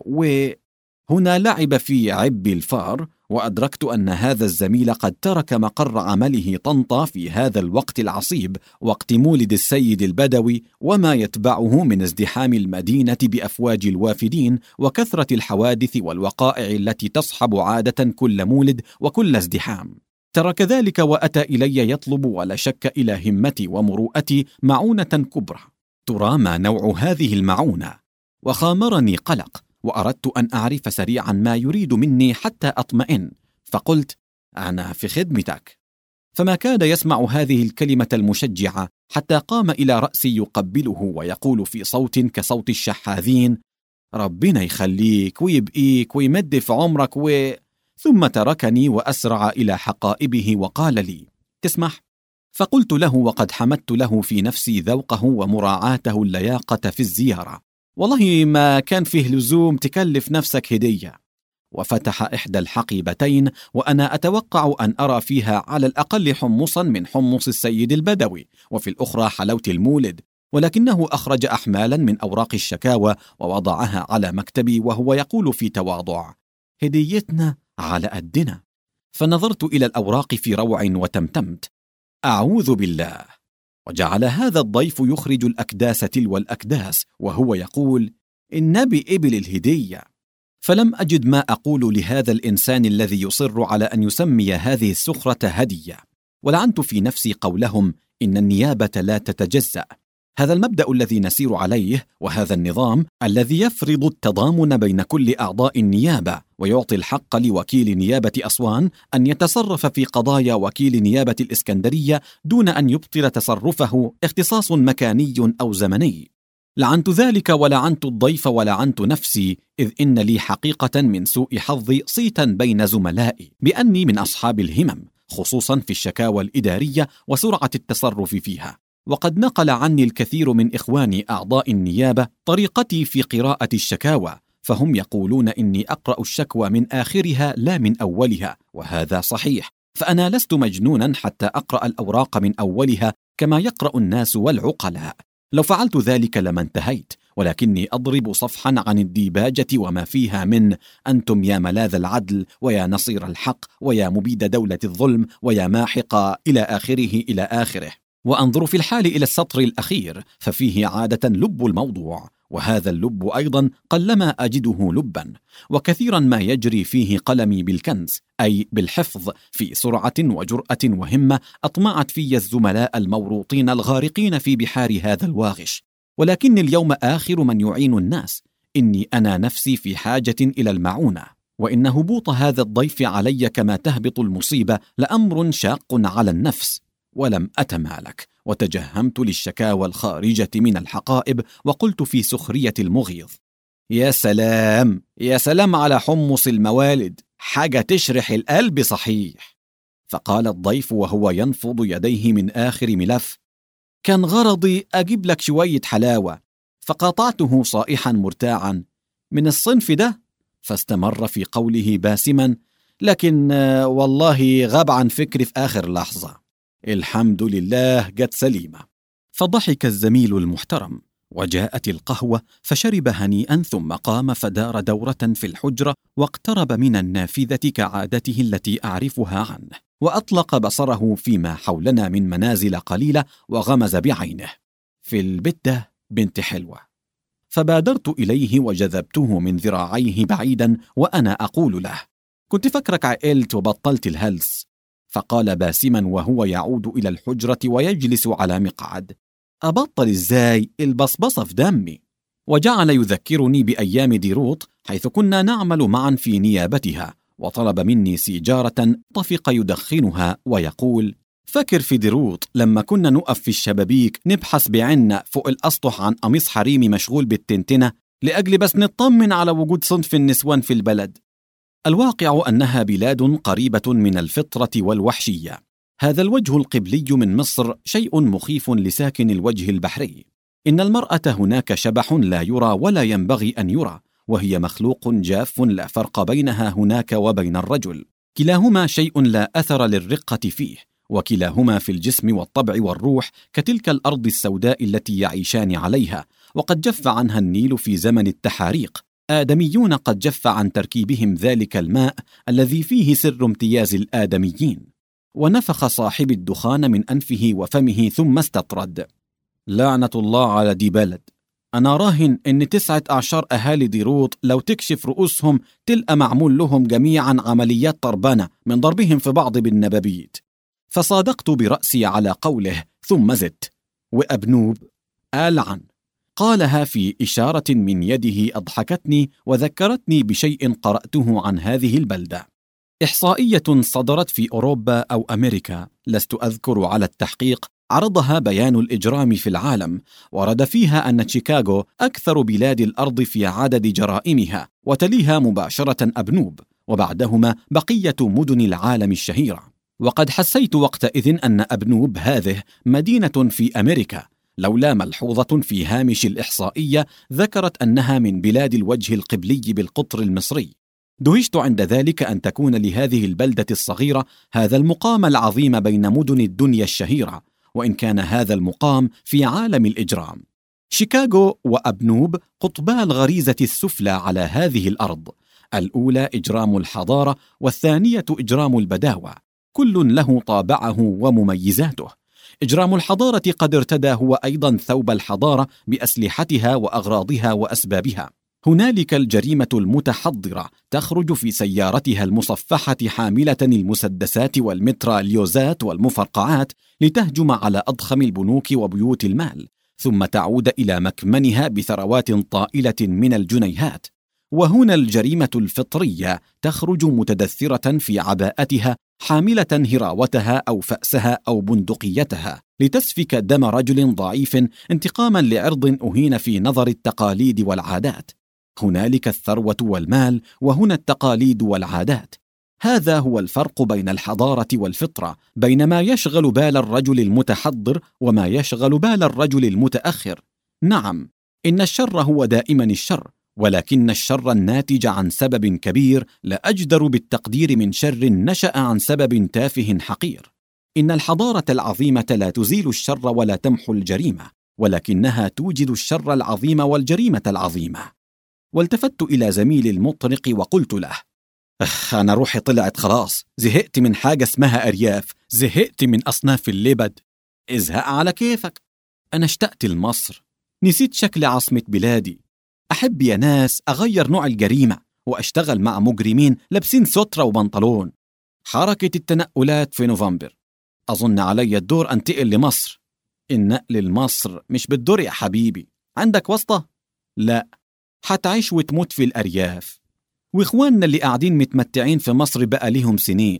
وهنا لعب في عب الفار، وأدركت أن هذا الزميل قد ترك مقر عمله طنطا في هذا الوقت العصيب، وقت مولد السيد البدوي وما يتبعه من ازدحام المدينة بأفواج الوافدين وكثرة الحوادث والوقائع التي تصحب عادة كل مولد وكل ازدحام. ترك ذلك وأتى إلي يطلب ولا شك إلى همتي ومروءتي معونة كبرى. ترى ما نوع هذه المعونة؟ وخامرني قلق، وأردت أن أعرف سريعا ما يريد مني حتى أطمئن، فقلت: أنا في خدمتك. فما كاد يسمع هذه الكلمة المشجعة حتى قام إلى رأسي يقبله ويقول في صوت كصوت الشحاذين: ربنا يخليك ويبقيك ويمد في عمرك ثم تركني وأسرع إلى حقائبه وقال لي: تسمح؟ فقلت له وقد حمدت له في نفسي ذوقه ومراعاته اللياقة في الزيارة: والله ما كان فيه لزوم تكلف نفسك هدية. وفتح إحدى الحقيبتين وأنا أتوقع أن أرى فيها على الأقل حمصا من حمص السيد البدوي، وفي الأخرى حلاوة المولد، ولكنه أخرج أحمالا من أوراق الشكاوى ووضعها على مكتبي وهو يقول في تواضع: هديتنا على قدنا. فنظرت إلى الأوراق في روع وتمتمت: أعوذ بالله. وجعل هذا الضيف يخرج الأكداس تلو الأكداس وهو يقول: النبي قبل الهدية. فلم أجد ما أقول لهذا الإنسان الذي يصر على أن يسمي هذه السخرة هدية، ولعنت في نفسي قولهم إن النيابة لا تتجزأ. هذا المبدأ الذي نسير عليه، وهذا النظام الذي يفرض التضامن بين كل أعضاء النيابة ويعطي الحق لوكيل نيابة أسوان أن يتصرف في قضايا وكيل نيابة الإسكندرية دون أن يبطل تصرفه اختصاص مكاني أو زمني. لعنت ذلك ولعنت الضيف ولعنت نفسي، إذ إن لي حقيقة من سوء حظي صيتا بين زملائي بأني من أصحاب الهمم، خصوصا في الشكاوى الإدارية وسرعة التصرف فيها. وقد نقل عني الكثير من إخواني أعضاء النيابة طريقتي في قراءة الشكاوى، فهم يقولون إني أقرأ الشكوى من آخرها لا من أولها، وهذا صحيح، فأنا لست مجنونا حتى أقرأ الأوراق من أولها كما يقرأ الناس والعقلاء. لو فعلت ذلك لما انتهيت، ولكني أضرب صفحا عن الديباجة وما فيها من أنتم يا ملاذ العدل ويا نصير الحق ويا مبيد دولة الظلم ويا ماحق إلى آخره. وأنظر في الحال إلى السطر الأخير ففيه عادة لب الموضوع، وهذا اللب أيضا قلما أجده لبا، وكثيرا ما يجري فيه قلمي بالكنز، أي بالحفظ، في سرعة وجرأة وهمة أطمعت في الزملاء الموروطين الغارقين في بحار هذا الواغش. ولكن اليوم آخر من يعين الناس، إني أنا نفسي في حاجة إلى المعونة، وإن هبوط هذا الضيف علي كما تهبط المصيبة لأمر شاق على النفس. ولم أتمالك وتجهمت للشكاوى الخارجة من الحقائب وقلت في سخرية المغيظ: يا سلام يا سلام على حمص الموالد، حاجة تشرح القلب صحيح. فقال الضيف وهو ينفض يديه من آخر ملف: كان غرضي أجيب لك شوية حلاوة. فقاطعته صائحا مرتاعا: من الصنف ده؟ فاستمر في قوله باسما: لكن والله غاب عن فكري في آخر لحظة. الحمد لله جت سليمة. فضحك الزميل المحترم، وجاءت القهوة فشرب هنيئا، ثم قام فدار دورة في الحجرة واقترب من النافذة كعادته التي أعرفها عنه، وأطلق بصره فيما حولنا من منازل قليلة وغمز بعينه: في البتة بنت حلوة. فبادرت إليه وجذبته من ذراعيه بعيدا وأنا أقول له: كنت فكرك عقلت وبطلت الهلس. فقال باسما وهو يعود إلى الحجرة ويجلس على مقعد: أبطل إزاي؟ البصبصة في دمي. وجعل يذكرني بأيام ديروط حيث كنا نعمل معا في نيابتها، وطلب مني سيجارة طفق يدخنها ويقول: فكر في ديروط لما كنا نقف في الشبابيك نبحث بعنا فوق الأسطح عن قميص حريمي مشغول بالتنتنة لأجل بس نطمن على وجود صنف النسوان في البلد. الواقع أنها بلاد قريبة من الفطرة والوحشية. هذا الوجه القبلي من مصر شيء مخيف لساكن الوجه البحري. إن المرأة هناك شبح لا يرى ولا ينبغي أن يرى، وهي مخلوق جاف لا فرق بينها هناك وبين الرجل. كلاهما شيء لا أثر للرقة فيه، وكلاهما في الجسم والطبع والروح كتلك الأرض السوداء التي يعيشان عليها، وقد جف عنها النيل في زمن التحاريق. آدميون قد جف عن تركيبهم ذلك الماء الذي فيه سر امتياز الآدميين. ونفخ صاحب الدخان من أنفه وفمه ثم استطرد: لعنة الله على دي بلد. أنا راهن إن 9 أعشار أهالي ديروط لو تكشف رؤوسهم تلقى معمول لهم جميعا عمليات طربانة من ضربهم في بعض بالنبابيت. فصادقت برأسي على قوله، ثم زدت: وأبنوب ألعن. قالها في إشارة من يده أضحكتني وذكرتني بشيء قرأته عن هذه البلدة. إحصائية صدرت في أوروبا أو أمريكا، لست أذكر على التحقيق، عرضها بيان الإجرام في العالم، ورد فيها أن شيكاغو أكثر بلاد الأرض في عدد جرائمها، وتليها مباشرة أبنوب، وبعدهما بقية مدن العالم الشهيرة. وقد حسيت وقتئذ أن أبنوب هذه مدينة في أمريكا، لولا ملحوظة في هامش الإحصائية ذكرت أنها من بلاد الوجه القبلي بالقطر المصري. دهشت عند ذلك أن تكون لهذه البلدة الصغيرة هذا المقام العظيم بين مدن الدنيا الشهيرة، وإن كان هذا المقام في عالم الإجرام. شيكاغو وأبنوب قطبا الغريزة السفلى على هذه الأرض، الأولى إجرام الحضارة والثانية إجرام البداوة، كل له طابعه ومميزاته. إجرام الحضارة قد ارتدى هو أيضا ثوب الحضارة بأسلحتها وأغراضها وأسبابها. هنالك الجريمة المتحضرة تخرج في سيارتها المصفحة حاملة المسدسات والمتراليوزات والمفرقعات لتهجم على أضخم البنوك وبيوت المال، ثم تعود إلى مكمنها بثروات طائلة من الجنيهات. وهنا الجريمة الفطرية تخرج متدثرة في عباءتها حاملة هراوتها أو فأسها أو بندقيتها لتسفك دم رجل ضعيف انتقاما لعرض أهين في نظر التقاليد والعادات. هنالك الثروة والمال، وهنا التقاليد والعادات. هذا هو الفرق بين الحضارة والفطرة، بين ما يشغل بال الرجل المتحضر وما يشغل بال الرجل المتأخر. نعم، إن الشر هو دائما الشر، ولكن الشر الناتج عن سبب كبير لا أجدر بالتقدير من شر نشأ عن سبب تافه حقير. إن الحضارة العظيمة لا تزيل الشر ولا تمحو الجريمة، ولكنها توجد الشر العظيم والجريمة العظيمة. والتفت إلى زميلي المطرق وقلت له: أنا روحي طلعت خلاص، زهقت من حاجة اسمها أرياف، زهقت من أصناف اللبد. ازهق على كيفك، أنا اشتقت لمصر، نسيت شكل عاصمة بلادي. أحب يا ناس أغير نوع الجريمة وأشتغل مع مجرمين لابسين سترة وبنطلون. حركة التنقلات في نوفمبر، أظن علي الدور أنتقل لمصر. النقل لمصر مش بالدور يا حبيبي، عندك واسطة؟ لا، حتعيش وتموت في الأرياف. وإخواننا اللي قاعدين متمتعين في مصر بقى لهم سنين.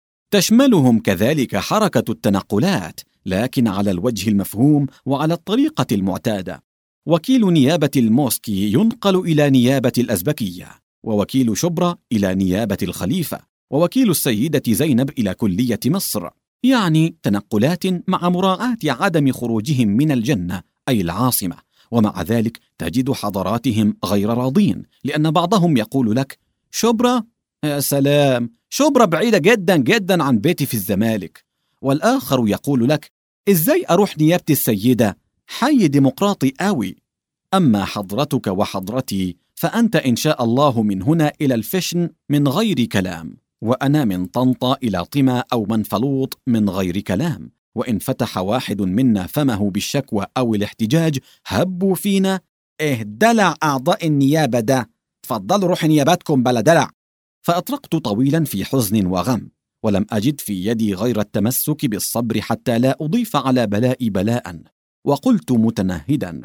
تشملهم كذلك حركة التنقلات، لكن على الوجه المفهوم وعلى الطريقة المعتادة. وكيل نيابة الموسكي ينقل إلى نيابة الأزبكية، ووكيل شبرا إلى نيابة الخليفة، ووكيل السيدة زينب إلى كلية مصر. يعني تنقلات مع مراعاة عدم خروجهم من الجنة أي العاصمة. ومع ذلك تجد حضراتهم غير راضين، لأن بعضهم يقول لك: شبرا؟ يا سلام، شبرا بعيدة جدا جدا عن بيتي في الزمالك. والآخر يقول لك: إزاي أروح نيابة السيدة؟ حي ديمقراطي قوي. أما حضرتك وحضرتي فأنت إن شاء الله من هنا إلى الفشن من غير كلام، وأنا من طنطا إلى طمة أو منفلوط من غير كلام. وإن فتح واحد منا فمه بالشكوى أو الاحتجاج هبوا فينا: إيه دلع أعضاء النيابة ده، تفضلوا روح نياباتكم بلا دلع. فأطرقت طويلا في حزن وغم، ولم أجد في يدي غير التمسك بالصبر حتى لا أضيف على بلائي بلاء. وقلت متنهدا: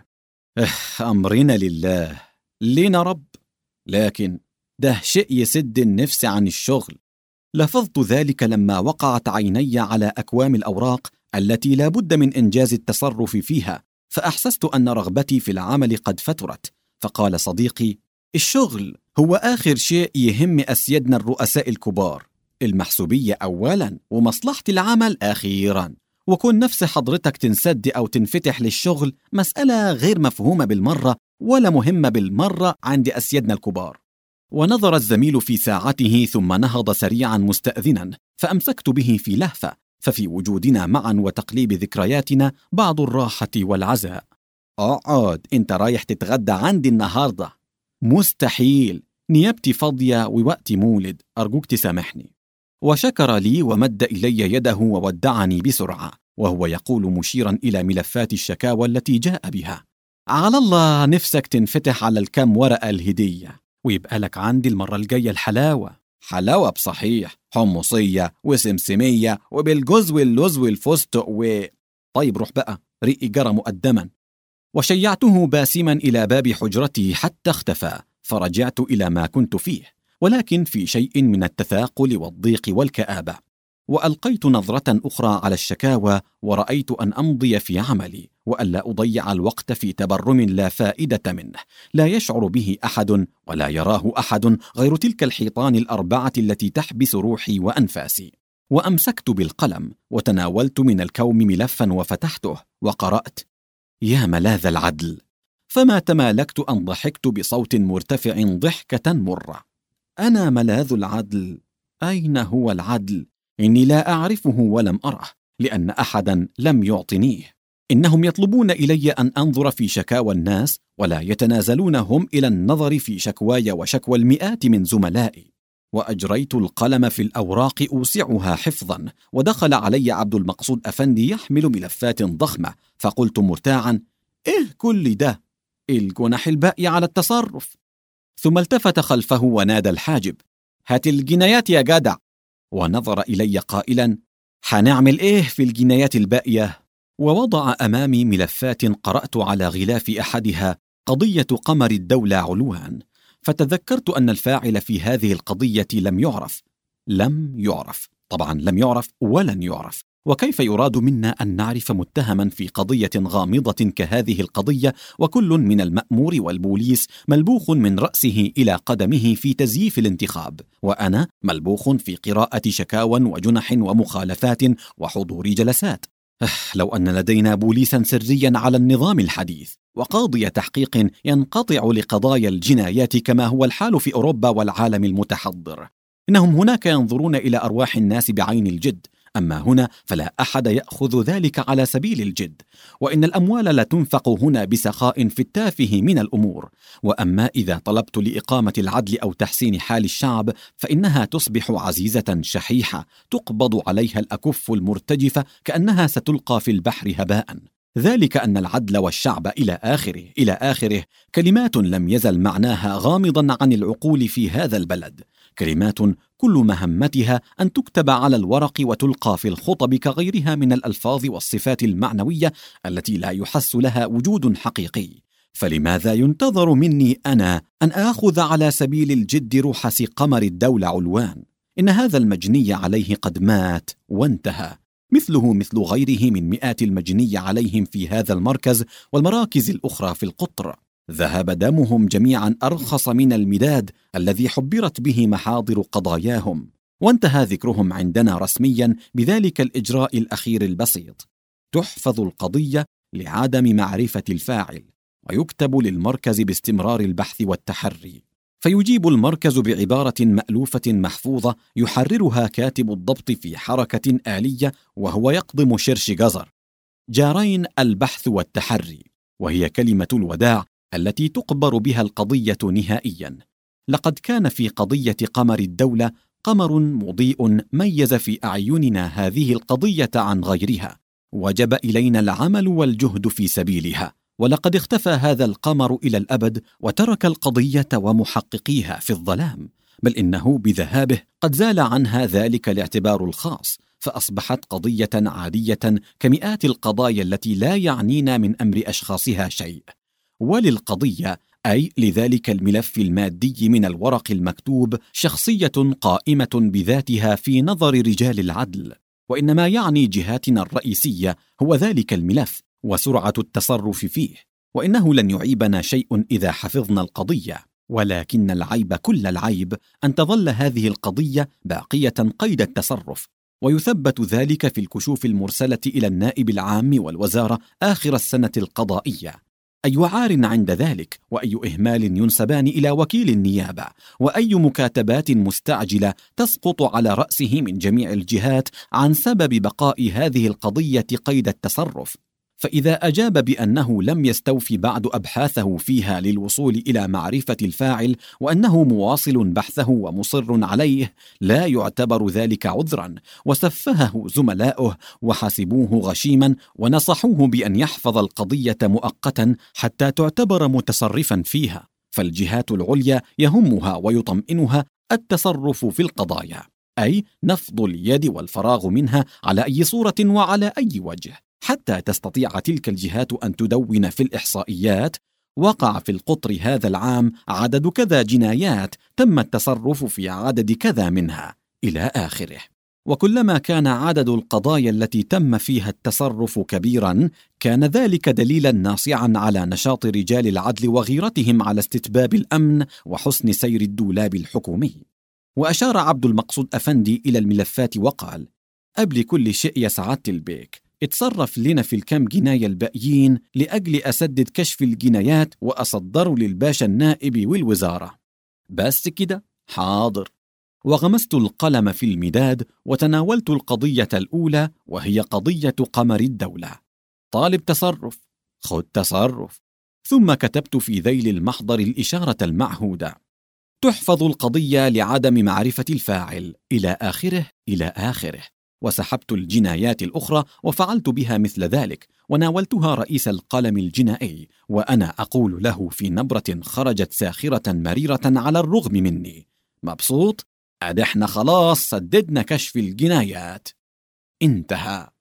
أمرنا لله، لنا رب، لكن ده شيء يسد النفس عن الشغل. لفظت ذلك لما وقعت عيني على أكوام الأوراق التي لا بد من إنجاز التصرف فيها، فأحسست أن رغبتي في العمل قد فترت. فقال صديقي: الشغل هو آخر شيء يهم أسيادنا الرؤساء الكبار، المحسوبية أولا ومصلحة العمل أخيرا. وكون نفس حضرتك تنسد أو تنفتح للشغل مسألة غير مفهومة بالمرة ولا مهمة بالمرة عند أسيادنا الكبار. ونظر الزميل في ساعته ثم نهض سريعا مستأذنا، فأمسكت به في لهفة، ففي وجودنا معا وتقليب ذكرياتنا بعض الراحة والعزاء. اقعد، انت رايح تتغدى عندي النهاردة؟ مستحيل، نيابتي فاضية ووقتي مولد، أرجوك تسامحني. وشكر لي ومد إلي يده وودعني بسرعة، وهو يقول مشيرا إلى ملفات الشكاوى التي جاء بها: على الله نفسك تنفتح على الكم ورقة الهدية، ويبقى لك عندي المرة الجاية الحلاوة. حلاوة بصحيح، حمصية وسمسمية وبالجوز واللوز والفستق طيب روح بقى، ريقي جرى مقدما. وشيعته باسما إلى باب حجرتي حتى اختفى، فرجعت إلى ما كنت فيه، ولكن في شيء من التثاقل والضيق والكآبة. وألقيت نظرة أخرى على الشكاوى، ورأيت أن أمضي في عملي، وألا أضيع الوقت في تبرم لا فائدة منه، لا يشعر به أحد ولا يراه أحد غير تلك الحيطان الأربعة التي تحبس روحي وأنفاسي. وأمسكت بالقلم، وتناولت من الكوم ملفا وفتحته، وقرأت: يا ملاذ العدل. فما تمالكت أن ضحكت بصوت مرتفع ضحكة مرة. أنا ملاذ العدل؟ أين هو العدل؟ إني لا أعرفه ولم أره، لأن أحدا لم يعطنيه. إنهم يطلبون إلي أن أنظر في شكاوى الناس، ولا يتنازلون هم إلى النظر في شكواي وشكوى المئات من زملائي. وأجريت القلم في الأوراق أوسعها حفظا، ودخل علي عبد المقصود أفندي يحمل ملفات ضخمة، فقلت مرتاعا: إيه كل ده؟ الجنح الباقي على التصرف. ثم التفت خلفه ونادى الحاجب: هات الجنايات يا جدع. ونظر إلي قائلا: حنعمل إيه في الجنايات الباقية؟ ووضع أمامي ملفات قرأت على غلاف أحدها: قضية قمر الدولة علوان. فتذكرت أن الفاعل في هذه القضية لم يعرف، طبعا لم يعرف ولن يعرف. وكيف يراد منا أن نعرف متهما في قضية غامضة كهذه القضية، وكل من المأمور والبوليس ملبوخ من رأسه إلى قدمه في تزييف الانتخاب، وأنا ملبوخ في قراءة شكاوى وجنح ومخالفات وحضور جلسات. لو أن لدينا بوليسا سريا على النظام الحديث، وقاضي تحقيق ينقطع لقضايا الجنايات كما هو الحال في أوروبا والعالم المتحضر. إنهم هناك ينظرون إلى أرواح الناس بعين الجد، أما هنا فلا أحد يأخذ ذلك على سبيل الجد. وإن الأموال لا تنفق هنا بسخاء في التافه من الأمور. وأما إذا طلبت لإقامة العدل أو تحسين حال الشعب، فإنها تصبح عزيزة شحيحة تقبض عليها الأكف المرتجفة كأنها ستلقى في البحر هباء. ذلك أن العدل والشعب إلى آخره كلمات لم يزل معناها غامضا عن العقول في هذا البلد، كلمات كل مهمتها أن تكتب على الورق وتلقى في الخطب كغيرها من الألفاظ والصفات المعنوية التي لا يحس لها وجود حقيقي. فلماذا ينتظر مني أنا أن آخذ على سبيل الجد روح قمر الدولة علوان؟ إن هذا المجني عليه قد مات وانتهى، مثله مثل غيره من مئات المجني عليهم في هذا المركز والمراكز الأخرى في القطر. ذهب دمهم جميعا أرخص من المداد الذي حبرت به محاضر قضاياهم، وانتهى ذكرهم عندنا رسميا بذلك الإجراء الأخير البسيط: تحفظ القضية لعدم معرفة الفاعل، ويكتب للمركز باستمرار البحث والتحري. فيجيب المركز بعبارة مألوفة محفوظة يحررها كاتب الضبط في حركة آلية وهو يقضم شرش جزر: جارين البحث والتحري، وهي كلمة الوداع التي تقبر بها القضية نهائيا. لقد كان في قضية قمر الدولة قمر مضيء ميز في أعيننا هذه القضية عن غيرها، وجب إلينا العمل والجهد في سبيلها. ولقد اختفى هذا القمر إلى الأبد، وترك القضية ومحققيها في الظلام، بل إنه بذهابه قد زال عنها ذلك الاعتبار الخاص، فأصبحت قضية عادية كمئات القضايا التي لا يعنينا من أمر أشخاصها شيء. وللقضية، أي لذلك الملف المادي من الورق المكتوب، شخصية قائمة بذاتها في نظر رجال العدل، وإنما يعني جهاتنا الرئيسية هو ذلك الملف وسرعة التصرف فيه. وإنه لن يعيبنا شيء إذا حفظنا القضية، ولكن العيب كل العيب أن تظل هذه القضية باقية قيد التصرف، ويثبت ذلك في الكشوف المرسلة إلى النائب العام والوزارة آخر السنة القضائية. أي عار عند ذلك، وأي إهمال ينسبان إلى وكيل النيابة، وأي مكاتبات مستعجلة تسقط على رأسه من جميع الجهات عن سبب بقاء هذه القضية قيد التصرف. فإذا أجاب بأنه لم يستوفي بعد أبحاثه فيها للوصول إلى معرفة الفاعل، وأنه مواصل بحثه ومصر عليه، لا يعتبر ذلك عذرا، وسفهه زملاؤه وحسبوه غشيما، ونصحوه بأن يحفظ القضية مؤقتا حتى تعتبر متصرفا فيها. فالجهات العليا يهمها ويطمئنها التصرف في القضايا، أي نفض اليد والفراغ منها على أي صورة وعلى أي وجه. حتى تستطيع تلك الجهات أن تدون في الإحصائيات: وقع في القطر هذا العام عدد كذا جنايات تم التصرف في عدد كذا منها، إلى آخره. وكلما كان عدد القضايا التي تم فيها التصرف كبيرا، كان ذلك دليلا ناصعا على نشاط رجال العدل وغيرتهم على استتباب الأمن وحسن سير الدولاب الحكومي. وأشار عبد المقصود أفندي إلى الملفات وقال: قبل كل شيء يا سعادة البيك، اتصرف لنا في الكام جناية الباقيين لأجل أسدد كشف الجنايات وأصدره للباشا النائب والوزارة. بس كده؟ حاضر. وغمست القلم في المداد وتناولت القضية الأولى، وهي قضية قمر الدولة. طالب تصرف، خذ تصرف. ثم كتبت في ذيل المحضر الإشارة المعهودة: تحفظ القضية لعدم معرفة الفاعل، إلى آخره إلى آخره. وسحبت الجنايات الأخرى وفعلت بها مثل ذلك، وناولتها رئيس القلم الجنائي، وأنا أقول له في نبرة خرجت ساخرة مريرة على الرغم مني: مبسوط؟ أد احنا خلاص سددنا كشف الجنايات. انتهى.